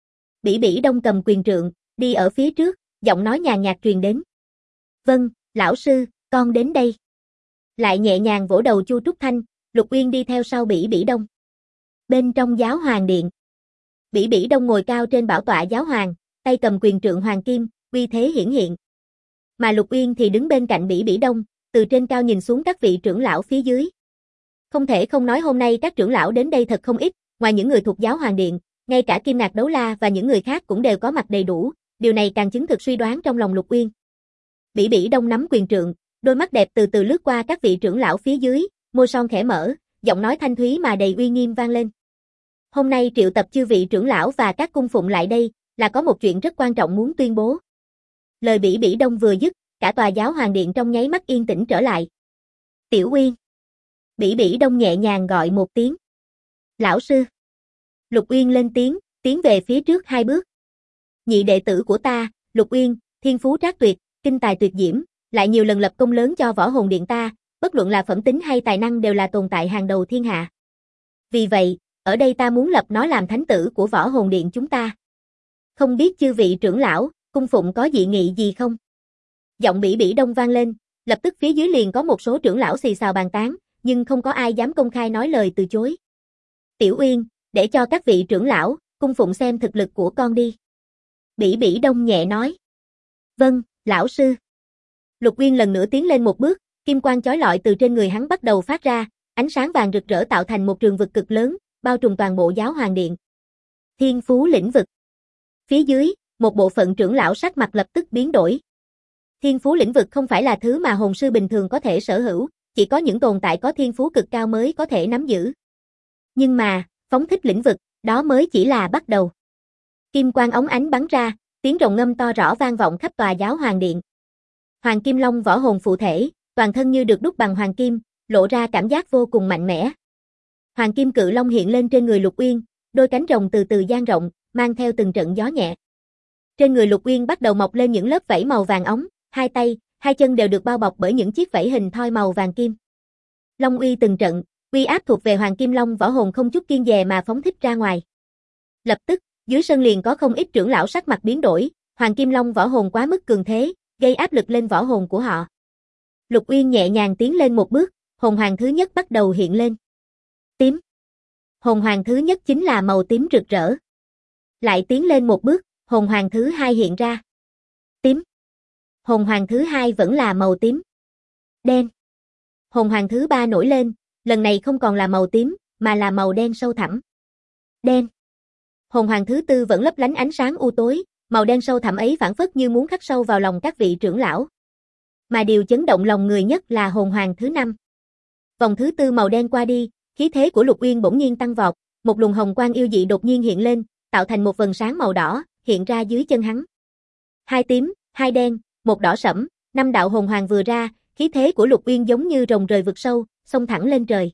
Bỉ Bỉ Đông cầm quyền trượng, đi ở phía trước, giọng nói nhàn nhạt truyền đến. Vâng, lão sư, con đến đây. Lại nhẹ nhàng vỗ đầu Chu Trúc Thanh, Lục Uyên đi theo sau Bỉ Bỉ Đông. Bên trong giáo hoàng điện. Bỉ Bỉ Đông ngồi cao trên bảo tọa giáo hoàng, tay cầm quyền trượng hoàng kim, uy thế hiển hiện. Mà Lục Uyên thì đứng bên cạnh Bỉ Bỉ Đông, từ trên cao nhìn xuống các vị trưởng lão phía dưới. Không thể không nói hôm nay các trưởng lão đến đây thật không ít, ngoài những người thuộc giáo hoàng điện, ngay cả Kim Ngạc Đấu La và những người khác cũng đều có mặt đầy đủ, điều này càng chứng thực suy đoán trong lòng Lục Uyên. Bỉ Bỉ Đông nắm quyền trượng, đôi mắt đẹp từ từ lướt qua các vị trưởng lão phía dưới, môi son khẽ mở, giọng nói thanh thúy mà đầy uy nghiêm vang lên. Hôm nay triệu tập chư vị trưởng lão và các cung phụng lại đây, là có một chuyện rất quan trọng muốn tuyên bố. Lời Bỉ Bỉ Đông vừa dứt, cả tòa giáo hoàng điện trong nháy mắt yên tĩnh trở lại. Tiểu Uyên. Bỉ Bỉ Đông nhẹ nhàng gọi một tiếng. Lão sư. Lục Uyên lên tiếng, tiến về phía trước 2 bước. Nhị đệ tử của ta, Lục Uyên, thiên phú trác tuyệt, kinh tài tuyệt diễm, lại nhiều lần lập công lớn cho võ hồn điện ta, bất luận là phẩm tính hay tài năng đều là tồn tại hàng đầu thiên hạ. Vì vậy, ở đây ta muốn lập nó làm thánh tử của võ hồn điện chúng ta. Không biết chư vị trưởng lão, cung phụng có dị nghị gì không? Giọng Bỉ Bỉ Đông vang lên, lập tức phía dưới liền có một số trưởng lão xì xào bàn tán, nhưng không có ai dám công khai nói lời từ chối. Tiểu Uyên, để cho các vị trưởng lão, cung phụng xem thực lực của con đi. Bỉ Bỉ Đông nhẹ nói. Vâng, lão sư. Lục Uyên lần nữa tiến lên một bước, kim quang chói lọi từ trên người hắn bắt đầu phát ra, ánh sáng vàng rực rỡ tạo thành một trường vực cực lớn, bao trùm toàn bộ giáo hoàng điện. Thiên phú lĩnh vực. Phía dưới, một bộ phận trưởng lão sắc mặt lập tức biến đổi. Thiên phú lĩnh vực không phải là thứ mà hồn sư bình thường có thể sở hữu, chỉ có những tồn tại có thiên phú cực cao mới có thể nắm giữ. Nhưng mà, phóng thích lĩnh vực, đó mới chỉ là bắt đầu. Kim quang óng ánh bắn ra, tiếng rồng ngâm to rõ vang vọng khắp tòa giáo hoàng điện. Hoàng Kim Long võ hồn phụ thể, toàn thân như được đúc bằng hoàng kim, lộ ra cảm giác vô cùng mạnh mẽ. Hoàng Kim Cự Long hiện lên trên người Lục Uyên, đôi cánh rồng từ từ dang rộng, mang theo từng trận gió nhẹ. Trên người Lục Uyên bắt đầu mọc lên những lớp vảy màu vàng óng, hai tay, hai chân đều được bao bọc bởi những chiếc vảy hình thoi màu vàng kim. Long uy từng trận, uy áp thuộc về Hoàng Kim Long võ hồn không chút kiêng dè mà phóng thích ra ngoài. Lập tức, dưới sân liền có không ít trưởng lão sắc mặt biến đổi, Hoàng Kim Long võ hồn quá mức cường thế, gây áp lực lên võ hồn của họ. Lục Uyên nhẹ nhàng tiến lên một bước, hồn hoàng thứ nhất bắt đầu hiện lên. Tím. Hồn hoàng thứ nhất chính là màu tím rực rỡ. Lại tiến lên một bước, hồn hoàng thứ hai hiện ra. Tím. Hồn hoàng thứ hai vẫn là màu tím. Đen. Hồn hoàng thứ ba nổi lên, lần này không còn là màu tím, mà là màu đen sâu thẳm. Đen. Hồn hoàng thứ tư vẫn lấp lánh ánh sáng u tối, màu đen sâu thẳm ấy phảng phất như muốn khắc sâu vào lòng các vị trưởng lão. Mà điều chấn động lòng người nhất là hồn hoàng thứ năm. Vòng thứ tư màu đen qua đi, khí thế của Lục Uyên bỗng nhiên tăng vọt, một luồng hồng quang yêu dị đột nhiên hiện lên, tạo thành một vầng sáng màu đỏ, hiện ra dưới chân hắn. Hai tím, hai đen, một đỏ sẫm, 5 đạo hồn hoàng vừa ra, khí thế của Lục Uyên giống như rồng rời vực sâu, xông thẳng lên trời.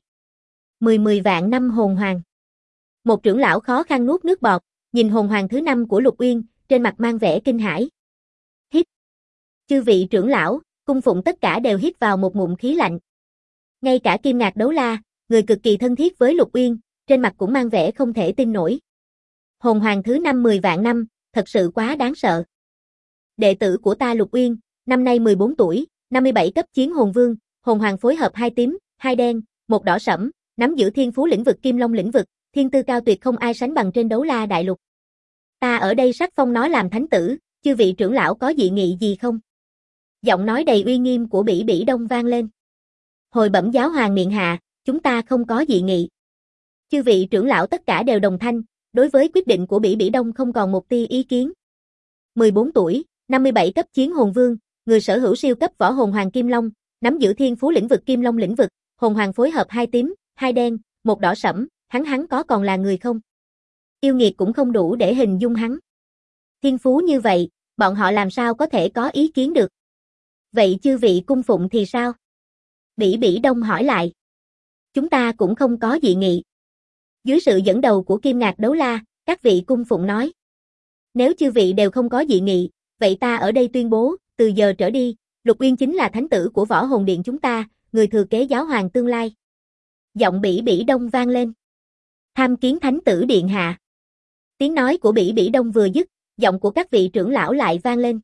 10 vạn năm hồn hoàng. Một trưởng lão khó khăn nuốt nước bọt, nhìn hồn hoàng thứ 5 của Lục Uyên, trên mặt mang vẻ kinh hãi. Hít. Chư vị trưởng lão, cung phụng tất cả đều hít vào một ngụm khí lạnh. Ngay cả Kim Ngạc Đấu La, người cực kỳ thân thiết với Lục Uyên, trên mặt cũng mang vẻ không thể tin nổi. Hồn hoàng thứ 50 vạn năm, thật sự quá đáng sợ. Đệ tử của ta Lục Uyên, năm nay 14 tuổi, 57 cấp chiến hồn vương, hồn hoàng phối hợp 2 tím, 2 đen, 1 đỏ sẫm, nắm giữ thiên phú lĩnh vực Kim Long lĩnh vực, thiên tư cao tuyệt không ai sánh bằng trên Đấu La đại lục. Ta ở đây sắc phong nó làm thánh tử, chư vị trưởng lão có dị nghị gì không? Giọng nói đầy uy nghiêm của Bỉ Bỉ Đông vang lên. Hồi bẩm giáo hoàng miệng hạ, chúng ta không có dị nghị. Chư vị trưởng lão tất cả đều đồng thanh, đối với quyết định của Bỉ Bỉ Đông không còn một tia ý kiến. 14 tuổi, 57 cấp chiến hồn vương, người sở hữu siêu cấp võ hồn hoàng Kim Long, nắm giữ thiên phú lĩnh vực Kim Long lĩnh vực, hồn hoàng phối hợp 2 tím, 2 đen, 1 đỏ sẫm, hắn có còn là người không? Yêu nghiệt cũng không đủ để hình dung hắn. Thiên phú như vậy, bọn họ làm sao có thể có ý kiến được? Vậy chư vị cung phụng thì sao? Bỉ Bỉ Đông hỏi lại. Chúng ta cũng không có dị nghị. Dưới sự dẫn đầu của Kim Ngạc Đấu La, các vị cung phụng nói. Nếu chư vị đều không có dị nghị, vậy ta ở đây tuyên bố, từ giờ trở đi, Lục Uyên chính là thánh tử của Võ Hồn Điện chúng ta, người thừa kế giáo hoàng tương lai. Giọng Bỉ Bỉ Đông vang lên. Tham kiến thánh tử điện hạ. Tiếng nói của Bỉ Bỉ Đông vừa dứt, giọng của các vị trưởng lão lại vang lên.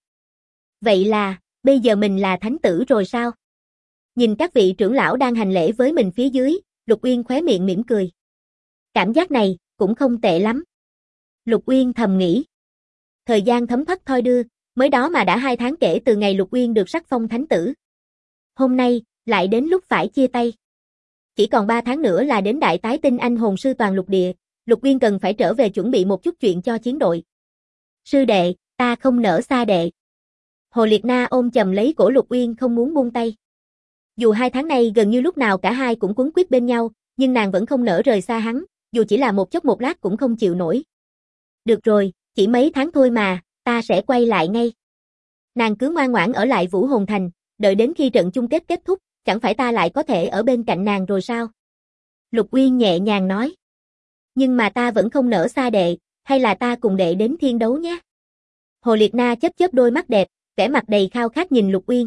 Vậy là, bây giờ mình là thánh tử rồi sao? Nhìn các vị trưởng lão đang hành lễ với mình phía dưới, Lục Uyên khóe miệng mỉm cười. Cảm giác này, cũng không tệ lắm. Lục Uyên thầm nghĩ. Thời gian thấm thoát thoi đưa, mới đó mà đã 2 tháng kể từ ngày Lục Uyên được sắc phong thánh tử. Hôm nay, lại đến lúc phải chia tay. Chỉ còn 3 tháng nữa là đến đại tái tinh anh hồn sư toàn lục địa, Lục Uyên cần phải trở về chuẩn bị một chút chuyện cho chiến đội. Sư đệ, ta không nỡ xa đệ. Hồ Liệt Na ôm chầm lấy cổ Lục Uyên không muốn buông tay. Dù 2 tháng nay gần như lúc nào cả hai cũng quấn quýt bên nhau, nhưng nàng vẫn không nỡ rời xa hắn, dù chỉ là một chốc một lát cũng không chịu nổi. Được rồi, chỉ mấy tháng thôi mà, ta sẽ quay lại ngay. Nàng cứ ngoan ngoãn ở lại Vũ Hồn Thành, đợi đến khi trận chung kết kết thúc, chẳng phải ta lại có thể ở bên cạnh nàng rồi sao? Lục Uyên nhẹ nhàng nói. Nhưng mà ta vẫn không nỡ xa đệ, hay là ta cùng đệ đến thiên đấu nhé? Hồ Liệt Na chớp chớp đôi mắt đẹp, vẻ mặt đầy khao khát nhìn Lục Uyên.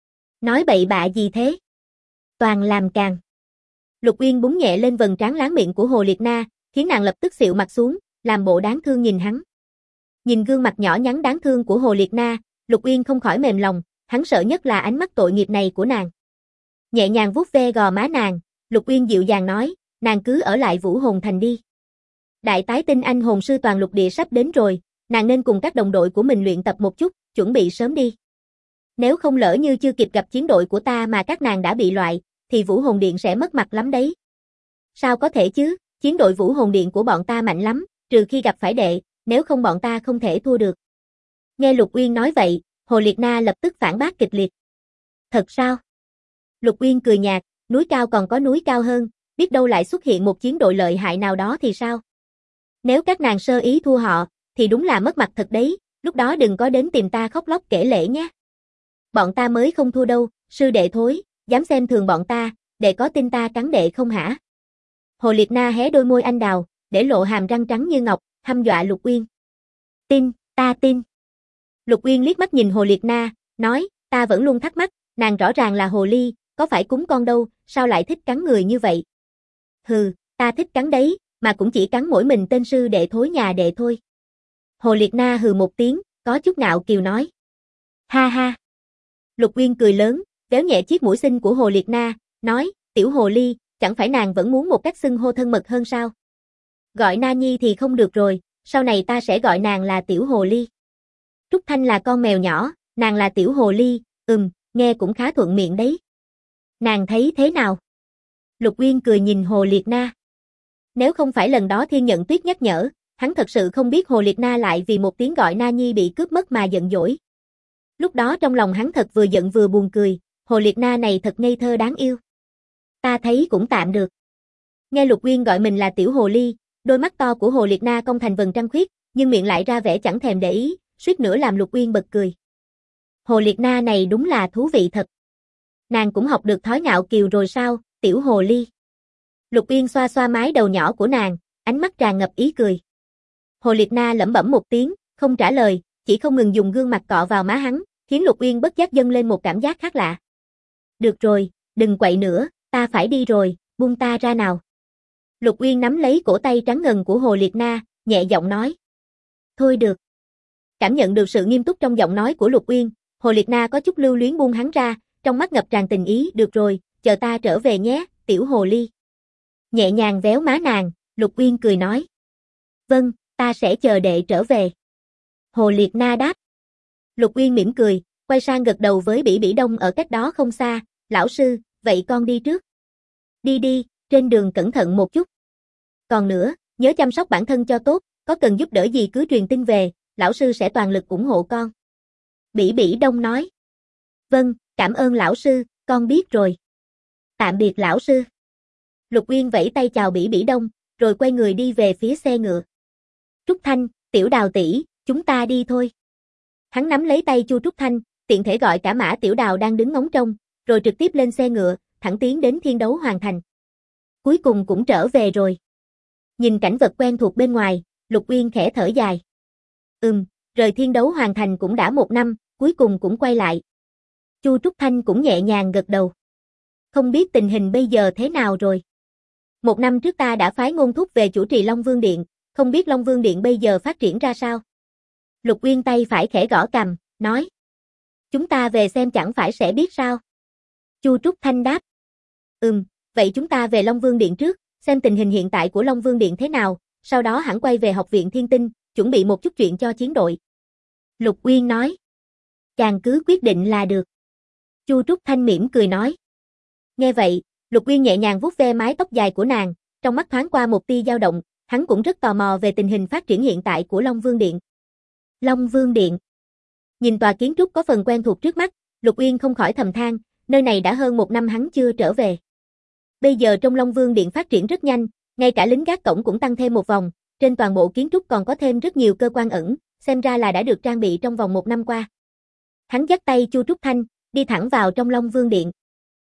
Nói bậy bạ gì thế? Toàn làm càng. Lục Uyên búng nhẹ lên vầng trán láng miệng của Hồ Liệt Na, khiến nàng lập tức xịu mặt xuống, làm bộ đáng thương nhìn hắn. Nhìn gương mặt nhỏ nhắn đáng thương của Hồ Liệt Na, Lục Uyên không khỏi mềm lòng, hắn sợ nhất là ánh mắt tội nghiệp này của nàng. Nhẹ nhàng vuốt ve gò má nàng, Lục Uyên dịu dàng nói, nàng cứ ở lại Vũ Hồn Thành đi. Đại tái tinh anh hồn sư toàn lục địa sắp đến rồi, nàng nên cùng các đồng đội của mình luyện tập một chút, chuẩn bị sớm đi. Nếu không lỡ như chưa kịp gặp chiến đội của ta mà các nàng đã bị loại, thì Vũ Hồn Điện sẽ mất mặt lắm đấy. Sao có thể chứ, chiến đội Vũ Hồn Điện của bọn ta mạnh lắm, trừ khi gặp phải đệ, nếu không bọn ta không thể thua được. Nghe Lục Uyên nói vậy, Hồ Liệt Na lập tức phản bác kịch liệt. Thật sao? Lục Uyên cười nhạt, núi cao còn có núi cao hơn, biết đâu lại xuất hiện một chiến đội lợi hại nào đó thì sao? Nếu các nàng sơ ý thua họ, thì đúng là mất mặt thật đấy, lúc đó đừng có đến tìm ta khóc lóc kể lể nhé. Bọn ta mới không thua đâu, sư đệ thối, dám xem thường bọn ta, đệ có tin ta cắn đệ không hả? Hồ Liệt Na hé đôi môi anh đào, để lộ hàm răng trắng như ngọc, hăm dọa Lục Uyên. Tin, ta tin. Lục Uyên liếc mắt nhìn Hồ Liệt Na, nói, ta vẫn luôn thắc mắc, nàng rõ ràng là hồ ly, có phải cúng con đâu, sao lại thích cắn người như vậy? Hừ, ta thích cắn đấy, mà cũng chỉ cắn mỗi mình tên sư đệ thối nhà đệ thôi. Hồ Liệt Na hừ một tiếng, có chút ngạo kiều nói. Ha ha. Lục Uyên cười lớn, véo nhẹ chiếc mũi xinh của Hồ Liệt Na, nói, tiểu hồ ly, chẳng phải nàng vẫn muốn một cách xưng hô thân mật hơn sao? Gọi Na Nhi thì không được rồi, sau này ta sẽ gọi nàng là tiểu hồ ly. Trúc Thanh là con mèo nhỏ, nàng là tiểu hồ ly, nghe cũng khá thuận miệng đấy. Nàng thấy thế nào? Lục Uyên cười nhìn Hồ Liệt Na. Nếu không phải lần đó Thiên Nhận Tuyết nhắc nhở, hắn thật sự không biết Hồ Liệt Na lại vì một tiếng gọi Na Nhi bị cướp mất mà giận dỗi. Lúc đó trong lòng hắn thật vừa giận vừa buồn cười, Hồ Liệt Na này thật ngây thơ đáng yêu. Ta thấy cũng tạm được. Nghe Lục Uyên gọi mình là tiểu hồ ly, đôi mắt to của Hồ Liệt Na cong thành vầng trăng khuyết, nhưng miệng lại ra vẻ chẳng thèm để ý, suýt nữa làm Lục Uyên bật cười. Hồ Liệt Na này đúng là thú vị thật. Nàng cũng học được thói ngạo kiều rồi sao, tiểu hồ ly. Lục Uyên xoa xoa mái đầu nhỏ của nàng, ánh mắt tràn ngập ý cười. Hồ Liệt Na lẩm bẩm một tiếng, không trả lời, chỉ không ngừng dùng gương mặt cọ vào má hắn, khiến Lục Uyên bất giác dâng lên một cảm giác khác lạ. Được rồi, đừng quậy nữa, ta phải đi rồi, buông ta ra nào. Lục Uyên nắm lấy cổ tay trắng ngần của Hồ Liệt Na, nhẹ giọng nói. Thôi được. Cảm nhận được sự nghiêm túc trong giọng nói của Lục Uyên, Hồ Liệt Na có chút lưu luyến buông hắn ra, trong mắt ngập tràn tình ý, được rồi, chờ ta trở về nhé, tiểu hồ ly. Nhẹ nhàng véo má nàng, Lục Uyên cười nói. Vâng, ta sẽ chờ đệ trở về. Hồ Liệt Na đáp. Lục Uyên mỉm cười, quay sang gật đầu với Bỉ Bỉ Đông ở cách đó không xa, lão sư, vậy con đi trước. Đi đi, trên đường cẩn thận một chút. Còn nữa, nhớ chăm sóc bản thân cho tốt, có cần giúp đỡ gì cứ truyền tin về, lão sư sẽ toàn lực ủng hộ con. Bỉ Bỉ Đông nói. Vâng, cảm ơn lão sư, con biết rồi. Tạm biệt lão sư. Lục Uyên vẫy tay chào Bỉ Bỉ Đông, rồi quay người đi về phía xe ngựa. Trúc Thanh, Tiểu Đào tỷ, chúng ta đi thôi. Hắn nắm lấy tay Chu Trúc Thanh, tiện thể gọi cả Mã Tiểu Đào đang đứng ngóng trông, rồi trực tiếp lên xe ngựa, thẳng tiến đến Thiên Đấu Hoàng Thành. Cuối cùng cũng trở về rồi. Nhìn cảnh vật quen thuộc bên ngoài, Lục Uyên khẽ thở dài. Rời Thiên Đấu Hoàng Thành cũng đã 1 năm, cuối cùng cũng quay lại. Chu Trúc Thanh cũng nhẹ nhàng gật đầu. Không biết tình hình bây giờ thế nào rồi? 1 năm trước ta đã phái Ngôn Thúc về chủ trì Long Vương Điện, không biết Long Vương Điện bây giờ phát triển ra sao? Lục Uyên tay phải khẽ gõ cằm, nói. Chúng ta về xem chẳng phải sẽ biết sao? Chu Trúc Thanh đáp. Vậy chúng ta về Long Vương Điện trước, xem tình hình hiện tại của Long Vương Điện thế nào, sau đó hẳn quay về Học viện Thiên Tinh, chuẩn bị một chút chuyện cho chiến đội. Lục Uyên nói. Chàng cứ quyết định là được. Chu Trúc Thanh mỉm cười nói. Nghe vậy, Lục Uyên nhẹ nhàng vuốt ve mái tóc dài của nàng, trong mắt thoáng qua một tia dao động, hắn cũng rất tò mò về tình hình phát triển hiện tại của Long Vương Điện. Long Vương Điện. Nhìn tòa kiến trúc có phần quen thuộc trước mắt, Lục Uyên không khỏi thầm than, nơi này đã hơn 1 năm hắn chưa trở về. Bây giờ trong Long Vương Điện phát triển rất nhanh, ngay cả lính gác cổng cũng tăng thêm một vòng, trên toàn bộ kiến trúc còn có thêm rất nhiều cơ quan ẩn, xem ra là đã được trang bị trong vòng 1 năm qua. Hắn dắt tay Chu Trúc Thanh, đi thẳng vào trong Long Vương Điện.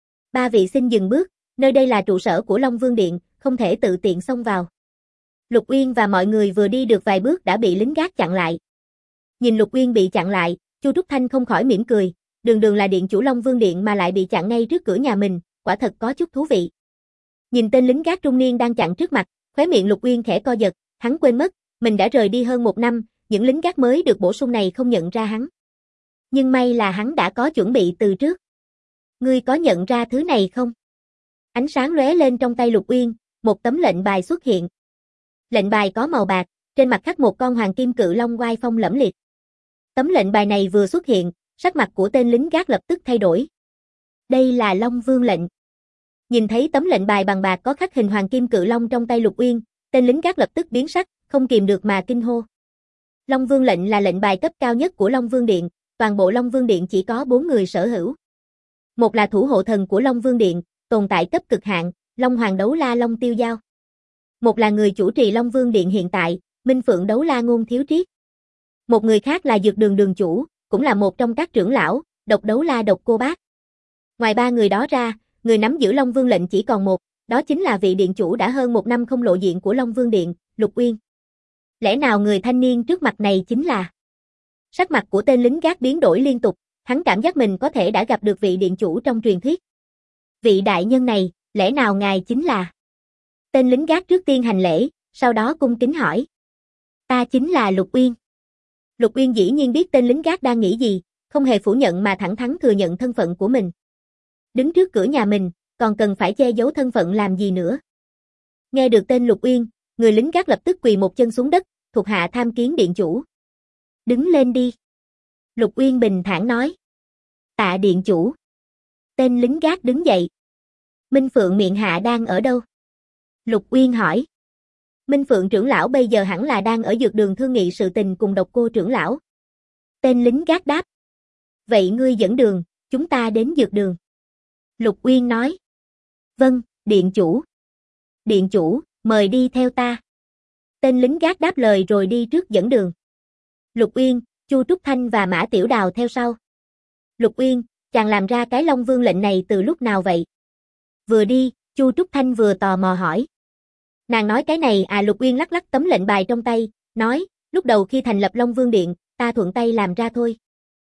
3 vị xin dừng bước, nơi đây là trụ sở của Long Vương Điện, không thể tự tiện xông vào. Lục Uyên và mọi người vừa đi được vài bước đã bị lính gác chặn lại. Nhìn Lục Uyên bị chặn lại, Chu Trúc Thanh không khỏi mỉm cười, đường đường là điện chủ Long Vương Điện mà lại bị chặn ngay trước cửa nhà mình, quả thật có chút thú vị. Nhìn tên lính gác trung niên đang chặn trước mặt, khóe miệng Lục Uyên khẽ co giật, hắn quên mất, mình đã rời đi hơn 1 năm, những lính gác mới được bổ sung này không nhận ra hắn. Nhưng may là hắn đã có chuẩn bị từ trước. Ngươi có nhận ra thứ này không? Ánh sáng lóe lên trong tay Lục Uyên, một tấm lệnh bài xuất hiện. Lệnh bài có màu bạc, trên mặt khắc một con hoàng kim cự long oai phong lẫm liệt. Tấm lệnh bài này vừa xuất hiện, sắc mặt của tên lính gác lập tức thay đổi. Đây là Long Vương lệnh. Nhìn thấy tấm lệnh bài bằng bạc có khắc hình hoàng kim cự long trong tay Lục Uyên, tên lính gác lập tức biến sắc, không kìm được mà kinh hô. Long Vương lệnh là lệnh bài cấp cao nhất của Long Vương Điện, toàn bộ Long Vương Điện chỉ có 4 người sở hữu. Một là thủ hộ thần của Long Vương Điện, tồn tại cấp cực hạn, Long Hoàng Đấu La Long Tiêu Giao. Một là người chủ trì Long Vương Điện hiện tại, Minh Phượng Đấu La Ngôn Thiếu Triết. Một người khác là Dược Đường Đường chủ, cũng là một trong các trưởng lão, Độc Đấu La Độc Cô Bác. Ngoài 3 người đó ra, người nắm giữ Long Vương lệnh chỉ còn một, đó chính là vị điện chủ đã hơn 1 năm không lộ diện của Long Vương Điện, Lục Uyên. Lẽ nào người thanh niên trước mặt này chính là? Sắc mặt của tên lính gác biến đổi liên tục, hắn cảm giác mình có thể đã gặp được vị điện chủ trong truyền thuyết. Vị đại nhân này, lẽ nào ngài chính là? Tên lính gác trước tiên hành lễ, sau đó cung kính hỏi. Ta chính là Lục Uyên. Lục Uyên dĩ nhiên biết tên lính gác đang nghĩ gì, không hề phủ nhận mà thẳng thắn thừa nhận thân phận của mình. Đứng trước cửa nhà mình, còn cần phải che giấu thân phận làm gì nữa. Nghe được tên Lục Uyên, người lính gác lập tức quỳ một chân xuống đất, thuộc hạ tham kiến điện chủ. Đứng lên đi. Lục Uyên bình thản nói. Tạ điện chủ. Tên lính gác đứng dậy. Minh Phượng miện hạ đang ở đâu? Lục Uyên hỏi. Minh Phượng trưởng lão bây giờ hẳn là đang ở Dược Đường thương nghị sự tình cùng Độc Cô trưởng lão. Tên lính gác đáp. Vậy ngươi dẫn đường, chúng ta đến Dược Đường. Lục Uyên nói. Vâng, điện chủ. Điện chủ, mời đi theo ta. Tên lính gác đáp lời rồi đi trước dẫn đường. Lục Uyên, Chu Trúc Thanh và Mã Tiểu Đào theo sau. Lục Uyên, chàng làm ra cái Long Vương lệnh này từ lúc nào vậy? Vừa đi, Chu Trúc Thanh vừa tò mò hỏi. Nàng nói cái này à? Lục Uyên lắc lắc tấm lệnh bài trong tay, nói, lúc đầu khi thành lập Long Vương Điện, ta thuận tay làm ra thôi.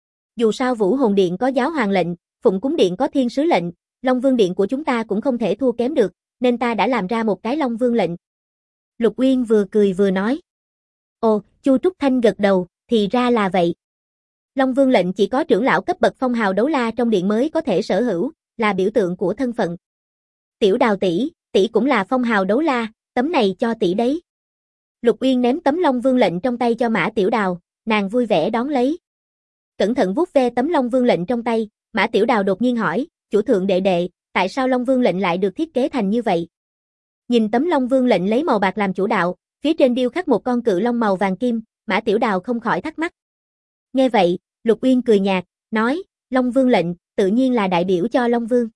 Dù sao Vũ Hồn Điện có giáo hoàng lệnh, Phụng Cúng Điện có thiên sứ lệnh, Long Vương Điện của chúng ta cũng không thể thua kém được, nên ta đã làm ra một cái Long Vương lệnh. Lục Uyên vừa cười vừa nói. Ồ, Chu Trúc Thanh gật đầu, thì ra là vậy. Long Vương lệnh chỉ có trưởng lão cấp bậc phong hào đấu la trong điện mới có thể sở hữu, là biểu tượng của thân phận. Tiểu Đào tỷ, tỷ cũng là phong hào đấu la, tấm này cho tỷ đấy. Lục Uyên ném tấm Long Vương lệnh trong tay cho Mã Tiểu Đào, nàng vui vẻ đón lấy. Cẩn thận vuốt ve tấm Long Vương lệnh trong tay, Mã Tiểu Đào đột nhiên hỏi, chủ thượng đệ đệ, tại sao Long Vương lệnh lại được thiết kế thành như vậy? Nhìn tấm Long Vương lệnh lấy màu bạc làm chủ đạo, phía trên điêu khắc một con cự long màu vàng kim, Mã Tiểu Đào không khỏi thắc mắc. Nghe vậy, Lục Uyên cười nhạt, nói, Long Vương lệnh, tự nhiên là đại biểu cho Long Vương.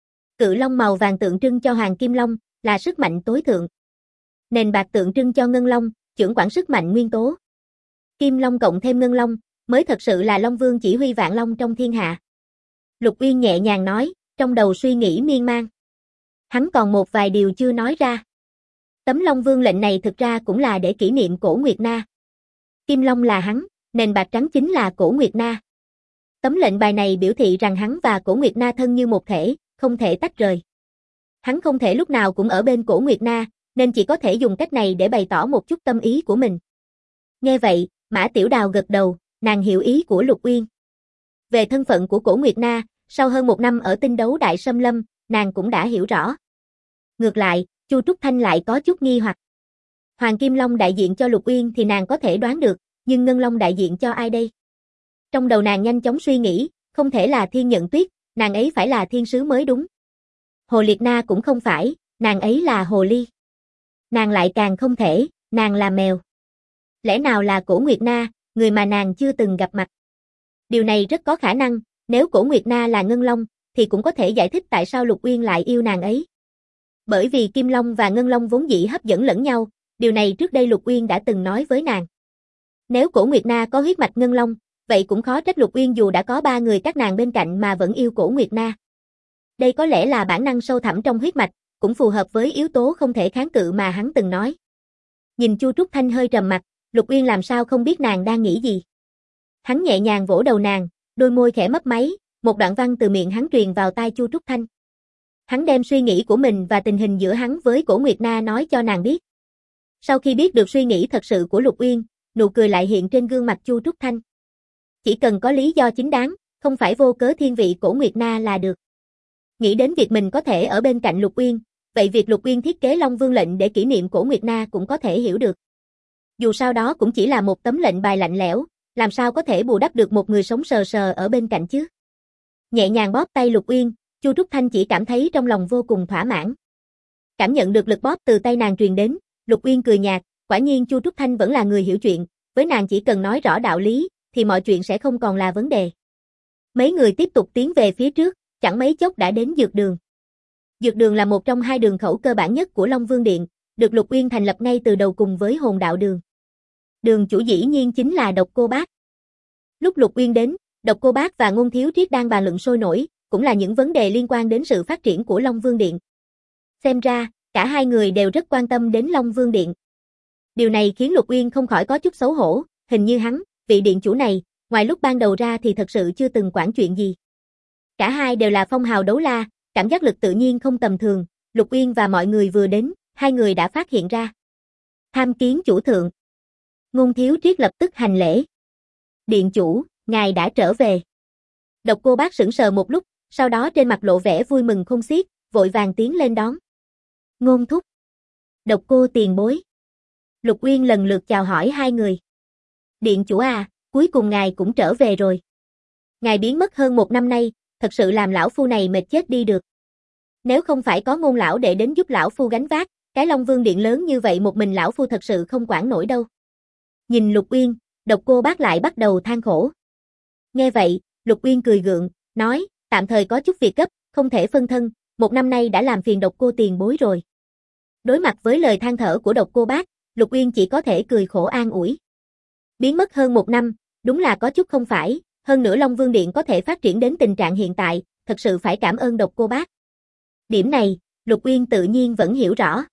Cự long màu vàng tượng trưng cho Hoàng Kim Long, là sức mạnh tối thượng. Nền bạc tượng trưng cho Ngân Long, chưởng quản sức mạnh nguyên tố. Kim Long cộng thêm Ngân Long, mới thật sự là Long Vương chỉ huy vạn long trong thiên hạ. Lục Uyên nhẹ nhàng nói, trong đầu suy nghĩ miên man. Hắn còn một vài điều chưa nói ra. Tấm Long Vương lệnh này thực ra cũng là để kỷ niệm Cổ Nguyệt Na. Kim Long là hắn, nền bạc trắng chính là Cổ Nguyệt Na. Tấm lệnh bài này biểu thị rằng hắn và Cổ Nguyệt Na thân như một thể, không thể tách rời. Hắn không thể lúc nào cũng ở bên Cổ Nguyệt Na, nên chỉ có thể dùng cách này để bày tỏ một chút tâm ý của mình. Nghe vậy, Mã Tiểu Đào gật đầu, nàng hiểu ý của Lục Uyên. Về thân phận của Cổ Nguyệt Na, sau hơn một năm ở tinh đấu Đại Sâm Lâm, nàng cũng đã hiểu rõ. Ngược lại, Chu Trúc Thanh lại có chút nghi hoặc. Hoàng Kim Long đại diện cho Lục Uyên thì nàng có thể đoán được, nhưng Ngân Long đại diện cho ai đây? Trong đầu nàng nhanh chóng suy nghĩ, không thể là Thiên Nhận Tuyết, nàng ấy phải là thiên sứ mới đúng. Hồ Liệt Na cũng không phải, nàng ấy là hồ ly. Nàng lại càng không thể, nàng là mèo. Lẽ nào là Cổ Nguyệt Na, người mà nàng chưa từng gặp mặt? Điều này rất có khả năng, nếu Cổ Nguyệt Na là Ngân Long, thì cũng có thể giải thích tại sao Lục Uyên lại yêu nàng ấy. Bởi vì Kim Long và Ngân Long vốn dĩ hấp dẫn lẫn nhau, điều này trước đây Lục Uyên đã từng nói với nàng. Nếu Cổ Nguyệt Na có huyết mạch Ngân Long, vậy cũng khó trách Lục Uyên dù đã có 3 người các nàng bên cạnh mà vẫn yêu Cổ Nguyệt Na. Đây có lẽ là bản năng sâu thẳm trong huyết mạch, cũng phù hợp với yếu tố không thể kháng cự mà hắn từng nói. Nhìn Chu Trúc Thanh hơi trầm mặt, Lục Uyên làm sao không biết nàng đang nghĩ gì. Hắn nhẹ nhàng vỗ đầu nàng, đôi môi khẽ mấp máy, một đoạn văn từ miệng hắn truyền vào tai Chu Trúc Thanh. Hắn đem suy nghĩ của mình và tình hình giữa hắn với Cổ Nguyệt Na nói cho nàng biết. Sau khi biết được suy nghĩ thật sự của Lục Uyên, nụ cười lại hiện trên gương mặt Chu Trúc Thanh. Chỉ cần có lý do chính đáng, không phải vô cớ thiên vị Cổ Nguyệt Na là được. Nghĩ đến việc mình có thể ở bên cạnh Lục Uyên, vậy việc Lục Uyên thiết kế Long Vương lệnh để kỷ niệm Cổ Nguyệt Na cũng có thể hiểu được. Dù sao đó cũng chỉ là một tấm lệnh bài lạnh lẽo, làm sao có thể bù đắp được một người sống sờ sờ ở bên cạnh chứ? Nhẹ nhàng bóp tay Lục Uyên, Chu Trúc Thanh chỉ cảm thấy trong lòng vô cùng thỏa mãn. Cảm nhận được lực bóp từ tay nàng truyền đến, Lục Uyên cười nhạt, quả nhiên Chu Trúc Thanh vẫn là người hiểu chuyện, với nàng chỉ cần nói rõ đạo lý, thì mọi chuyện sẽ không còn là vấn đề. Mấy người tiếp tục tiến về phía trước, chẳng mấy chốc đã đến Dược Đường. Dược Đường là một trong 2 đường khẩu cơ bản nhất của Long Vương Điện, được Lục Uyên thành lập ngay từ đầu cùng với Hồn Đạo Đường. Đường chủ dĩ nhiên chính là Độc Cô Bác. Lúc Lục Uyên đến, Độc Cô Bác và Ngôn Thiếu Triết đang bàn luận sôi nổi, cũng là những vấn đề liên quan đến sự phát triển của Long Vương Điện. Xem ra, cả 2 người đều rất quan tâm đến Long Vương Điện. Điều này khiến Lục Uyên không khỏi có chút xấu hổ, hình như hắn, vị điện chủ này, ngoài lúc ban đầu ra thì thật sự chưa từng quản chuyện gì. Cả hai đều là phong hào đấu la, cảm giác lực tự nhiên không tầm thường, Lục Uyên và mọi người vừa đến, 2 người đã phát hiện ra. Tham kiến chủ thượng. Ngôn Thiếu Triết lập tức hành lễ. Điện chủ, ngài đã trở về. Độc Cô Bác sững sờ một lúc, sau đó trên mặt lộ vẻ vui mừng không xiết, vội vàng tiến lên đón. Ngôn thúc. Độc Cô tiền bối. Lục Uyên lần lượt chào hỏi 2 người. Điện chủ à, cuối cùng ngài cũng trở về rồi. Ngài biến mất hơn 1 năm nay, thật sự làm lão phu này mệt chết đi được. Nếu không phải có Ngôn lão để đến giúp lão phu gánh vác, cái Long Vương Điện lớn như vậy một mình lão phu thật sự không quản nổi đâu. Nhìn Lục Uyên, Độc Cô Bác lại bắt đầu than khổ. Nghe vậy, Lục Uyên cười gượng, nói, tạm thời có chút việc gấp, không thể phân thân, 1 năm nay đã làm phiền Độc Cô tiền bối rồi. Đối mặt với lời than thở của Độc Cô Bác, Lục Uyên chỉ có thể cười khổ an ủi. Biến mất hơn 1 năm, đúng là có chút không phải, hơn nữa Long Vương Điện có thể phát triển đến tình trạng hiện tại, thật sự phải cảm ơn Độc Cô Bác. Điểm này, Lục Uyên tự nhiên vẫn hiểu rõ.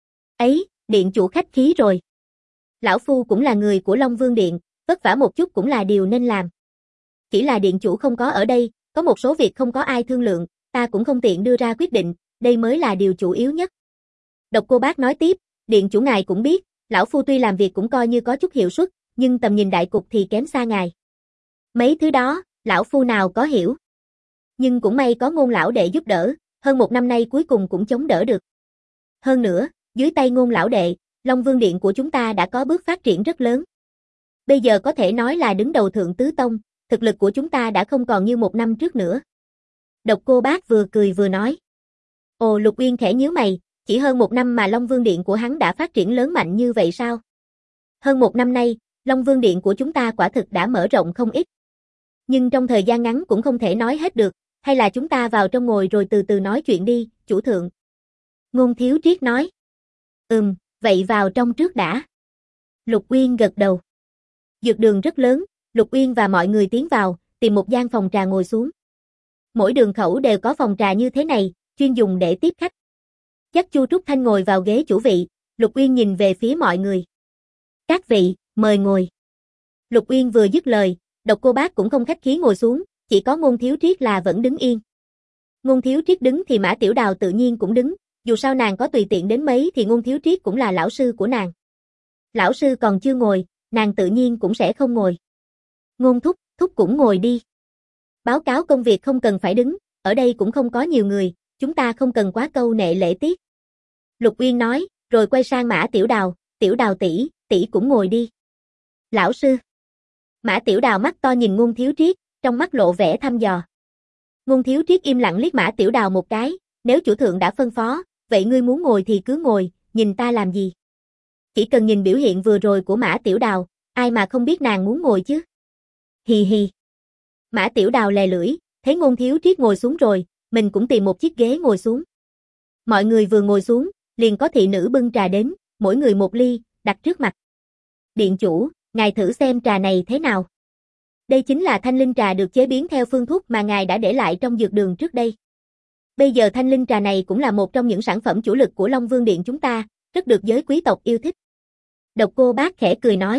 Ấy, điện chủ khách khí rồi. Lão phu cũng là người của Long Vương Điện, vất vả một chút cũng là điều nên làm. Chỉ là điện chủ không có ở đây, có một số việc không có ai thương lượng, ta cũng không tiện đưa ra quyết định, đây mới là điều chủ yếu nhất. Độc Cô Bác nói tiếp, điện chủ ngài cũng biết, Lão phu tuy làm việc cũng coi như có chút hiệu suất, nhưng tầm nhìn đại cục thì kém xa ngài. Mấy thứ đó, lão phu nào có hiểu. Nhưng cũng may có Ngôn lão đệ giúp đỡ, hơn 1 năm nay cuối cùng cũng chống đỡ được. Hơn nữa, dưới tay Ngôn lão đệ, Long Vương Điện của chúng ta đã có bước phát triển rất lớn. Bây giờ có thể nói là đứng đầu thượng tứ tông, thực lực của chúng ta đã không còn như 1 năm trước nữa. Độc Cô Bác vừa cười vừa nói. Ồ, Lục Uyên khẽ nhíu mày, chỉ hơn 1 năm mà Long Vương Điện của hắn đã phát triển lớn mạnh như vậy sao? Hơn 1 năm nay, Long Vương Điện của chúng ta quả thực đã mở rộng không ít. Nhưng trong thời gian ngắn cũng không thể nói hết được, hay là chúng ta vào trong ngồi rồi từ từ nói chuyện đi, chủ thượng. Ngôn Thiếu Triết nói. Vậy vào trong trước đã. Lục Uyên gật đầu. Dược đường rất lớn, Lục Uyên và mọi người tiến vào, tìm một gian phòng trà ngồi xuống. Mỗi đường khẩu đều có phòng trà như thế này, chuyên dùng để tiếp khách. Dắt Chu Trúc Thanh ngồi vào ghế chủ vị, Lục Uyên nhìn về phía mọi người. Các vị, mời ngồi. Lục Uyên vừa dứt lời, Độc Cô Bác cũng không khách khí ngồi xuống, chỉ có Ngôn Thiếu Triết là vẫn đứng yên. Ngôn Thiếu Triết đứng thì Mã Tiểu Đào tự nhiên cũng đứng, dù sao nàng có tùy tiện đến mấy thì Ngôn Thiếu Triết cũng là lão sư của nàng. Lão sư còn chưa ngồi, nàng tự nhiên cũng sẽ không ngồi. Ngôn thúc, thúc cũng ngồi đi. Báo cáo công việc không cần phải đứng, ở đây cũng không có nhiều người, chúng ta không cần quá câu nệ lễ tiết. Lục Uyên nói, rồi quay sang Mã Tiểu Đào tỷ, tỷ cũng ngồi đi. Lão sư. Mã Tiểu Đào mắt to nhìn Ngôn Thiếu Triết, trong mắt lộ vẻ thăm dò. Ngôn Thiếu Triết im lặng liếc Mã Tiểu Đào một cái, nếu chủ thượng đã phân phó, vậy ngươi muốn ngồi thì cứ ngồi, nhìn ta làm gì? Chỉ cần nhìn biểu hiện vừa rồi của Mã Tiểu Đào, ai mà không biết nàng muốn ngồi chứ? Hì hì. Mã Tiểu Đào lè lưỡi, thấy Ngôn Thiếu Triết ngồi xuống rồi, mình cũng tìm một chiếc ghế ngồi xuống. Mọi người vừa ngồi xuống, liền có thị nữ bưng trà đến, mỗi người một ly, đặt trước mặt. Điện chủ, ngài thử xem trà này thế nào. Đây chính là thanh linh trà được chế biến theo phương thuốc mà ngài đã để lại trong dược đường trước đây. Bây giờ thanh linh trà này cũng là một trong những sản phẩm chủ lực của Long Vương Điện chúng ta, rất được giới quý tộc yêu thích. Độc Cô Bác khẽ cười nói.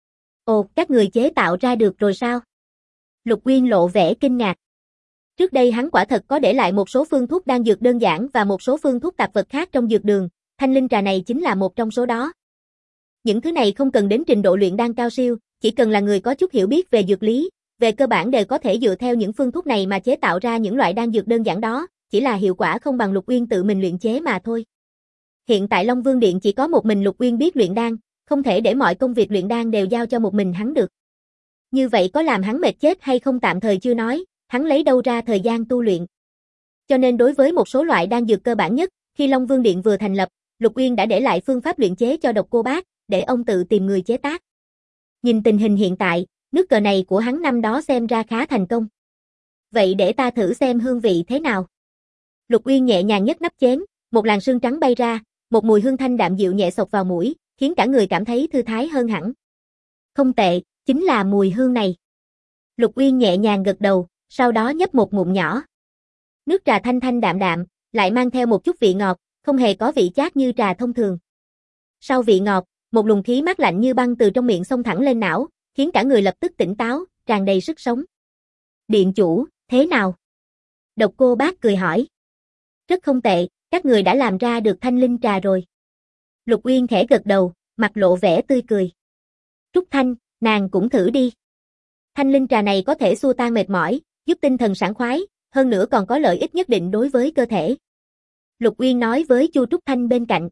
Ồ, các người chế tạo ra được rồi sao? Lục Uyên lộ vẻ kinh ngạc. Trước đây hắn quả thật có để lại một số phương thuốc đan dược đơn giản và một số phương thuốc tạp vật khác trong dược đường, thanh linh trà này chính là một trong số đó. Những thứ này không cần đến trình độ luyện đan cao siêu, chỉ cần là người có chút hiểu biết về dược lý, về cơ bản đều có thể dựa theo những phương thuốc này mà chế tạo ra những loại đan dược đơn giản đó, chỉ là hiệu quả không bằng Lục Uyên tự mình luyện chế mà thôi. Hiện tại Long Vương Điện chỉ có một mình Lục Uyên biết luyện đan, không thể để mọi công việc luyện đan đều giao cho một mình hắn được. Như vậy có làm hắn mệt chết hay không tạm thời chưa nói, hắn lấy đâu ra thời gian tu luyện. Cho nên đối với một số loại đan dược cơ bản nhất, khi Long Vương Điện vừa thành lập, Lục Uyên đã để lại phương pháp luyện chế cho Độc Cô Bác, để ông tự tìm người chế tác. Nhìn tình hình hiện tại, nước cờ này của hắn năm đó xem ra khá thành công. Vậy để ta thử xem hương vị thế nào. Lục Uyên nhẹ nhàng nhấc nắp chén, một làn sương trắng bay ra, một mùi hương thanh đạm dịu nhẹ xộc vào mũi, khiến cả người cảm thấy thư thái hơn hẳn. Không tệ, chính là mùi hương này. Lục Uyên nhẹ nhàng gật đầu, sau đó nhấp một ngụm nhỏ. Nước trà thanh thanh đạm đạm, lại mang theo một chút vị ngọt, không hề có vị chát như trà thông thường. Sau vị ngọt, một luồng khí mát lạnh như băng từ trong miệng xông thẳng lên não, khiến cả người lập tức tỉnh táo, tràn đầy sức sống. Điện chủ, thế nào? Độc Cô Bác cười hỏi. Rất không tệ, các người đã làm ra được thanh linh trà rồi. Lục Uyên khẽ gật đầu, mặt lộ vẻ tươi cười. Trúc Thanh, nàng cũng thử đi. Thanh linh trà này có thể xua tan mệt mỏi, giúp tinh thần sảng khoái, hơn nữa còn có lợi ích nhất định đối với cơ thể. Lục Uyên nói với Chu Trúc Thanh bên cạnh.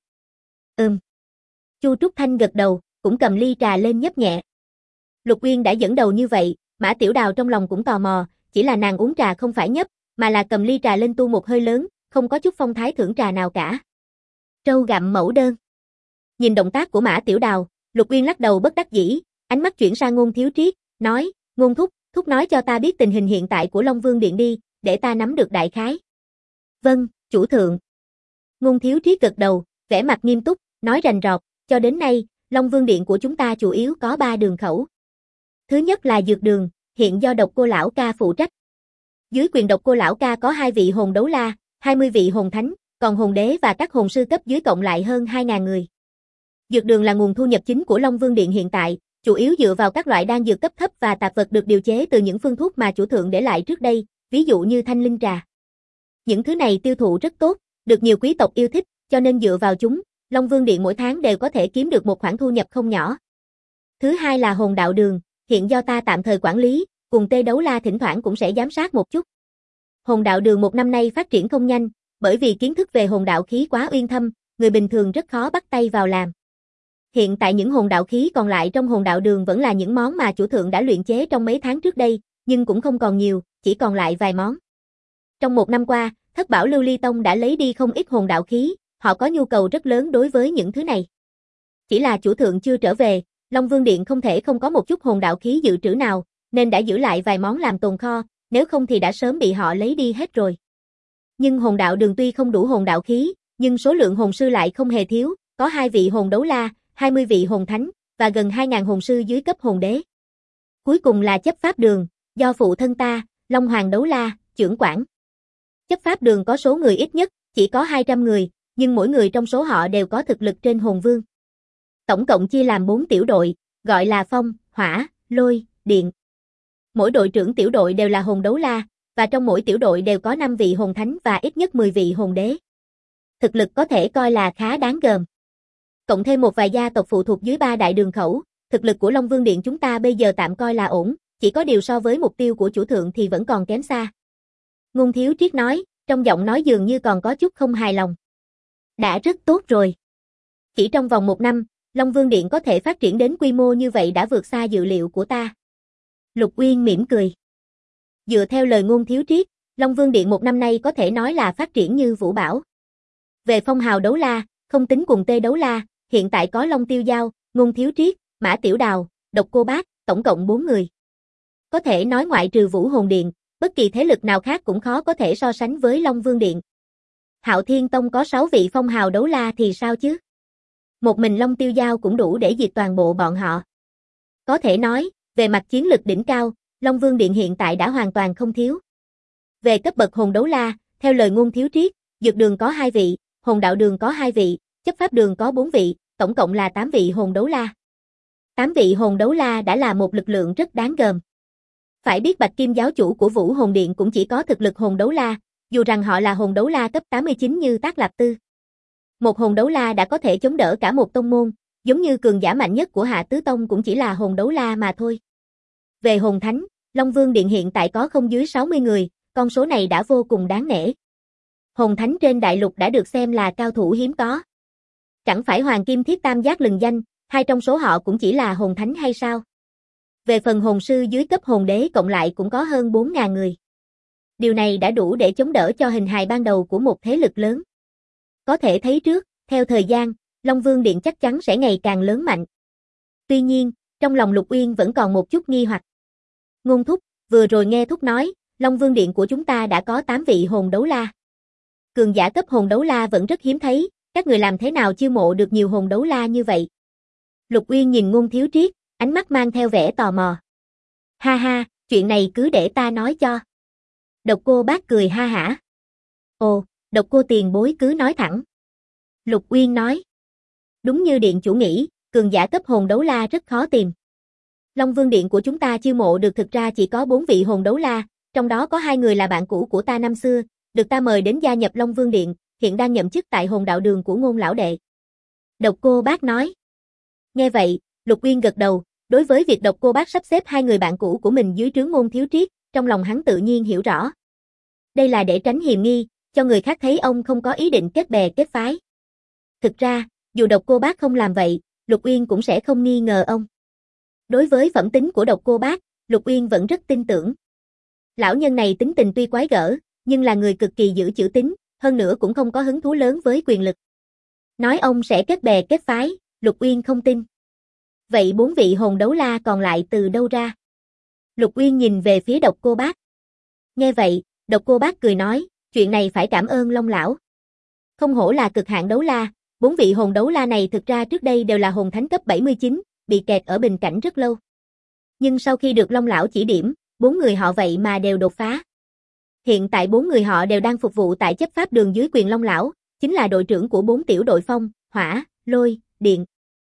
Chu Trúc Thanh gật đầu, cũng cầm ly trà lên nhấp nhẹ. Lục Uyên đã dẫn đầu như vậy, Mã Tiểu Đào trong lòng cũng tò mò, chỉ là nàng uống trà không phải nhấp, mà là cầm ly trà lên tu một hơi lớn, không có chút phong thái thưởng trà nào cả. Trâu gặm mẫu đơn. Nhìn động tác của Mã Tiểu Đào, Lục Uyên lắc đầu bất đắc dĩ, ánh mắt chuyển sang Ngôn Thiếu Triết, nói, Ngôn thúc nói cho ta biết tình hình hiện tại của Long Vương Điện đi, để ta nắm được đại khái. Vâng, chủ thượng. Ngôn Thiếu Triết gật đầu, vẻ mặt nghiêm túc, nói rành rọt, cho đến nay, Long Vương Điện của chúng ta chủ yếu có 3 đường khẩu. Thứ nhất là dược đường, hiện do Độc Cô Lão Ca phụ trách. Dưới quyền Độc Cô Lão Ca có 2 vị hồn đấu la, 20 vị hồn thánh, còn hồn đế và các hồn sư cấp dưới cộng lại hơn 2.000 người. Dược đường là nguồn thu nhập chính của Long Vương Điện hiện tại, chủ yếu dựa vào các loại đan dược cấp thấp và tạp vật được điều chế từ những phương thuốc mà chủ thượng để lại trước đây, ví dụ như thanh linh trà. Những thứ này tiêu thụ rất tốt, được nhiều quý tộc yêu thích, cho nên dựa vào chúng, Long Vương Điện mỗi tháng đều có thể kiếm được một khoản thu nhập không nhỏ. Thứ hai là hồn đạo đường, hiện do ta tạm thời quản lý, cùng Tê Đấu La thỉnh thoảng cũng sẽ giám sát một chút. Hồn đạo đường một năm nay phát triển không nhanh, bởi vì kiến thức về hồn đạo khí quá uyên thâm, người bình thường rất khó bắt tay vào làm. Hiện tại những hồn đạo khí còn lại trong hồn đạo đường vẫn là những món mà chủ thượng đã luyện chế trong mấy tháng trước đây, nhưng cũng không còn nhiều, chỉ còn lại vài món. Trong một năm qua, Thất Bảo Lưu Ly Tông đã lấy đi không ít hồn đạo khí, họ có nhu cầu rất lớn đối với những thứ này. Chỉ là chủ thượng chưa trở về, Long Vương Điện không thể không có một chút hồn đạo khí dự trữ nào, nên đã giữ lại vài món làm tồn kho, nếu không thì đã sớm bị họ lấy đi hết rồi. Nhưng hồn đạo đường tuy không đủ hồn đạo khí, nhưng số lượng hồn sư lại không hề thiếu, có 2 vị hồn đấu la, 20 vị hồn thánh, và gần 2.000 hồn sư dưới cấp hồn đế. Cuối cùng là chấp pháp đường, do phụ thân ta, Long Hoàng Đấu La, trưởng quản. Chấp pháp đường có số người ít nhất, chỉ có 200 người, nhưng mỗi người trong số họ đều có thực lực trên hồn vương. Tổng cộng chia làm 4 tiểu đội, gọi là phong, hỏa, lôi, điện. Mỗi đội trưởng tiểu đội đều là hồn đấu la, và trong mỗi tiểu đội đều có 5 vị hồn thánh và ít nhất 10 vị hồn đế. Thực lực có thể coi là khá đáng gờm. Cộng thêm một vài gia tộc phụ thuộc dưới 3 đại đường khẩu, thực lực của Long Vương Điện chúng ta bây giờ tạm coi là ổn, chỉ có điều so với mục tiêu của chủ thượng thì vẫn còn kém xa. Ngôn Thiếu Triết nói, trong giọng nói dường như còn có chút không hài lòng. Đã rất tốt rồi. Chỉ trong vòng 1 năm, Long Vương Điện có thể phát triển đến quy mô như vậy đã vượt xa dự liệu của ta. Lục Uyên mỉm cười. Dựa theo lời Ngôn Thiếu Triết, Long Vương Điện 1 năm nay có thể nói là phát triển như vũ bão. Về phong hào đấu la, không tính cùng Tê Đấu La, hiện tại có Long Tiêu Giao, Ngôn Thiếu Triết, Mã Tiểu Đào, Độc Cô Bác, tổng cộng 4 người. Có thể nói ngoại trừ Vũ Hồn Điện, bất kỳ thế lực nào khác cũng khó có thể so sánh với Long Vương Điện. Hạo Thiên Tông có 6 vị phong hào đấu la thì sao chứ? Một mình Long Tiêu Giao cũng đủ để diệt toàn bộ bọn họ. Có thể nói, về mặt chiến lực đỉnh cao, Long Vương Điện hiện tại đã hoàn toàn không thiếu. Về cấp bậc hồn đấu la, theo lời Ngôn Thiếu Triết, Dược Đường có 2 vị, Hồn Đạo Đường có 2 vị, Chấp Pháp Đường có 4 vị, tổng cộng là 8 vị hồn đấu la. 8 vị hồn đấu la đã là một lực lượng rất đáng gờm. Phải biết Bạch Kim giáo chủ của Vũ Hồn Điện cũng chỉ có thực lực hồn đấu la, dù rằng họ là hồn đấu la cấp 89 như Tác Lạp Tư. Một hồn đấu la đã có thể chống đỡ cả một tông môn, giống như cường giả mạnh nhất của Hạ Tứ Tông cũng chỉ là hồn đấu la mà thôi. Về hồn thánh, Long Vương Điện hiện tại có không dưới 60 người, con số này đã vô cùng đáng nể. Hồn thánh trên đại lục đã được xem là cao thủ hiếm có. Chẳng phải Hoàng Kim Thiết Tam Giác lừng danh, 2 trong số họ cũng chỉ là hồn thánh hay sao? Về phần hồn sư dưới cấp hồn đế cộng lại cũng có hơn 4.000 người. Điều này đã đủ để chống đỡ cho hình hài ban đầu của một thế lực lớn. Có thể thấy trước, theo thời gian, Long Vương Điện chắc chắn sẽ ngày càng lớn mạnh. Tuy nhiên, trong lòng Lục Uyên vẫn còn một chút nghi hoặc. Ngôn Thúc, vừa rồi nghe Thúc nói, Long Vương Điện của chúng ta đã có 8 vị hồn đấu la. Cường giả cấp hồn đấu la vẫn rất hiếm thấy, các người làm thế nào chiêu mộ được nhiều hồn đấu la như vậy? Lục Uyên nhìn Ngôn Thiếu Triết, ánh mắt mang theo vẻ tò mò. Ha ha, chuyện này cứ để ta nói cho. Độc Cô Bác cười ha hả. Ồ, Độc Cô tiền bối cứ nói thẳng. Lục Uyên nói. Đúng như điện chủ nghĩ, cường giả cấp hồn đấu la rất khó tìm. Long Vương Điện của chúng ta chiêu mộ được thực ra chỉ có 4 vị hồn đấu la, trong đó có 2 người là bạn cũ của ta năm xưa, được ta mời đến gia nhập Long Vương Điện, hiện đang nhậm chức tại hồn đạo đường của Ngôn lão đệ. Độc Cô Bác nói. Nghe vậy, Lục Uyên gật đầu, đối với việc Độc Cô Bác sắp xếp 2 người bạn cũ của mình dưới trướng Ngôn Thiếu Triết, trong lòng hắn tự nhiên hiểu rõ. Đây là để tránh hiềm nghi, cho người khác thấy ông không có ý định kết bè kết phái. Thực ra, dù Độc Cô Bác không làm vậy, Lục Uyên cũng sẽ không nghi ngờ ông. Đối với phẩm tính của Độc Cô Bác, Lục Uyên vẫn rất tin tưởng. Lão nhân này tính tình tuy quái gở, nhưng là người cực kỳ giữ chữ tín, hơn nữa cũng không có hứng thú lớn với quyền lực. Nói ông sẽ kết bè kết phái, Lục Uyên không tin. Vậy 4 vị hồn đấu la còn lại từ đâu ra? Lục Uyên nhìn về phía Độc Cô Bác. Nghe vậy, Độc Cô Bác cười nói, chuyện này phải cảm ơn Long lão. Không hổ là cực hạn đấu la, 4 vị hồn đấu la này thực ra trước đây đều là hồn thánh cấp 79, bị kẹt ở bình cảnh rất lâu. Nhưng sau khi được Long lão chỉ điểm, 4 người họ vậy mà đều đột phá. Hiện tại 4 người họ đều đang phục vụ tại chấp pháp đường dưới quyền Long lão, chính là đội trưởng của 4 tiểu đội phong, hỏa, lôi, điện.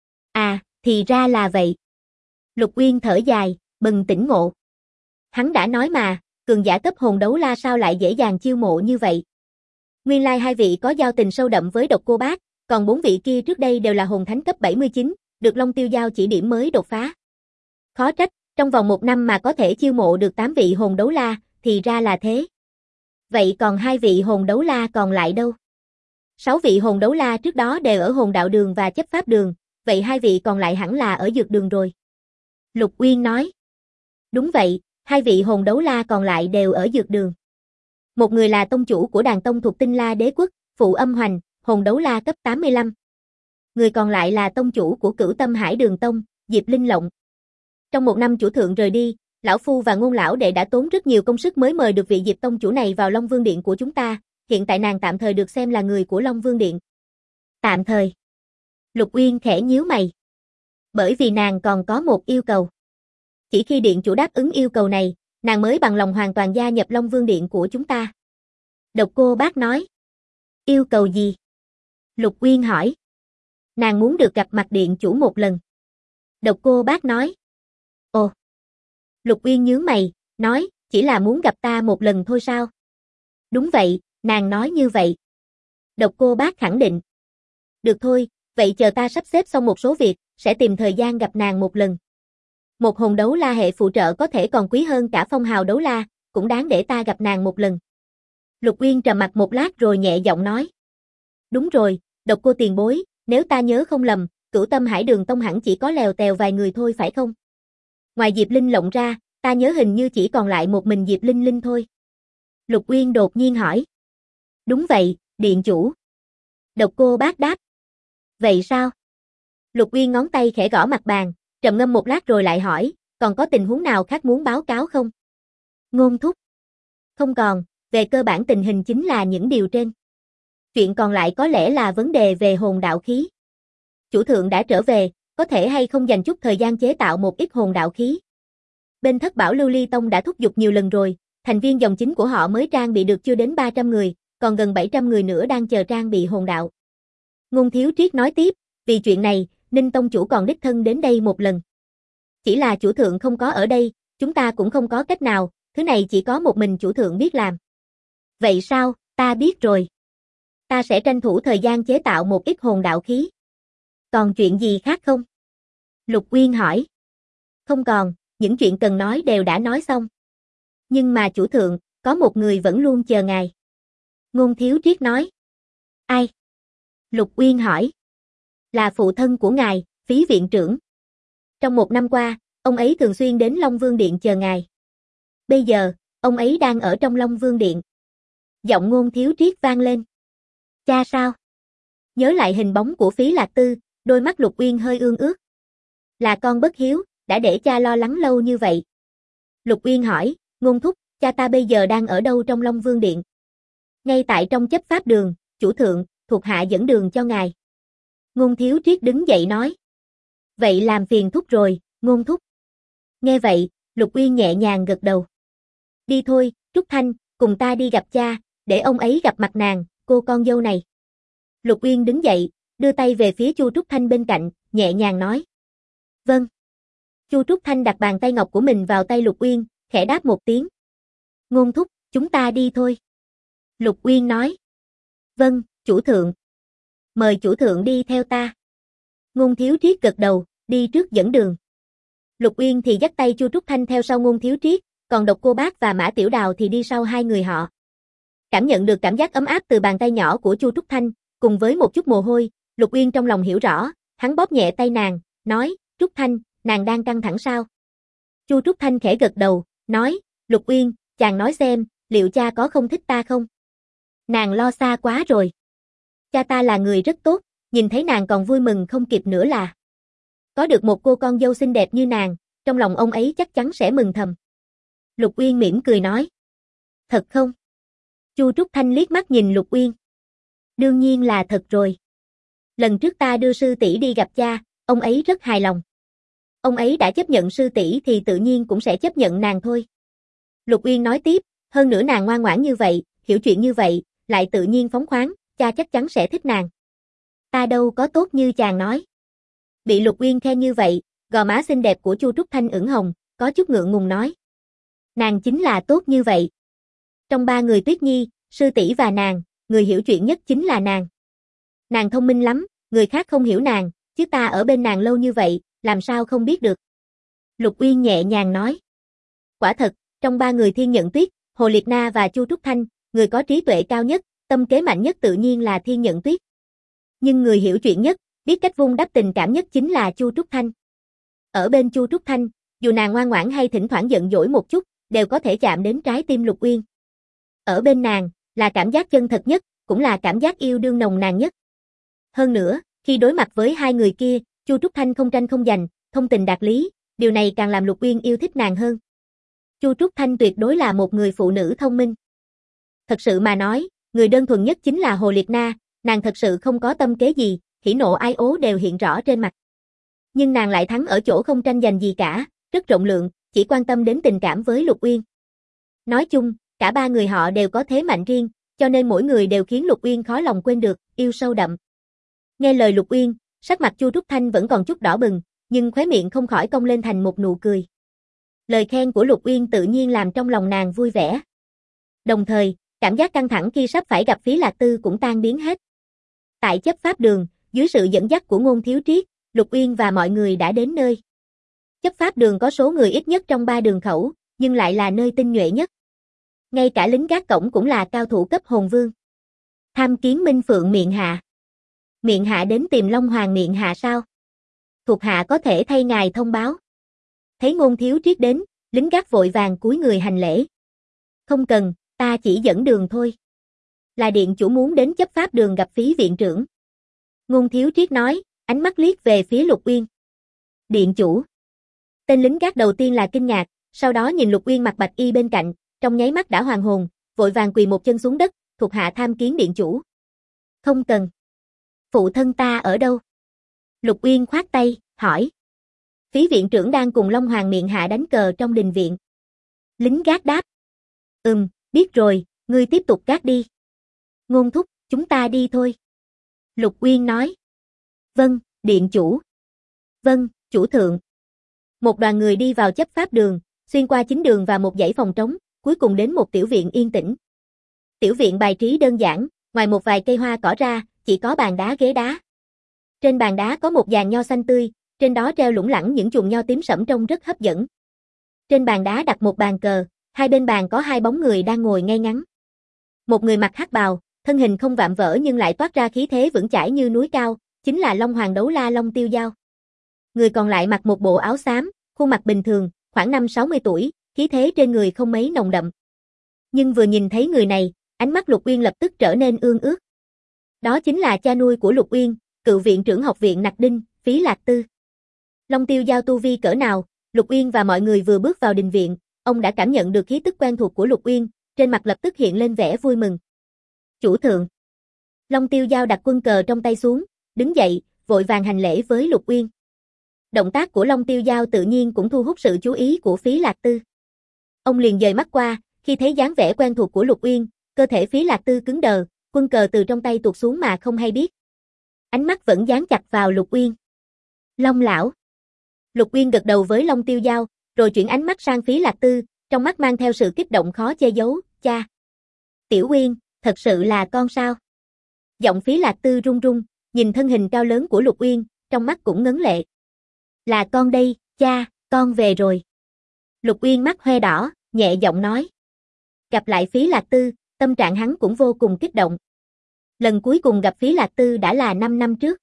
À, thì ra là vậy. Lục Uyên thở dài, bừng tỉnh ngộ. Hắn đã nói mà, cường giả cấp hồn đấu la sao lại dễ dàng chiêu mộ như vậy. Nguyên lai 2 vị có giao tình sâu đậm với Độc Cô Bác, còn 4 vị kia trước đây đều là hồn thánh cấp 79, được Long Tiêu giao chỉ điểm mới đột phá. Khó trách, trong vòng 1 năm mà có thể chiêu mộ được 8 vị hồn đấu la, thì ra là thế. Vậy còn 2 vị hồn đấu la còn lại đâu? 6 vị hồn đấu la trước đó đều ở hồn đạo đường và chấp pháp đường, vậy 2 vị còn lại hẳn là ở dược đường rồi. Lục Uyên nói. Đúng vậy, 2 vị hồn đấu la còn lại đều ở dược đường. Một người là tông chủ của đàn tông thuộc Tinh La Đế Quốc, Phụ Âm Hoành, hồn đấu la cấp 85. Người còn lại là tông chủ của Cửu Tâm Hải Đường Tông, Diệp Linh Lộng. Trong 1 năm chủ thượng rời đi, lão phu và Ngôn lão đệ đã tốn rất nhiều công sức mới mời được vị Diệp tông chủ này vào Long Vương Điện của chúng ta, hiện tại nàng tạm thời được xem là người của Long Vương Điện. Tạm thời. Lục Uyên khẽ nhíu mày. Bởi vì nàng còn có một yêu cầu. Chỉ khi điện chủ đáp ứng yêu cầu này, nàng mới bằng lòng hoàn toàn gia nhập Long Vương Điện của chúng ta. Độc Cô Bác nói. Yêu cầu gì? Lục Uyên hỏi. Nàng muốn được gặp mặt điện chủ một lần. Độc Cô Bác nói. Ồ. Lục Uyên nhướng mày, nói, chỉ là muốn gặp ta một lần thôi sao? Đúng vậy, nàng nói như vậy. Độc Cô Bác khẳng định. Được thôi, vậy chờ ta sắp xếp xong một số việc, sẽ tìm thời gian gặp nàng một lần. Một hồn đấu la hệ phụ trợ có thể còn quý hơn cả phong hào đấu la, cũng đáng để ta gặp nàng một lần. Lục Uyên trầm mặc một lát rồi nhẹ giọng nói. Đúng rồi, Độc Cô tiền bối, nếu ta nhớ không lầm, Cửu Tâm Hải Đường Tông hẳn chỉ có lèo tèo vài người thôi phải không? Ngoài Diệp Linh Lộng ra, ta nhớ hình như chỉ còn lại một mình Diệp Linh Linh thôi. Lục Uyên đột nhiên hỏi. Đúng vậy, điện chủ. Độc Cô Bác đáp. Vậy sao? Lục Uyên ngón tay khẽ gõ mặt bàn, trầm ngâm một lát rồi lại hỏi, còn có tình huống nào khác muốn báo cáo không? Ngôn thúc. Không còn, về cơ bản tình hình chính là những điều trên. Chuyện còn lại có lẽ là vấn đề về hồn đạo khí. Chủ thượng đã trở về, có thể hay không dành chút thời gian chế tạo một ít hồn đạo khí. Bên Thất Bảo Lưu Ly Tông đã thúc giục nhiều lần rồi, thành viên dòng chính của họ mới trang bị được chưa đến 300 người, còn gần 700 người nữa đang chờ trang bị hồn đạo. Ngôn Thiếu Triết nói tiếp, vì chuyện này, Ninh Tông chủ còn đích thân đến đây một lần. Chỉ là chủ thượng không có ở đây, chúng ta cũng không có cách nào, thứ này chỉ có một mình chủ thượng biết làm. Vậy sao, ta biết rồi. Ta sẽ tranh thủ thời gian chế tạo một ít hồn đạo khí. Còn chuyện gì khác không? Lục Uyên hỏi. Không còn, những chuyện cần nói đều đã nói xong. Nhưng mà chủ thượng, có một người vẫn luôn chờ ngài. Ngôn Thiếu Triết nói. Ai? Lục Uyên hỏi. Là phụ thân của ngài, Phí viện trưởng. Trong 1 năm qua, ông ấy thường xuyên đến Long Vương Điện chờ ngài. Bây giờ, ông ấy đang ở trong Long Vương Điện. Giọng Ngôn Thiếu Triết vang lên. Cha sao? Nhớ lại hình bóng của Phí Lạc Tư, đôi mắt Lục Uyên hơi ương ướt. Là con bất hiếu, đã để cha lo lắng lâu như vậy. Lục Uyên hỏi, Ngôn thúc, cha ta bây giờ đang ở đâu trong Long Vương Điện? Ngay tại trong chấp pháp đường, chủ thượng, thuộc hạ dẫn đường cho ngài. Ngôn Thiếu Triết đứng dậy nói. Vậy làm phiền thúc rồi, Ngôn thúc. Nghe vậy, Lục Uyên nhẹ nhàng gật đầu. Đi thôi, Trúc Thanh, cùng ta đi gặp cha, để ông ấy gặp mặt nàng, cô con dâu này. Lục Uyên đứng dậy, đưa tay về phía Chu Trúc Thanh bên cạnh, nhẹ nhàng nói. Vâng. Chu Trúc Thanh đặt bàn tay ngọc của mình vào tay Lục Uyên, khẽ đáp một tiếng. Ngôn thúc, chúng ta đi thôi. Lục Uyên nói. Vâng, chủ thượng. Mời chủ thượng đi theo ta. Ngôn Thiếu Triết gật đầu, đi trước dẫn đường. Lục Uyên thì dắt tay Chu Trúc Thanh theo sau Ngôn Thiếu Triết, còn Độc Cô Bác và Mã Tiểu Đào thì đi sau hai người họ. Cảm nhận được cảm giác ấm áp từ bàn tay nhỏ của Chu Trúc Thanh, cùng với một chút mồ hôi, Lục Uyên trong lòng hiểu rõ, hắn bóp nhẹ tay nàng, nói, Trúc Thanh, nàng đang căng thẳng sao? Chu Trúc Thanh khẽ gật đầu, nói, Lục Uyên, chàng nói xem, liệu cha có không thích ta không? Nàng lo xa quá rồi. Cha ta là người rất tốt, nhìn thấy nàng còn vui mừng không kịp nữa là. Có được một cô con dâu xinh đẹp như nàng, trong lòng ông ấy chắc chắn sẽ mừng thầm. Lục Uyên mỉm cười nói. Thật không? Chu Trúc Thanh liếc mắt nhìn Lục Uyên. Đương nhiên là thật rồi. Lần trước ta đưa sư tỷ đi gặp cha, ông ấy rất hài lòng. Ông ấy đã chấp nhận sư tỷ thì tự nhiên cũng sẽ chấp nhận nàng thôi. Lục Uyên nói tiếp, hơn nữa nàng ngoan ngoãn như vậy, hiểu chuyện như vậy, lại tự nhiên phóng khoáng, cha chắc chắn sẽ thích nàng. Ta đâu có tốt như chàng nói. Bị Lục Uyên khen như vậy, gò má xinh đẹp của Chu Trúc Thanh ửng hồng, có chút ngượng ngùng nói. Nàng chính là tốt như vậy. Trong ba người Tuyết Nhi, sư tỷ và nàng, người hiểu chuyện nhất chính là nàng. Nàng thông minh lắm, người khác không hiểu nàng, chứ ta ở bên nàng lâu như vậy, làm sao không biết được. Lục Uyên nhẹ nhàng nói. Quả thật, trong ba người Thiên Nhận Tuyết, Hồ Liệt Na và Chu Trúc Thanh, người có trí tuệ cao nhất, tâm kế mạnh nhất tự nhiên là Thiên Nhận Tuyết. Nhưng người hiểu chuyện nhất, biết cách vun đắp tình cảm nhất chính là Chu Trúc Thanh. Ở bên Chu Trúc Thanh, dù nàng ngoan ngoãn hay thỉnh thoảng giận dỗi một chút, đều có thể chạm đến trái tim Lục Uyên. Ở bên nàng, là cảm giác chân thật nhất, cũng là cảm giác yêu đương nồng nàn nhất. Hơn nữa, khi đối mặt với hai người kia, Chu Trúc Thanh không tranh không giành, thông tình đạt lý, điều này càng làm Lục Uyên yêu thích nàng hơn. Chu Trúc Thanh tuyệt đối là một người phụ nữ thông minh. Thật sự mà nói, người đơn thuần nhất chính là Hồ Liệt Na, nàng thật sự không có tâm kế gì, hỉ nộ ai ố đều hiện rõ trên mặt. Nhưng nàng lại thắng ở chỗ không tranh giành gì cả, rất rộng lượng, chỉ quan tâm đến tình cảm với Lục Uyên. Nói chung, cả ba người họ đều có thế mạnh riêng, cho nên mỗi người đều khiến Lục Uyên khó lòng quên được, yêu sâu đậm. Nghe lời Lục Uyên, sắc mặt Chu Trúc Thanh vẫn còn chút đỏ bừng, nhưng khóe miệng không khỏi cong lên thành một nụ cười. Lời khen của Lục Uyên tự nhiên làm trong lòng nàng vui vẻ. Đồng thời, cảm giác căng thẳng khi sắp phải gặp Phí Lạc Tư cũng tan biến hết. Tại chấp pháp đường, dưới sự dẫn dắt của Ngôn Thiếu Triết, Lục Uyên và mọi người đã đến nơi. Chấp pháp đường có số người ít nhất trong 3 đường khẩu, nhưng lại là nơi tinh nhuệ nhất. Ngay cả lính gác cổng cũng là cao thủ cấp hồn vương. Tham kiến Minh Phượng miện hạ. Miện hạ đến tìm Long Hoàng miện hạ sao? Thuộc hạ có thể thay ngài thông báo. Thấy Ngôn Thiếu Triết đến, lính gác vội vàng cúi người hành lễ. Không cần, ta chỉ dẫn đường thôi. Là điện chủ muốn đến chấp pháp đường gặp Phí viện trưởng. Ngôn Thiếu Triết nói, ánh mắt liếc về phía Lục Uyên. Điện chủ. Tên lính gác đầu tiên là kinh ngạc, sau đó nhìn Lục Uyên mặc bạch y bên cạnh, trong nháy mắt đã hoàn hồn, vội vàng quỳ một chân xuống đất, thuộc hạ tham kiến điện chủ. Không cần. Phụ thân ta ở đâu? Lục Uyên khoát tay, hỏi. Phí viện trưởng đang cùng Long Hoàng miện hạ đánh cờ trong đình viện. Lính gác đáp. Biết rồi, ngươi tiếp tục gác đi. Ngôn thúc, chúng ta đi thôi. Lục Uyên nói. Vâng, điện chủ. Vâng, chủ thượng. Một đoàn người đi vào chấp pháp đường, xuyên qua chính đường và một dãy phòng trống, cuối cùng đến một tiểu viện yên tĩnh. Tiểu viện bài trí đơn giản, ngoài một vài cây hoa cỏ ra, chỉ có bàn đá ghế đá. Trên bàn đá có một giàn nho xanh tươi, trên đó treo lủng lẳng những chùm nho tím sẫm trông rất hấp dẫn. Trên bàn đá đặt một bàn cờ, hai bên bàn có hai bóng người đang ngồi ngay ngắn. Một người mặc hắc bào, thân hình không vạm vỡ nhưng lại toát ra khí thế vững chãi như núi cao, chính là Long Hoàng Đấu La Long Tiêu Dao. Người còn lại mặc một bộ áo xám, khuôn mặt bình thường, khoảng 50-60 tuổi, khí thế trên người không mấy nồng đậm. Nhưng vừa nhìn thấy người này, ánh mắt Lục Uyên lập tức trở nên ương ước. Đó chính là cha nuôi của Lục Uyên, cựu viện trưởng học viện Nặc Đinh, Phí Lạc Tư. Long Tiêu Dao tu vi cỡ nào, Lục Uyên và mọi người vừa bước vào đình viện, ông đã cảm nhận được khí tức quen thuộc của Lục Uyên, trên mặt lập tức hiện lên vẻ vui mừng. Chủ thượng. Long Tiêu Dao đặt quân cờ trong tay xuống, đứng dậy, vội vàng hành lễ với Lục Uyên. Động tác của Long Tiêu Dao tự nhiên cũng thu hút sự chú ý của Phí Lạc Tư. Ông liền dời mắt qua, khi thấy dáng vẻ quen thuộc của Lục Uyên, cơ thể Phí Lạc Tư cứng đờ, quân cờ từ trong tay tuột xuống mà không hay biết. Ánh mắt vẫn dán chặt vào Lục Uyên. Long lão. Lục Uyên gật đầu với Long Tiêu Dao, rồi chuyển ánh mắt sang Phí Lạc Tư, trong mắt mang theo sự kích động khó che giấu, cha. Tiểu Uyên, thật sự là con sao? Giọng Phí Lạc Tư run run, nhìn thân hình cao lớn của Lục Uyên, trong mắt cũng ngấn lệ. Là con đây, cha, con về rồi. Lục Uyên mắt hoe đỏ, nhẹ giọng nói. Gặp lại Phí Lạc Tư, tâm trạng hắn cũng vô cùng kích động. Lần cuối cùng gặp Phí Lạc Tư đã là 5 năm trước.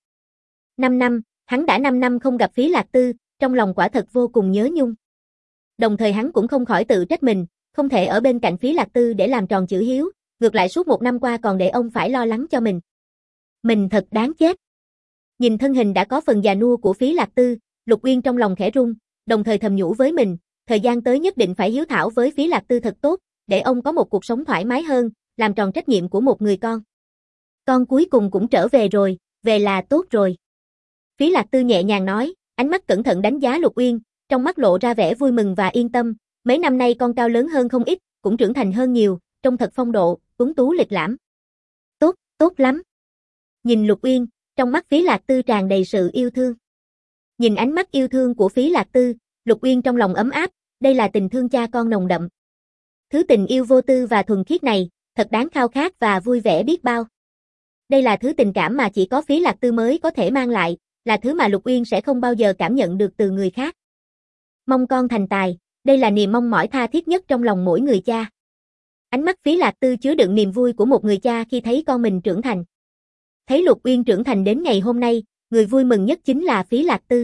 5 năm, hắn đã 5 năm không gặp Phí Lạc Tư, trong lòng quả thật vô cùng nhớ nhung. Đồng thời hắn cũng không khỏi tự trách mình, không thể ở bên cạnh Phí Lạc Tư để làm tròn chữ hiếu, ngược lại suốt 1 năm qua còn để ông phải lo lắng cho mình. Mình thật đáng chết. Nhìn thân hình đã có phần già nua của Phí Lạc Tư, Lục Uyên trong lòng khẽ run, đồng thời thầm nhủ với mình, thời gian tới nhất định phải hiếu thảo với Phí Lạc Tư thật tốt, để ông có một cuộc sống thoải mái hơn, làm tròn trách nhiệm của một người con. Con cuối cùng cũng trở về rồi, về là tốt rồi. Phí Lạc Tư nhẹ nhàng nói, ánh mắt cẩn thận đánh giá Lục Uyên, trong mắt lộ ra vẻ vui mừng và yên tâm, mấy năm nay con cao lớn hơn không ít, cũng trưởng thành hơn nhiều, trông thật phong độ, tuấn tú lịch lãm. Tốt, tốt lắm. Nhìn Lục Uyên, trong mắt Phí Lạc Tư tràn đầy sự yêu thương. Nhìn ánh mắt yêu thương của Phí Lạc Tư, Lục Uyên trong lòng ấm áp, đây là tình thương cha con nồng đậm. Thứ tình yêu vô tư và thuần khiết này, thật đáng khao khát và vui vẻ biết bao. Đây là thứ tình cảm mà chỉ có Phí Lạc Tư mới có thể mang lại, là thứ mà Lục Uyên sẽ không bao giờ cảm nhận được từ người khác. Mong con thành tài, đây là niềm mong mỏi tha thiết nhất trong lòng mỗi người cha. Ánh mắt Phí Lạc Tư chứa đựng niềm vui của một người cha khi thấy con mình trưởng thành. Thấy Lục Uyên trưởng thành đến ngày hôm nay, người vui mừng nhất chính là Phí Lạc Tư.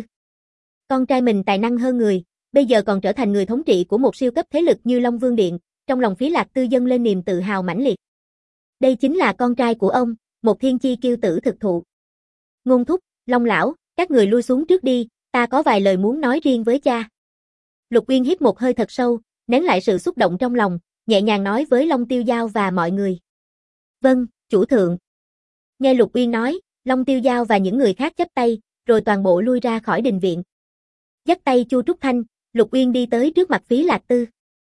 Con trai mình tài năng hơn người, bây giờ còn trở thành người thống trị của một siêu cấp thế lực như Long Vương Điện, trong lòng Phí Lạc Tư dâng lên niềm tự hào mãnh liệt. Đây chính là con trai của ông, một thiên chi kiêu tử thực thụ. Ngôn thúc, Long lão, các người lui xuống trước đi, ta có vài lời muốn nói riêng với cha. Lục Uyên hít một hơi thật sâu, nén lại sự xúc động trong lòng, nhẹ nhàng nói với Long Tiêu Dao và mọi người. Vâng, chủ thượng. Nghe Lục Uyên nói, Long Tiêu Dao và những người khác chắp tay, rồi toàn bộ lui ra khỏi đình viện. Dắt tay Chu Trúc Thanh, Lục Uyên đi tới trước mặt Phí Lạc Tư.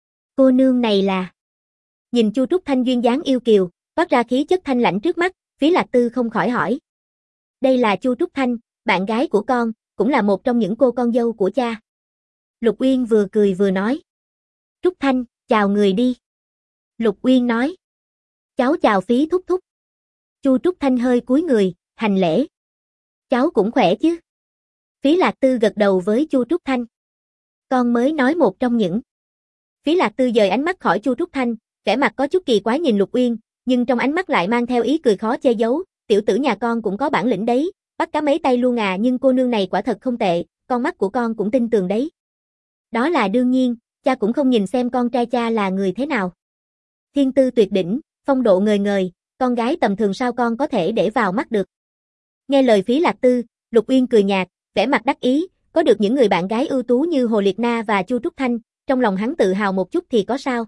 Cô nương này là... Nhìn Chu Trúc Thanh duyên dáng yêu kiều, toát ra khí chất thanh lãnh trước mắt, Phí Lạc Tư không khỏi hỏi. Đây là Chu Trúc Thanh, bạn gái của con, cũng là một trong những cô con dâu của cha. Lục Uyên vừa cười vừa nói. Trúc Thanh, chào người đi. Lục Uyên nói. Cháu chào Phí thúc thúc. Chu Trúc Thanh hơi cúi người, hành lễ. Cháu cũng khỏe chứ? Phí Lạc Tư gật đầu với Chu Trúc Thanh. Con mới nói một trong những. Phí Lạc Tư dời ánh mắt khỏi Chu Trúc Thanh, vẻ mặt có chút kỳ quái nhìn Lục Uyên, nhưng trong ánh mắt lại mang theo ý cười khó che giấu. Tiểu tử nhà con cũng có bản lĩnh đấy, bắt cá mấy tay luôn à, nhưng cô nương này quả thật không tệ, con mắt của con cũng tin tường đấy. Đó là đương nhiên, cha cũng không nhìn xem con trai cha là người thế nào. Thiên tư tuyệt đỉnh, phong độ ngời ngời, con gái tầm thường sao con có thể để vào mắt được. Nghe lời Phí Lạc Tư, Lục Uyên cười nhạt, vẻ mặt đắc ý, có được những người bạn gái ưu tú như Hồ Liệt Na và Chu Trúc Thanh, trong lòng hắn tự hào một chút thì có sao.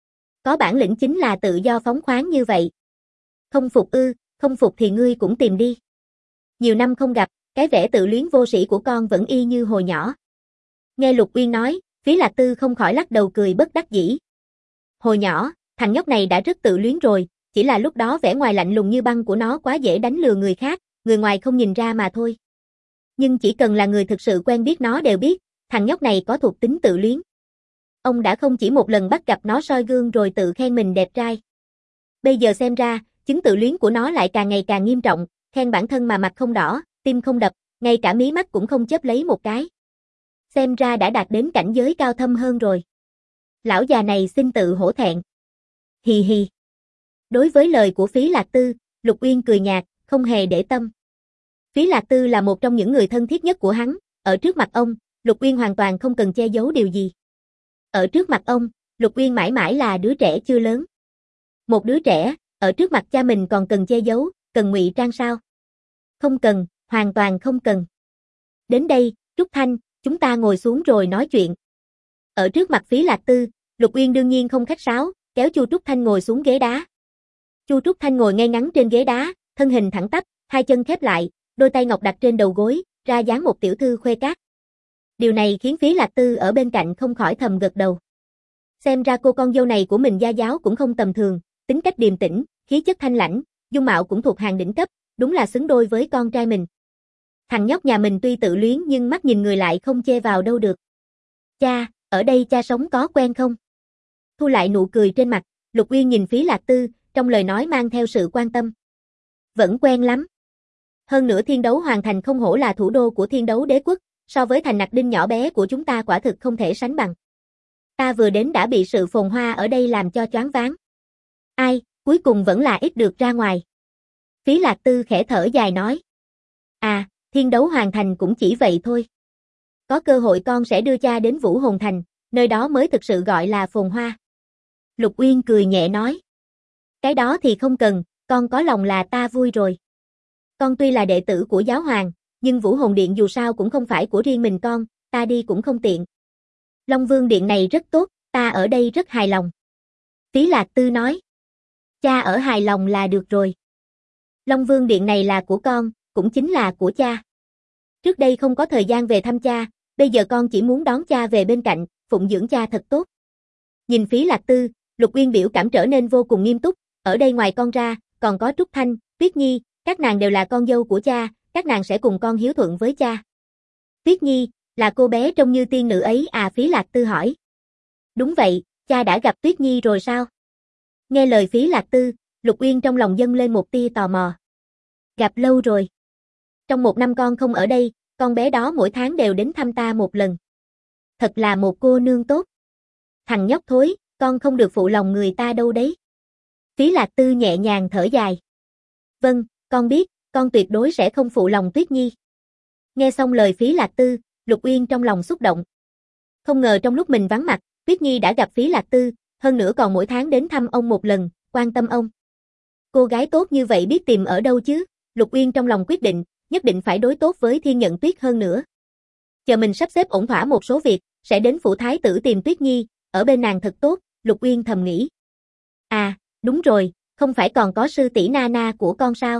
Có bản lĩnh chính là tự do phóng khoáng như vậy. Không phục ư, không phục thì ngươi cũng tìm đi. Nhiều năm không gặp, cái vẻ tự luyến vô sĩ của con vẫn y như hồi nhỏ. Nghe Lục Uyên nói, Phí Lạc Tư không khỏi lắc đầu cười bất đắc dĩ. Hồi nhỏ, thằng nhóc này đã rất tự luyến rồi, chỉ là lúc đó vẻ ngoài lạnh lùng như băng của nó quá dễ đánh lừa người khác, người ngoài không nhìn ra mà thôi. Nhưng chỉ cần là người thực sự quen biết nó đều biết, thằng nhóc này có thuộc tính tự luyến. Ông đã không chỉ một lần bắt gặp nó soi gương rồi tự khen mình đẹp trai. Bây giờ xem ra, chứng tự luyến của nó lại càng ngày càng nghiêm trọng, khen bản thân mà mặt không đỏ, tim không đập, ngay cả mí mắt cũng không chớp lấy một cái. Xem ra đã đạt đến cảnh giới cao thâm hơn rồi. Lão già này xin tự hổ thẹn. Hì hì. Đối với lời của Phí Lạc Tư, Lục Uyên cười nhạt, không hề để tâm. Phí Lạc Tư là một trong những người thân thiết nhất của hắn, ở trước mặt ông, Lục Uyên hoàn toàn không cần che giấu điều gì. Ở trước mặt ông, Lục Uyên mãi mãi là đứa trẻ chưa lớn. Một đứa trẻ, ở trước mặt cha mình còn cần che giấu, cần ngụy trang sao? Không cần, hoàn toàn không cần. Đến đây, Trúc Thanh, chúng ta ngồi xuống rồi nói chuyện. Ở trước mặt Phí Lạc Tư, Lục Uyên đương nhiên không khách sáo, kéo Chu Trúc Thanh ngồi xuống ghế đá. Chu Trúc Thanh ngồi ngay ngắn trên ghế đá, thân hình thẳng tắp, hai chân khép lại, đôi tay ngọc đặt trên đầu gối, ra dáng một tiểu thư khuê cát. Điều này khiến Phí Lạc Tư ở bên cạnh không khỏi thầm gật đầu. Xem ra cô con dâu này của mình gia giáo cũng không tầm thường, tính cách điềm tĩnh, khí chất thanh lãnh, dung mạo cũng thuộc hàng đỉnh cấp, đúng là xứng đôi với con trai mình. Thằng nhóc nhà mình tuy tự luyến nhưng mắt nhìn người lại không chê vào đâu được. Cha, ở đây cha sống có quen không? Thu lại nụ cười trên mặt, Lục Uyên nhìn Phí Lạc Tư, trong lời nói mang theo sự quan tâm. Vẫn quen lắm. Hơn nữa Thiên Đấu Hoàng Thành không hổ là thủ đô của Thiên Đấu Đế Quốc, so với thành Nặc Đinh nhỏ bé của chúng ta quả thực không thể sánh bằng. Ta vừa đến đã bị sự phồn hoa ở đây làm cho choáng váng. Ai, cuối cùng vẫn là ít được ra ngoài. Phí Lạc Tư khẽ thở dài nói. À, Thiên Đấu Hoàng Thành cũng chỉ vậy thôi. Có cơ hội con sẽ đưa cha đến Vũ Hồn Thành, nơi đó mới thực sự gọi là phồn hoa. Lục Uyên cười nhẹ nói. Cái đó thì không cần, con có lòng là ta vui rồi. Con tuy là đệ tử của giáo hoàng, nhưng Vũ Hồn Điện dù sao cũng không phải của riêng mình con, ta đi cũng không tiện. Long Vương Điện này rất tốt, ta ở đây rất hài lòng. Phí Lạc Tư nói. Cha ở hài lòng là được rồi. Long Vương Điện này là của con, cũng chính là của cha. Trước đây không có thời gian về thăm cha, bây giờ con chỉ muốn đón cha về bên cạnh, phụng dưỡng cha thật tốt. Nhìn Phí Lạc Tư, Lục Uyên biểu cảm trở nên vô cùng nghiêm túc, ở đây ngoài con ra, còn có Trúc Thanh, Tuyết Nhi, các nàng đều là con dâu của cha, các nàng sẽ cùng con hiếu thuận với cha. Tuyết Nhi, là cô bé trông như tiên nữ ấy à? Phí Lạc Tư hỏi. Đúng vậy, cha đã gặp Tuyết Nhi rồi sao? Nghe lời Phí Lạc Tư, Lục Uyên trong lòng dâng lên một tia tò mò. Gặp lâu rồi. Trong 1 năm con không ở đây, con bé đó mỗi tháng đều đến thăm ta một lần. Thật là một cô nương tốt. Thằng nhóc thối, con không được phụ lòng người ta đâu đấy. Phí Lạc Tư nhẹ nhàng thở dài. Vâng, con biết, con tuyệt đối sẽ không phụ lòng Tuyết Nhi. Nghe xong lời Phí Lạc Tư, Lục Uyên trong lòng xúc động. Không ngờ trong lúc mình vắng mặt, Tuyết Nhi đã gặp Phí Lạc Tư, hơn nữa còn mỗi tháng đến thăm ông một lần, quan tâm ông. Cô gái tốt như vậy biết tìm ở đâu chứ? Lục Uyên trong lòng quyết định, nhất định phải đối tốt với Thiên Nhận Tuyết hơn nữa. Chờ mình sắp xếp ổn thỏa một số việc, sẽ đến phủ thái tử tìm Tuyết Nhi, ở bên nàng thật tốt, Lục Uyên thầm nghĩ. À, đúng rồi, không phải còn có sư tỷ Nana của con sao?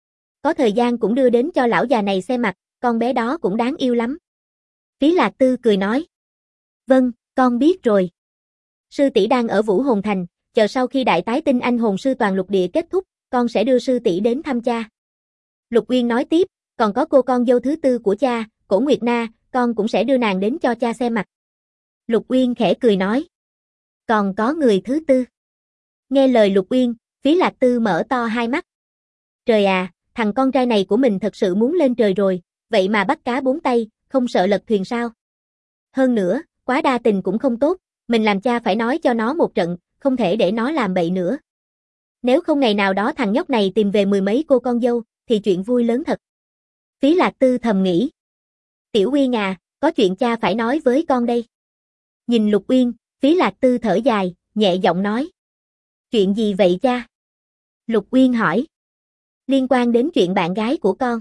Có thời gian cũng đưa đến cho lão già này xem mặt, con bé đó cũng đáng yêu lắm. Phí Lạc Tư cười nói. Vâng, con biết rồi. Sư tỷ đang ở Vũ Hồn Thành, chờ sau khi đại tái tinh anh hồn sư toàn lục địa kết thúc, con sẽ đưa sư tỷ đến thăm cha. Lục Uyên nói tiếp, còn có cô con dâu thứ tư của cha, Cổ Nguyệt Na, con cũng sẽ đưa nàng đến cho cha xem mặt. Lục Uyên khẽ cười nói. Còn có người thứ tư. Nghe lời Lục Uyên, Phí Lạc Tư mở to hai mắt. Trời à, thằng con trai này của mình thật sự muốn lên trời rồi, vậy mà bắt cá bốn tay, không sợ lật thuyền sao? Hơn nữa, quá đa tình cũng không tốt, mình làm cha phải nói cho nó một trận, không thể để nó làm bậy nữa. Nếu không ngày nào đó thằng nhóc này tìm về 10 mấy cô con dâu, thì chuyện vui lớn thật. Phí Lạc Tư thầm nghĩ. Tiểu Uyên à, có chuyện cha phải nói với con đây. Nhìn Lục Uyên, Phí Lạc Tư thở dài, nhẹ giọng nói. Chuyện gì vậy cha? Lục Uyên hỏi. Liên quan đến chuyện bạn gái của con.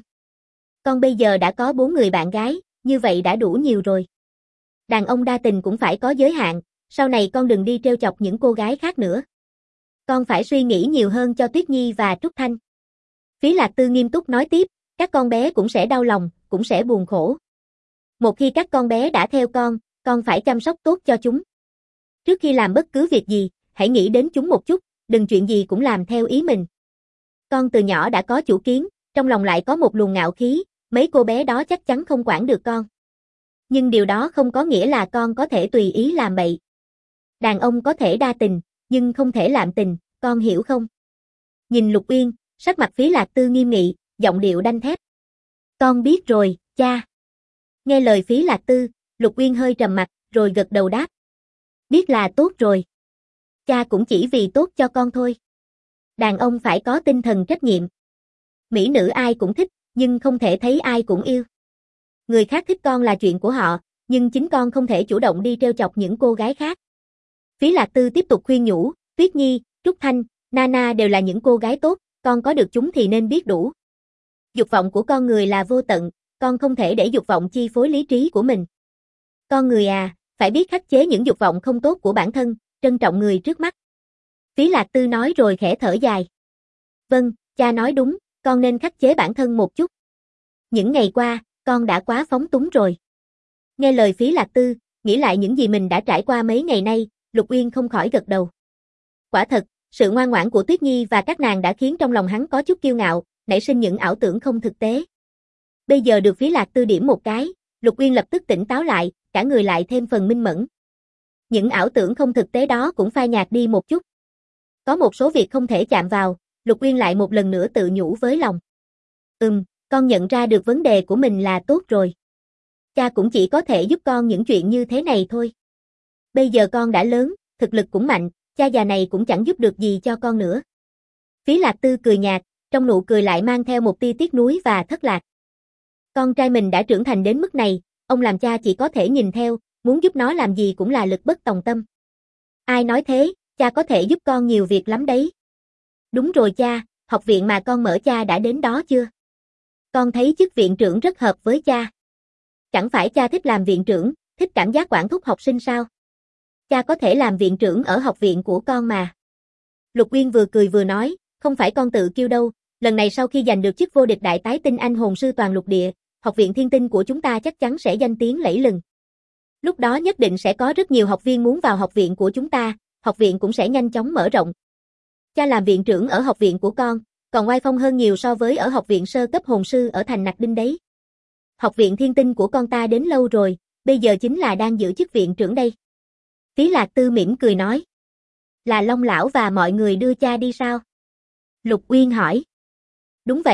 Con bây giờ đã có 4 người bạn gái, như vậy đã đủ nhiều rồi. Đàn ông đa tình cũng phải có giới hạn, sau này con đừng đi trêu chọc những cô gái khác nữa. Con phải suy nghĩ nhiều hơn cho Tuyết Nhi và Trúc Thanh. Phí Lạc Tư nghiêm túc nói tiếp, các con bé cũng sẽ đau lòng, cũng sẽ buồn khổ. Một khi các con bé đã theo con phải chăm sóc tốt cho chúng. Trước khi làm bất cứ việc gì, hãy nghĩ đến chúng một chút, đừng chuyện gì cũng làm theo ý mình. Con từ nhỏ đã có chủ kiến, trong lòng lại có một luồng ngạo khí, mấy cô bé đó chắc chắn không quản được con. Nhưng điều đó không có nghĩa là con có thể tùy ý làm bậy. Đàn ông có thể đa tình, nhưng không thể lạm tình, con hiểu không? Nhìn Lục Uyên, sắc mặt Phí Lạc Tư nghiêm nghị, giọng điệu đanh thép. Con biết rồi, cha. Nghe lời Phí Lạc Tư, Lục Uyên hơi trầm mặt, rồi gật đầu đáp. Biết là tốt rồi. Cha cũng chỉ vì tốt cho con thôi. Đàn ông phải có tinh thần trách nhiệm. Mỹ nữ ai cũng thích, nhưng không thể thấy ai cũng yêu. Người khác thích con là chuyện của họ, nhưng chính con không thể chủ động đi trêu chọc những cô gái khác. Phí Lạc Tư tiếp tục khuyên nhủ, Tuyết Nhi, Trúc Thanh, Nana đều là những cô gái tốt, con có được chúng thì nên biết đủ. Dục vọng của con người là vô tận, con không thể để dục vọng chi phối lý trí của mình. Con người à, phải biết khắc chế những dục vọng không tốt của bản thân, trân trọng người trước mắt. Phí Lạc Tư nói rồi khẽ thở dài. Vâng, cha nói đúng, con nên khắc chế bản thân một chút. Những ngày qua, con đã quá phóng túng rồi. Nghe lời Phí Lạc Tư, nghĩ lại những gì mình đã trải qua mấy ngày nay, Lục Uyên không khỏi gật đầu. Quả thật, sự ngoan ngoãn của Tuyết Nhi và các nàng đã khiến trong lòng hắn có chút kiêu ngạo, nảy sinh những ảo tưởng không thực tế. Bây giờ được Phí Lạc Tư điểm một cái, Lục Uyên lập tức tỉnh táo lại, cả người lại thêm phần minh mẫn. Những ảo tưởng không thực tế đó cũng phai nhạt đi một chút. Có một số việc không thể chạm vào, Lục Uyên lại một lần nữa tự nhủ với lòng. Con nhận ra được vấn đề của mình là tốt rồi. Cha cũng chỉ có thể giúp con những chuyện như thế này thôi. Bây giờ con đã lớn, thực lực cũng mạnh, cha già này cũng chẳng giúp được gì cho con nữa. Phí Lạc Tư cười nhạt, trong nụ cười lại mang theo một tia tiếc nuối và thất lạc. Con trai mình đã trưởng thành đến mức này, ông làm cha chỉ có thể nhìn theo, muốn giúp nó làm gì cũng là lực bất tòng tâm. Ai nói thế, cha có thể giúp con nhiều việc lắm đấy. Đúng rồi cha, học viện mà con mở cha đã đến đó chưa? Con thấy chức viện trưởng rất hợp với cha. Chẳng phải cha thích làm viện trưởng, thích cảm giác quản thúc học sinh sao? Cha có thể làm viện trưởng ở học viện của con mà. Lục Uyên vừa cười vừa nói, không phải con tự kiêu đâu, lần này sau khi giành được chức vô địch đại tái tinh anh hồn sư toàn lục địa, học viện Thiên Tinh của chúng ta chắc chắn sẽ danh tiếng lẫy lừng. Lúc đó nhất định sẽ có rất nhiều học viên muốn vào học viện của chúng ta, học viện cũng sẽ nhanh chóng mở rộng. Cha làm viện trưởng ở học viện của con, còn oai phong hơn nhiều so với ở học viện sơ cấp hồn sư ở thành Nặc Đinh đấy. Học viện Thiên Tinh của con ta đến lâu rồi, bây giờ chính là đang giữ chức viện trưởng đây. Phí Lạc Tư mỉm cười nói. Là Long lão và mọi người đưa cha đi sao? Lục Uyên hỏi. Đúng vậy,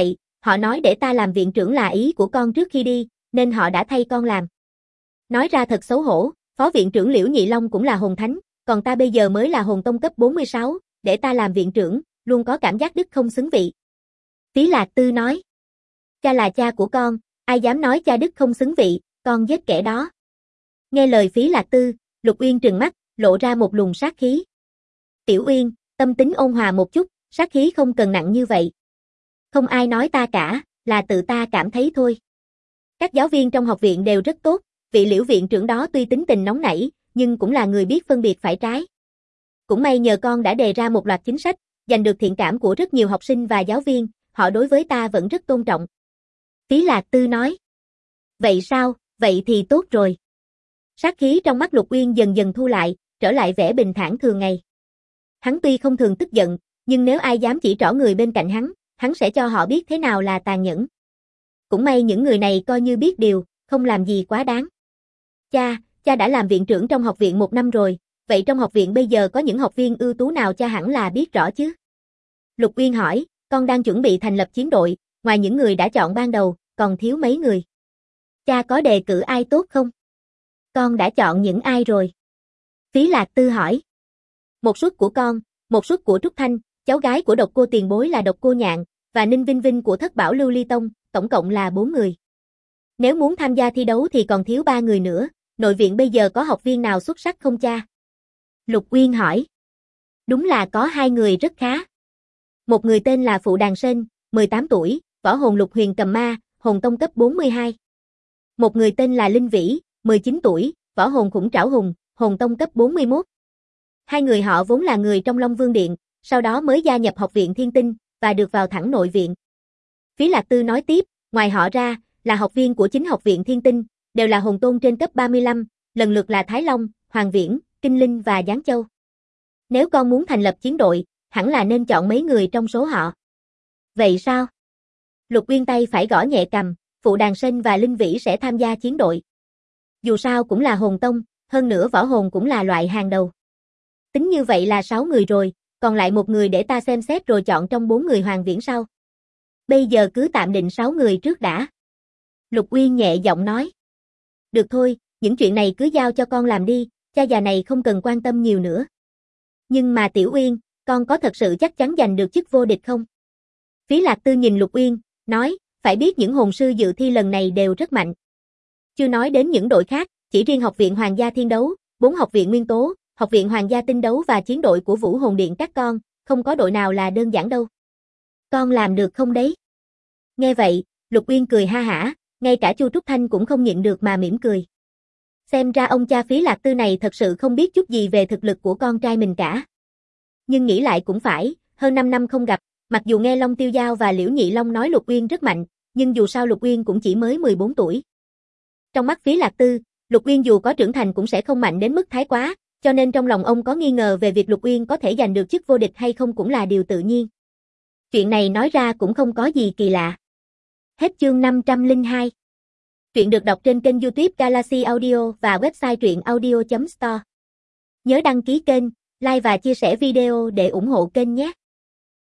Họ nói để ta làm viện trưởng là ý của con trước khi đi, nên họ đã thay con làm. Nói ra thật xấu hổ, phó viện trưởng Liễu Nhị Long cũng là hồn thánh, còn ta bây giờ mới là hồn tông cấp 46, để ta làm viện trưởng, luôn có cảm giác đức không xứng vị. Phí Lạc Tư nói. Cha là cha của con, ai dám nói cha đức không xứng vị, con giết kẻ đó. Nghe lời Phí Lạc Tư, Lục Uyên trừng mắt, lộ ra một luồng sát khí. Tiểu Uyên, tâm tính ôn hòa một chút, sát khí không cần nặng như vậy. Không ai nói ta cả, là tự ta cảm thấy thôi. Các giáo viên trong học viện đều rất tốt, vị Liễu viện trưởng đó tuy tính tình nóng nảy, nhưng cũng là người biết phân biệt phải trái. Cũng may nhờ con đã đề ra một loạt chính sách, giành được thiện cảm của rất nhiều học sinh và giáo viên, họ đối với ta vẫn rất tôn trọng. Phí Lạc Tư nói. Vậy sao, vậy thì tốt rồi. Sát khí trong mắt Lục Uyên dần dần thu lại, trở lại vẻ bình thản thường ngày. Hắn tuy không thường tức giận, nhưng nếu ai dám chỉ trỏ người bên cạnh hắn sẽ cho họ biết thế nào là tàn nhẫn. Cũng may những người này coi như biết điều, không làm gì quá đáng. Cha đã làm viện trưởng trong học viện 1 năm rồi, vậy trong học viện bây giờ có những học viên ưu tú nào cha hẳn là biết rõ chứ? Lục Uyên hỏi, con đang chuẩn bị thành lập chiến đội, ngoài những người đã chọn ban đầu, còn thiếu mấy người. Cha có đề cử ai tốt không? Con đã chọn những ai rồi? Phí Lạc Tư hỏi. Một suất của con, một suất của Trúc Thanh, cháu gái của Độc Cô tiền bối là Độc Cô Nhạn, và Ninh Vinh Vinh của Thất Bảo Lưu Ly Tông, tổng cộng là 4 người. Nếu muốn tham gia thi đấu thì còn thiếu 3 người nữa, nội viện bây giờ có học viên nào xuất sắc không cha? Lục Uyên hỏi. Đúng là có 2 người rất khá. Một người tên là Phụ Đàn Sên, 18 tuổi, võ hồn Lục Huyền Cầm Ma, hồn tông cấp 42. Một người tên là Linh Vĩ, 19 tuổi, võ hồn Khủng Trảo Hùng, hồn tông cấp 41. 2 người họ vốn là người trong Long Vương Điện, sau đó mới gia nhập học viện Thiên Tinh, và được vào thẳng nội viện. Phí Lạc Tư nói tiếp, ngoài họ ra, là học viên của chính học viện Thiên Tinh, đều là hồn tôn trên cấp 35, lần lượt là Thái Long, Hoàng Viễn, Kinh Linh và Giáng Châu. Nếu con muốn thành lập chiến đội, hẳn là nên chọn mấy người trong số họ. Vậy sao? Lục Uyên tay phải gõ nhẹ cầm, Phụ Đàn Sên và Linh Vĩ sẽ tham gia chiến đội. Dù sao cũng là hồn tông, hơn nữa võ hồn cũng là loại hàng đầu. Tính như vậy là 6 người rồi, còn lại một người để ta xem xét rồi chọn trong 4 người Hoàng Viễn sau. Bây giờ cứ tạm định 6 người trước đã. Lục Uyên nhẹ giọng nói. Được thôi, những chuyện này cứ giao cho con làm đi, cha già này không cần quan tâm nhiều nữa. Nhưng mà Tiểu Uyên, con có thật sự chắc chắn giành được chức vô địch không? Phí Lạc Tư nhìn Lục Uyên, nói, phải biết những hồn sư dự thi lần này đều rất mạnh. Chưa nói đến những đội khác, chỉ riêng học viện Hoàng gia Thiên Đấu, 4 học viện Nguyên Tố, học viện Hoàng gia Tinh Đấu và chiến đội của Vũ Hồn Điện các con, không có đội nào là đơn giản đâu. Con làm được không đấy? Nghe vậy, Lục Uyên cười ha hả, ngay cả Chu Trúc Thanh cũng không nhịn được mà mỉm cười. Xem ra ông cha Phí Lạc Tư này thật sự không biết chút gì về thực lực của con trai mình cả. Nhưng nghĩ lại cũng phải, hơn 5 năm không gặp, mặc dù nghe Long Tiêu Giao và Liễu Nhị Long nói Lục Uyên rất mạnh, nhưng dù sao Lục Uyên cũng chỉ mới 14 tuổi. Trong mắt Phí Lạc Tư, Lục Uyên dù có trưởng thành cũng sẽ không mạnh đến mức thái quá, cho nên trong lòng ông có nghi ngờ về việc Lục Uyên có thể giành được chức vô địch hay không cũng là điều tự nhiên. Chuyện này nói ra cũng không có gì kỳ lạ. Hết chương 502. Truyện được đọc trên kênh YouTube Galaxy Audio và website truyệnaudio.store. Nhớ đăng ký kênh, like và chia sẻ video để ủng hộ kênh nhé.